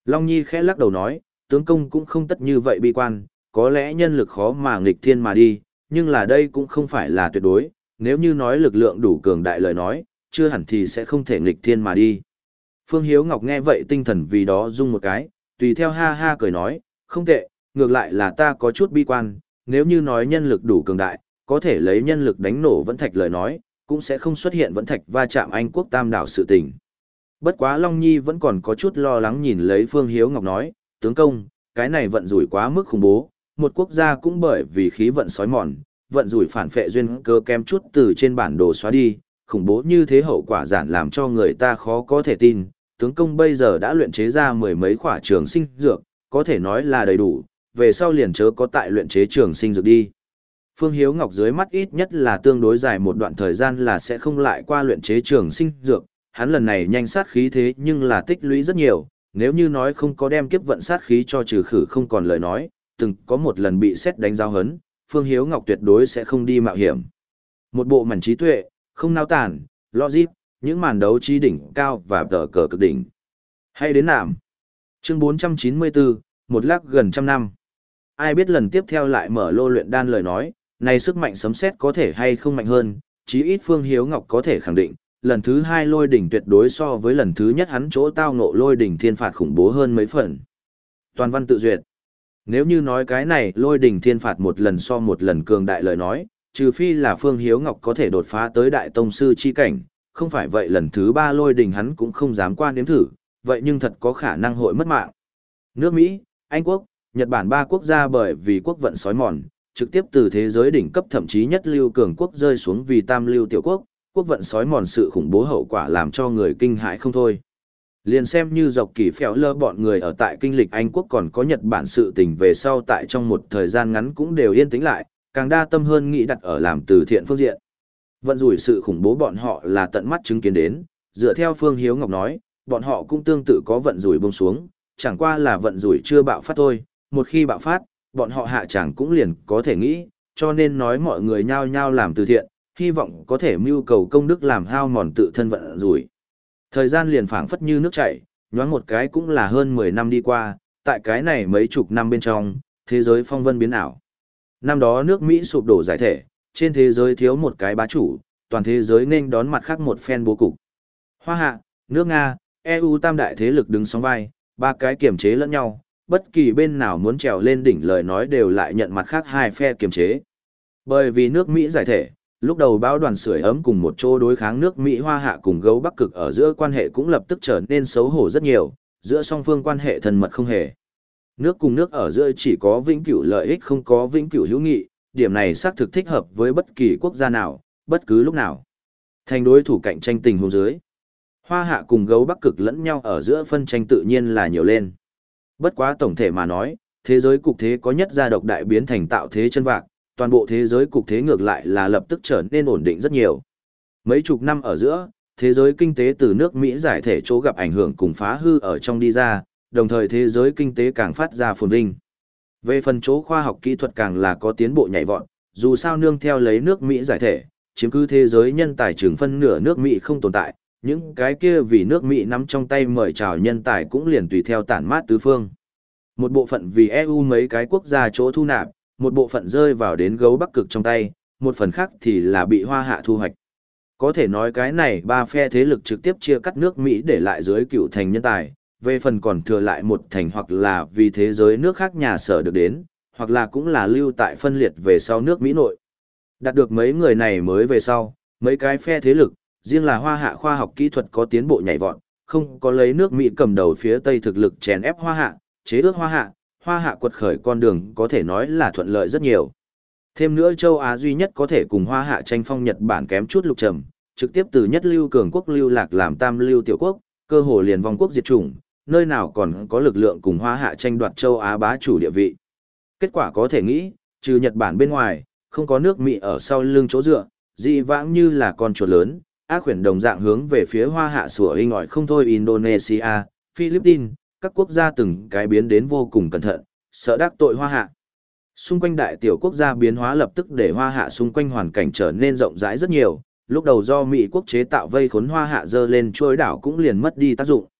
Long Nhi khẽ lắc đầu nói, tướng công cũng không tất như vậy bi quan, có lẽ nhân lực khó mà nghịch thiên mà đi, nhưng là đây cũng không phải là tuyệt đối, nếu như nói lực lượng đủ cường đại lời nói, chưa hẳn thì sẽ không thể nghịch thiên mà đi. Phương Hiếu Ngọc nghe vậy tinh thần vì đó rung một cái, tùy theo ha ha cười nói, không tệ, ngược lại là ta có chút bi quan, nếu như nói nhân lực đủ cường đại, có thể lấy nhân lực đánh nổ vẫn thạch lời nói, cũng sẽ không xuất hiện vẫn thạch va chạm Anh quốc tam đảo sự tình. Bất quá Long Nhi vẫn còn có chút lo lắng nhìn lấy Phương Hiếu Ngọc nói, tướng công, cái này vận rủi quá mức khủng bố, một quốc gia cũng bởi vì khí vận sói mòn, vận rủi phản phệ duyên cơ kem chút từ trên bản đồ xóa đi, khủng bố như thế hậu quả giản làm cho người ta khó có thể tin. Tướng công bây giờ đã luyện chế ra mười mấy khỏa trường sinh dược, có thể nói là đầy đủ, về sau liền chớ có tại luyện chế trường sinh dược đi. Phương Hiếu Ngọc dưới mắt ít nhất là tương đối dài một đoạn thời gian là sẽ không lại qua luyện chế trường sinh dược, hắn lần này nhanh sát khí thế nhưng là tích lũy rất nhiều, nếu như nói không có đem kiếp vận sát khí cho trừ khử không còn lời nói, từng có một lần bị xét đánh giao hấn, Phương Hiếu Ngọc tuyệt đối sẽ không đi mạo hiểm. Một bộ mảnh trí tuệ, không nao tản, logic, những màn đấu trí đỉnh cao và tờ cờ cực đỉnh. Hay đến nạm. Chương bốn trăm chín mươi bốn, một lắc gần trăm năm. Ai biết lần tiếp theo lại mở lô luyện đan lời nói, này sức mạnh sấm sét có thể hay không mạnh hơn, chí ít Phương Hiếu Ngọc có thể khẳng định, lần thứ hai lôi đỉnh tuyệt đối so với lần thứ nhất hắn chỗ tao ngộ lôi đỉnh thiên phạt khủng bố hơn mấy phần. Toàn văn tự duyệt. Nếu như nói cái này lôi đỉnh thiên phạt một lần so một lần cường đại lời nói, trừ phi là Phương Hiếu Ngọc có thể đột phá tới đại tông sư chi cảnh, không phải vậy lần thứ ba lôi đỉnh hắn cũng không dám qua nếm thử, vậy nhưng thật có khả năng hội mất mạng. Nước Mỹ, Anh Quốc, Nhật Bản ba quốc gia bởi vì quốc vận sói mòn, trực tiếp từ thế giới đỉnh cấp thậm chí nhất lưu cường quốc rơi xuống vì tam lưu tiểu quốc, quốc vận sói mòn sự khủng bố hậu quả làm cho người kinh hãi không thôi. Liền xem như dọc kỳ phèo lơ bọn người ở tại kinh lịch Anh quốc còn có Nhật Bản sự tình về sau tại trong một thời gian ngắn cũng đều yên tĩnh lại, càng đa tâm hơn nghĩ đặt ở làm từ thiện phương diện. Vận rủi sự khủng bố bọn họ là tận mắt chứng kiến đến, dựa theo Phương Hiếu Ngọc nói, bọn họ cũng tương tự có vận rủi buông xuống, chẳng qua là vận rủi chưa bạo phát thôi, một khi bạo phát, bọn họ hạ chẳng cũng liền có thể nghĩ, cho nên nói mọi người nhao nhao làm từ thiện, hy vọng có thể mưu cầu công đức làm hao mòn tự thân vận rủi. Thời gian liền phảng phất như nước chảy, nhoáng một cái cũng là hơn mười năm đi qua, tại cái này mấy chục năm bên trong, thế giới phong vân biến ảo. Năm đó nước Mỹ sụp đổ giải thể, trên thế giới thiếu một cái bá chủ, toàn thế giới nên đón mặt khác một phen bố cục. Hoa Hạ, nước Nga, e u tam đại thế lực đứng song vai, ba cái kiềm chế lẫn nhau, bất kỳ bên nào muốn trèo lên đỉnh lời nói đều lại nhận mặt khác hai phe kiềm chế. Bởi vì nước Mỹ giải thể, lúc đầu bão đoàn sưởi ấm cùng một chỗ đối kháng nước Mỹ Hoa Hạ cùng gấu Bắc Cực ở giữa quan hệ cũng lập tức trở nên xấu hổ rất nhiều, giữa song phương quan hệ thân mật không hề. Nước cùng nước ở giữa chỉ có vĩnh cửu lợi ích không có vĩnh cửu hữu nghị, điểm này xác thực thích hợp với bất kỳ quốc gia nào, bất cứ lúc nào. Thành đối thủ cạnh tranh tình huống dưới. Hoa Hạ cùng gấu Bắc Cực lẫn nhau ở giữa phân tranh tự nhiên là nhiều lên. Bất quá tổng thể mà nói, thế giới cục thế có nhất gia độc đại biến thành tạo thế chân vạc, toàn bộ thế giới cục thế ngược lại là lập tức trở nên ổn định rất nhiều. Mấy chục năm ở giữa, thế giới kinh tế từ nước Mỹ giải thể chỗ gặp ảnh hưởng cùng phá hư ở trong đi ra, đồng thời thế giới kinh tế càng phát ra phồn vinh. Về phần chỗ khoa học kỹ thuật càng là có tiến bộ nhảy vọt, dù sao nương theo lấy nước Mỹ giải thể, chiếm cứ thế giới nhân tài trường phân nửa nước Mỹ không tồn tại, những cái kia vì nước Mỹ nắm trong tay mời chào nhân tài cũng liền tùy theo tản mát tứ phương. Một bộ phận vì e u mấy cái quốc gia chỗ thu nạp, một bộ phận rơi vào đến gấu Bắc Cực trong tay, một phần khác thì là bị Hoa Hạ thu hoạch. Có thể nói cái này ba phe thế lực trực tiếp chia cắt nước Mỹ để lại dưới cựu thành nhân tài, về phần còn thừa lại một thành hoặc là vì thế giới nước khác nhà sở được đến, hoặc là cũng là lưu tại phân liệt về sau nước Mỹ nội. Đạt được mấy người này mới về sau, mấy cái phe thế lực, riêng là Hoa Hạ khoa học kỹ thuật có tiến bộ nhảy vọt, không có lấy nước Mỹ cầm đầu phía Tây thực lực chèn ép Hoa Hạ, chế ước Hoa Hạ, Hoa Hạ quật khởi con đường có thể nói là thuận lợi rất nhiều. Thêm nữa châu Á duy nhất có thể cùng Hoa Hạ tranh phong Nhật Bản kém chút lục trầm, trực tiếp từ nhất lưu cường quốc lưu lạc làm tam lưu tiểu quốc, cơ hồ liền vong quốc diệt chủng, nơi nào còn có lực lượng cùng Hoa Hạ tranh đoạt châu Á bá chủ địa vị. Kết quả có thể nghĩ, trừ Nhật Bản bên ngoài, không có nước Mỹ ở sau lưng chỗ dựa, dị vãng như là con chuột lớn, ác quyển đồng dạng hướng về phía Hoa Hạ sủa inh ỏi không thôi. Indonesia, Philippines, các quốc gia từng cái biến đến vô cùng cẩn thận, sợ đắc tội Hoa Hạ. Xung quanh đại tiểu quốc gia biến hóa lập tức để Hoa Hạ xung quanh hoàn cảnh trở nên rộng rãi rất nhiều, lúc đầu do Mỹ quốc chế tạo vây khốn Hoa Hạ dơ lên trôi đảo cũng liền mất đi tác dụng.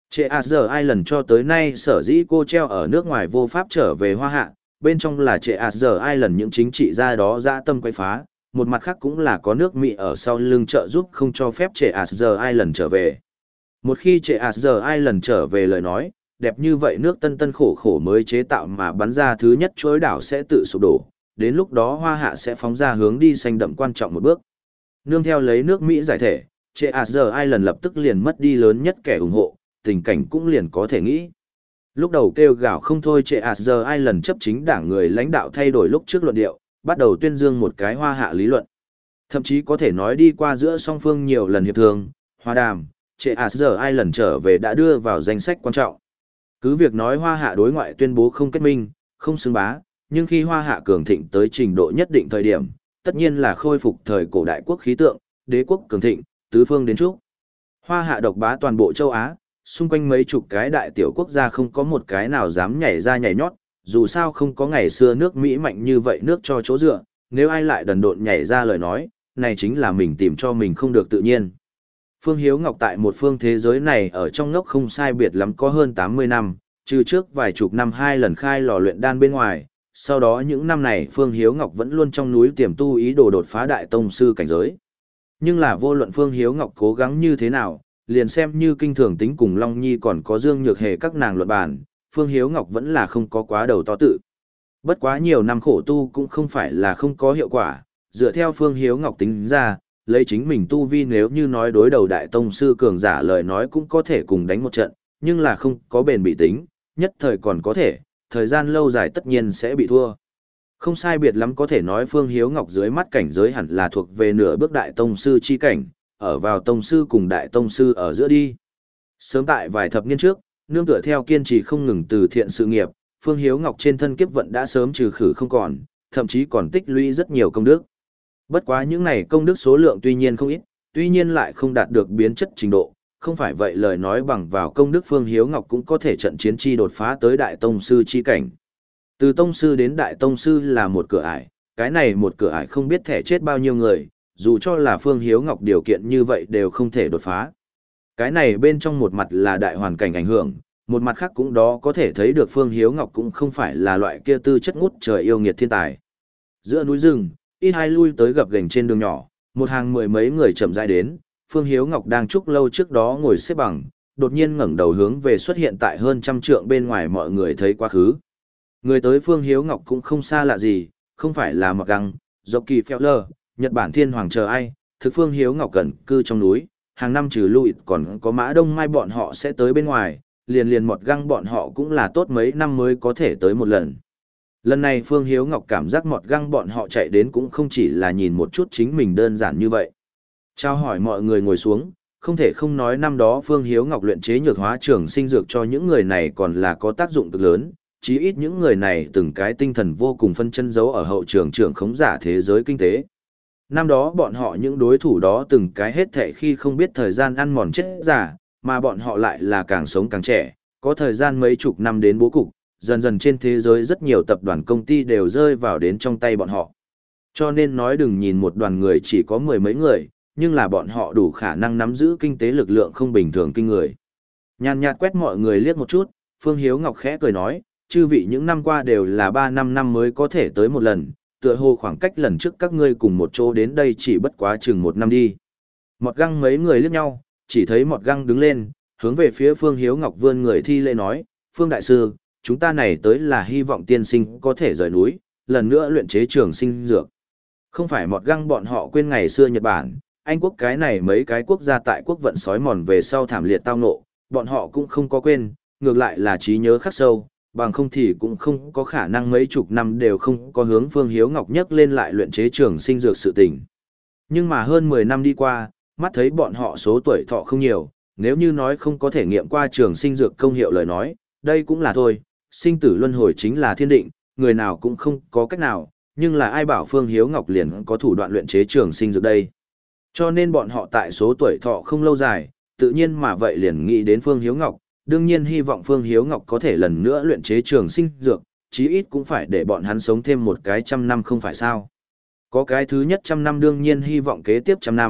Treasure Island cho tới nay sở dĩ cô treo ở nước ngoài vô pháp trở về Hoa Hạ, bên trong là Treasure Island những chính trị gia đó dã tâm quay phá, một mặt khác cũng là có nước Mỹ ở sau lưng trợ giúp không cho phép Treasure Island trở về. Một khi Treasure Island trở về lời nói, đẹp như vậy nước tân tân khổ khổ mới chế tạo mà bắn ra thứ nhất chuỗi đảo sẽ tự sụp đổ, đến lúc đó Hoa Hạ sẽ phóng ra hướng đi xanh đậm quan trọng một bước. Nương theo lấy nước Mỹ giải thể, Treasure Island lập tức liền mất đi lớn nhất kẻ ủng hộ, tình cảnh cũng liền có thể nghĩ. Lúc đầu kêu gào không thôi Treasure Island chấp chính đảng người lãnh đạo thay đổi lúc trước luận điệu, bắt đầu tuyên dương một cái Hoa Hạ lý luận. Thậm chí có thể nói đi qua giữa song phương nhiều lần hiệp thương, hòa đàm, Treasure Island trở về đã đưa vào danh sách quan trọng. Cứ việc nói Hoa Hạ đối ngoại tuyên bố không kết minh, không xưng bá, nhưng khi Hoa Hạ cường thịnh tới trình độ nhất định thời điểm, tất nhiên là khôi phục thời cổ đại quốc khí tượng, đế quốc cường thịnh, tứ phương đến chúc. Hoa Hạ độc bá toàn bộ châu Á, xung quanh mấy chục cái đại tiểu quốc gia không có một cái nào dám nhảy ra nhảy nhót, dù sao không có ngày xưa nước Mỹ mạnh như vậy nước cho chỗ dựa, nếu ai lại đần độn nhảy ra lời nói, này chính là mình tìm cho mình không được tự nhiên. Phương Hiếu Ngọc tại một phương thế giới này ở trong ngốc không sai biệt lắm có hơn tám mươi năm, trừ trước vài chục năm hai lần khai lò luyện đan bên ngoài, sau đó những năm này Phương Hiếu Ngọc vẫn luôn trong núi tiềm tu ý đồ đột phá đại tông sư cảnh giới. Nhưng là vô luận Phương Hiếu Ngọc cố gắng như thế nào, liền xem như kinh thường tính cùng Long Nhi còn có Dương Nhược Hề các nàng luận bàn, Phương Hiếu Ngọc vẫn là không có quá đầu to tự. Bất quá nhiều năm khổ tu cũng không phải là không có hiệu quả, dựa theo Phương Hiếu Ngọc tính ra, lấy chính mình tu vi nếu như nói đối đầu đại tông sư cường giả lời nói cũng có thể cùng đánh một trận, nhưng là không có bền bị tính, nhất thời còn có thể, thời gian lâu dài tất nhiên sẽ bị thua. Không sai biệt lắm có thể nói Phương Hiếu Ngọc dưới mắt cảnh giới hẳn là thuộc về nửa bước đại tông sư chi cảnh, ở vào tông sư cùng đại tông sư ở giữa đi. Sớm tại vài thập niên trước, nương tựa theo kiên trì không ngừng từ thiện sự nghiệp, Phương Hiếu Ngọc trên thân kiếp vận đã sớm trừ khử không còn, thậm chí còn tích lũy rất nhiều công đức. Bất quá những này công đức số lượng tuy nhiên không ít, tuy nhiên lại không đạt được biến chất trình độ, không phải vậy lời nói bằng vào công đức Phương Hiếu Ngọc cũng có thể trận chiến chi đột phá tới đại tông sư chi cảnh. Từ tông sư đến đại tông sư là một cửa ải, cái này một cửa ải không biết thẻ chết bao nhiêu người, dù cho là Phương Hiếu Ngọc điều kiện như vậy đều không thể đột phá. Cái này bên trong một mặt là đại hoàn cảnh ảnh hưởng, một mặt khác cũng đó có thể thấy được Phương Hiếu Ngọc cũng không phải là loại kia tư chất ngút trời yêu nghiệt thiên tài. Giữa núi rừng, ít hai lui tới gập ghềnh trên đường nhỏ, một hàng mười mấy người chậm rãi đến, Phương Hiếu Ngọc đang chúc lâu trước đó ngồi xếp bằng, đột nhiên ngẩng đầu hướng về xuất hiện tại hơn trăm trượng bên ngoài mọi người thấy quá khứ. Người tới Phương Hiếu Ngọc cũng không xa lạ gì, không phải là Mạc Găng, Dọc Kỳ Phèo Lơ, Nhật Bản Thiên Hoàng chờ ai, thực Phương Hiếu Ngọc gần cư trong núi, hàng năm trừ Louis còn có Mã Đông Mai bọn họ sẽ tới bên ngoài, liền liền Mọt Găng bọn họ cũng là tốt mấy năm mới có thể tới một lần. Lần này Phương Hiếu Ngọc cảm giác Mọt Găng bọn họ chạy đến cũng không chỉ là nhìn một chút chính mình đơn giản như vậy. Chào hỏi mọi người ngồi xuống, không thể không nói năm đó Phương Hiếu Ngọc luyện chế nhược hóa trường sinh dược cho những người này còn là có tác dụng cực lớn, chí ít những người này từng cái tinh thần vô cùng phân chân giấu ở hậu trường trưởng khống giả thế giới kinh tế. Năm đó bọn họ những đối thủ đó từng cái hết thệ khi không biết thời gian ăn mòn chết giả, mà bọn họ lại là càng sống càng trẻ, có thời gian mấy chục năm đến bố cục, dần dần trên thế giới rất nhiều tập đoàn công ty đều rơi vào đến trong tay bọn họ. Cho nên nói đừng nhìn một đoàn người chỉ có mười mấy người, nhưng là bọn họ đủ khả năng nắm giữ kinh tế lực lượng không bình thường kinh người. Nhàn nhạt quét mọi người liếc một chút, Phương Hiếu Ngọc khẽ cười nói, chư vị những năm qua đều là ba năm năm mới có thể tới một lần, tựa hồ khoảng cách lần trước các ngươi cùng một chỗ đến đây chỉ bất quá chừng một năm đi. Mọt Găng mấy người liếc nhau, chỉ thấy Mọt Găng đứng lên, hướng về phía Phương Hiếu Ngọc vươn người thi lễ nói, Phương Đại Sư, chúng ta này tới là hy vọng tiên sinh có thể rời núi, lần nữa luyện chế trường sinh dược. Không phải Mọt Găng bọn họ quên ngày xưa Nhật Bản, Anh quốc cái này mấy cái quốc gia tại quốc vận sói mòn về sau thảm liệt tao ngộ, bọn họ cũng không có quên, ngược lại là trí nhớ khắc sâu, bằng không thì cũng không có khả năng mấy chục năm đều không có hướng Phương Hiếu Ngọc nhắc lên lại luyện chế trường sinh dược sự tình. Nhưng mà hơn mười năm đi qua, mắt thấy bọn họ số tuổi thọ không nhiều, nếu như nói không có thể nghiệm qua trường sinh dược công hiệu lời nói, đây cũng là thôi, sinh tử luân hồi chính là thiên định, người nào cũng không có cách nào, nhưng là ai bảo Phương Hiếu Ngọc liền có thủ đoạn luyện chế trường sinh dược đây. Cho nên bọn họ tại số tuổi thọ không lâu dài, tự nhiên mà vậy liền nghĩ đến Phương Hiếu Ngọc, đương nhiên hy vọng Phương Hiếu Ngọc có thể lần nữa luyện chế trường sinh dược, chí ít cũng phải để bọn hắn sống thêm một cái trăm năm không phải sao. Có cái thứ nhất trăm năm đương nhiên hy vọng kế tiếp trăm năm,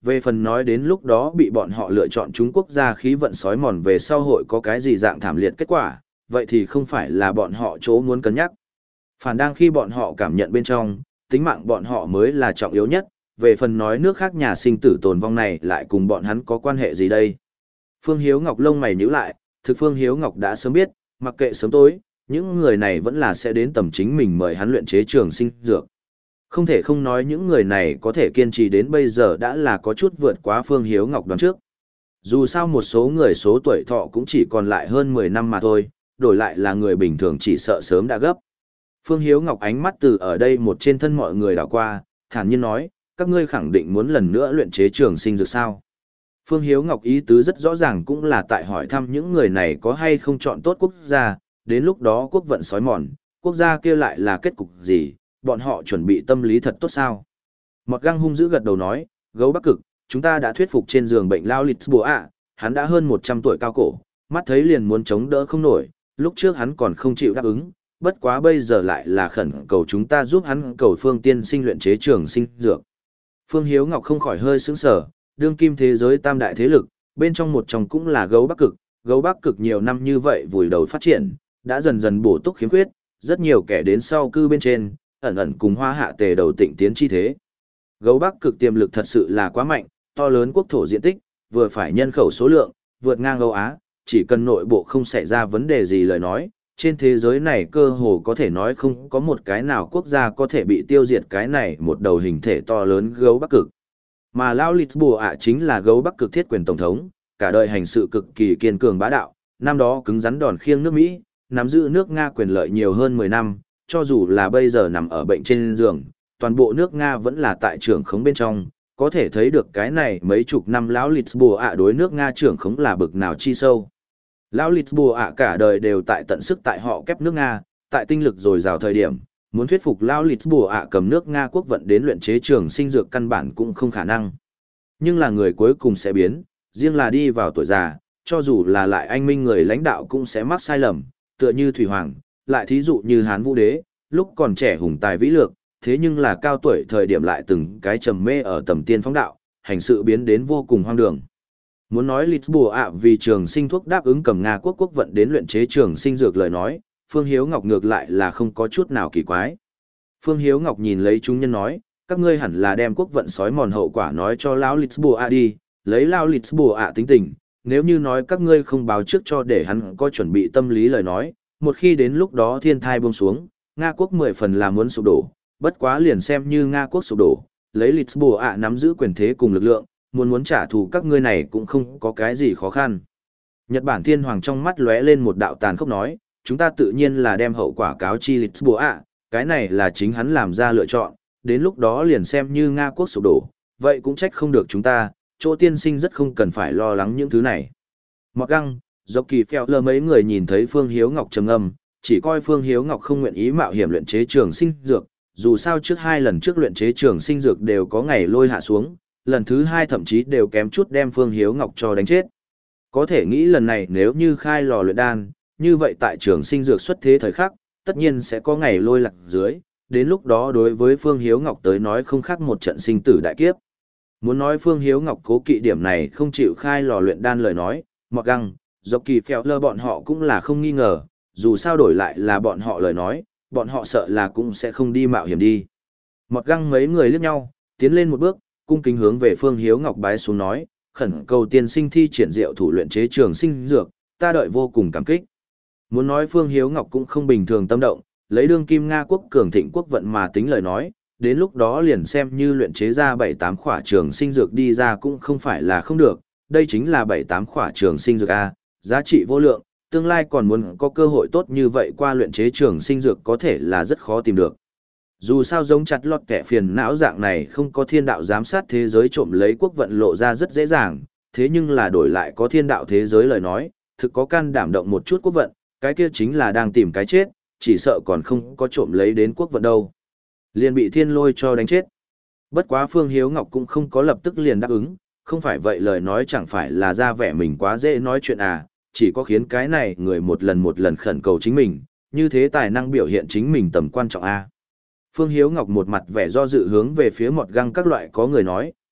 Về phần nói đến lúc đó bị bọn họ lựa chọn Trung Quốc gia khí vận sói mòn về sau hội có cái gì dạng thảm liệt kết quả, vậy thì không phải là bọn họ chỗ muốn cân nhắc. Phản đang khi bọn họ cảm nhận bên trong, tính mạng bọn họ mới là trọng yếu nhất, về phần nói nước khác nhà sinh tử tồn vong này lại cùng bọn hắn có quan hệ gì đây. Phương Hiếu Ngọc lông mày nhíu lại, thực Phương Hiếu Ngọc đã sớm biết, mặc kệ sớm tối, những người này vẫn là sẽ đến tầm chính mình mời hắn luyện chế trường sinh dược. Không thể không nói những người này có thể kiên trì đến bây giờ đã là có chút vượt quá Phương Hiếu Ngọc đoán trước. Dù sao một số người số tuổi thọ cũng chỉ còn lại hơn mười năm mà thôi, đổi lại là người bình thường chỉ sợ sớm đã gấp. Phương Hiếu Ngọc ánh mắt từ ở đây một trên thân mọi người đảo qua, thản nhiên nói, các ngươi khẳng định muốn lần nữa luyện chế trường sinh dược sao. Phương Hiếu Ngọc ý tứ rất rõ ràng cũng là tại hỏi thăm những người này có hay không chọn tốt quốc gia, đến lúc đó quốc vận sói mòn, quốc gia kia lại là kết cục gì, bọn họ chuẩn bị tâm lý thật tốt sao. Mọt Găng hung dữ gật đầu nói, gấu Bắc Cực, chúng ta đã thuyết phục trên giường bệnh lao lịch bùa ạ, hắn đã hơn một trăm tuổi cao cổ, mắt thấy liền muốn chống đỡ không nổi, lúc trước hắn còn không chịu đáp ứng, bất quá bây giờ lại là khẩn cầu chúng ta giúp hắn cầu Phương tiên sinh luyện chế trường sinh dược. Phương Hiếu Ngọc không khỏi hơi sững sờ, đương kim thế giới tam đại thế lực, bên trong một trong cũng là gấu Bắc Cực, gấu Bắc Cực nhiều năm như vậy vùi đầu phát triển, đã dần dần bổ túc khiếm khuyết, rất nhiều kẻ đến sau cư bên trên, ẩn ẩn cùng Hoa Hạ tề đầu tịnh tiến chi thế. Gấu Bắc Cực tiềm lực thật sự là quá mạnh, to lớn quốc thổ diện tích, vừa phải nhân khẩu số lượng, vượt ngang Âu Á, chỉ cần nội bộ không xảy ra vấn đề gì lời nói, trên thế giới này cơ hồ có thể nói không có một cái nào quốc gia có thể bị tiêu diệt cái này một đầu hình thể to lớn gấu Bắc Cực. Mà Lao Lisboa ạ chính là gấu Bắc Cực thiết quyền tổng thống, cả đời hành sự cực kỳ kiên cường bá đạo, năm đó cứng rắn đòn khiêng nước Mỹ, nắm giữ nước Nga quyền lợi nhiều hơn mười năm, cho dù là bây giờ nằm ở bệnh trên giường, toàn bộ nước Nga vẫn là tại trưởng khống bên trong, có thể thấy được cái này mấy chục năm lão Lisboa ạ đối nước Nga trưởng khống là bực nào chi sâu. Lão Lisboa ạ cả đời đều tại tận sức tại họ kép nước Nga, tại tinh lực dồi dào thời điểm, muốn thuyết phục Lão Lisboa ạ cầm nước Nga quốc vận đến luyện chế trường sinh dược căn bản cũng không khả năng. Nhưng là người cuối cùng sẽ biến, riêng là đi vào tuổi già, cho dù là lại anh minh người lãnh đạo cũng sẽ mắc sai lầm, tựa như Thủy Hoàng, lại thí dụ như Hán Vũ Đế, lúc còn trẻ hùng tài vĩ lược, thế nhưng là cao tuổi thời điểm lại từng cái trầm mê ở tầm tiên phóng đạo, hành sự biến đến vô cùng hoang đường. Muốn nói Lisboa ạ vì trường sinh thuốc đáp ứng cầm Nga quốc quốc vận đến luyện chế trường sinh dược lời nói, Phương Hiếu Ngọc ngược lại là không có chút nào kỳ quái. Phương Hiếu Ngọc nhìn lấy chúng nhân nói, các ngươi hẳn là đem quốc vận sói mòn hậu quả nói cho lão Lisboa ạ đi, lấy lão Lisboa ạ tính tình, nếu như nói các ngươi không báo trước cho để hắn có chuẩn bị tâm lý lời nói, một khi đến lúc đó thiên thai buông xuống, Nga quốc mười phần là muốn sụp đổ, bất quá liền xem như Nga quốc sụp đổ, lấy Lisboa ạ nắm giữ quyền thế cùng lực lượng, muốn muốn trả thù các ngươi này cũng không có cái gì khó khăn. Nhật Bản Thiên Hoàng trong mắt lóe lên một đạo tàn khốc nói, chúng ta tự nhiên là đem hậu quả cáo chi Lisboa ạ, cái này là chính hắn làm ra lựa chọn, đến lúc đó liền xem như Nga quốc sụp đổ, vậy cũng trách không được chúng ta, chỗ tiên sinh rất không cần phải lo lắng những thứ này. Mọt Găng, Dọc Kỳ Phèo lơ mấy người nhìn thấy Phương Hiếu Ngọc trầm ngâm, chỉ coi Phương Hiếu Ngọc không nguyện ý mạo hiểm luyện chế trường sinh dược, dù sao trước hai lần trước luyện chế trường sinh dược đều có ngày lôi hạ xuống, lần thứ hai thậm chí đều kém chút đem Phương Hiếu Ngọc cho đánh chết. Có thể nghĩ lần này nếu như khai lò luyện đan, như vậy tại trường sinh dược xuất thế thời khắc, tất nhiên sẽ có ngày lôi lạc dưới, đến lúc đó đối với Phương Hiếu Ngọc tới nói không khác một trận sinh tử đại kiếp. Muốn nói Phương Hiếu Ngọc cố kỵ điểm này không chịu khai lò luyện đan lời nói, Mọt Găng, Dọc Kỳ Phèo lơ bọn họ cũng là không nghi ngờ, dù sao đổi lại là bọn họ lời nói, bọn họ sợ là cũng sẽ không đi mạo hiểm đi. Mọt Găng mấy người liếc nhau, tiến lên một bước, cung kính hướng về Phương Hiếu Ngọc bái xuống nói, khẩn cầu tiên sinh thi triển diệu thủ luyện chế trường sinh dược, ta đợi vô cùng cảm kích. Muốn nói Phương Hiếu Ngọc cũng không bình thường tâm động, lấy đương kim Nga quốc cường thịnh quốc vận mà tính lời nói, đến lúc đó liền xem như luyện chế ra bảy tám khỏa trường sinh dược đi ra cũng không phải là không được, đây chính là bảy tám khỏa trường sinh dược A, giá trị vô lượng, tương lai còn muốn có cơ hội tốt như vậy qua luyện chế trường sinh dược có thể là rất khó tìm được. Dù sao giống chặt lọt kẻ phiền não dạng này không có thiên đạo giám sát thế giới trộm lấy quốc vận lộ ra rất dễ dàng, thế nhưng là đổi lại có thiên đạo thế giới lời nói, thực có can đảm động một chút quốc vận, cái kia chính là đang tìm cái chết, chỉ sợ còn không có trộm lấy đến quốc vận đâu. Liền bị thiên lôi cho đánh chết. Bất quá Phương Hiếu Ngọc cũng không có lập tức liền đáp ứng, không phải vậy lời nói chẳng phải là ra vẻ mình quá dễ nói chuyện à, chỉ có khiến cái này người một lần một lần khẩn cầu chính mình, như thế tài năng biểu hiện chính mình tầm quan trọng a. Phương Hiếu Ngọc một mặt vẻ do dự hướng về phía Mọt Găng các loại có người nói,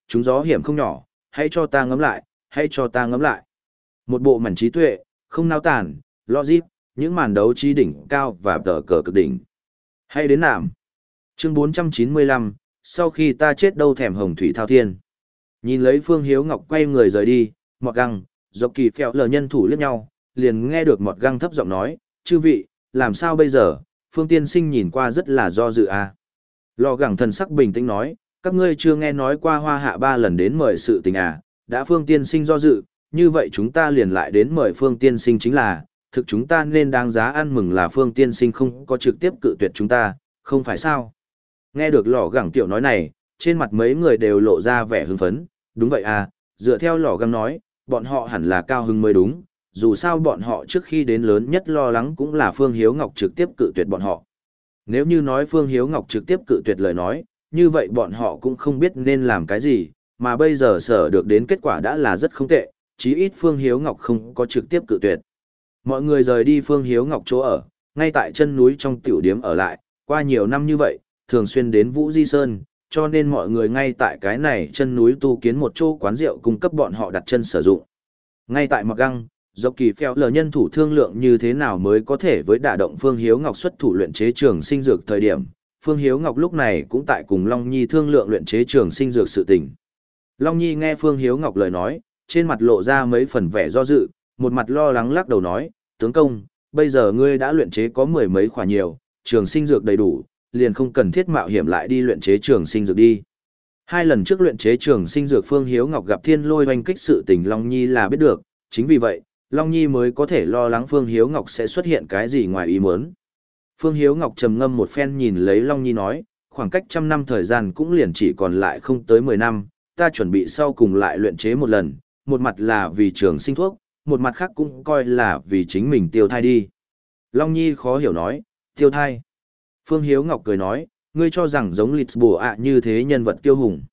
chúng gió hiểm không nhỏ, hãy cho ta ngẫm lại, hãy cho ta ngẫm lại. Một bộ mảnh trí tuệ, không nao tản, logic, những màn đấu trí đỉnh cao và tờ cờ cực đỉnh. Hay đến nạm. Chương bốn trăm chín mươi lăm, sau khi ta chết đâu thèm hồng thủy thao thiên. Nhìn lấy Phương Hiếu Ngọc quay người rời đi, Mọt Găng, dọc kỳ phèo lờ nhân thủ liếc nhau, liền nghe được Mọt Găng thấp giọng nói, chư vị, làm sao bây giờ, Phương Tiên Sinh nhìn qua rất là do dự à. Lò gẳng thần sắc bình tĩnh nói, các ngươi chưa nghe nói qua Hoa Hạ ba lần đến mời sự tình à, đã Phương Tiên Sinh do dự, như vậy chúng ta liền lại đến mời Phương Tiên Sinh chính là, thực chúng ta nên đáng giá ăn mừng là Phương Tiên Sinh không có trực tiếp cự tuyệt chúng ta, không phải sao. Nghe được lò gẳng tiểu nói này, trên mặt mấy người đều lộ ra vẻ hưng phấn, đúng vậy à, dựa theo lò gẳng nói, bọn họ hẳn là cao hứng mới đúng, dù sao bọn họ trước khi đến lớn nhất lo lắng cũng là Phương Hiếu Ngọc trực tiếp cự tuyệt bọn họ. Nếu như nói Phương Hiếu Ngọc trực tiếp cự tuyệt lời nói, như vậy bọn họ cũng không biết nên làm cái gì, mà bây giờ sở được đến kết quả đã là rất không tệ, chí ít Phương Hiếu Ngọc không có trực tiếp cự tuyệt. Mọi người rời đi Phương Hiếu Ngọc chỗ ở, ngay tại chân núi trong tiểu điếm ở lại, qua nhiều năm như vậy, thường xuyên đến Vũ Di Sơn, cho nên mọi người ngay tại cái này chân núi tu kiến một chỗ quán rượu cung cấp bọn họ đặt chân sử dụng. Ngay tại Mạc Găng, dọc kỳ phèo lờ nhân thủ thương lượng như thế nào mới có thể với đả động Phương Hiếu Ngọc xuất thủ luyện chế trường sinh dược thời điểm, Phương Hiếu Ngọc lúc này cũng tại cùng Long Nhi thương lượng luyện chế trường sinh dược sự tình. Long Nhi nghe Phương Hiếu Ngọc lời nói, trên mặt lộ ra mấy phần vẻ do dự, một mặt lo lắng lắc đầu nói, tướng công, bây giờ ngươi đã luyện chế có mười mấy khỏa nhiều, trường sinh dược đầy đủ, liền không cần thiết mạo hiểm lại đi luyện chế trường sinh dược đi. Hai lần trước luyện chế trường sinh dược Phương Hiếu Ngọc gặp thiên lôi hoành kích sự tình Long Nhi là biết được, chính vì vậy, Long Nhi mới có thể lo lắng Phương Hiếu Ngọc sẽ xuất hiện cái gì ngoài ý muốn. Phương Hiếu Ngọc trầm ngâm một phen nhìn lấy Long Nhi nói, khoảng cách trăm năm thời gian cũng liền chỉ còn lại không tới mười năm, ta chuẩn bị sau cùng lại luyện chế một lần, một mặt là vì trường sinh thuốc, một mặt khác cũng coi là vì chính mình tiêu thai đi. Long Nhi khó hiểu nói, tiêu thai. Phương Hiếu Ngọc cười nói, ngươi cho rằng giống lịch bổ ạ như thế nhân vật kiêu hùng.